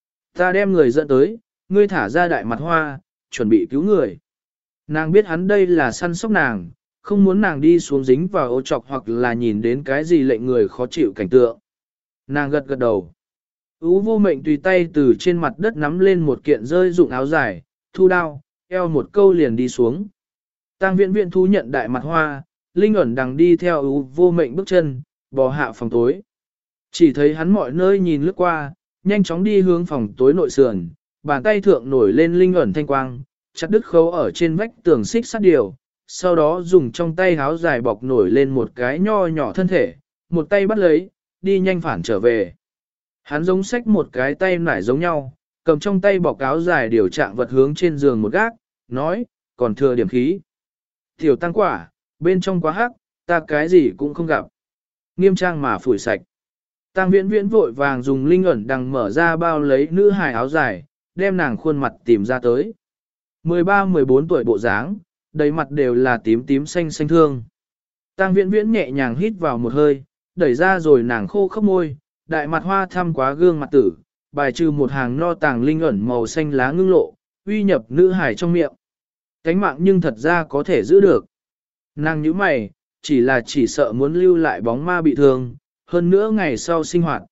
Ta đem người dẫn tới, ngươi thả ra đại mặt hoa, chuẩn bị cứu người. Nàng biết hắn đây là săn sóc nàng, không muốn nàng đi xuống dính vào ô trọc hoặc là nhìn đến cái gì lệnh người khó chịu cảnh tượng. Nàng gật gật đầu. Ú Vô Mệnh tùy tay từ trên mặt đất nắm lên một kiện rơi dụng áo dài, thu đao, eo một câu liền đi xuống. Tang Viễn Viễn thú nhận đại mặt hoa, linh ẩn đằng đi theo Ú Vô Mệnh bước chân, bò hạ phòng tối. Chỉ thấy hắn mọi nơi nhìn lướt qua, nhanh chóng đi hướng phòng tối nội sườn, bàn tay thượng nổi lên linh ẩn thanh quang, chặt đứt khấu ở trên vách tường xích sắt điều, sau đó dùng trong tay áo dài bọc nổi lên một cái nho nhỏ thân thể, một tay bắt lấy, đi nhanh phản trở về. Hắn giống xách một cái tay nải giống nhau, cầm trong tay bọc áo dài điều trạng vật hướng trên giường một gác, nói, còn thừa điểm khí. Tiểu tăng quả, bên trong quá hắc, ta cái gì cũng không gặp. Nghiêm trang mà phủi sạch. Tang Viễn Viễn vội vàng dùng linh ẩn đằng mở ra bao lấy nữ hài áo dài, đem nàng khuôn mặt tìm ra tới. 13-14 tuổi bộ dáng, đầy mặt đều là tím tím xanh xanh thương. Tang Viễn Viễn nhẹ nhàng hít vào một hơi, đẩy ra rồi nàng khô khốc môi, đại mặt hoa thăm quá gương mặt tử, bài trừ một hàng no tàng linh ẩn màu xanh lá ngưng lộ, uy nhập nữ hải trong miệng. Cánh mạng nhưng thật ra có thể giữ được. Nàng nhíu mày, chỉ sợ muốn lưu lại bóng ma bị thương, hơn nữa ngày sau sinh hoạt.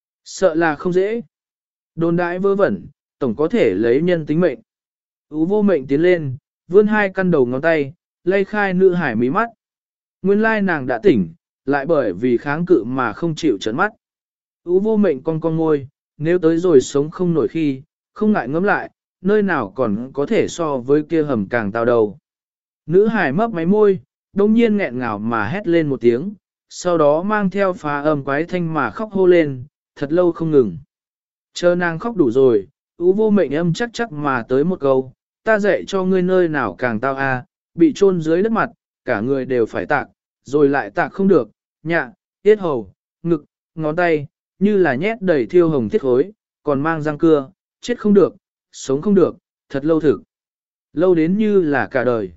Sợ là không dễ. Đồn đãi vớ vẩn, tổng có thể lấy nhân tính mệnh. Ú Vô Mệnh tiến lên, vươn hai căn đầu ngón tay, lay khai nữ hải mí mắt. Nguyên lai nàng đã tỉnh, lại bởi vì kháng cự mà không chịu trấn mắt. Ú Vô Mệnh cong môi, nếu tới rồi sống không nổi khi, không ngại ngẫm lại, nơi nào còn có thể so với kia hầm càng tao đầu. Nữ hải mấp máy môi, đông nhiên nghẹn ngào mà hét lên một tiếng, sau đó mang theo phá âm quái thanh mà khóc hô lên, thật lâu không ngừng. Chờ nàng khóc đủ rồi, Ú Vô Mệnh âm chắc chắc mà tới một câu, ta dạy cho ngươi nơi nào càng tao a, bị chôn dưới đất mặt, cả người đều phải tạc, rồi lại tạc không được, nhạ, tiết hầu, ngực, ngón tay, như là nhét đầy thiêu hồng thiết khối, còn mang răng cưa, chết không được, sống không được, thật lâu thực. Lâu đến như là cả đời.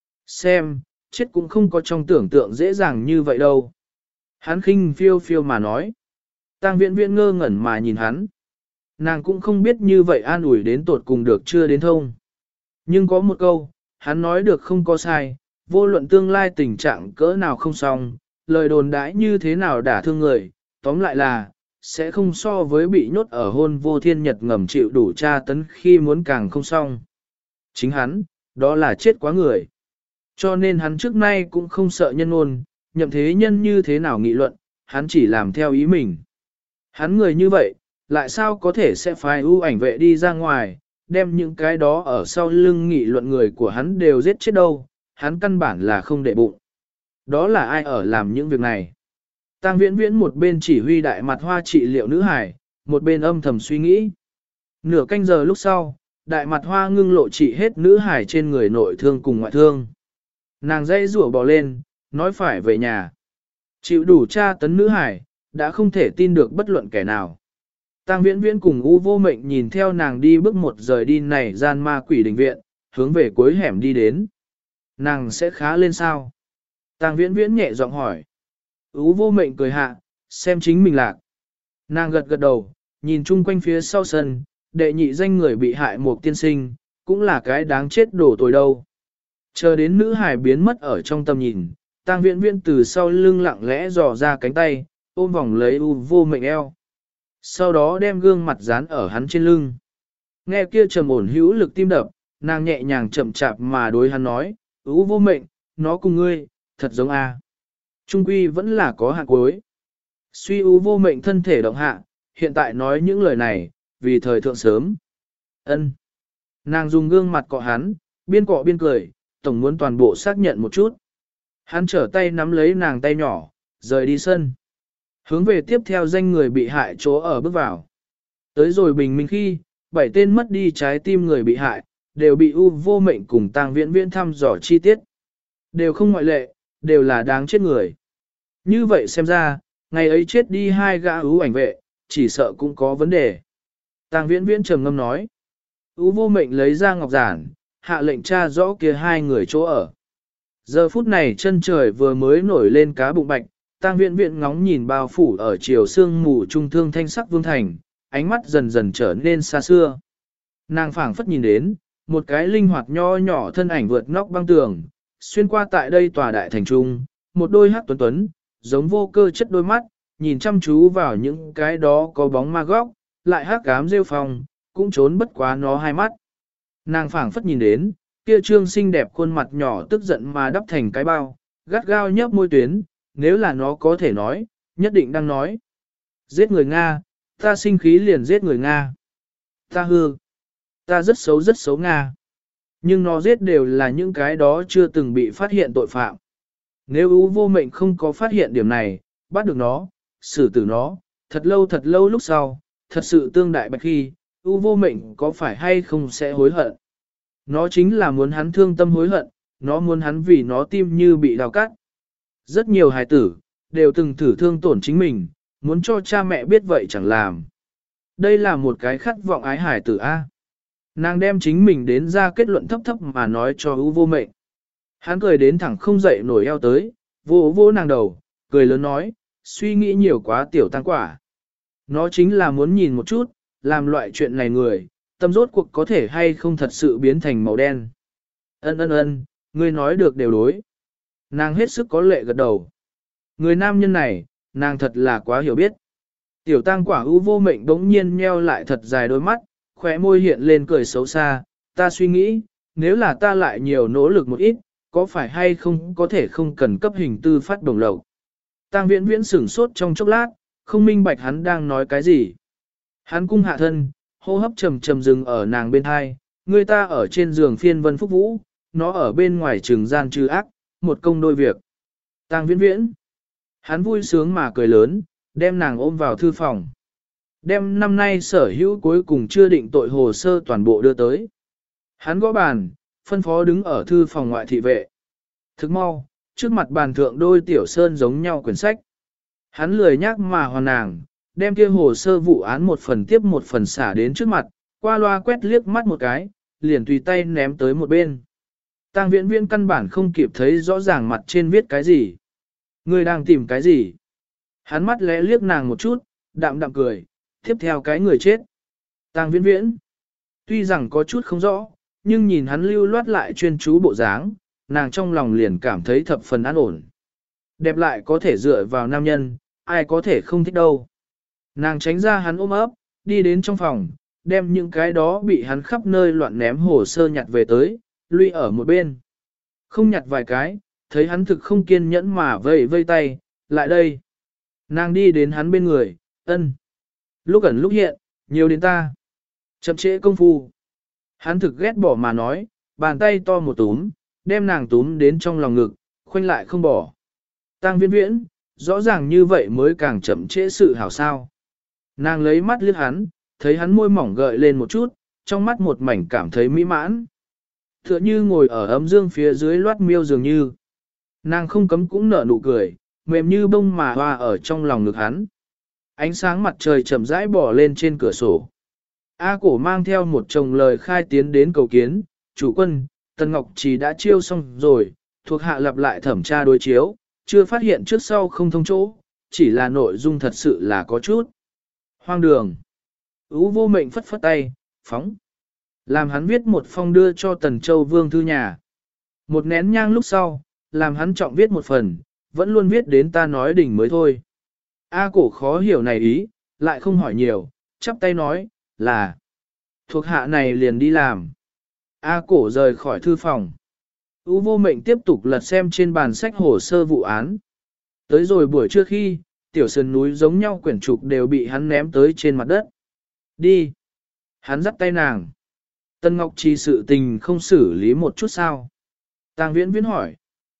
Xem, chết cũng không có trong tưởng tượng dễ dàng như vậy đâu. Hắn khinh phiêu phiêu mà nói. Tang Viễn Viễn ngơ ngẩn mà nhìn hắn. Nàng cũng không biết như vậy an ủi đến tột cùng được chưa đến thông. Nhưng có một câu, hắn nói được không có sai, vô luận tương lai tình trạng cỡ nào không xong, lời đồn đãi như thế nào đả thương người, tóm lại là, sẽ không so với bị nhốt ở hôn vô thiên nhật ngầm chịu đủ tra tấn khi muốn càng không xong. Chính hắn, đó là chết quá người. Cho nên hắn trước nay cũng không sợ nhân ôn, nhậm thế nhân như thế nào nghị luận, hắn chỉ làm theo ý mình. Hắn người như vậy, lại sao có thể sẽ phái ưu ảnh vệ đi ra ngoài, đem những cái đó ở sau lưng nghị luận người của hắn đều giết chết đâu, hắn căn bản là không để bụng. Đó là ai ở làm những việc này? Tang Viễn Viễn một bên chỉ huy đại mặt hoa trị liệu nữ hải, một bên âm thầm suy nghĩ. Nửa canh giờ lúc sau, đại mặt hoa ngưng lộ trị hết nữ hải trên người nội thương cùng ngoại thương. Nàng dây rủa bò lên, nói phải về nhà. Chịu đủ tra tấn nữ hải, đã không thể tin được bất luận kẻ nào. Tang Viễn Viễn cùng U Vô Mệnh nhìn theo nàng đi bước một rời đi này gian ma quỷ đình viện, hướng về cuối hẻm đi đến. Nàng sẽ khá lên sao? Tang Viễn Viễn nhẹ giọng hỏi. U Vô Mệnh cười hạ, xem chính mình lạc. Nàng gật gật đầu, nhìn chung quanh phía sau sân, đệ nhị danh người bị hại một tiên sinh, cũng là cái đáng chết đổ tồi đâu. Chờ đến nữ hải biến mất ở trong tầm nhìn, Tang Viễn Viễn từ sau lưng lặng lẽ dò ra cánh tay, ôm vòng lấy U Vô Mệnh eo. Sau đó đem gương mặt dán ở hắn trên lưng. Nghe kia trầm ổn hữu lực tim đập, nàng nhẹ nhàng chậm chạp mà đối hắn nói, U Vô Mệnh, nó cùng ngươi, thật giống a. Trung quy vẫn là có hạn cuối. Suy U Vô Mệnh thân thể động hạ, hiện tại nói những lời này, vì thời thượng sớm. Ân. Nàng dùng gương mặt cọ hắn, biên cọ biên cười, tổng muốn toàn bộ xác nhận một chút. Hắn trở tay nắm lấy nàng tay nhỏ, rời đi sân. Hướng về tiếp theo danh người bị hại chỗ ở bước vào. Tới rồi bình minh khi, 7 tên mất đi trái tim người bị hại, đều bị U Vô Mệnh cùng Tang Viễn Viễn thăm dò chi tiết. Đều không ngoại lệ, đều là đáng chết người. Như vậy xem ra, ngày ấy chết đi 2 gã ưu ảnh vệ, chỉ sợ cũng có vấn đề. Tang Viễn Viễn trầm ngâm nói. U Vô Mệnh lấy ra ngọc giản, hạ lệnh tra rõ kia 2 người chỗ ở. Giờ phút này chân trời vừa mới nổi lên cá bụng bạch, Tang Viễn Viễn ngóng nhìn bao phủ ở chiều sương mù trung thương thanh sắc vương thành, ánh mắt dần dần trở nên xa xưa. Nàng phảng phất nhìn đến, một cái linh hoạt nho nhỏ thân ảnh vượt nóc băng tường, xuyên qua tại đây tòa đại thành trung, một đôi hắc tuấn tuấn, giống vô cơ chất đôi mắt, nhìn chăm chú vào những cái đó có bóng ma góc, lại hắc ám rêu phong, cũng trốn bất quá nó hai mắt. Nàng phảng phất nhìn đến, kia trương xinh đẹp khuôn mặt nhỏ tức giận mà đắp thành cái bao, gắt gao nhấp môi tuyến, nếu là nó có thể nói, nhất định đang nói. Giết người Nga, ta sinh khí liền giết người Nga. Ta hư, ta rất xấu Nga. Nhưng nó giết đều là những cái đó chưa từng bị phát hiện tội phạm. Nếu U Vô Mệnh không có phát hiện điểm này, bắt được nó, xử tử nó, thật lâu lúc sau, thật sự tương đại bạch khi, U Vô Mệnh có phải hay không sẽ hối hận. Nó chính là muốn hắn thương tâm hối hận, nó muốn hắn vì nó tim như bị đào cắt. Rất nhiều hài tử, đều từng thử thương tổn chính mình, muốn cho cha mẹ biết vậy chẳng làm. Đây là một cái khát vọng ái hài tử A. Nàng đem chính mình đến ra kết luận thấp thấp mà nói cho U Vô Mệnh. Hắn cười đến thẳng không dậy nổi eo tới, vỗ vỗ nàng đầu, cười lớn nói, suy nghĩ nhiều quá tiểu tăng quả. Nó chính là muốn nhìn một chút, làm loại chuyện này người, tâm rốt cuộc có thể hay không thật sự biến thành màu đen. Ân ân ân, ngươi nói được đều đối. Nàng hết sức có lệ gật đầu. Người nam nhân này, nàng thật là quá hiểu biết. Tiểu tang quả ưu vô mệnh đống nhiên nheo lại thật dài đôi mắt, khóe môi hiện lên cười xấu xa, ta suy nghĩ, nếu là ta lại nhiều nỗ lực một ít, có phải hay không có thể không cần cấp hình tư phát đồng lộc. Tang viễn viễn sửng sốt trong chốc lát, không minh bạch hắn đang nói cái gì. Hắn cung hạ thân, hô hấp trầm trầm dừng ở nàng bên hai, người ta ở trên giường phiên vân phúc vũ, nó ở bên ngoài trường gian trừ ác, một công đôi việc. Tang viễn viễn. Hắn vui sướng mà cười lớn, đem nàng ôm vào thư phòng. Đem năm nay sở hữu cuối cùng chưa định tội hồ sơ toàn bộ đưa tới. Hắn gõ bàn, phân phó đứng ở thư phòng ngoại thị vệ. Thức mau, trước mặt bàn thượng đôi tiểu sơn giống nhau quyển sách. Hắn lười nhắc mà hoàn nàng, đem kia hồ sơ vụ án một phần tiếp một phần xả đến trước mặt, qua loa quét liếc mắt một cái, liền tùy tay ném tới một bên. Tang viễn viễn căn bản không kịp thấy rõ ràng mặt trên viết cái gì. Người đang tìm cái gì? Hắn mắt lẽ liếc nàng một chút, đạm đạm cười, tiếp theo cái người chết. Tang viễn viễn. Tuy rằng có chút không rõ, nhưng nhìn hắn lưu loát lại chuyên chú bộ dáng, nàng trong lòng liền cảm thấy thập phần an ổn. Đẹp lại có thể dựa vào nam nhân, ai có thể không thích đâu. Nàng tránh ra hắn ôm ấp, đi đến trong phòng, đem những cái đó bị hắn khắp nơi loạn ném hồ sơ nhặt về tới, lùi ở một bên. Không nhặt vài cái, thấy hắn thực không kiên nhẫn mà vây vây tay, lại đây. Nàng đi đến hắn bên người, ân. Lúc ẩn lúc hiện, nhiều đến ta. Chậm trễ công phu. Hắn thực ghét bỏ mà nói, bàn tay to một túm, đem nàng túm đến trong lòng ngực, khoanh lại không bỏ. Tang viễn viễn, rõ ràng như vậy mới càng chậm trễ sự hảo sao. Nàng lấy mắt liếc hắn, thấy hắn môi mỏng gợi lên một chút, trong mắt một mảnh cảm thấy mỹ mãn. Tựa như ngồi ở ấm dương phía dưới loát miêu dường như. Nàng không cấm cũng nở nụ cười, mềm như bông mà hoa ở trong lòng ngực hắn. Ánh sáng mặt trời chậm rãi bỏ lên trên cửa sổ. A cổ mang theo một chồng lời khai tiến đến cầu kiến, chủ quân, Tần Ngọc Trì đã chiêu xong rồi, thuộc hạ lặp lại thẩm tra đối chiếu, chưa phát hiện trước sau không thông chỗ, chỉ là nội dung thật sự là có chút. Hoang đường. Ú vô mệnh phất phất tay, phóng. Làm hắn viết một phong đưa cho Tần Châu Vương thư nhà. Một nén nhang lúc sau, làm hắn trọng viết một phần, vẫn luôn viết đến ta nói đỉnh mới thôi. A cổ khó hiểu này ý, lại không hỏi nhiều, chắp tay nói, là thuộc hạ này liền đi làm. A cổ rời khỏi thư phòng. Ú vô mệnh tiếp tục lật xem trên bàn sách hồ sơ vụ án. Tới rồi buổi trưa khi, tiểu sơn núi giống nhau quyển trục đều bị hắn ném tới trên mặt đất. Đi. Hắn dắt tay nàng. Tân Ngọc Trì sự tình không xử lý một chút sao? Tang viễn viễn hỏi.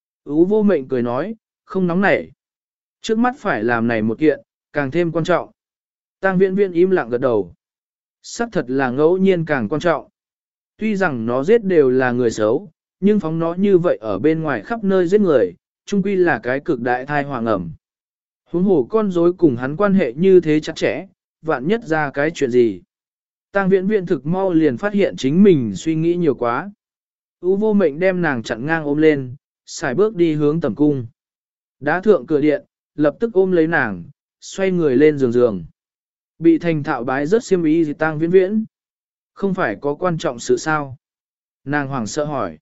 Ú vô mệnh cười nói, không nóng nảy. Trước mắt phải làm này một kiện, càng thêm quan trọng. Tang viễn viễn im lặng gật đầu. Sắc thật là ngẫu nhiên càng quan trọng. Tuy rằng nó giết đều là người xấu, nhưng phóng nó như vậy ở bên ngoài khắp nơi giết người, chung quy là cái cực đại thai hoàng ẩm. Huống hồ con rối cùng hắn quan hệ như thế chặt chẽ, vạn nhất ra cái chuyện gì. Tang viễn viễn thực mau liền phát hiện chính mình suy nghĩ nhiều quá. Ú vô mệnh đem nàng chặn ngang ôm lên, xài bước đi hướng tầm cung. Đá thượng cửa điện, lập tức ôm lấy nàng, xoay người lên giường. Bị thành thạo bái rất xiêm ý gì Tang viễn viễn. Không phải có quan trọng sự sao? Nàng hoảng sợ hỏi.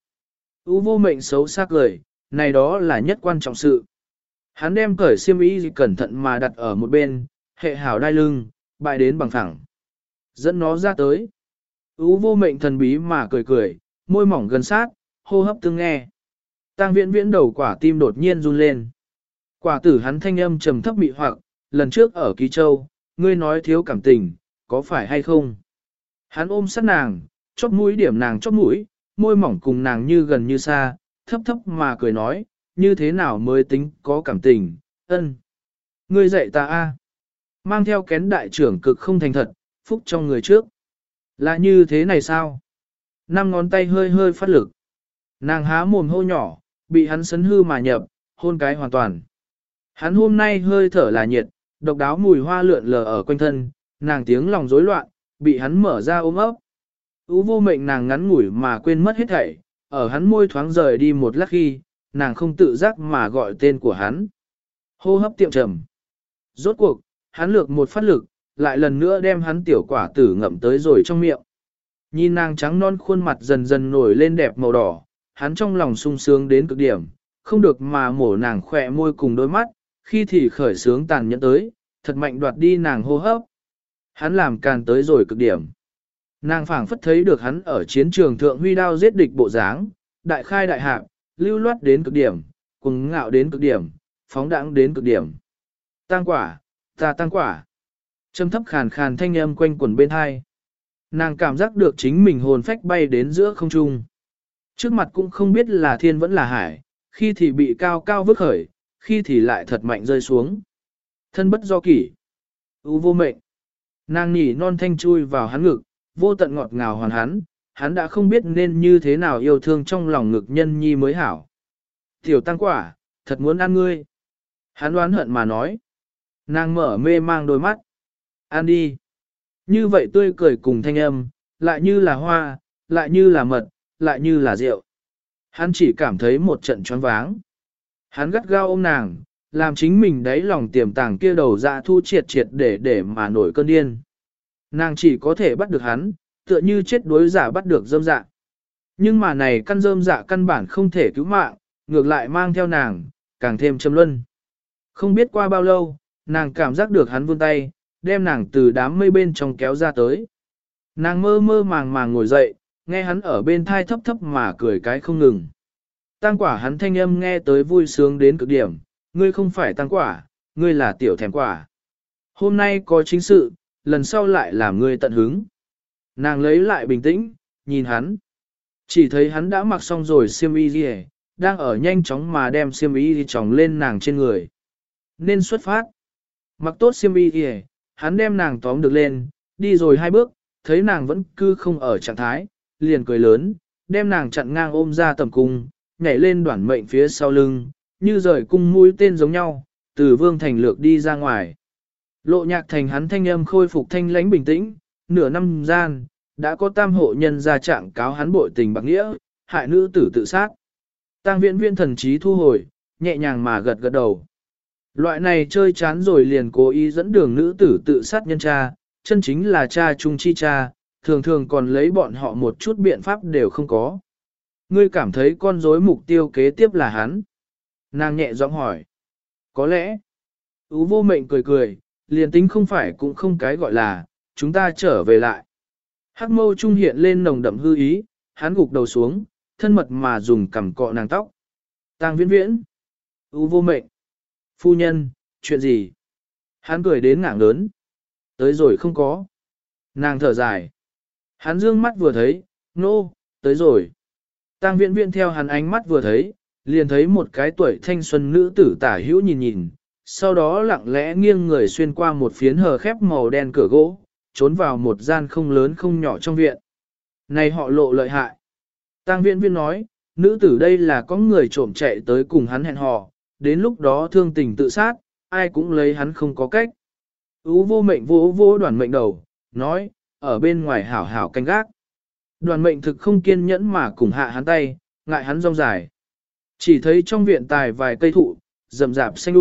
Ú vô mệnh xấu xa cười, này đó là nhất quan trọng sự. Hắn đem cởi xiêm y gì cẩn thận mà đặt ở một bên, hệ hảo đai lưng, bại đến bằng thẳng. Dẫn nó ra tới. Ú vô mệnh thần bí mà cười cười, môi mỏng gần sát, hô hấp tương nghe. Tang viễn viễn đầu quả tim đột nhiên run lên. Quả tử hắn thanh âm trầm thấp mị hoặc, lần trước ở Ký Châu, ngươi nói thiếu cảm tình, có phải hay không? Hắn ôm sát nàng, chóp mũi điểm nàng chóp mũi, môi mỏng cùng nàng như gần như xa, thấp thấp mà cười nói, như thế nào mới tính có cảm tình, ân. Ngươi dạy ta a, mang theo kén đại trưởng cực không thành thật, phúc trong người trước. Là như thế này sao? Năm ngón tay hơi hơi phát lực. Nàng há mồm hô nhỏ, bị hắn sấn hư mà nhập, hôn cái hoàn toàn. Hắn hôm nay hơi thở là nhiệt, độc đáo mùi hoa lượn lờ ở quanh thân, nàng tiếng lòng rối loạn, bị hắn mở ra ôm ấp. Ú vô mệnh nàng ngắn ngủi mà quên mất hết thảy, ở hắn môi thoáng rời đi một lát khi, nàng không tự giác mà gọi tên của hắn. Hô hấp tiệm trầm. Rốt cuộc, hắn lược một phát lực, lại lần nữa đem hắn tiểu quả tử ngậm tới rồi trong miệng. Nhìn nàng trắng non khuôn mặt dần dần nổi lên đẹp màu đỏ, hắn trong lòng sung sướng đến cực điểm, không được mà mổ nàng khỏe môi cùng đôi mắt, khi thì khởi sướng tàn nhẫn tới, thật mạnh đoạt đi nàng hô hấp. Hắn làm càn tới rồi cực điểm. Nàng phảng phất thấy được hắn ở chiến trường thượng huy đao giết địch bộ dáng, đại khai đại hạp, lưu loát đến cực điểm, cuồng ngạo đến cực điểm, phóng đãng đến cực điểm. Tăng quả, ta tăng quả. Trầm thấp khàn khàn thanh âm quanh quẩn bên hai. Nàng cảm giác được chính mình hồn phách bay đến giữa không trung. Trước mặt cũng không biết là thiên vẫn là hải, khi thì bị cao cao vứt khởi, khi thì lại thật mạnh rơi xuống. Thân bất do kỷ, u vô mệnh. Nàng nhỉ non thanh chui vào hắn ngực, vô tận ngọt ngào hoàn hắn đã không biết nên như thế nào yêu thương trong lòng ngực nhân nhi mới hảo. Tiểu tăng quả, thật muốn ăn ngươi. Hắn đoán hận mà nói. Nàng mở mê mang đôi mắt. Ăn đi. Như vậy tươi cười cùng thanh âm, lại như là hoa, lại như là mật, lại như là rượu. Hắn chỉ cảm thấy một trận choáng váng. Hắn gắt gao ôm nàng, làm chính mình đáy lòng tiềm tàng kia đầu dạ thu triệt để mà nổi cơn điên. Nàng chỉ có thể bắt được hắn, tựa như chết đuối giả bắt được dơm dạ. Nhưng mà này căn dơm dạ căn bản không thể cứu mạng, ngược lại mang theo nàng, càng thêm châm luân. Không biết qua bao lâu, nàng cảm giác được hắn vươn tay, đem nàng từ đám mây bên trong kéo ra tới. Nàng mơ mơ màng màng ngồi dậy, nghe hắn ở bên thai thấp thấp mà cười cái không ngừng. Tăng quả hắn thanh âm nghe tới vui sướng đến cực điểm, ngươi không phải tăng quả, ngươi là tiểu thèm quả. Hôm nay có chính sự, lần sau lại làm ngươi tận hứng. Nàng lấy lại bình tĩnh, nhìn hắn. Chỉ thấy hắn đã mặc xong rồi xiêm y gì, đang ở nhanh chóng mà đem xiêm y tròng lên nàng trên người. Nên xuất phát. Mặc tốt xiêm y gì, hắn đem nàng tóm được lên, đi rồi 2 bước, thấy nàng vẫn cứ không ở trạng thái, liền cười lớn, đem nàng chặn ngang ôm ra tầm cung, nhảy lên đoản mệnh phía sau lưng, như rời cung mũi tên giống nhau, từ vương thành lược đi ra ngoài. Lộ nhạc thành hắn thanh âm khôi phục thanh lãnh bình tĩnh, nửa năm gian, đã có 3 hộ nhân ra trạng cáo hắn bội tình bạc nghĩa, hại nữ tử tự sát. Tang Viễn Viễn thần trí thu hồi, nhẹ nhàng mà gật gật đầu. Loại này chơi chán rồi liền cố ý dẫn đường nữ tử tự sát nhân cha, chân chính là cha chung chi cha, thường thường còn lấy bọn họ một chút biện pháp đều không có. Ngươi cảm thấy con rối mục tiêu kế tiếp là hắn. Nàng nhẹ giọng hỏi. Có lẽ. Ú vô mệnh cười cười, liền tính không phải cũng không cái gọi là, chúng ta trở về lại. Hắc mâu trung hiện lên nồng đậm hư ý, hắn gục đầu xuống, thân mật mà dùng cằm cọ nàng tóc. Tang Viễn Viễn. Ú vô mệnh. Phu nhân, chuyện gì? Hắn cười đến ngạng lớn. Tới rồi không có. Nàng thở dài. Hắn dương mắt vừa thấy, nô, tới rồi. Tang Viễn Viễn theo hắn ánh mắt vừa thấy, liền thấy một cái tuổi thanh xuân nữ tử tả hữu nhìn nhìn, sau đó lặng lẽ nghiêng người xuyên qua một phiến hờ khép màu đen cửa gỗ, trốn vào một gian không lớn không nhỏ trong viện. Này họ Lộ lợi hại. Tang Viễn Viễn nói, nữ tử đây là có người trộm chạy tới cùng hắn hẹn hò, đến lúc đó thương tình tự sát, ai cũng lấy hắn không có cách. Ú vô mệnh vô đoàn mệnh đầu, nói, ở bên ngoài hảo hảo canh gác. Đoàn mệnh thực không kiên nhẫn mà cùng hạ hắn tay, ngại hắn rong dài. Chỉ thấy trong viện tài vài cây thụ, rậm rạp xanh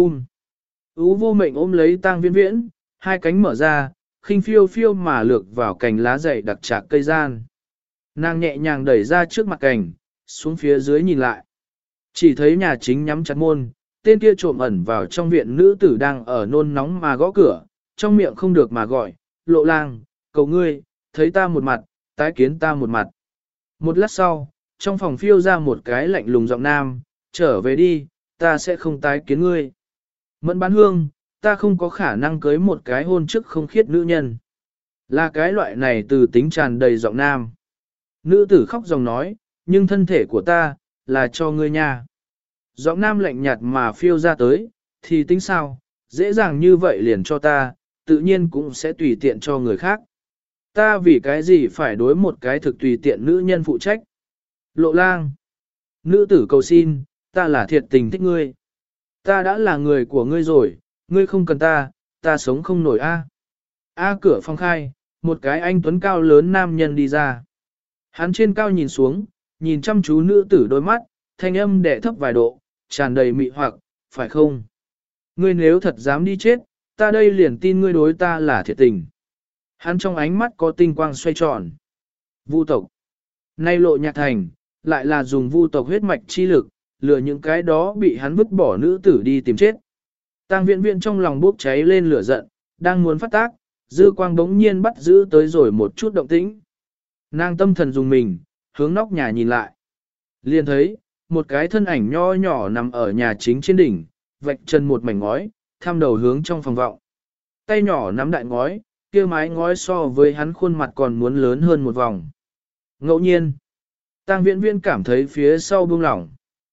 Ú vô mệnh ôm lấy Tang Viễn Viễn, 2 cánh mở ra, khinh phiêu phiêu mà lược vào cành lá dày đặc chạc cây gian. Nàng nhẹ nhàng đẩy ra trước mặt cành, xuống phía dưới nhìn lại. Chỉ thấy nhà chính nhắm chặt môn, tên kia trộm ẩn vào trong viện nữ tử đang ở nôn nóng mà gõ cửa, trong miệng không được mà gọi, Lộ lang, cầu ngươi, thấy ta một mặt, tái kiến ta một mặt. Một lát sau, trong phòng phiêu ra một cái lạnh lùng giọng nam, trở về đi, ta sẽ không tái kiến ngươi. Mẫn Bán Hương, ta không có khả năng cưới một cái hôn chức không khiết nữ nhân. Là cái loại này từ tính tràn đầy giọng nam. Nữ tử khóc dòng nói, nhưng thân thể của ta, là cho ngươi nha. Giọng nam lạnh nhạt mà phiêu ra tới, thì tính sao, dễ dàng như vậy liền cho ta, tự nhiên cũng sẽ tùy tiện cho người khác. Ta vì cái gì phải đối một cái thực tùy tiện nữ nhân phụ trách. Lộ lang. Nữ tử cầu xin, ta là thiệt tình thích ngươi. Ta đã là người của ngươi rồi, ngươi không cần ta, ta sống không nổi a. A cửa phòng khai, một cái anh tuấn cao lớn nam nhân đi ra. Hắn trên cao nhìn xuống, nhìn chăm chú nữ tử đôi mắt, thanh âm đẻ thấp vài độ, tràn đầy mị hoặc, phải không? Ngươi nếu thật dám đi chết, ta đây liền tin ngươi đối ta là thiệt tình. Hắn trong ánh mắt có tinh quang xoay tròn. Vu tộc. Nay Lộ Nhạc Thành, lại là dùng vu tộc huyết mạch chi lực, lừa những cái đó bị hắn vứt bỏ nữ tử đi tìm chết. Tang Viễn Viễn trong lòng bốc cháy lên lửa giận, đang muốn phát tác, dư quang bỗng nhiên bắt giữ tới rồi một chút động tĩnh. Nàng tâm thần dùng mình, hướng nóc nhà nhìn lại. Liền thấy, một cái thân ảnh nho nhỏ nằm ở nhà chính trên đỉnh, vạch chân một mảnh ngói, tham đầu hướng trong phòng vọng. Tay nhỏ nắm đại ngói, kia mái ngói so với hắn khuôn mặt còn muốn lớn hơn một vòng. Ngẫu nhiên, Tang Viễn Viễn cảm thấy phía sau buông lỏng.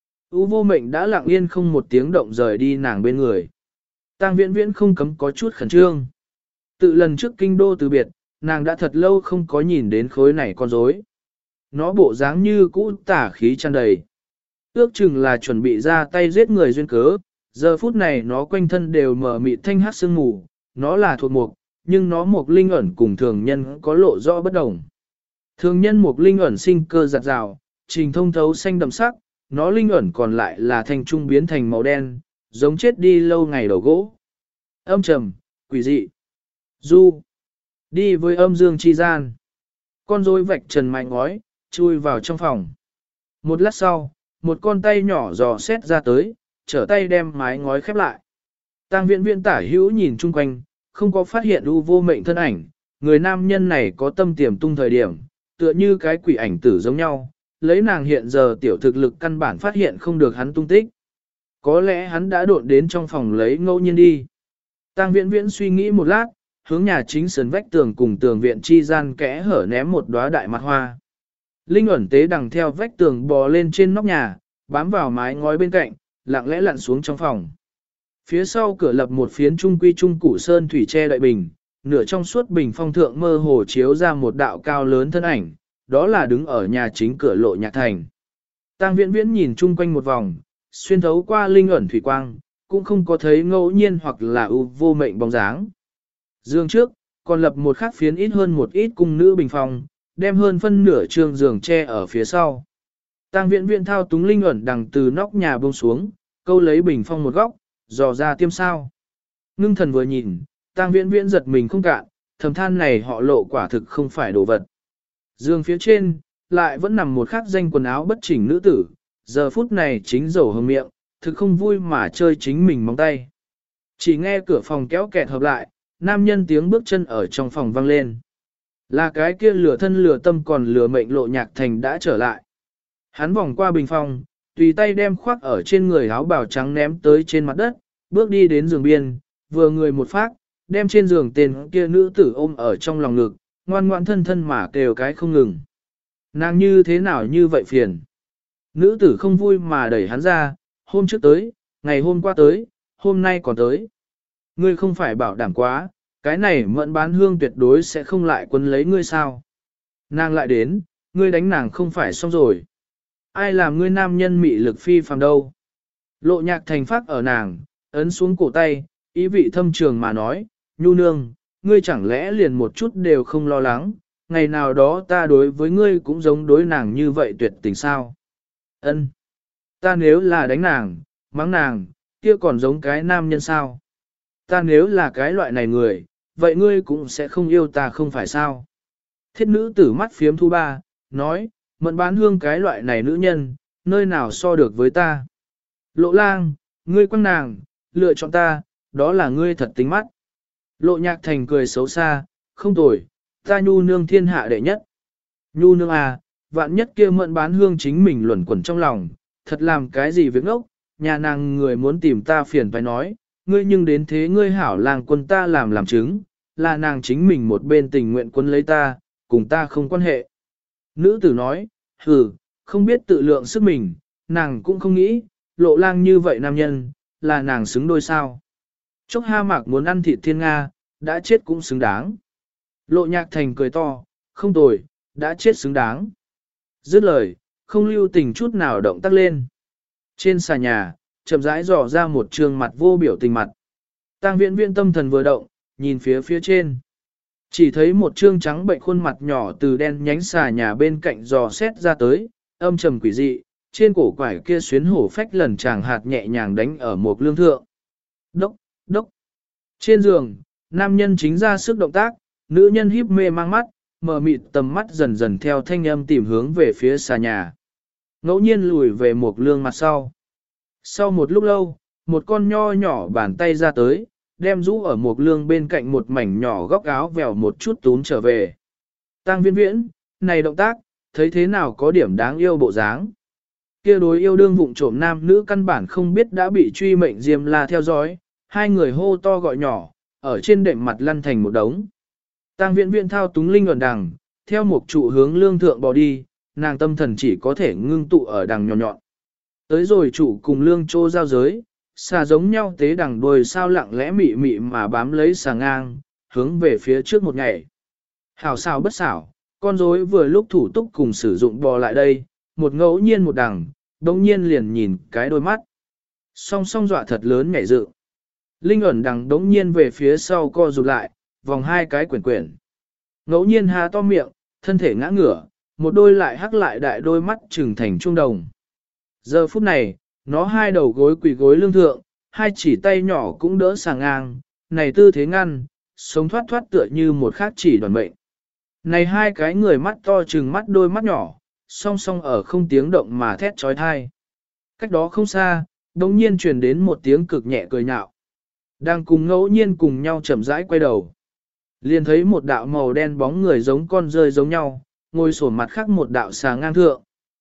U Vô Mệnh đã lặng yên không một tiếng động rời đi nàng bên người. Tang Viễn Viễn không cấm có chút khẩn trương. Tự lần trước kinh đô từ biệt, nàng đã thật lâu không có nhìn đến khối này con rối. Nó bộ dáng như cũ tả khí tràn đầy. Ước chừng là chuẩn bị ra tay giết người duyên cớ, giờ phút này nó quanh thân đều mở mịt thanh hát sương mù, nó là thuộc mục, nhưng nó mục linh ẩn cùng thường nhân có lộ rõ bất đồng. Thường nhân mục linh ẩn sinh cơ giặt rào, trình thông thấu xanh đậm sắc, nó linh ẩn còn lại là thanh trung biến thành màu đen, giống chết đi lâu ngày đầu gỗ. Âm trầm, quỷ dị, du, đi với âm dương chi gian. Con rối vạch trần mái ngói, chui vào trong phòng. Một lát sau, một con tay nhỏ dò xét ra tới, trở tay đem mái ngói khép lại. Tang Viễn Viễn tả hữu nhìn chung quanh, không có phát hiện U Vô Mệnh thân ảnh, người nam nhân này có tâm tiềm tung thời điểm, tựa như cái quỷ ảnh tử giống nhau, lấy nàng hiện giờ tiểu thực lực căn bản phát hiện không được hắn tung tích. Có lẽ hắn đã độn đến trong phòng lấy ngẫu nhiên đi. Tang Viễn Viễn suy nghĩ một lát, hướng nhà chính sườn vách tường cùng tường viện chi gian kẽ hở ném một đóa đại mặt hoa. Linh ẩn tế đằng theo vách tường bò lên trên nóc nhà, bám vào mái ngói bên cạnh, lặng lẽ lặn xuống trong phòng. Phía sau cửa lập một phiến trung quy trung củ sơn thủy che đậy bình, nửa trong suốt bình phong thượng mơ hồ chiếu ra một đạo cao lớn thân ảnh, đó là đứng ở nhà chính cửa Lộ Nhạc Thành. Tang Viễn Viễn nhìn chung quanh một vòng, xuyên thấu qua linh ẩn thủy quang, cũng không có thấy ngẫu nhiên hoặc là U Vô Mệnh bóng dáng. Giường trước, còn lập một khắc phiến ít hơn một ít cung nữ bình phong, đem hơn phân nửa trường giường che ở phía sau. Tang Viễn Viễn thao túng linh ẩn đằng từ nóc nhà buông xuống, câu lấy bình phong một góc, dò ra tiêm sao. Ngưng thần vừa nhìn, Tang Viễn Viễn giật mình không cạn, thầm than này họ Lộ quả thực không phải đồ vật. Giường phía trên, lại vẫn nằm một khắc danh quần áo bất chỉnh nữ tử, giờ phút này chính dầu hương miệng, thực không vui mà chơi chính mình móng tay. Chỉ nghe cửa phòng kéo kẹt hợp lại, nam nhân tiếng bước chân ở trong phòng vang lên. Là cái kia lửa thân lửa tâm còn lửa mệnh Lộ Nhạc Thành đã trở lại. Hắn vòng qua bình phòng, tùy tay đem khoác ở trên người áo bào trắng ném tới trên mặt đất, bước đi đến giường biên, vừa người một phát, đem trên giường tên kia nữ tử ôm ở trong lòng ngực, ngoan ngoãn thân thân mà kêu cái không ngừng. Nàng như thế nào như vậy phiền? Nữ tử không vui mà đẩy hắn ra, hôm trước tới, ngày hôm qua tới, hôm nay còn tới. Ngươi không phải bảo đảm quá, cái này Mẫn Bán Hương tuyệt đối sẽ không lại quấn lấy ngươi sao? Nàng lại đến, ngươi đánh nàng không phải xong rồi. Ai làm ngươi nam nhân mị lực phi phàm đâu? Lộ Nhạc Thành phát ở nàng, ấn xuống cổ tay, ý vị thâm trường mà nói, Nhu nương, ngươi chẳng lẽ liền một chút đều không lo lắng, ngày nào đó ta đối với ngươi cũng giống đối nàng như vậy tuyệt tình sao? Ân, ta nếu là đánh nàng, mắng nàng, kia còn giống cái nam nhân sao? Ta nếu là cái loại này người, vậy ngươi cũng sẽ không yêu ta không phải sao? Thiết nữ tử mắt phiếm thu ba, nói, Mẫn Bán Hương cái loại này nữ nhân, nơi nào so được với ta? Lộ lang, ngươi quăng nàng, lựa chọn ta, đó là ngươi thật tính mắt. Lộ Nhạc Thành cười xấu xa, không tồi, ta Nhu nương thiên hạ đệ nhất. Nhu nương à, vạn nhất kia Mẫn Bán Hương chính mình luẩn quẩn trong lòng, thật làm cái gì việc ngốc, nhà nàng người muốn tìm ta phiền phải nói, ngươi nhưng đến thế ngươi hảo làng quân ta làm chứng, là nàng chính mình một bên tình nguyện quân lấy ta, cùng ta không quan hệ. Nữ tử nói, không biết tự lượng sức mình, nàng cũng không nghĩ, Lộ lang như vậy nam nhân, là nàng xứng đôi sao. Chốc ha mạc muốn ăn thịt thiên Nga, đã chết cũng xứng đáng. Lộ Nhạc Thành cười to, không tồi, đã chết xứng đáng. Dứt lời, không lưu tình chút nào động tác lên. Trên xà nhà, chậm rãi dò ra một trường mặt vô biểu tình mặt. Tang Viễn Viễn tâm thần vừa động, nhìn phía trên. Chỉ thấy một trương trắng bệnh khuôn mặt nhỏ từ đen nhánh xà nhà bên cạnh dò xét ra tới, âm trầm quỷ dị, trên cổ quải kia xuyến hổ phách lần chàng hạt nhẹ nhàng đánh ở một lương thượng. Đốc, đốc. Trên giường, nam nhân chính ra sức động tác, nữ nhân híp mê mang mắt, mờ mịt tầm mắt dần dần theo thanh âm tìm hướng về phía xà nhà. Ngẫu nhiên lùi về một lương mặt sau. Sau một lúc lâu, một con nho nhỏ bàn tay ra tới, đem rũ ở một lương bên cạnh một mảnh nhỏ góc áo vèo một chút túm trở về. Tăng Viễn Viễn, này động tác, thấy thế nào có điểm đáng yêu bộ dáng. Kia đối yêu đương vụng trộm nam nữ căn bản không biết đã bị truy mệnh Diêm La theo dõi, hai người hô to gọi nhỏ, ở trên đệm mặt lăn thành một đống. Tăng Viễn Viễn thao túng linh ẩn đằng, theo một trụ hướng lương thượng bò đi, nàng tâm thần chỉ có thể ngưng tụ ở đằng nhỏ nhọn. Tới rồi trụ cùng lương trô giao giới, xà giống nhau tế đằng đuôi sao lặng lẽ mị mị mà bám lấy xà ngang, hướng về phía trước một ngày. Hảo xảo bất xảo, con rối vừa lúc thủ túc cùng sử dụng bò lại đây, một ngẫu nhiên một đằng, đồng nhiên liền nhìn cái đôi mắt. Song song dọa thật lớn nhảy dự. Linh ẩn đằng đống nhiên về phía sau co rụt lại, vòng hai cái quyển quyển. Ngẫu nhiên há to miệng, thân thể ngã ngửa, một đôi lại hắc lại đại đôi mắt trừng thành trung đồng. Giờ phút này, nó hai đầu gối quỳ gối lương thượng, hai chỉ tay nhỏ cũng đỡ sàng ngang, này tư thế ngăn, sống thoát thoát tựa như một khác chỉ đoàn mệnh. Này hai cái người mắt to trừng mắt đôi mắt nhỏ, song song ở không tiếng động mà thét trói thai. Cách đó không xa, đồng nhiên truyền đến một tiếng cực nhẹ cười nhạo. Đang cùng ngẫu nhiên cùng nhau chậm rãi quay đầu. Liền thấy một đạo màu đen bóng người giống con rơi giống nhau, ngồi sổn mặt khác một đạo xà ngang thượng.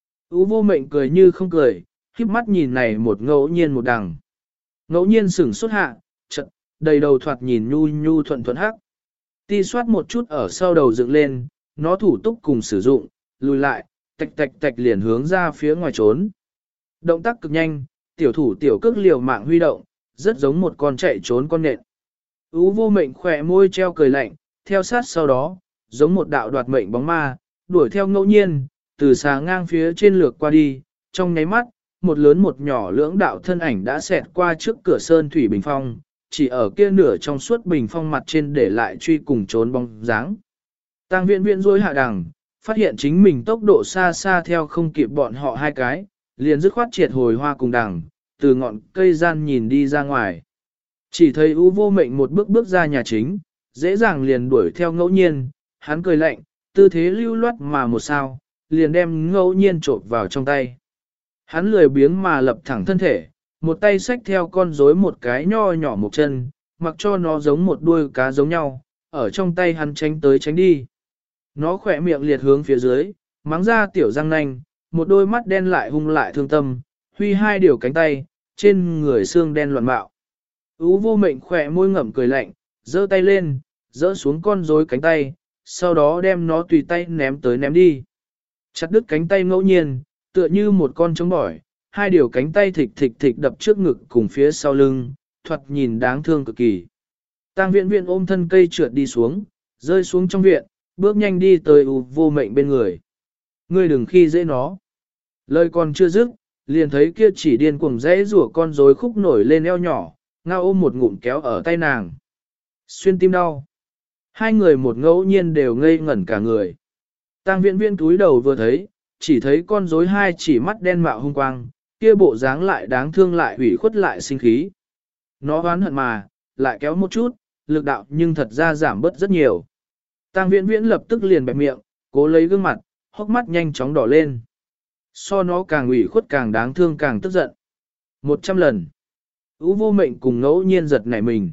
Ú vô mệnh cười như không cười, khiếp mắt nhìn này một ngẫu nhiên một đằng. Ngẫu nhiên sửng xuất hạ, chật, đầy đầu thoạt nhìn nhu nhu thuận thuận hắc. Ti soát một chút ở sau đầu dựng lên, nó thủ túc cùng sử dụng, lùi lại, tạch tạch tạch liền hướng ra phía ngoài trốn. Động tác cực nhanh, tiểu thủ tiểu cước liều mạng huy động, rất giống một con chạy trốn con nện. Ú vô mệnh khỏe môi treo cười lạnh, theo sát sau đó, giống một đạo đoạt mệnh bóng ma, đuổi theo ngẫu nhiên, từ xà ngang phía trên lược qua đi, trong nháy mắt, một lớn một nhỏ lưỡng đạo thân ảnh đã xẹt qua trước cửa sơn thủy bình phong, chỉ ở kia nửa trong suốt bình phong mặt trên để lại truy cùng trốn bóng dáng. Tăng Viễn Viễn rối hạ đằng, phát hiện chính mình tốc độ xa xa theo không kịp bọn họ hai cái, liền dứt khoát triệt hồi hoa cùng đằng, từ ngọn cây gian nhìn đi ra ngoài. Chỉ thấy U vô mệnh một bước bước ra nhà chính, dễ dàng liền đuổi theo ngẫu nhiên, hắn cười lạnh, tư thế lưu loát mà một sao, liền đem ngẫu nhiên trộn vào trong tay. Hắn lười biếng mà lập thẳng thân thể, một tay xách theo con rối một cái nho nhỏ một chân, mặc cho nó giống một đuôi cá giống nhau, ở trong tay hắn tránh tới tránh đi. Nó khỏe miệng liệt hướng phía dưới, mắng ra tiểu răng nanh, một đôi mắt đen lại hung lại thương tâm, huy hai điều cánh tay, trên người xương đen loạn bạo. Ú vô mệnh khỏe môi ngậm cười lạnh, giơ tay lên, giơ xuống con rối cánh tay, sau đó đem nó tùy tay ném tới ném đi. Chặt đứt cánh tay ngẫu nhiên, tựa như một con trống bỏi, hai điều cánh tay thịch thịch thịch đập trước ngực cùng phía sau lưng, thoạt nhìn đáng thương cực kỳ. Tăng Viễn Viễn ôm thân cây trượt đi xuống, rơi xuống trong viện, bước nhanh đi tới U vô mệnh bên người. Ngươi đừng khi dễ nó. Lời còn chưa dứt, liền thấy kia chỉ điên cuồng rẽ rủa con rối khúc nổi lên eo nhỏ, ngao ôm một ngụm kéo ở tay nàng. Xuyên tim đau. Hai người một ngẫu nhiên đều ngây ngẩn cả người. Tăng Viễn Viễn túi đầu vừa thấy, chỉ thấy con rối hai chỉ mắt đen mạo hung quang, kia bộ dáng lại đáng thương lại hủy khuất lại sinh khí. Nó oán hận mà, lại kéo một chút, lực đạo nhưng thật ra giảm bớt rất nhiều. Tăng Viễn Viễn lập tức liền bẹp miệng, cố lấy gương mặt, hốc mắt nhanh chóng đỏ lên. So nó càng ủy khuất càng đáng thương càng tức giận. 100 lần. Ú vô mệnh cùng ngẫu nhiên giật nảy mình.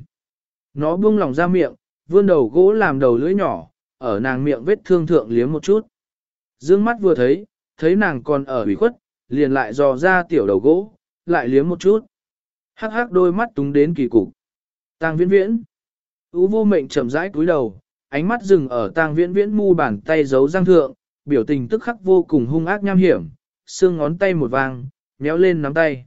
Nó buông lòng ra miệng, vươn đầu gỗ làm đầu lưỡi nhỏ, ở nàng miệng vết thương thượng liếm một chút. Dương mắt vừa thấy, thấy nàng còn ở ủy khuất, liền lại dò ra tiểu đầu gỗ, lại liếm một chút. Hắc hắc đôi mắt túng đến kỳ cục. Tăng Viễn Viễn. Ú vô mệnh chậm rãi cúi đầu, ánh mắt dừng ở Tăng Viễn Viễn mu bàn tay giấu răng thượng, biểu tình tức khắc vô cùng hung ác nham hiểm, xương ngón tay một vang, méo lên nắm tay.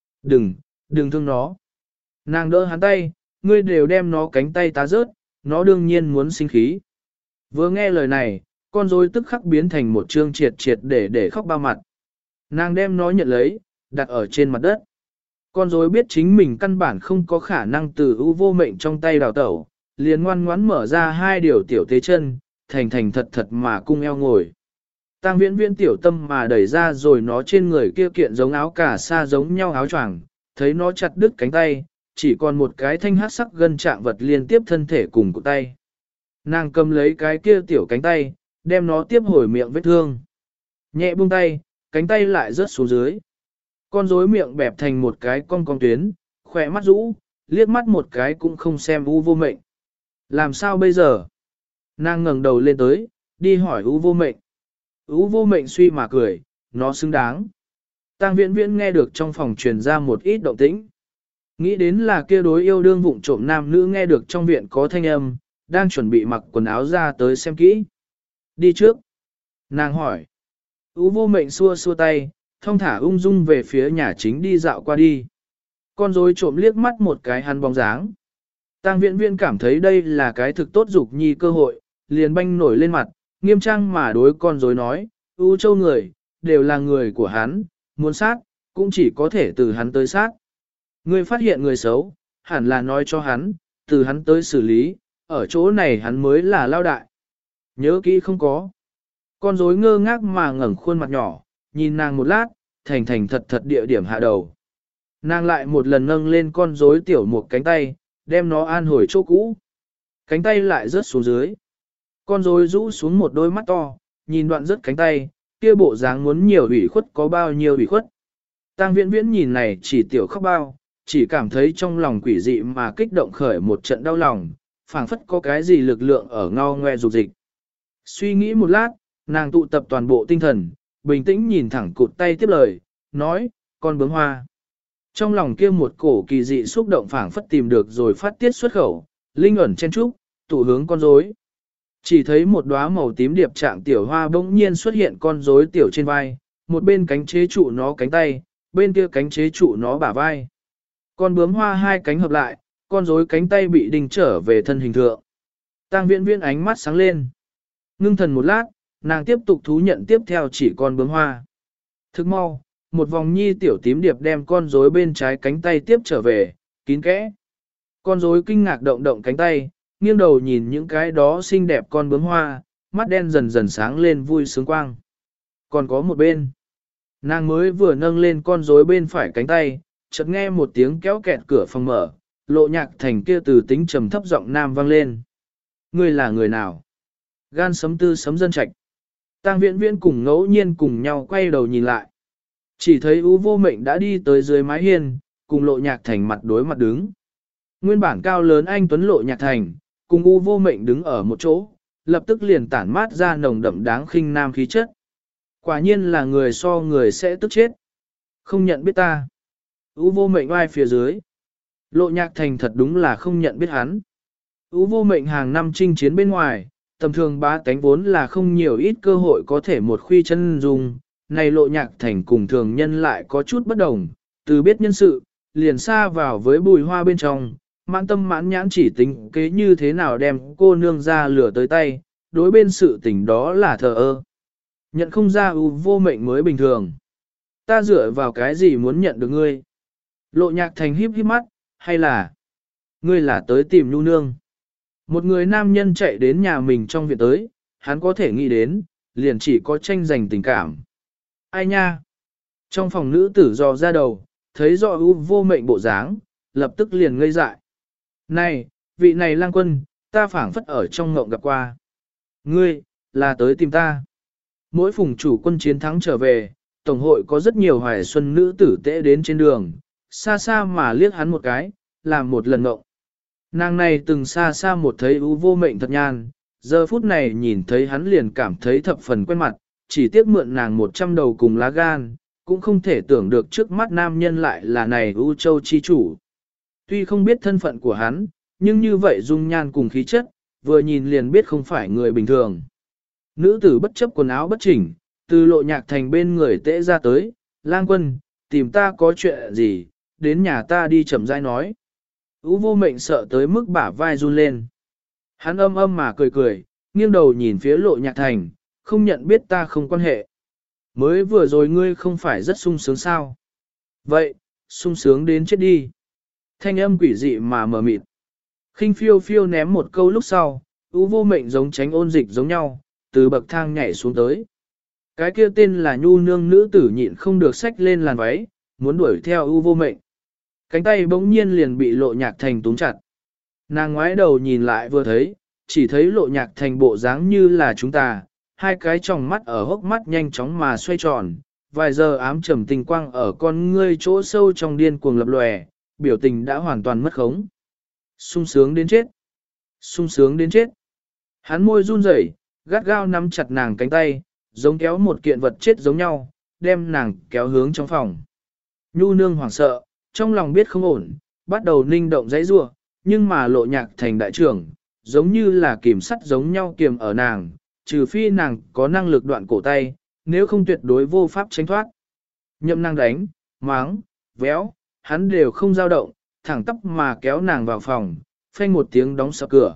Đừng thương nó. Nàng đỡ hắn tay, ngươi đều đem nó cánh tay tá rớt, nó đương nhiên muốn sinh khí. Vừa nghe lời này, con rối tức khắc biến thành một trương triệt triệt để khóc bao mặt. Nàng đem nó nhận lấy, đặt ở trên mặt đất. Con rối biết chính mình căn bản không có khả năng từ U vô mệnh trong tay đào tẩu, liền ngoan ngoãn mở ra hai điều tiểu tế chân, thành thành thật thật mà cung eo ngồi. Tang Viễn Viễn tiểu tâm mà đẩy ra rồi nó trên người kia kiện giống áo cà sa giống nhau áo choàng, thấy nó chặt đứt cánh tay, chỉ còn một cái thanh hát sắc gân trạng vật liên tiếp thân thể cùng cổ tay. Nàng cầm lấy cái kia tiểu cánh tay, đem nó tiếp hồi miệng vết thương. Nhẹ buông tay, cánh tay lại rớt xuống dưới. Con rối miệng bẹp thành một cái cong tuyến, khỏe mắt rũ, liếc mắt một cái cũng không xem U Vô Mệnh. Làm sao bây giờ? Nàng ngẩng đầu lên tới, đi hỏi U Vô Mệnh. U Vô Mệnh suy mà cười, nó xứng đáng. Tang Viễn Viễn nghe được trong phòng truyền ra một ít động tĩnh. Nghĩ đến là kia đối yêu đương vụng trộm nam nữ nghe được trong viện có thanh âm, đang chuẩn bị mặc quần áo ra tới xem kỹ. Đi trước. Nàng hỏi. U Vô Mệnh xua xua tay, thong thả ung dung về phía nhà chính đi dạo qua đi. Con rối trộm liếc mắt một cái hắn bóng dáng. Tang Viễn Viễn cảm thấy đây là cái thực tốt dục nhi cơ hội, liền banh nổi lên mặt, nghiêm trang mà đối con rối nói, U Châu người, đều là người của hắn, muốn sát, cũng chỉ có thể từ hắn tới sát. Ngươi phát hiện người xấu, hẳn là nói cho hắn, từ hắn tới xử lý, ở chỗ này hắn mới là lao đại. Nhớ kỹ không có. Con rối ngơ ngác mà ngẩng khuôn mặt nhỏ, nhìn nàng một lát, thành thành thật thật địa điểm hạ đầu. Nàng lại một lần nâng lên con rối tiểu một cánh tay, đem nó an hồi chỗ cũ. Cánh tay lại rớt xuống dưới. Con rối rũ xuống một đôi mắt to, nhìn đoạn rớt cánh tay, kia bộ dáng muốn nhiều ủy khuất có bao nhiêu ủy khuất. Tang Viễn Viễn nhìn này chỉ tiểu khóc bao, chỉ cảm thấy trong lòng quỷ dị mà kích động khởi một trận đau lòng, phảng phất có cái gì lực lượng ở ngao ngoe dục dịch. Suy nghĩ một lát, nàng tụ tập toàn bộ tinh thần, bình tĩnh nhìn thẳng cụt tay tiếp lời, nói, con bướm hoa. Trong lòng kia một cổ kỳ dị xúc động phảng phất tìm được rồi phát tiết xuất khẩu, linh ẩn chen trúc, tụ hướng con rối. Chỉ thấy một đóa màu tím điệp trạng tiểu hoa bỗng nhiên xuất hiện con rối tiểu trên vai, một bên cánh chế trụ nó cánh tay, bên kia cánh chế trụ nó bả vai. Con bướm hoa hai cánh hợp lại, con rối cánh tay bị đình trở về thân hình thượng. Tang Viễn Viễn ánh mắt sáng lên. Ngưng thần một lát, nàng tiếp tục thú nhận tiếp theo chỉ con bướm hoa. Thức mau, một vòng nhi tiểu tím điệp đem con rối bên trái cánh tay tiếp trở về, kín kẽ. Con rối kinh ngạc động động cánh tay, nghiêng đầu nhìn những cái đó xinh đẹp con bướm hoa, mắt đen dần dần sáng lên vui sướng quang. Còn có một bên, nàng mới vừa nâng lên con rối bên phải cánh tay, chợt nghe một tiếng kéo kẹt cửa phòng mở, Lộ Nhạc Thành kia từ tính trầm thấp giọng nam vang lên. Ngươi là người nào? Gan sấm tư sấm dân trạch. Tang Viễn Viễn cùng ngẫu nhiên cùng nhau quay đầu nhìn lại. Chỉ thấy U Vô Mệnh đã đi tới dưới mái hiên, cùng Lộ Nhạc Thành mặt đối mặt đứng. Nguyên bản cao lớn anh tuấn Lộ Nhạc Thành, cùng U Vô Mệnh đứng ở một chỗ, lập tức liền tản mát ra nồng đậm đáng khinh nam khí chất. Quả nhiên là người so người sẽ tức chết. Không nhận biết ta. U Vô Mệnh oai phía dưới. Lộ Nhạc Thành thật đúng là không nhận biết hắn. U Vô Mệnh hàng năm chinh chiến bên ngoài, tầm thường bá tánh vốn là không nhiều ít cơ hội có thể một khuy chân dung. Này Lộ Nhạc Thành cùng thường nhân lại có chút bất đồng, từ biết nhân sự, liền xa vào với bùi hoa bên trong, mãn tâm mãn nhãn chỉ tính kế như thế nào đem cô nương ra lửa tới tay, đối bên sự tình đó là thờ ơ. Nhận không ra U Vô Mệnh mới bình thường. Ta dựa vào cái gì muốn nhận được ngươi? Lộ Nhạc Thành híp híp mắt, hay là ngươi là tới tìm nhu nương? Một người nam nhân chạy đến nhà mình trong viện tới, hắn có thể nghĩ đến, liền chỉ có tranh giành tình cảm. Ai nha? Trong phòng nữ tử dò ra đầu, thấy rõ U Vô Mệnh bộ dáng, lập tức liền ngây dại. Này, vị này lang quân, ta phảng phất ở trong ngộng gặp qua. Ngươi, là tới tìm ta. Mỗi phùng chủ quân chiến thắng trở về, tổng hội có rất nhiều hoài xuân nữ tử tễ đến trên đường, xa xa mà liếc hắn một cái, làm một lần ngộng. Nàng này từng xa xa một thấy U Vô Mệnh thật nhan, giờ phút này nhìn thấy hắn liền cảm thấy thập phần quen mặt, chỉ tiếc mượn nàng 100 đầu cùng lá gan, cũng không thể tưởng được trước mắt nam nhân lại là này U Châu chi chủ. Tuy không biết thân phận của hắn, nhưng như vậy dung nhan cùng khí chất, vừa nhìn liền biết không phải người bình thường. Nữ tử bất chấp quần áo bất chỉnh, từ Lộ Nhạc Thành bên người tễ ra tới, lang quân, tìm ta có chuyện gì, đến nhà ta đi chậm rãi nói. U Vô Mệnh sợ tới mức bả vai run lên. Hắn âm âm mà cười cười, nghiêng đầu nhìn phía Lộ Nhạc Thành, không nhận biết ta không quan hệ. Mới vừa rồi ngươi không phải rất sung sướng sao? Vậy, sung sướng đến chết đi. Thanh âm quỷ dị mà mờ mịt. Khinh phiêu phiêu ném một câu lúc sau, U Vô Mệnh giống tránh ôn dịch giống nhau, từ bậc thang nhảy xuống tới. Cái kia tên là Nhu Nương nữ tử nhịn không được xách lên làn váy, muốn đuổi theo U Vô Mệnh. Cánh tay bỗng nhiên liền bị Lộ Nhạc Thành túm chặt. Nàng ngoái đầu nhìn lại vừa thấy, chỉ thấy Lộ Nhạc Thành bộ dáng như là chúng ta, hai cái tròng mắt ở hốc mắt nhanh chóng mà xoay tròn, vài giờ ám trầm tình quang ở con ngươi chỗ sâu trong điên cuồng lập lòe, biểu tình đã hoàn toàn mất khống. Sung sướng đến chết. Sung sướng đến chết. Hắn môi run rẩy, gắt gao nắm chặt nàng cánh tay, giống kéo một kiện vật chết giống nhau, đem nàng kéo hướng trong phòng. Nhu Nương hoảng sợ, trong lòng biết không ổn, bắt đầu ninh động dãy rua, nhưng mà Lộ Nhạc Thành đại trưởng, giống như là kìm sắt giống nhau kiềm ở nàng, trừ phi nàng có năng lực đoạn cổ tay, nếu không tuyệt đối vô pháp tránh thoát. Nhậm nàng đánh, máng, véo, hắn đều không dao động, thẳng tắp mà kéo nàng vào phòng, phanh một tiếng đóng sập cửa.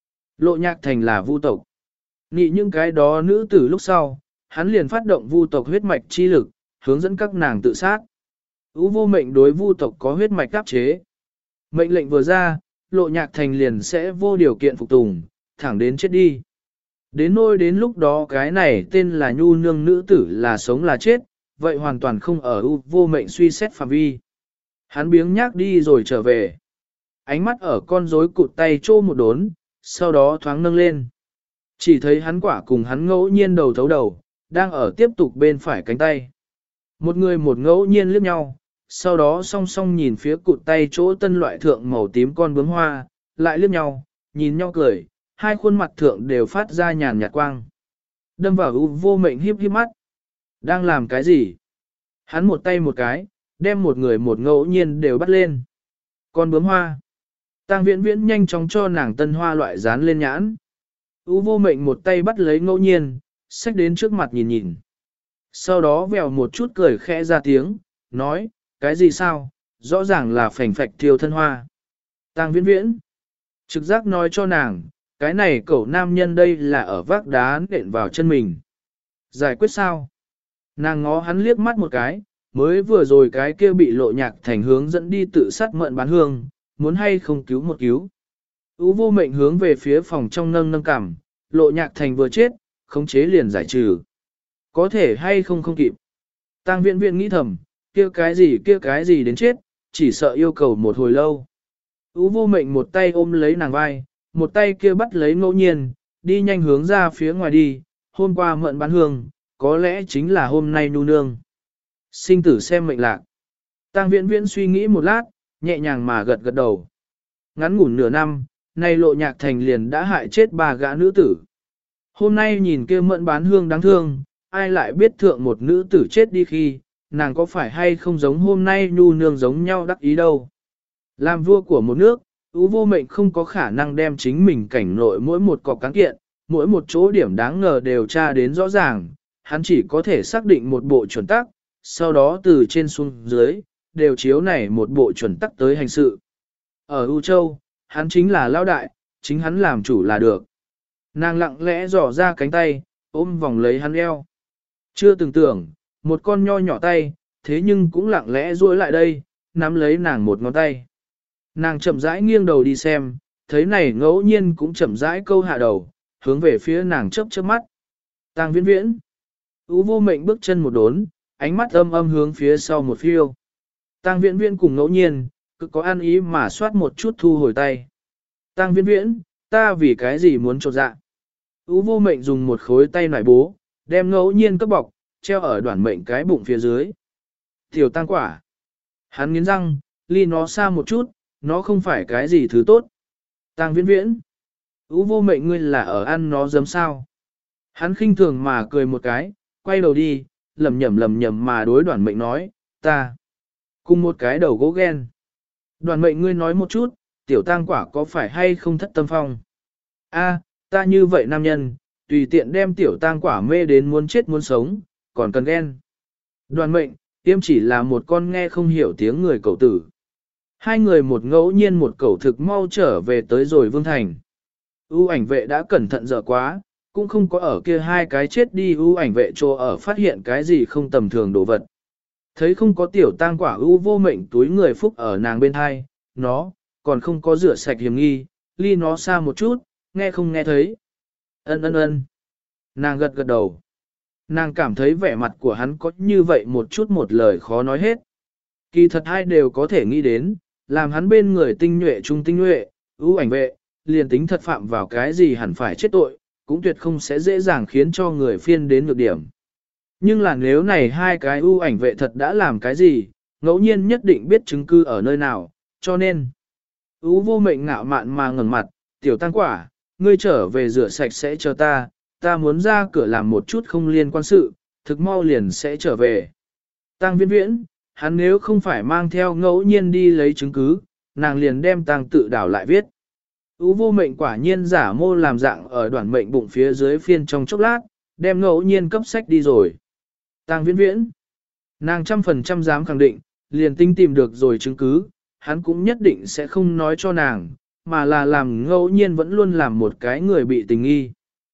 Lộ Nhạc Thành là vu tộc. Nghĩ những cái đó nữ tử lúc sau, hắn liền phát động vu tộc huyết mạch chi lực, hướng dẫn các nàng tự sát. U Vô Mệnh đối vu tộc có huyết mạch áp chế. Mệnh lệnh vừa ra, Lộ Nhạc Thành liền sẽ vô điều kiện phục tùng, thẳng đến chết đi. Đến nôi đến lúc đó cái này tên là Nhu Nương nữ tử là sống là chết, vậy hoàn toàn không ở U Vô Mệnh suy xét phạm vi. Hắn biếng nhác đi rồi trở về. Ánh mắt ở con rối cụt tay trô một đốn, sau đó thoáng nâng lên. Chỉ thấy hắn quả cùng hắn ngẫu nhiên đầu thấu đầu, đang ở tiếp tục bên phải cánh tay. Một người một ngẫu nhiên liếc nhau, sau đó song song nhìn phía cụt tay chỗ tân loại thượng màu tím con bướm hoa, lại liếc nhau, nhìn nhau cười, hai khuôn mặt thượng đều phát ra nhàn nhạt quang. Đâm vào U Vô Mệnh híp híp mắt. Đang làm cái gì? Hắn một tay một cái, đem một người một ngẫu nhiên đều bắt lên. Con bướm hoa. Tang Viễn Viễn nhanh chóng cho nàng tân hoa loại dán lên nhãn. U Vô Mệnh một tay bắt lấy ngẫu nhiên, xách đến trước mặt nhìn nhìn. Sau đó vèo một chút cười khẽ ra tiếng, nói, cái gì sao, rõ ràng là phành phạch thiêu thân hoa. Tang Viễn Viễn. Trực giác nói cho nàng, cái này cậu nam nhân đây là ở vác đá nện vào chân mình. Giải quyết sao? Nàng ngó hắn liếc mắt một cái, mới vừa rồi cái kia bị Lộ Nhạc Thành hướng dẫn đi tự sát mận bán hương, muốn hay không cứu một cứu. U Vô Mệnh hướng về phía phòng trong nâng nâng cằm, Lộ Nhạc Thành vừa chết, khống chế liền giải trừ. Có thể hay không không kịp. Tang Viễn Viễn nghĩ thầm, kia cái gì đến chết, chỉ sợ yêu cầu một hồi lâu. U Vô Mệnh một tay ôm lấy nàng vai, một tay kia bắt lấy ngẫu nhiên, đi nhanh hướng ra phía ngoài đi, hôm qua mận bán hương, có lẽ chính là hôm nay Nhu Nương. Sinh tử xem mệnh lạc. Tang Viễn Viễn suy nghĩ một lát, nhẹ nhàng mà gật gật đầu. Ngắn ngủn nửa năm, nay Lộ Nhạc Thành liền đã hại chết 3 gã nữ tử. Hôm nay nhìn kia mận bán hương đáng thương, ai lại biết thượng một nữ tử chết đi khi, nàng có phải hay không giống hôm nay Nhu Nương giống nhau đắc ý đâu. Làm vua của một nước, U Vô Mệnh không có khả năng đem chính mình cảnh nội mỗi một cọc cán kiện, mỗi một chỗ điểm đáng ngờ đều tra đến rõ ràng, hắn chỉ có thể xác định một bộ chuẩn tắc, sau đó từ trên xuống dưới, đều chiếu này một bộ chuẩn tắc tới hành sự. Ở U Châu, hắn chính là lão đại, chính hắn làm chủ là được. Nàng lặng lẽ dò ra cánh tay, ôm vòng lấy hắn eo. Chưa từng tưởng, một con nho nhỏ tay, thế nhưng cũng lặng lẽ duỗi lại đây, nắm lấy nàng một ngón tay. Nàng chậm rãi nghiêng đầu đi xem, thấy này ngẫu nhiên cũng chậm rãi câu hạ đầu, hướng về phía nàng chớp chớp mắt. Tang Viễn Viễn. U Vô Mệnh bước chân một đốn, ánh mắt âm âm hướng phía sau một phiêu. Tang Viễn Viễn cùng ngẫu nhiên, cứ có ăn ý mà soát một chút thu hồi tay. Tang Viễn Viễn, ta vì cái gì muốn trột dạ? U Vô Mệnh dùng một khối tay nải bố, đem ngẫu nhiên cấp bọc, treo ở Đoản Mệnh cái bụng phía dưới. Tiểu Tang quả. Hắn nghiến răng, ly nó xa một chút, nó không phải cái gì thứ tốt. Tang Viễn Viễn. U Vô Mệnh ngươi là ở ăn nó giấm sao? Hắn khinh thường mà cười một cái, quay đầu đi, lầm nhầm mà đối Đoản Mệnh nói, ta. Cùng một cái đầu gỗ ghen. Đoản Mệnh ngươi nói một chút, tiểu Tang quả có phải hay không thất tâm phong? A, ta như vậy nam nhân, tùy tiện đem tiểu Tang quả mê đến muốn chết muốn sống, còn cần ghen. Đoản Mệnh, tiêm chỉ là một con nghe không hiểu tiếng người cậu tử. Hai người một ngẫu nhiên một cẩu thực mau trở về tới rồi Vương Thành. U ảnh vệ đã cẩn thận dở quá, cũng không có ở kia hai cái chết đi U ảnh vệ chỗ ở phát hiện cái gì không tầm thường đồ vật. Thấy không có tiểu tang quả U Vô Mệnh túi người phúc ở nàng bên hai, nó, còn không có rửa sạch hiểm nghi, ly nó xa một chút, nghe không nghe thấy. Ân. Nàng gật gật đầu. Nàng cảm thấy vẻ mặt của hắn có như vậy một chút một lời khó nói hết. Kỳ thật hai đều có thể nghĩ đến, làm hắn bên người tinh nhuệ trung tinh nhuệ, ưu ảnh vệ, liền tính thật phạm vào cái gì hẳn phải chết tội, cũng tuyệt không sẽ dễ dàng khiến cho người phiên đến nhược điểm. Nhưng là nếu này hai cái ưu ảnh vệ thật đã làm cái gì, ngẫu nhiên nhất định biết chứng cứ ở nơi nào, cho nên ưu vô mệnh ngạo mạn mà ngẩng mặt, tiểu tăng quả, ngươi trở về rửa sạch sẽ cho ta muốn ra cửa làm một chút không liên quan sự, thực mau liền sẽ trở về. Tăng viễn viễn, hắn nếu không phải mang theo ngẫu nhiên đi lấy chứng cứ, nàng liền đem tăng tự đảo lại viết. Ú vô mệnh quả nhiên giả mô làm dạng ở đoạn mệnh bụng phía dưới phiên trong chốc lát, đem ngẫu nhiên cấp sách đi rồi. Tăng viễn viễn, nàng 100% dám khẳng định, liền tinh tìm được rồi chứng cứ, hắn cũng nhất định sẽ không nói cho nàng, mà là làm ngẫu nhiên vẫn luôn làm một cái người bị tình nghi.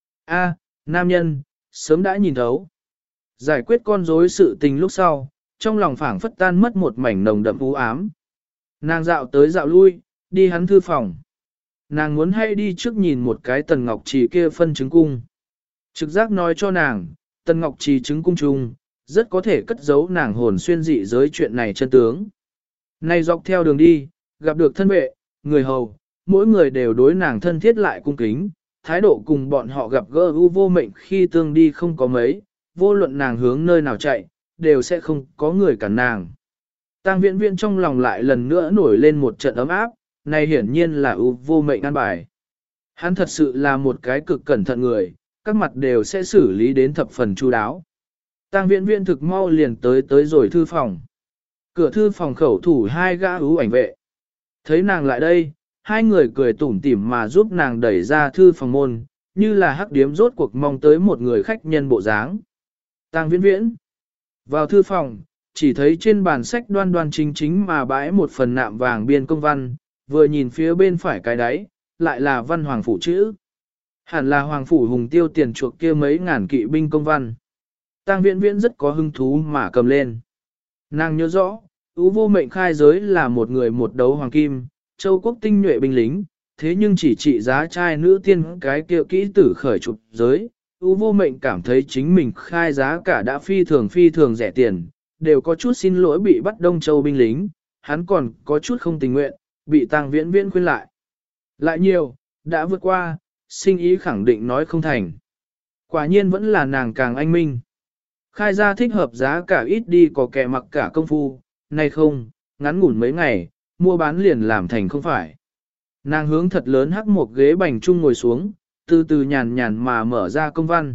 A, nam nhân, sớm đã nhìn thấu. Giải quyết con rối sự tình lúc sau, trong lòng phảng phất tan mất một mảnh nồng đậm u ám. Nàng dạo tới dạo lui, đi hắn thư phòng. Nàng muốn hay đi trước nhìn một cái Tần Ngọc Trì kia phân trứng cung. Trực giác nói cho nàng, Tần Ngọc Trì trứng cung chung, rất có thể cất giấu nàng hồn xuyên dị giới chuyện này chân tướng. Nay dọc theo đường đi, gặp được thân vệ, người hầu, mỗi người đều đối nàng thân thiết lại cung kính, thái độ cùng bọn họ gặp gỡ u vô mệnh khi tương đi không có mấy, vô luận nàng hướng nơi nào chạy, đều sẽ không có người cản nàng. Tang Viễn Viễn trong lòng lại lần nữa nổi lên một trận ấm áp, này hiển nhiên là u vô mệnh an bài. Hắn thật sự là một cái cực cẩn thận người, các mặt đều sẽ xử lý đến thập phần chu đáo. Tang Viễn Viễn thực mau liền tới rồi thư phòng. Cửa thư phòng khẩu thủ hai gã ưu ảnh vệ. Thấy nàng lại đây, hai người cười tủm tỉm mà giúp nàng đẩy ra thư phòng môn, như là hắc điếm rốt cuộc mong tới một người khách nhân bộ dáng. Tang Viễn Viễn vào thư phòng, chỉ thấy trên bàn sách đoan đoan chính chính mà bãi một phần nạm vàng biên công văn, vừa nhìn phía bên phải cái đáy, lại là văn hoàng phủ chữ. Hẳn là hoàng phủ hùng tiêu tiền chuộc kia mấy ngàn kỵ binh công văn. Tang Viễn Viễn rất có hứng thú mà cầm lên. Nàng nhớ rõ, Ú vô mệnh khai giới là một người một đấu hoàng kim, châu quốc tinh nhuệ binh lính, thế nhưng chỉ trị giá trai nữ tiên cái kia kỹ tử khởi trục giới. Ú vô mệnh cảm thấy chính mình khai giá cả đã phi thường rẻ tiền, đều có chút xin lỗi bị bắt Đông Châu binh lính, hắn còn có chút không tình nguyện, bị Tang Viễn Viễn khuyên lại. Lại nhiều, đã vượt qua, sinh ý khẳng định nói không thành. Quả nhiên vẫn là nàng càng anh minh. Khai ra thích hợp giá cả ít đi có kẻ mặc cả công phu, nay không, ngắn ngủn mấy ngày, mua bán liền làm thành không phải. Nàng hướng thật lớn hắc một ghế bành trung ngồi xuống, từ từ nhàn nhàn mà mở ra công văn.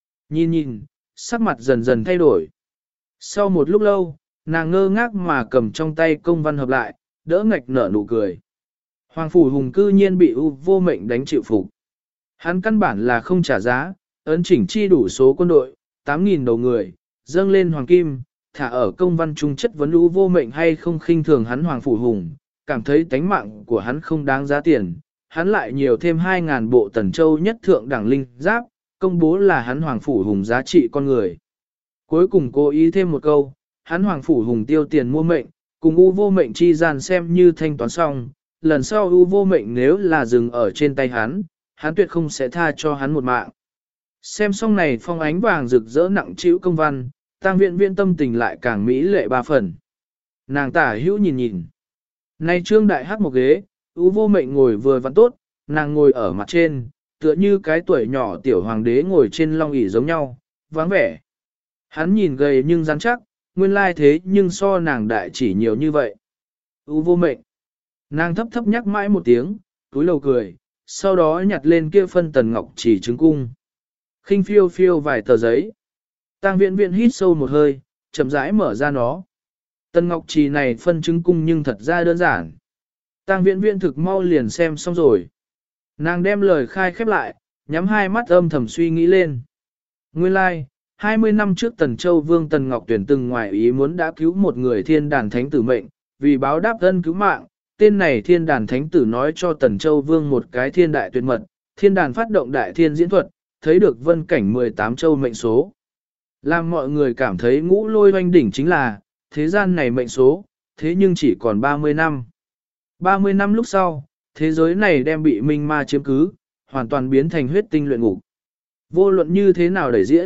Nhìn, sắc mặt dần dần thay đổi. Sau một lúc lâu, nàng ngơ ngác mà cầm trong tay công văn hợp lại, đỡ ngạch nở nụ cười. Hoàng phủ hùng cư nhiên bị u vô mệnh đánh chịu phục. Hắn căn bản là không trả giá, ấn chỉnh chi đủ số quân đội, 8.000 đầu người, dâng lên hoàng kim, thả ở công văn trung chất vấn u vô mệnh hay không khinh thường hắn hoàng phủ hùng, cảm thấy tánh mạng của hắn không đáng giá tiền, hắn lại nhiều thêm 2.000 bộ tần châu nhất thượng đẳng linh giáp, công bố là hắn hoàng phủ hùng giá trị con người. Cuối cùng cố ý thêm một câu, hắn hoàng phủ hùng tiêu tiền mua mệnh, cùng u vô mệnh chi gian xem như thanh toán xong, lần sau u vô mệnh nếu là dừng ở trên tay hắn tuyệt không sẽ tha cho hắn một mạng. Xem xong này phong ánh vàng rực rỡ nặng trĩu công văn, Tang Viễn Viễn tâm tình lại càng mỹ lệ ba phần. Nàng tả hữu nhìn. Nay trương đại hắc một ghế, u vô mệnh ngồi vừa vặn tốt, nàng ngồi ở mặt trên, tựa như cái tuổi nhỏ tiểu hoàng đế ngồi trên long ỷ giống nhau, vắng vẻ. Hắn nhìn gầy nhưng rắn chắc, nguyên lai thế nhưng so nàng đại chỉ nhiều như vậy. U vô mệnh. Nàng thấp thấp nhắc mãi một tiếng, túi lầu cười, sau đó nhặt lên kia phân Tần Ngọc Chỉ trứng cung. Khinh phiêu phiêu vài tờ giấy. Tang Viễn Viễn hít sâu một hơi, chậm rãi mở ra nó. Tần Ngọc Trì này phân trứng cung nhưng thật ra đơn giản. Tang Viễn Viễn thực mau liền xem xong rồi. Nàng đem lời khai khép lại, nhắm hai mắt âm thầm suy nghĩ lên. Nguyên lai, like, 20 năm trước Tần Châu Vương Tần Ngọc Tuyển từng ngoài ý muốn đã cứu một người thiên đàn thánh tử mệnh, vì báo đáp ân cứu mạng, tên này thiên đàn thánh tử nói cho Tần Châu Vương một cái thiên đại tuyệt mật, thiên đàn phát động đại thiên diễn thuật, thấy được vân cảnh 18 châu mệnh số. Làm mọi người cảm thấy ngũ lôi oanh đỉnh chính là, thế gian này mệnh số, thế nhưng chỉ còn 30 năm. 30 năm lúc sau, thế giới này đem bị minh ma chiếm cứ, hoàn toàn biến thành huyết tinh luyện ngục. Vô luận như thế nào để diễn,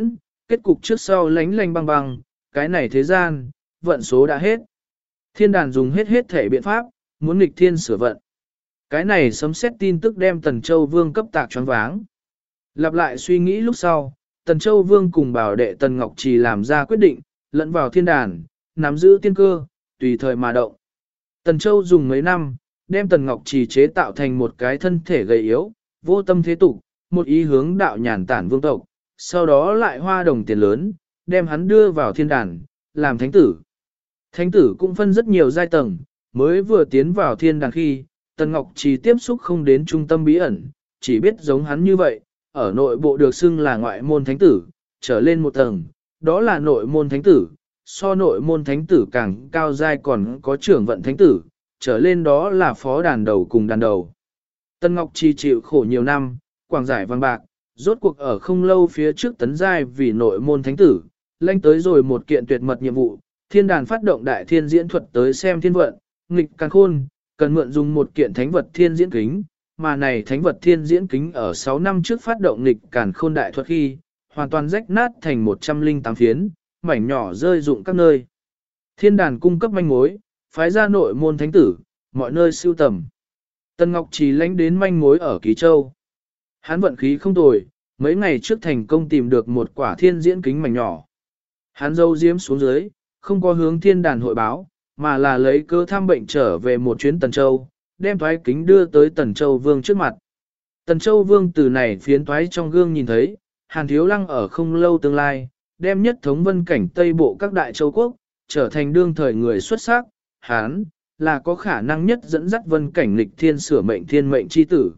kết cục trước sau lánh lánh băng băng, cái này thế gian, vận số đã hết. Thiên đàn dùng hết thể biện pháp, muốn nghịch thiên sửa vận. Cái này sấm xét tin tức đem Tần Châu Vương cấp tạc choáng váng. Lặp lại suy nghĩ lúc sau, Tần Châu Vương cùng bảo đệ Tần Ngọc Trì làm ra quyết định, lẫn vào thiên đàn, nắm giữ tiên cơ, tùy thời mà động. Tần Châu dùng mấy năm, đem Tần Ngọc Trì chế tạo thành một cái thân thể gầy yếu, vô tâm thế tục, một ý hướng đạo nhàn tản vương tộc, sau đó lại hoa đồng tiền lớn, đem hắn đưa vào thiên đàn, làm thánh tử. Thánh tử cũng phân rất nhiều giai tầng, mới vừa tiến vào thiên đàn khi, Tần Ngọc Trì tiếp xúc không đến trung tâm bí ẩn, chỉ biết giống hắn như vậy, ở nội bộ được xưng là ngoại môn thánh tử, trở lên một tầng, đó là nội môn thánh tử, so nội môn thánh tử càng cao giai còn có trưởng vận thánh tử, trở lên đó là phó đàn đầu cùng đàn đầu. Tần Ngọc Trì chịu khổ nhiều năm, quảng giải văn bạc, rốt cuộc ở không lâu phía trước tấn giai vì nội môn thánh tử, lanh tới rồi một kiện tuyệt mật nhiệm vụ, thiên đàn phát động đại thiên diễn thuật tới xem thiên vận, nghịch càn khôn, cần mượn dùng một kiện thánh vật thiên diễn kính, mà này thánh vật thiên diễn kính ở 6 năm trước phát động nghịch càn khôn đại thuật khi, hoàn toàn rách nát thành 108 phiến, mảnh nhỏ rơi rụng các nơi. Thiên đàn cung cấp manh mối, phái ra nội môn thánh tử, mọi nơi siêu tầm. Tần Ngọc Trì lãnh đến manh mối ở Ký Châu. Hắn vận khí không tồi, mấy ngày trước thành công tìm được một quả thiên diễn kính mảnh nhỏ. Hắn dâu diếm xuống dưới, không có hướng thiên đàn hội báo, mà là lấy cơ thăm bệnh trở về một chuyến Tần Châu, đem thoái kính đưa tới Tần Châu Vương trước mặt. Tần Châu Vương từ này phiến thoái trong gương nhìn thấy, Hàn Thiếu Lăng ở không lâu tương lai, đem nhất thống vân cảnh Tây Bộ các đại châu quốc, trở thành đương thời người xuất sắc, Hán, là có khả năng nhất dẫn dắt vân cảnh lịch thiên sửa mệnh thiên mệnh chi tử.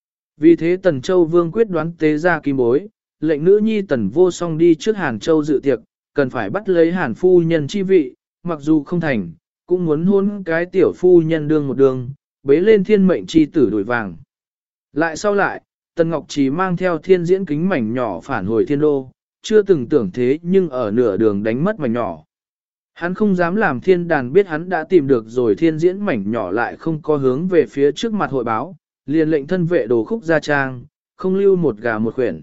Vì thế Tần Châu Vương quyết đoán tế ra kim bối, lệnh nữ nhi Tần Vô Song đi trước Hàn Châu dự tiệc, cần phải bắt lấy Hàn phu nhân chi vị, mặc dù không thành, cũng muốn hôn cái tiểu phu nhân đương một đường, bế lên thiên mệnh chi tử đuổi vàng. Lại sau lại, Tần Ngọc Trì mang theo thiên diễn kính mảnh nhỏ phản hồi thiên đô, chưa từng tưởng thế nhưng ở nửa đường đánh mất mảnh nhỏ. Hắn không dám làm thiên đàn biết hắn đã tìm được rồi thiên diễn mảnh nhỏ lại không có hướng về phía trước mặt hội báo, liền lệnh thân vệ đồ khúc gia trang, không lưu một gà một khuyển.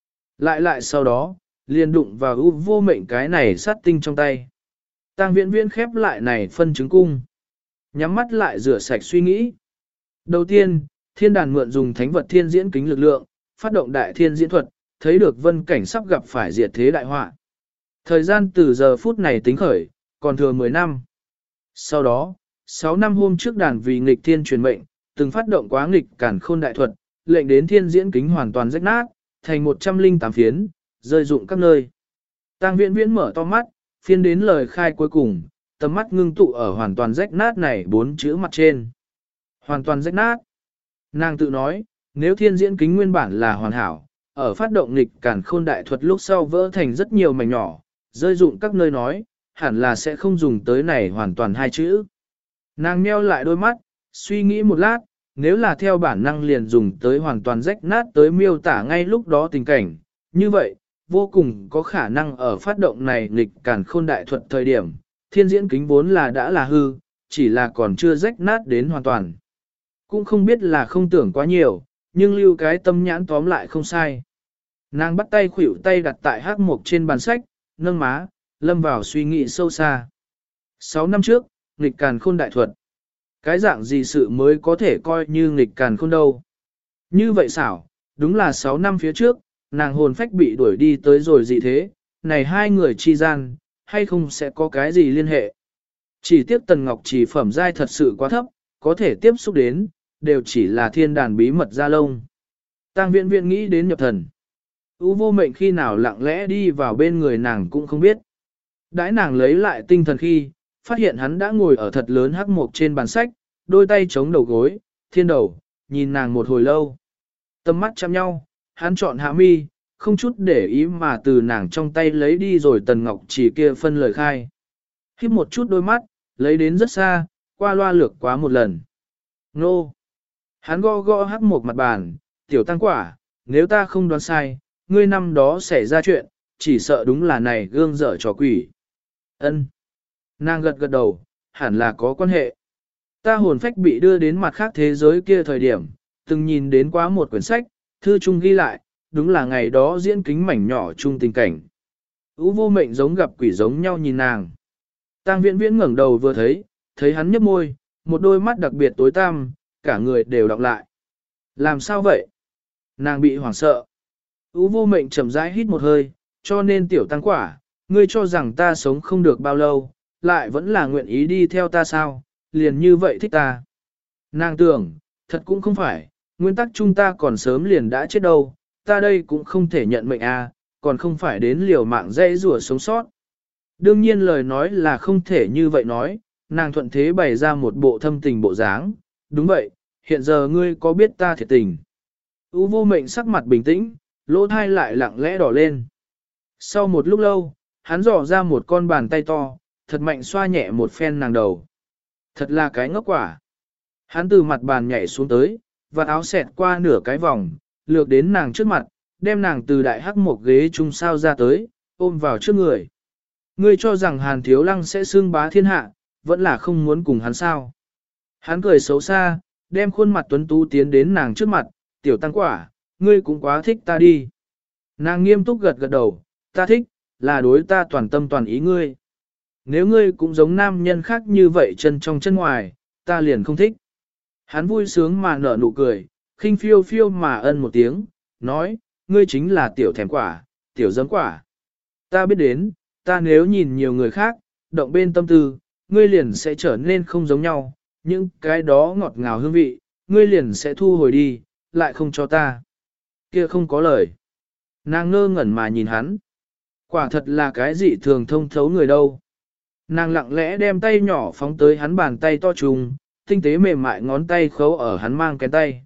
Lại sau đó, liền đụng vào ưu vô mệnh cái này sát tinh trong tay. Tang Viễn Viễn khép lại này phân chứng cung. Nhắm mắt lại rửa sạch suy nghĩ. Đầu tiên, thiên đàn mượn dùng thánh vật thiên diễn kính lực lượng, phát động đại thiên diễn thuật, thấy được vân cảnh sắp gặp phải diệt thế đại họa. Thời gian từ giờ phút này tính khởi, còn thừa 10 năm. Sau đó, 6 năm hôm trước đàn vì nghịch thiên truyền mệnh, từng phát động quá nghịch cản khôn đại thuật, lệnh đến thiên diễn kính hoàn toàn rách nát, thành 108 phiến, rơi rụng các nơi. Tang Viễn Viễn mở to mắt, phiên đến lời khai cuối cùng, tầm mắt ngưng tụ ở hoàn toàn rách nát này 4 chữ mặt trên. Hoàn toàn rách nát. Nàng tự nói, nếu thiên diễn kính nguyên bản là hoàn hảo, ở phát động nghịch cản khôn đại thuật lúc sau vỡ thành rất nhiều mảnh nhỏ, rơi rụng các nơi nói, hẳn là sẽ không dùng tới này hoàn toàn hai chữ. Nàng meo lại đôi mắt, suy nghĩ một lát, nếu là theo bản năng liền dùng tới hoàn toàn rách nát tới miêu tả ngay lúc đó tình cảnh, như vậy, vô cùng có khả năng ở phát động này nghịch cản khôn đại thuật thời điểm, thiên diễn kính vốn là đã là hư, chỉ là còn chưa rách nát đến hoàn toàn. Cũng không biết là không tưởng quá nhiều, nhưng lưu cái tâm nhãn tóm lại không sai. Nàng bắt tay khuỷu tay đặt tại hắc mục trên bàn sách, nâng má, lâm vào suy nghĩ sâu xa. 6 năm trước, nghịch càn khôn đại thuật. Cái dạng gì sự mới có thể coi như nghịch càn khôn đâu. Như vậy xảo, đúng là 6 năm phía trước, nàng hồn phách bị đuổi đi tới rồi gì thế, này hai người chi gian, hay không sẽ có cái gì liên hệ. Chỉ tiếc Tần Ngọc Trì phẩm giai thật sự quá thấp, có thể tiếp xúc đến, đều chỉ là thiên đàn bí mật gia lông. Tang Viễn Viễn nghĩ đến nhập thần. Vô mệnh khi nào lặng lẽ đi vào bên người nàng cũng không biết. Đãi nàng lấy lại tinh thần khi, phát hiện hắn đã ngồi ở thật lớn hắc mục trên bàn sách, đôi tay chống đầu gối, thiên đầu, nhìn nàng một hồi lâu. Tâm mắt chạm nhau, hắn chọn hạ mi, không chút để ý mà từ nàng trong tay lấy đi rồi Tần Ngọc Trì kia phân lời khai. Híp một chút đôi mắt, lấy đến rất xa, qua loa lược quá một lần. Nô! Hắn gõ gõ hắc mục mặt bàn, tiểu tăng quả, nếu ta không đoán sai, ngươi năm đó xảy ra chuyện, chỉ sợ đúng là này gương dở trò quỷ. Ân. Nàng gật gật đầu, hẳn là có quan hệ. Ta hồn phách bị đưa đến mặt khác thế giới kia thời điểm, từng nhìn đến quá một quyển sách, thư chung ghi lại, đúng là ngày đó diễn kính mảnh nhỏ chung tình cảnh. Ú vô mệnh giống gặp quỷ giống nhau nhìn nàng. Tang Viễn Viễn ngẩng đầu vừa thấy hắn nhếch môi, một đôi mắt đặc biệt tối tăm, cả người đều đọc lại. Làm sao vậy? Nàng bị hoảng sợ. Ú vô mệnh chậm rãi hít một hơi, cho nên tiểu tăng quả, ngươi cho rằng ta sống không được bao lâu, lại vẫn là nguyện ý đi theo ta sao, liền như vậy thích ta. Nàng tưởng, thật cũng không phải, nguyên tắc chúng ta còn sớm liền đã chết đâu, ta đây cũng không thể nhận mệnh à, còn không phải đến liều mạng dây rùa sống sót. Đương nhiên lời nói là không thể như vậy nói, nàng thuận thế bày ra một bộ thâm tình bộ dáng, đúng vậy, hiện giờ ngươi có biết ta thiệt tình. U vô mệnh sắc mặt bình tĩnh, lỗ thai lại lặng lẽ đỏ lên. Sau một lúc lâu, hắn dò ra một con bàn tay to, thật mạnh xoa nhẹ một phen nàng đầu. Thật là cái ngốc quả. Hắn từ mặt bàn nhảy xuống tới, và áo xẹt qua nửa cái vòng, lược đến nàng trước mặt, đem nàng từ đại hắc một ghế trung sao ra tới, ôm vào trước người. Ngươi cho rằng Hàn Thiếu Lăng sẽ xưng bá thiên hạ, vẫn là không muốn cùng hắn sao. Hắn cười xấu xa, đem khuôn mặt tuấn tú tiến đến nàng trước mặt, tiểu tăng quả, ngươi cũng quá thích ta đi. Nàng nghiêm túc gật gật đầu, ta thích, là đối ta toàn tâm toàn ý ngươi. Nếu ngươi cũng giống nam nhân khác như vậy chân trong chân ngoài, ta liền không thích. Hắn vui sướng mà nở nụ cười, khinh phiêu phiêu mà ân một tiếng, nói, ngươi chính là tiểu thèm quả, tiểu giấm quả. Ta biết đến, ta nếu nhìn nhiều người khác, động bên tâm tư, ngươi liền sẽ trở nên không giống nhau, những cái đó ngọt ngào hương vị, ngươi liền sẽ thu hồi đi, lại không cho ta. Kia không có lời. Nàng ngơ ngẩn mà nhìn hắn. Quả thật là cái gì thường thông thấu người đâu. Nàng lặng lẽ đem tay nhỏ phóng tới hắn bàn tay to trùng, tinh tế mềm mại ngón tay khấu ở hắn mang cái tay.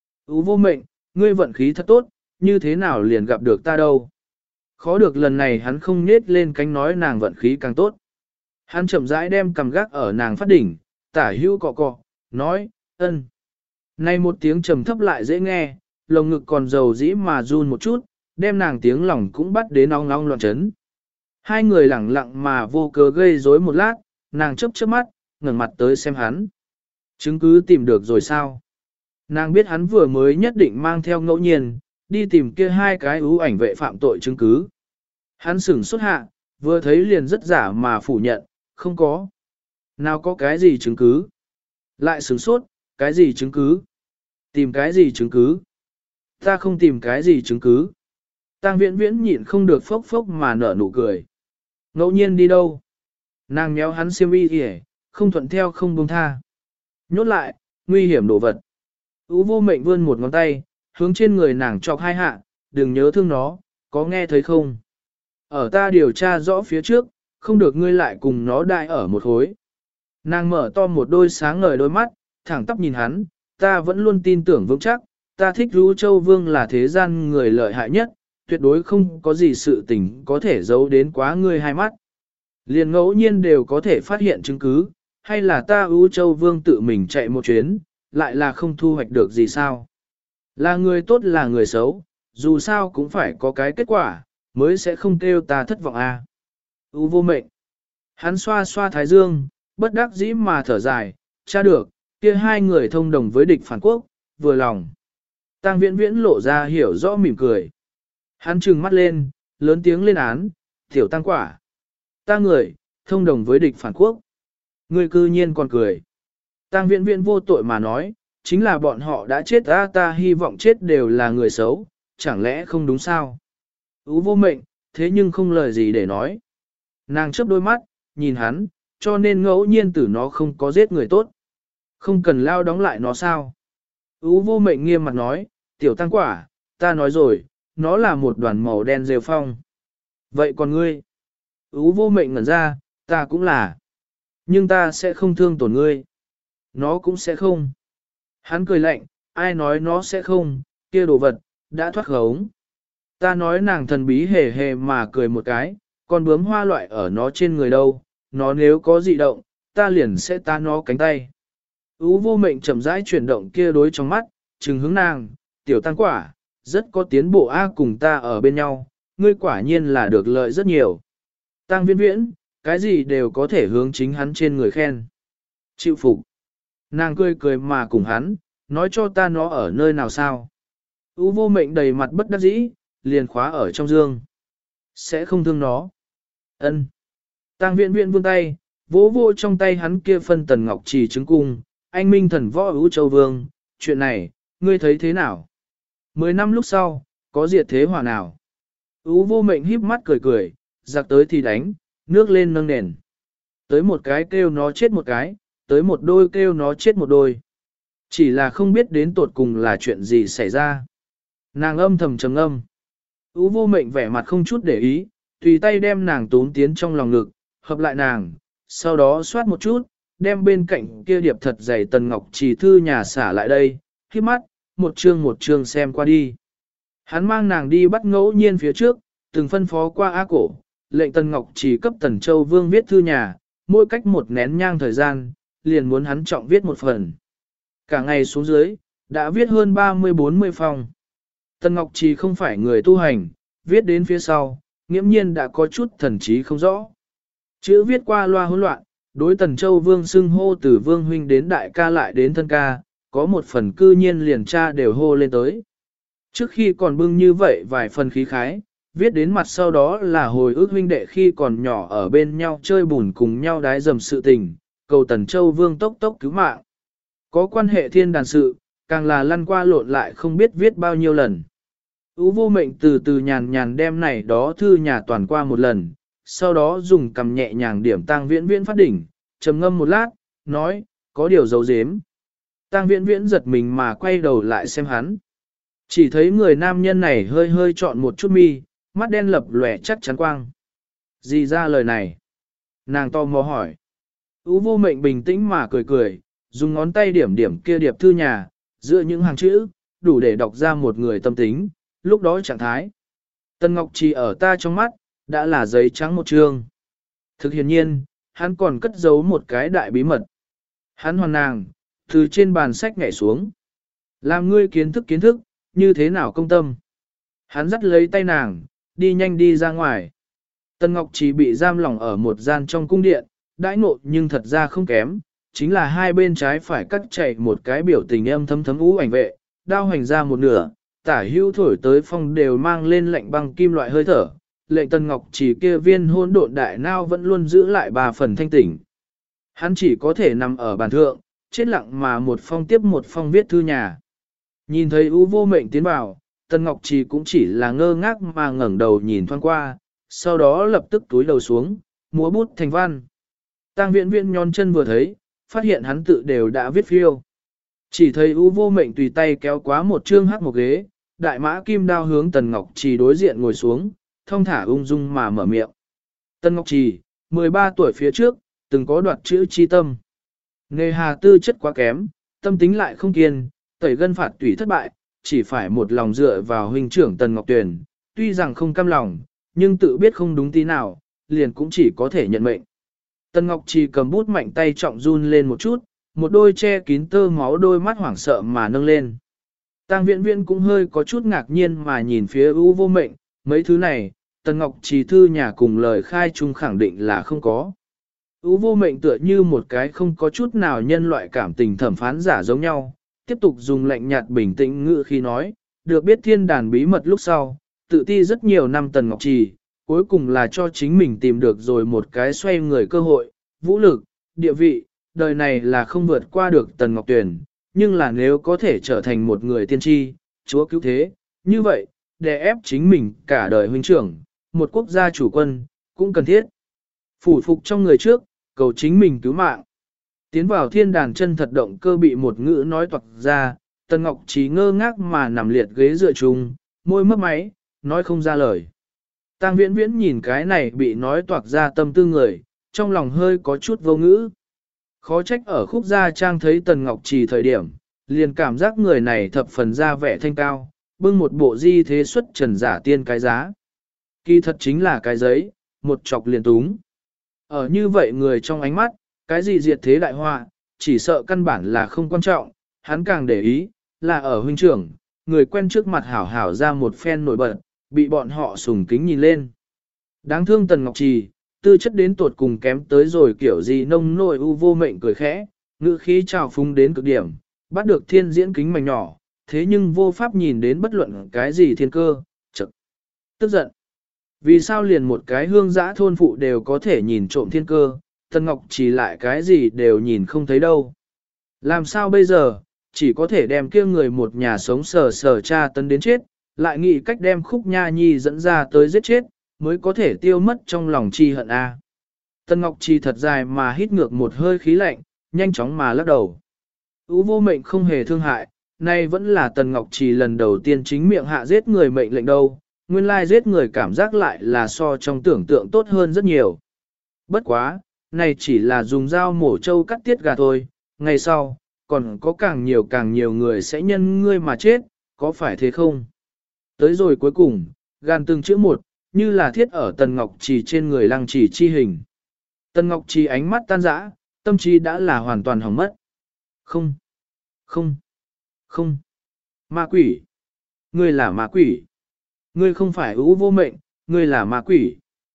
Ú vô mệnh, ngươi vận khí thật tốt, như thế nào liền gặp được ta đâu. Khó được lần này hắn không nết lên cánh nói nàng vận khí càng tốt. Hắn chậm rãi đem cầm gác ở nàng phát đỉnh, tả hữu cọ cọ, nói, ân. Này một tiếng trầm thấp lại dễ nghe, lồng ngực còn dầu dĩ mà run một chút, đem nàng tiếng lòng cũng bắt đến ong ong loạn chấn. Hai người lẳng lặng mà vô cớ gây rối một lát, nàng chớp chớp mắt, ngẩng mặt tới xem hắn. Chứng cứ tìm được rồi sao? Nàng biết hắn vừa mới nhất định mang theo ngẫu nhiên, đi tìm kia hai cái ưu ảnh vệ phạm tội chứng cứ. Hắn sửng sốt hạ, vừa thấy liền rất giả mà phủ nhận, không có. Nào có cái gì chứng cứ? Lại sửng sốt, cái gì chứng cứ? Tìm cái gì chứng cứ? Ta không tìm cái gì chứng cứ. Tang Viễn Viễn nhịn không được phốc phốc mà nở nụ cười. Ngẫu nhiên đi đâu? Nàng méo hắn xiêm y kìa, không thuận theo không buông tha. Nhốt lại, nguy hiểm đồ vật. Ú vô mệnh vươn một ngón tay, hướng trên người nàng chọc hai hạ, đừng nhớ thương nó, có nghe thấy không? Ở ta điều tra rõ phía trước, không được ngươi lại cùng nó đại ở một khối. Nàng mở to một đôi sáng ngời đôi mắt, thẳng tắp nhìn hắn, ta vẫn luôn tin tưởng vững chắc, ta thích Rú Châu Vương là thế gian người lợi hại nhất, tuyệt đối không có gì sự tình có thể giấu đến quá ngươi hai mắt. Liền ngẫu nhiên đều có thể phát hiện chứng cứ, hay là ta Rú Châu Vương tự mình chạy một chuyến, lại là không thu hoạch được gì sao. Là người tốt là người xấu, dù sao cũng phải có cái kết quả, mới sẽ không kêu ta thất vọng à. U vô mệnh. Hắn xoa xoa thái dương, bất đắc dĩ mà thở dài, cha được, kia hai người thông đồng với địch phản quốc, vừa lòng. Tang Viễn Viễn lộ ra hiểu rõ mỉm cười. Hắn trừng mắt lên, lớn tiếng lên án, tiểu tăng quả. Ta người, thông đồng với địch phản quốc. Người cư nhiên còn cười. Tang Viễn Viễn vô tội mà nói, chính là bọn họ đã chết ta hy vọng chết đều là người xấu, chẳng lẽ không đúng sao? Ú vô mệnh, thế nhưng không lời gì để nói. Nàng chớp đôi mắt, nhìn hắn, cho nên ngẫu nhiên tử nó không có giết người tốt. Không cần lao đóng lại nó sao? Ú vô mệnh nghiêm mặt nói, tiểu tăng quả, ta nói rồi, nó là một đoàn màu đen rêu phong. Vậy còn ngươi? Ú vô mệnh ngẩn ra, ta cũng là. Nhưng ta sẽ không thương tổn ngươi. Nó cũng sẽ không. Hắn cười lạnh, ai nói nó sẽ không, kia đồ vật, đã thoát khống. Ta nói nàng thần bí hề hề mà cười một cái, còn bướm hoa loại ở nó trên người đâu, nó nếu có dị động, ta liền sẽ ta nó cánh tay. Ú vô mệnh chậm rãi chuyển động kia đối trong mắt, trừng hướng nàng, tiểu tăng quả, rất có tiến bộ A cùng ta ở bên nhau, ngươi quả nhiên là được lợi rất nhiều. Tăng Viễn Viễn, cái gì đều có thể hướng chính hắn trên người khen. Chịu phục. Nàng cười cười mà cùng hắn, nói cho ta nó ở nơi nào sao. Ú vô mệnh đầy mặt bất đắc dĩ, liền khóa ở trong dương. Sẽ không thương nó. Ân. Tang Viễn Viễn vươn tay, vỗ vỗ trong tay hắn kia phân Tần Ngọc Trì trứng cung, anh minh thần võ ưu châu vương, chuyện này, ngươi thấy thế nào? 10 năm lúc sau, có diệt thế hỏa nào? Ú vô mệnh híp mắt cười cười, giặc tới thì đánh, nước lên nâng nền. Tới một cái kêu nó chết một cái, tới một đôi kêu nó chết một đôi. Chỉ là không biết đến tột cùng là chuyện gì xảy ra. Nàng âm thầm trầm âm. Ú vô mệnh vẻ mặt không chút để ý, tùy tay đem nàng tốn tiến trong lòng ngực, hợp lại nàng, sau đó xoát một chút, đem bên cạnh kia điệp thật dày Tần Ngọc Trì thư nhà xả lại đây, híp mắt, một chương xem qua đi. Hắn mang nàng đi bắt ngẫu nhiên phía trước, từng phân phó qua á cổ, lệnh Tần Ngọc Trì cấp Tần Châu Vương viết thư nhà, mỗi cách một nén nhang thời gian, liền muốn hắn trọng viết một phần. Cả ngày xuống dưới, đã viết hơn 30-40 phòng. Tần Ngọc Trì không phải người tu hành, viết đến phía sau, nghiễm nhiên đã có chút thần trí không rõ. Chữ viết qua loa hỗn loạn, đối Tần Châu Vương xưng hô từ Vương huynh đến đại ca lại đến thân ca, có một phần cư nhiên liền cha đều hô lên tới. Trước khi còn bưng như vậy vài phần khí khái, viết đến mặt sau đó là hồi ức huynh đệ khi còn nhỏ ở bên nhau chơi bùn cùng nhau đái dầm sự tình, cầu Tần Châu Vương tốc tốc cứu mạng. Có quan hệ thiên đàn sự, càng là lăn qua lộn lại không biết viết bao nhiêu lần. Ú vô mệnh từ từ nhàn nhàn đem này đó thư nhà toàn qua một lần, sau đó dùng cầm nhẹ nhàng điểm Tang Viễn Viễn phát đỉnh, trầm ngâm một lát, nói, có điều giấu giếm. Tang Viễn Viễn giật mình mà quay đầu lại xem hắn. Chỉ thấy người nam nhân này hơi hơi trọn một chút mi, mắt đen lập lòe chắc chắn quang. Gì ra lời này? Nàng to mò hỏi. Ú vô mệnh bình tĩnh mà cười cười, dùng ngón tay điểm điểm kia điệp thư nhà, giữa những hàng chữ, đủ để đọc ra một người tâm tính, lúc đó trạng thái. Tần Ngọc Trì ở ta trong mắt, đã là giấy trắng một chương. Thực hiện nhiên, hắn còn cất giấu một cái đại bí mật. Hắn hoàn nàng, từ trên bàn sách nhảy xuống. Làm ngươi kiến thức, như thế nào công tâm. Hắn dắt lấy tay nàng, đi nhanh đi ra ngoài. Tần Ngọc Trì bị giam lỏng ở một gian trong cung điện, đãi ngộ nhưng thật ra không kém, chính là hai bên trái phải cắt chạy một cái biểu tình âm thấm thấm ú ảnh vệ, đao hành ra một nửa, tả hữu thổi tới phong đều mang lên lạnh băng kim loại hơi thở, lệnh Tần Ngọc Trì kia viên hôn độn đại nao vẫn luôn giữ lại 3 phần thanh tỉnh. Hắn chỉ có thể nằm ở bàn thượng, chết lặng mà một phong tiếp một phong viết thư nhà. Nhìn thấy ú vô mệnh tiến vào, Tần Ngọc Trì cũng chỉ là ngơ ngác mà ngẩng đầu nhìn thoáng qua, sau đó lập tức túi đầu xuống, múa bút thành văn. Tang Viễn Viễn nhón chân vừa thấy, phát hiện hắn tự đều đã viết phiêu. Chỉ thấy ú vô mệnh tùy tay kéo quá một chương hắc một ghế, đại mã kim đao hướng Tần Ngọc Trì đối diện ngồi xuống, thong thả ung dung mà mở miệng. Tần Ngọc Trì, 13 tuổi phía trước, từng có đoạt chữ chi tâm. Nghề hà tư chất quá kém, tâm tính lại không kiên, tẩy gân phạt tùy thất bại, chỉ phải một lòng dựa vào huynh trưởng Tần Ngọc Tuyền, tuy rằng không cam lòng, nhưng tự biết không đúng tí nào, liền cũng chỉ có thể nhận mệnh. Tần Ngọc Trì cầm bút mạnh tay trọng run lên một chút, một đôi che kín tơ máu đôi mắt hoảng sợ mà nâng lên. Tang Viễn Viễn cũng hơi có chút ngạc nhiên mà nhìn phía ú vô mệnh, mấy thứ này, Tần Ngọc Trì thư nhà cùng lời khai chung khẳng định là không có. Ú vô mệnh tựa như một cái không có chút nào nhân loại cảm tình thẩm phán giả giống nhau, tiếp tục dùng lạnh nhạt bình tĩnh ngữ khi nói, được biết thiên đàn bí mật lúc sau, tự ti rất nhiều năm Tần Ngọc Trì, cuối cùng là cho chính mình tìm được rồi một cái xoay người cơ hội, vũ lực, địa vị, đời này là không vượt qua được Tần Ngọc Tuyền, nhưng là nếu có thể trở thành một người tiên tri, chúa cứu thế, như vậy, để ép chính mình cả đời huynh trưởng, một quốc gia chủ quân, cũng cần thiết. Phủ phục trong người trước, cầu chính mình cứu mạng. Tiến vào thiên đàn chân thật động cơ bị một ngữ nói toạc ra, Tần Ngọc Trì ngơ ngác mà nằm liệt ghế dựa chung, môi mấp máy, nói không ra lời. Tang Viễn Viễn nhìn cái này bị nói toạc ra tâm tư người, trong lòng hơi có chút vô ngữ. Khó trách ở khúc gia trang thấy Tần Ngọc Trì thời điểm, liền cảm giác người này thập phần ra vẻ thanh cao, bưng một bộ di thế xuất trần giả tiên cái giá. Kỳ thật chính là cái giấy, một chọc liền túng. Ở như vậy người trong ánh mắt, cái gì diệt thế đại họa, chỉ sợ căn bản là không quan trọng, hắn càng để ý, là ở huynh trưởng, người quen trước mặt hảo hảo ra một phen nổi bật, bị bọn họ sùng kính nhìn lên. Đáng thương Tần Ngọc Trì, tư chất đến tột cùng kém tới rồi kiểu gì nông nổi u vô mệnh cười khẽ, ngữ khí trào phúng đến cực điểm, bắt được thiên diễn kính mảnh nhỏ, thế nhưng vô pháp nhìn đến bất luận cái gì thiên cơ, chật, tức giận. Vì sao liền một cái hương giã thôn phụ đều có thể nhìn trộm thiên cơ, Tần Ngọc Trì lại cái gì đều nhìn không thấy đâu. Làm sao bây giờ, chỉ có thể đem kia người một nhà sống sờ sờ cha tấn đến chết, lại nghĩ cách đem Khúc Nha Nhi dẫn ra tới giết chết, mới có thể tiêu mất trong lòng chi hận a. Tần Ngọc Trì thật dài mà hít ngược một hơi khí lạnh, nhanh chóng mà lắc đầu. Ú vô mệnh không hề thương hại, nay vẫn là Tần Ngọc Trì lần đầu tiên chính miệng hạ giết người mệnh lệnh đâu, nguyên lai giết người cảm giác lại là so trong tưởng tượng tốt hơn rất nhiều. Bất quá, này chỉ là dùng dao mổ trâu cắt tiết gà thôi, ngày sau, còn có càng nhiều người sẽ nhân ngươi mà chết, có phải thế không? Tới rồi cuối cùng, gan từng chữ một, như là thiết ở Tần Ngọc Trì trên người Lăng Trì chi hình. Tần Ngọc Trì ánh mắt tan rã, tâm trí đã là hoàn toàn hỏng mất. Không, không, không. Ma quỷ. Ngươi là ma quỷ. Ngươi không phải Ú vô mệnh, ngươi là ma quỷ.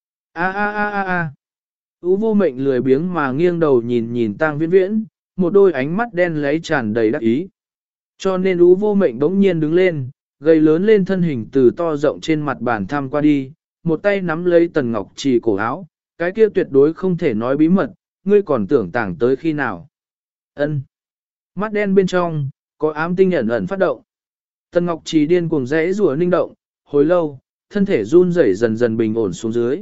A a a a a. Ú vô mệnh lười biếng mà nghiêng đầu nhìn nhìn Tang Viễn Viễn, một đôi ánh mắt đen lấy tràn đầy đắc ý. Cho nên Ú vô mệnh bỗng nhiên đứng lên, gầy lớn lên thân hình từ to rộng trên mặt bàn thăm qua đi, một tay nắm lấy Tần Ngọc Trì cổ áo, cái kia tuyệt đối không thể nói bí mật, ngươi còn tưởng tảng tới khi nào. Ân. Mắt đen bên trong, có ám tinh ẩn ẩn phát động. Tần Ngọc Trì điên cuồng rẽ rùa ninh động, hồi lâu, thân thể run rẩy dần dần bình ổn xuống dưới.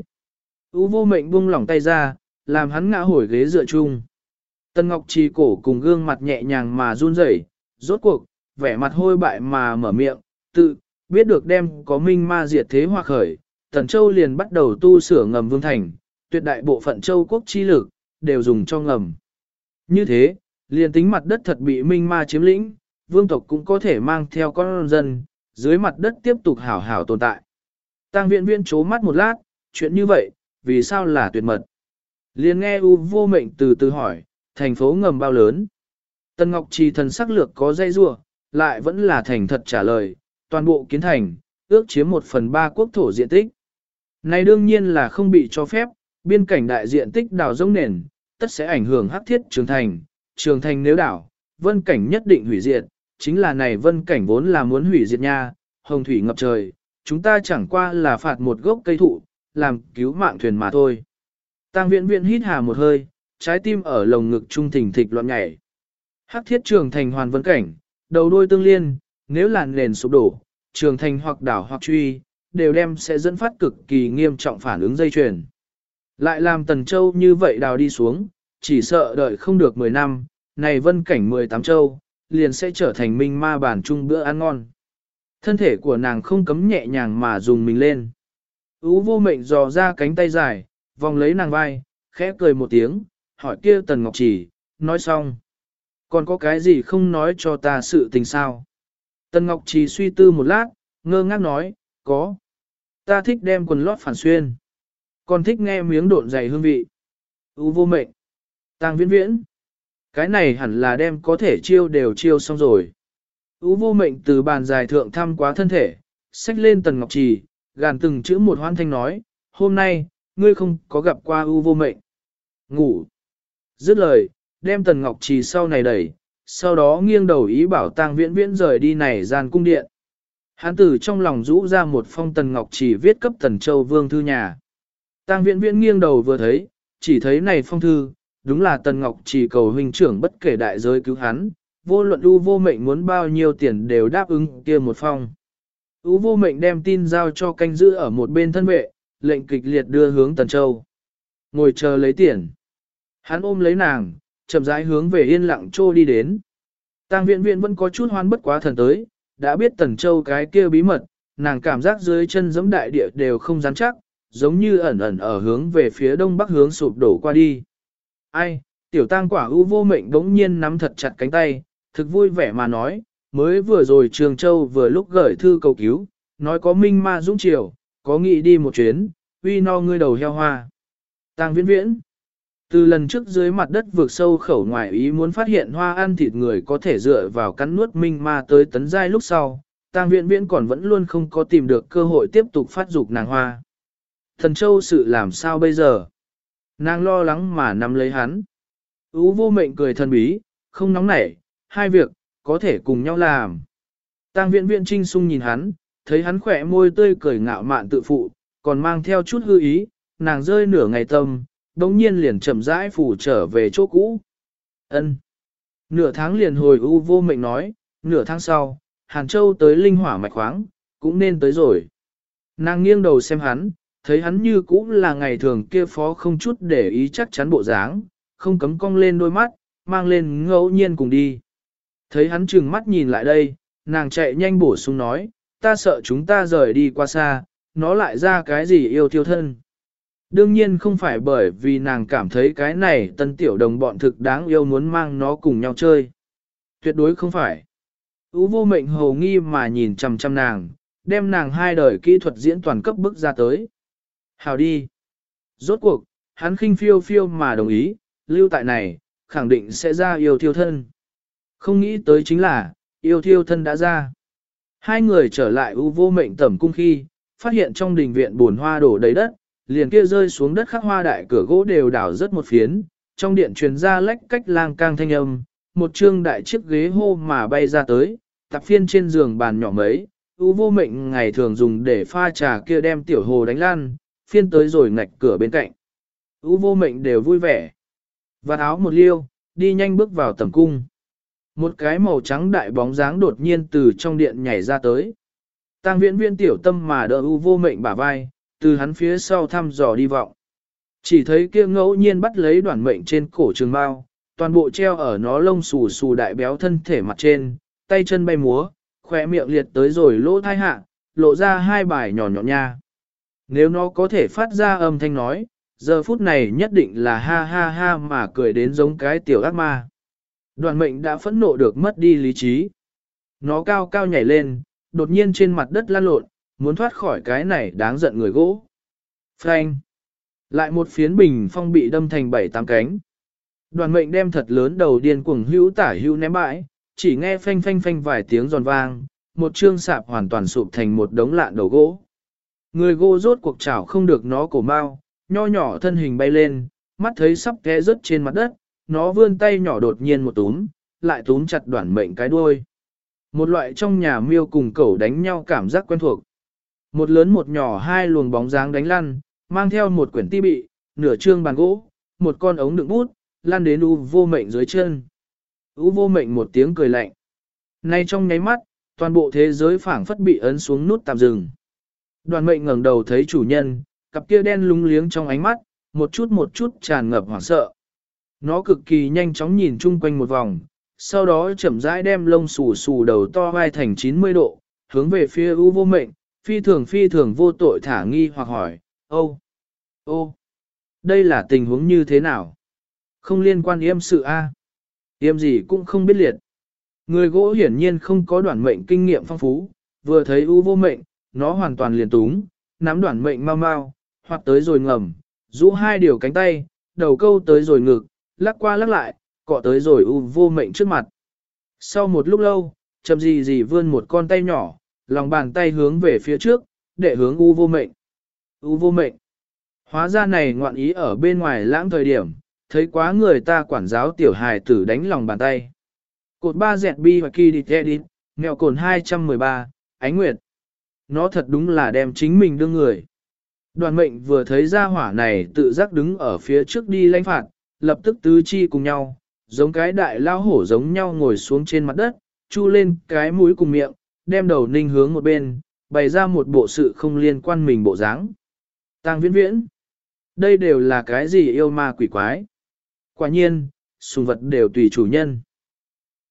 Ú vô mệnh buông lỏng tay ra, làm hắn ngã hồi ghế dựa chung. Tần Ngọc Trì cổ cùng gương mặt nhẹ nhàng mà run rẩy, rốt cuộc, vẻ mặt hôi bại mà mở miệng, tự, biết được đem có minh ma diệt thế hoa khởi, Tần Châu liền bắt đầu tu sửa ngầm vương thành, tuyệt đại bộ phận châu quốc chi lực, đều dùng cho ngầm. Như thế, liền tính mặt đất thật bị minh ma chiếm lĩnh, vương tộc cũng có thể mang theo con dân, dưới mặt đất tiếp tục hảo hảo tồn tại. Tang Viễn Viễn chố mắt một lát, chuyện như vậy, vì sao là tuyệt mật? Liền nghe U vô mệnh từ từ hỏi, thành phố ngầm bao lớn? Tần Ngọc Trì thần sắc lược có dây rua, lại vẫn là thành thật trả lời, toàn bộ kiến thành, ước chiếm 1/3 quốc thổ diện tích. Này đương nhiên là không bị cho phép, biên cảnh đại diện tích đào rông nền, tất sẽ ảnh hưởng hắc thiết trường thành nếu đảo, vân cảnh nhất định hủy diệt, chính là này vân cảnh vốn là muốn hủy diệt nha, hồng thủy ngập trời, chúng ta chẳng qua là phạt một gốc cây thụ, làm cứu mạng thuyền mà thôi. Tang Viễn Viễn hít hà một hơi, trái tim ở lồng ngực trung thình thịch loạn nhảy. Hắc thiết trường thành hoàn vân cảnh, đầu đuôi tương liên, nếu là nền sụp đổ, trường thành hoặc đảo hoặc truy, đều đem sẽ dẫn phát cực kỳ nghiêm trọng phản ứng dây chuyền. Lại làm Tần Châu như vậy đào đi xuống, chỉ sợ đợi không được 10 năm, này vân cảnh 18 châu, liền sẽ trở thành minh ma bản chung bữa ăn ngon. Thân thể của nàng không cấm nhẹ nhàng mà dùng mình lên. Ú vô mệnh dò ra cánh tay dài, vòng lấy nàng vai, khẽ cười một tiếng, hỏi kia Tần Ngọc Trì, nói xong. Còn có cái gì không nói cho ta sự tình sao? Tần Ngọc Trì suy tư một lát, ngơ ngác nói, có. Ta thích đem quần lót phản xuyên. Còn thích nghe miếng độn dày hương vị. Ú vô mệnh. Tang Viễn Viễn. Cái này hẳn là đem có thể chiêu đều chiêu xong rồi. Ú vô mệnh từ bàn dài thượng thăm quá thân thể, xách lên Tần Ngọc Trì, gàn từng chữ một hoan thanh nói, hôm nay, ngươi không có gặp qua Ú vô mệnh. Ngủ. Dứt lời, đem Tần Ngọc Trì sau này đẩy, sau đó nghiêng đầu ý bảo Tang Viễn Viễn rời đi này gian cung điện. Hán tử trong lòng rũ ra một phong Tần Ngọc Trì viết cấp Tần Châu Vương thư nhà. Tang Viễn Viễn nghiêng đầu vừa thấy, chỉ thấy này phong thư, đúng là Tần Ngọc Trì cầu huynh trưởng bất kể đại giới cứu hắn, vô luận U vô mệnh muốn bao nhiêu tiền đều đáp ứng kia một phong. U vô mệnh đem tin giao cho canh giữ ở một bên thân vệ, lệnh kịch liệt đưa hướng Tần Châu. Ngồi chờ lấy tiền. Hắn ôm lấy nàng, chậm rãi hướng về yên lặng trô đi đến. Tang Viễn Viễn vẫn có chút hoan bất quá thần tới, đã biết Tần Châu cái kia bí mật, nàng cảm giác dưới chân giẫm đại địa đều không rắn chắc, giống như ẩn ẩn ở hướng về phía đông bắc hướng sụp đổ qua đi. Ai, tiểu tang quả U vô mệnh đống nhiên nắm thật chặt cánh tay, thực vui vẻ mà nói, mới vừa rồi Trường Châu vừa lúc gửi thư cầu cứu, nói có minh ma dũng triều, có nghị đi một chuyến, uy no ngươi đầu heo hoa. Tang Viễn Viễn. Từ lần trước dưới mặt đất vượt sâu khẩu ngoài ý muốn phát hiện hoa ăn thịt người có thể dựa vào cắn nuốt minh ma tới tấn giai lúc sau, Tang Viễn Viễn còn vẫn luôn không có tìm được cơ hội tiếp tục phát dục nàng hoa. Thần Châu sự làm sao bây giờ? Nàng lo lắng mà nắm lấy hắn. Ú vô mệnh cười thần bí, không nóng nảy, hai việc, có thể cùng nhau làm. Tang Viễn Viễn trinh sung nhìn hắn, thấy hắn khỏe môi tươi cười ngạo mạn tự phụ, còn mang theo chút hư ý, nàng rơi nửa ngày tâm, đống nhiên liền chậm rãi phủ trở về chỗ cũ. Ân. Nửa tháng liền hồi U Vô Mệnh nói, nửa tháng sau, Hàn Châu tới linh hỏa mạch khoáng, cũng nên tới rồi. Nàng nghiêng đầu xem hắn, thấy hắn như cũ là ngày thường kia phó không chút để ý chắc chắn bộ dáng, không cấm cong lên đôi mắt, mang lên ngẫu nhiên cùng đi. Thấy hắn trừng mắt nhìn lại đây, nàng chạy nhanh bổ sung nói, ta sợ chúng ta rời đi qua xa, nó lại ra cái gì yêu thiêu thân. Đương nhiên không phải bởi vì nàng cảm thấy cái này tân tiểu đồng bọn thực đáng yêu muốn mang nó cùng nhau chơi. Tuyệt đối không phải. U Vô Mệnh hầu nghi mà nhìn chằm chằm nàng, đem nàng hai đời kỹ thuật diễn toàn cấp bức ra tới. Hào đi. Rốt cuộc, hắn khinh phiêu phiêu mà đồng ý, lưu tại này, khẳng định sẽ ra yêu thiêu thân. Không nghĩ tới chính là, yêu thiêu thân đã ra. Hai người trở lại U Vô Mệnh tẩm cung khi, phát hiện trong đình viện buồn hoa đổ đầy đất, liền kia rơi xuống đất khắc hoa đại cửa gỗ đều đảo rất một phiến, trong điện truyền ra lách cách lang cang thanh âm, một trương đại chiếc ghế hô mà bay ra tới, tạp phiên trên giường bàn nhỏ mấy, U Vô Mệnh ngày thường dùng để pha trà kia đem tiểu hồ đánh lan, phiên tới rồi ngạch cửa bên cạnh. U Vô Mệnh đều vui vẻ. Vạt áo một liêu, đi nhanh bước vào tầm cung. Một cái màu trắng đại bóng dáng đột nhiên từ trong điện nhảy ra tới. Tang Viễn Viễn tiểu tâm mà đỡ U Vô Mệnh bả vai, từ hắn phía sau thăm dò đi vọng. Chỉ thấy kia ngẫu nhiên bắt lấy Đoản Mệnh trên cổ trường mao, toàn bộ treo ở nó lông xù xù đại béo thân thể mặt trên, tay chân bay múa, khỏe miệng liệt tới rồi lỗ thai hạ, lộ ra hai bài nhỏ nhọn nha. Nếu nó có thể phát ra âm thanh nói, giờ phút này nhất định là ha ha ha mà cười đến giống cái tiểu ác ma. Đoản Mệnh đã phẫn nộ được mất đi lý trí. Nó cao cao nhảy lên, đột nhiên trên mặt đất lăn lộn, muốn thoát khỏi cái này đáng giận người gỗ. Phanh! Lại một phiến bình phong bị đâm thành 7-8 cánh. Đoản Mệnh đem thật lớn đầu điên cuồng hữu tả hữu ném bãi, chỉ nghe phanh phanh phanh vài tiếng giòn vang, một chương sạp hoàn toàn sụp thành một đống lạn đầu gỗ. Người gỗ rốt cuộc chảo không được nó cổ mau, nho nhỏ thân hình bay lên, mắt thấy sắp té rớt trên mặt đất, nó vươn tay nhỏ đột nhiên một túm, lại túm chặt Đoản Mệnh cái đuôi. Một loại trong nhà miêu cùng cẩu đánh nhau cảm giác quen thuộc. Một lớn một nhỏ hai luồng bóng dáng đánh lăn, mang theo một quyển ti bị, nửa trương bàn gỗ, một con ống đựng bút, lăn đến U Vô Mệnh dưới chân. U Vô Mệnh một tiếng cười lạnh. Nay trong nháy mắt, toàn bộ thế giới phảng phất bị ấn xuống nút tạm dừng. Đoản Mệnh ngẩng đầu thấy chủ nhân, cặp kia đen lúng liếng trong ánh mắt, một chút tràn ngập hoảng sợ. Nó cực kỳ nhanh chóng nhìn chung quanh một vòng, sau đó chậm rãi đem lông xù xù đầu to vai thành 90 độ, hướng về phía U Vô Mệnh, phi thường vô tội thả nghi hoặc hỏi, ô, đây là tình huống như thế nào? Không liên quan yêm sự a, yêm gì cũng không biết liệt. Người gỗ hiển nhiên không có Đoản Mệnh kinh nghiệm phong phú, vừa thấy U Vô Mệnh, nó hoàn toàn liền túng, nắm Đoản Mệnh mau mau, hoặc tới rồi ngầm, rũ hai điều cánh tay, đầu câu tới rồi ngực, lắc qua lắc lại, cọ tới rồi U Vô Mệnh trước mặt. Sau một lúc lâu, chậm gì vươn một con tay nhỏ, lòng bàn tay hướng về phía trước, để hướng U Vô Mệnh. U Vô Mệnh. Hóa ra này ngoạn ý ở bên ngoài lãng thời điểm, thấy quá người ta quản giáo tiểu hài tử đánh lòng bàn tay. Cột 3 dẹt bi và kỳ địt edit, mèo cồn 213, Ánh Nguyệt. Nó thật đúng là đem chính mình đương người. Đoản Mệnh vừa thấy ra hỏa này tự giác đứng ở phía trước đi lãnh phạt, lập tức tứ chi cùng nhau, giống cái đại lao hổ giống nhau ngồi xuống trên mặt đất, chu lên cái mũi cùng miệng, đem đầu ninh hướng một bên, bày ra một bộ sự không liên quan mình bộ dáng. Tang Viễn Viễn, đây đều là cái gì yêu ma quỷ quái? Quả nhiên, sùng vật đều tùy chủ nhân.